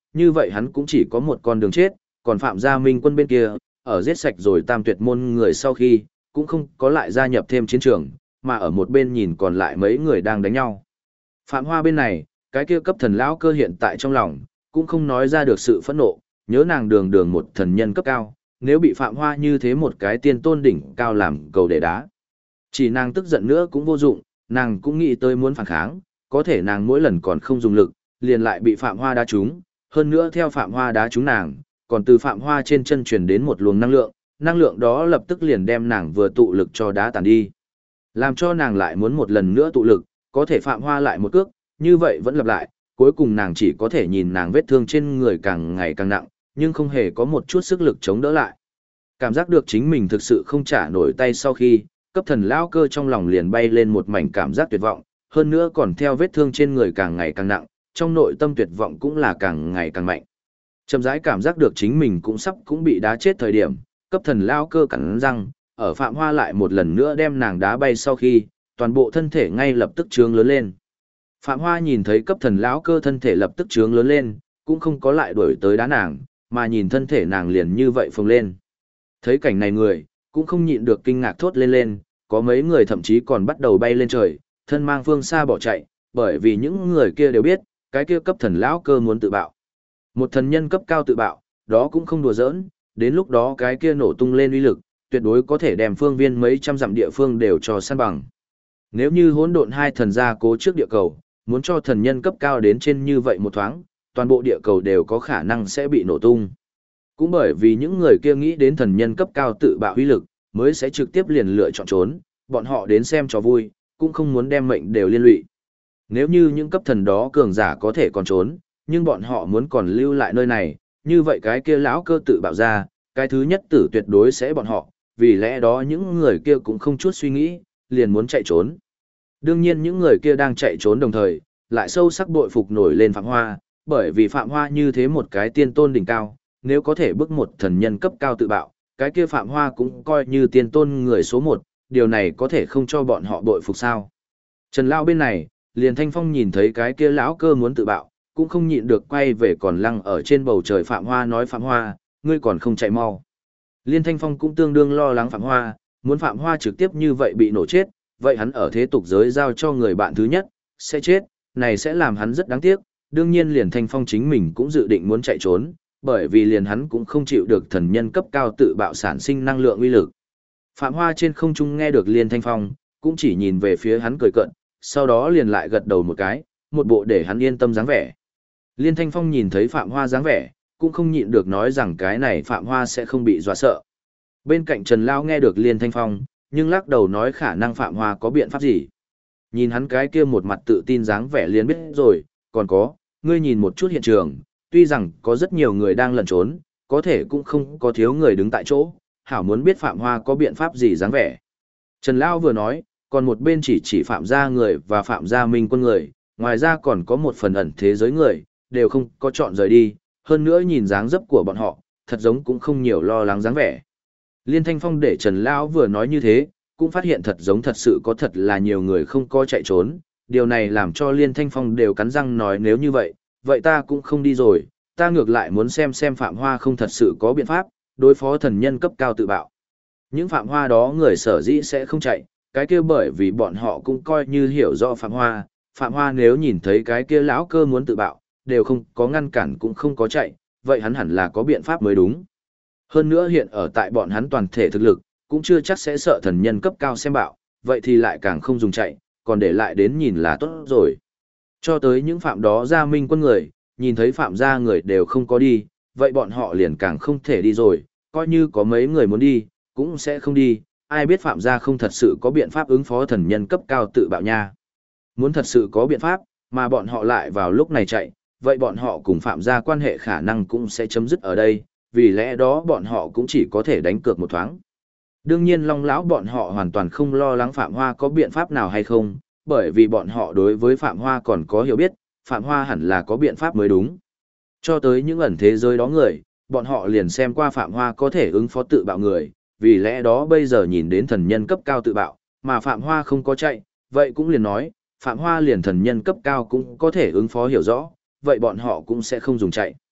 như vậy hắn cũng chỉ có một con đường chết, còn Phạm Gia Minh quân bên kia, ở giết sạch rồi Tam Tuyệt môn người sau khi, cũng không có lại gia nhập thêm chiến trường, mà ở một bên nhìn còn lại mấy người đang đánh nhau. Phạm Hoa bên này, cái kia cấp thần lão cơ hiện tại trong lòng, cũng không nói ra được sự phẫn nộ, nhớ nàng đường đường một thần nhân cấp cao, nếu bị Phạm Hoa như thế một cái tiên tôn đỉnh cao làm cầu để đá. Chỉ nàng tức giận nữa cũng vô dụng, nàng cũng nghĩ tới muốn phản kháng, có thể nàng mỗi lần còn không dùng lực, liền lại bị Phạm Hoa đá trúng, hơn nữa theo Phạm Hoa đá trúng nàng, còn từ Phạm Hoa trên chân truyền đến một luồng năng lượng đó lập tức liền đem nàng vừa tụ lực cho đá tàn đi. Làm cho nàng lại muốn một lần nữa tụ lực, có thể Phạm Hoa lại một cước, như vậy vẫn lặp lại, cuối cùng nàng chỉ có thể nhìn nàng vết thương trên người càng ngày càng nặng, nhưng không hề có một chút sức lực chống đỡ lại. Cảm giác được chính mình thực sự không trả nổi tay sau khi, cấp thần lão cơ trong lòng liền bay lên một mảnh cảm giác tuyệt vọng, hơn nữa còn theo vết thương trên người càng ngày càng nặng, trong nội tâm tuyệt vọng cũng là càng ngày càng mạnh. Chậm rãi cảm giác được chính mình cũng bị đá chết thời điểm, cấp thần lão cơ cắn răng, ở Phạm Hoa lại một lần nữa đem nàng đá bay sau khi, toàn bộ thân thể ngay lập tức trướng lớn lên. Phạm Hoa nhìn thấy cấp thần lão cơ thân thể lập tức trướng lớn lên, cũng không có lại đuổi tới đá nàng, mà nhìn thân thể nàng liền như vậy phồng lên. Thấy cảnh này người, cũng không nhịn được kinh ngạc thốt lên, có mấy người thậm chí còn bắt đầu bay lên trời, thân mang phương xa bỏ chạy, bởi vì những người kia đều biết, cái kia cấp thần lão cơ muốn tự bạo. Một thần nhân cấp cao tự bạo, đó cũng không đùa giỡn, đến lúc đó cái kia nổ tung lên uy lực, tuyệt đối có thể đem phương viên mấy trăm dặm địa phương đều cho san bằng. Nếu như hỗn độn hai thần gia cố trước địa cầu, muốn cho thần nhân cấp cao đến trên như vậy một thoáng, toàn bộ địa cầu đều có khả năng sẽ bị nổ tung. Cũng bởi vì những người kia nghĩ đến thần nhân cấp cao tự bạo uy lực, mới sẽ trực tiếp liền lựa chọn trốn, bọn họ đến xem cho vui, cũng không muốn đem mệnh đều liên lụy. Nếu như những cấp thần đó cường giả có thể còn trốn, nhưng bọn họ muốn còn lưu lại nơi này, như vậy cái kia lão cơ tự bạo ra, cái thứ nhất tử tuyệt đối sẽ bọn họ, vì lẽ đó những người kia cũng không chút suy nghĩ, liền muốn chạy trốn. Đương nhiên những người kia đang chạy trốn đồng thời, lại sâu sắc bội phục nổi lên Phạm Hoa, bởi vì Phạm Hoa như thế một cái tiên tôn đỉnh cao, nếu có thể bức một thần nhân cấp cao tự bạo, cái kia Phạm Hoa cũng coi như tiên tôn người số một, điều này có thể không cho bọn họ bội phục sao. Trần Lao bên này, liền Thanh Phong nhìn thấy cái kia lão cơ muốn tự bạo, cũng không nhịn được quay về còn lăng ở trên bầu trời Phạm Hoa nói Phạm Hoa, ngươi còn không chạy mau. Liên Thanh Phong cũng tương đương lo lắng Phạm Hoa, muốn Phạm Hoa trực tiếp như vậy bị nổ chết, vậy hắn ở thế tục giới giao cho người bạn thứ nhất, sẽ chết, này sẽ làm hắn rất đáng tiếc, đương nhiên liền Thanh Phong chính mình cũng dự định muốn chạy trốn, bởi vì liền hắn cũng không chịu được thần nhân cấp cao tự bạo sản sinh năng lượng uy lực. Phạm Hoa trên không trung nghe được Liên Thanh Phong, cũng chỉ nhìn về phía hắn cười cợt, sau đó liền lại gật đầu một cái, một bộ để hắn yên tâm dáng vẻ. Liên Thanh Phong nhìn thấy Phạm Hoa dáng vẻ, cũng không nhịn được nói rằng cái này Phạm Hoa sẽ không bị dọa sợ. Bên cạnh Trần Lao nghe được Liên Thanh Phong, nhưng lắc đầu nói khả năng Phạm Hoa có biện pháp gì. Nhìn hắn cái kia một mặt tự tin dáng vẻ liền biết rồi, còn có, ngươi nhìn một chút hiện trường, tuy rằng có rất nhiều người đang lẩn trốn, có thể cũng không có thiếu người đứng tại chỗ, hảo muốn biết Phạm Hoa có biện pháp gì dáng vẻ. Trần Lao vừa nói, còn một bên chỉ Phạm gia người và Phạm gia Minh quân người, ngoài ra còn có một phần ẩn thế giới người, đều không có chọn rời đi, hơn nữa nhìn dáng dấp của bọn họ, thật giống cũng không nhiều lo lắng dáng vẻ. Liên Thanh Phong để Trần Lão vừa nói như thế, cũng phát hiện thật giống thật sự có thật là nhiều người không có chạy trốn, điều này làm cho Liên Thanh Phong đều cắn răng nói nếu như vậy, vậy ta cũng không đi rồi, ta ngược lại muốn xem Phạm Hoa không thật sự có biện pháp, đối phó thần nhân cấp cao tự bạo. Những Phạm Hoa đó người sở dĩ sẽ không chạy, cái kia bởi vì bọn họ cũng coi như hiểu rõ Phạm Hoa nếu nhìn thấy cái kia lão cơ muốn tự bạo, đều không có ngăn cản cũng không có chạy, vậy hắn hẳn là có biện pháp mới đúng. Hơn nữa hiện ở tại bọn hắn toàn thể thực lực, cũng chưa chắc sẽ sợ thần nhân cấp cao xem bạo, vậy thì lại càng không dùng chạy, còn để lại đến nhìn là tốt rồi. Cho tới những Phạm đó gia Minh quân người, nhìn thấy Phạm gia người đều không có đi, vậy bọn họ liền càng không thể đi rồi, coi như có mấy người muốn đi, cũng sẽ không đi, ai biết Phạm gia không thật sự có biện pháp ứng phó thần nhân cấp cao tự bạo nha. Muốn thật sự có biện pháp, mà bọn họ lại vào lúc này chạy, vậy bọn họ cùng Phạm gia quan hệ khả năng cũng sẽ chấm dứt ở đây, vì lẽ đó bọn họ cũng chỉ có thể đánh cược một thoáng. Đương nhiên Long lão bọn họ hoàn toàn không lo lắng Phạm Hoa có biện pháp nào hay không, bởi vì bọn họ đối với Phạm Hoa còn có hiểu biết, Phạm Hoa hẳn là có biện pháp mới đúng. Cho tới những ẩn thế giới đó người, bọn họ liền xem qua Phạm Hoa có thể ứng phó tự bạo người, vì lẽ đó bây giờ nhìn đến thần nhân cấp cao tự bạo, mà Phạm Hoa không có chạy, vậy cũng liền nói, Phạm Hoa liền thần nhân cấp cao cũng có thể ứng phó hiểu rõ, vậy bọn họ cũng sẽ không dùng chạy.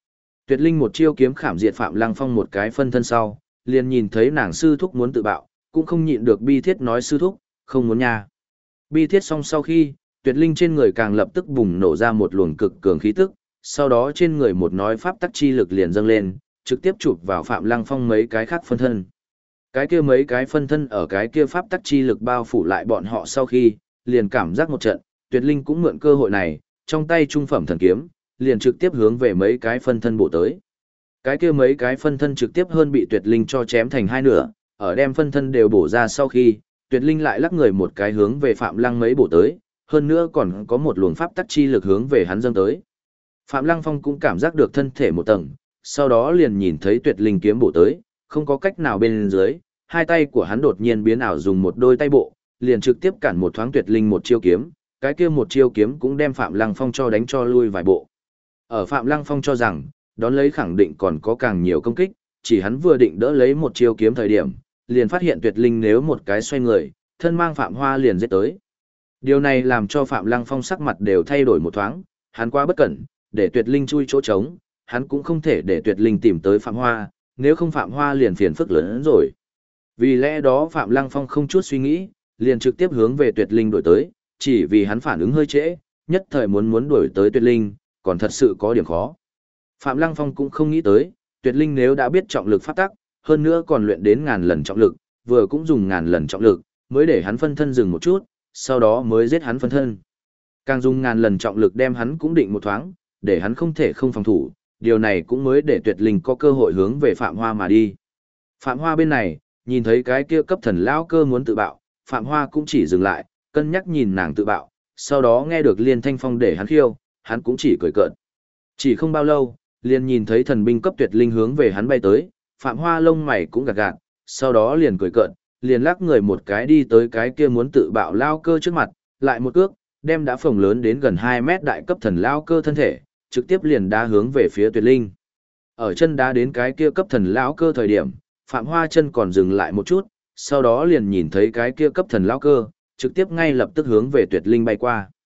Tuyệt Linh một chiêu kiếm khảm diệt Phạm Lăng Phong một cái phân thân sau, liền nhìn thấy nàng sư thúc muốn tự bạo, cũng không nhịn được bi thiết nói sư thúc, không muốn nha. Bi thiết xong sau khi, Tuyệt Linh trên người càng lập tức bùng nổ ra một luồng cực cường khí tức, sau đó trên người một nói pháp tắc chi lực liền dâng lên, trực tiếp chụp vào Phạm Lăng Phong mấy cái khác phân thân. Cái kia mấy cái phân thân ở cái kia pháp tắc chi lực bao phủ lại bọn họ sau khi, liền cảm giác một trận, Tuyệt Linh cũng mượn cơ hội này, trong tay trung phẩm thần kiếm, liền trực tiếp hướng về mấy cái phân thân bổ tới. Cái kia mấy cái phân thân trực tiếp hơn bị Tuyệt Linh cho chém thành hai nửa, ở đem phân thân đều bổ ra sau khi, Tuyệt Linh lại lắc người một cái hướng về Phạm Lăng mấy bổ tới, hơn nữa còn có một luồng pháp tắc chi lực hướng về hắn dâng tới. Phạm Lăng Phong cũng cảm giác được thân thể một tầng, sau đó liền nhìn thấy Tuyệt Linh kiếm bổ tới, không có cách nào bên dưới, hai tay của hắn đột nhiên biến ảo dùng một đôi tay bộ, liền trực tiếp cản một thoáng Tuyệt Linh một chiêu kiếm, cái kia một chiêu kiếm cũng đem Phạm Lăng Phong cho đánh cho lui vài bộ. Ở Phạm Lăng Phong cho rằng, đón lấy khẳng định còn có càng nhiều công kích, chỉ hắn vừa định đỡ lấy một chiêu kiếm thời điểm, liền phát hiện Tuyệt Linh nếu một cái xoay người, thân mang Phạm Hoa liền giết tới. Điều này làm cho Phạm Lăng Phong sắc mặt đều thay đổi một thoáng, hắn quá bất cẩn, để Tuyệt Linh chui chỗ trống, hắn cũng không thể để Tuyệt Linh tìm tới Phạm Hoa, nếu không Phạm Hoa liền phiền phức lớn hơn rồi. Vì lẽ đó Phạm Lăng Phong không chút suy nghĩ, liền trực tiếp hướng về Tuyệt Linh đuổi tới, chỉ vì hắn phản ứng hơi trễ, nhất thời muốn đuổi tới Tuyệt Linh, còn thật sự có điểm khó. Phạm Lăng Phong cũng không nghĩ tới, Tuyệt Linh nếu đã biết trọng lực pháp tắc, hơn nữa còn luyện đến ngàn lần trọng lực, vừa cũng dùng ngàn lần trọng lực, mới để hắn phân thân dừng một chút, sau đó mới giết hắn phân thân. Càng dùng ngàn lần trọng lực đem hắn cũng định một thoáng, để hắn không thể không phòng thủ, điều này cũng mới để Tuyệt Linh có cơ hội hướng về Phạm Hoa mà đi. Phạm Hoa bên này, nhìn thấy cái kia cấp thần lão cơ muốn tự bạo, Phạm Hoa cũng chỉ dừng lại, cân nhắc nhìn nàng tự bạo, sau đó nghe được Liên Thanh Phong để hắn khiêu, hắn cũng chỉ cười cợt. Chỉ không bao lâu, liền nhìn thấy thần binh cấp Tuyệt Linh hướng về hắn bay tới, Phạm Hoa lông mày cũng gạt gạt, sau đó liền cười cợt, liền lắc người một cái đi tới cái kia muốn tự bạo lao cơ trước mặt, lại một cước, đem đã phồng lớn đến gần 2 mét đại cấp thần lao cơ thân thể, trực tiếp liền đá hướng về phía Tuyệt Linh. Ở chân đá đến cái kia cấp thần lão cơ thời điểm, Phạm Hoa chân còn dừng lại một chút, sau đó liền nhìn thấy cái kia cấp thần lão cơ, trực tiếp ngay lập tức hướng về Tuyệt Linh bay qua.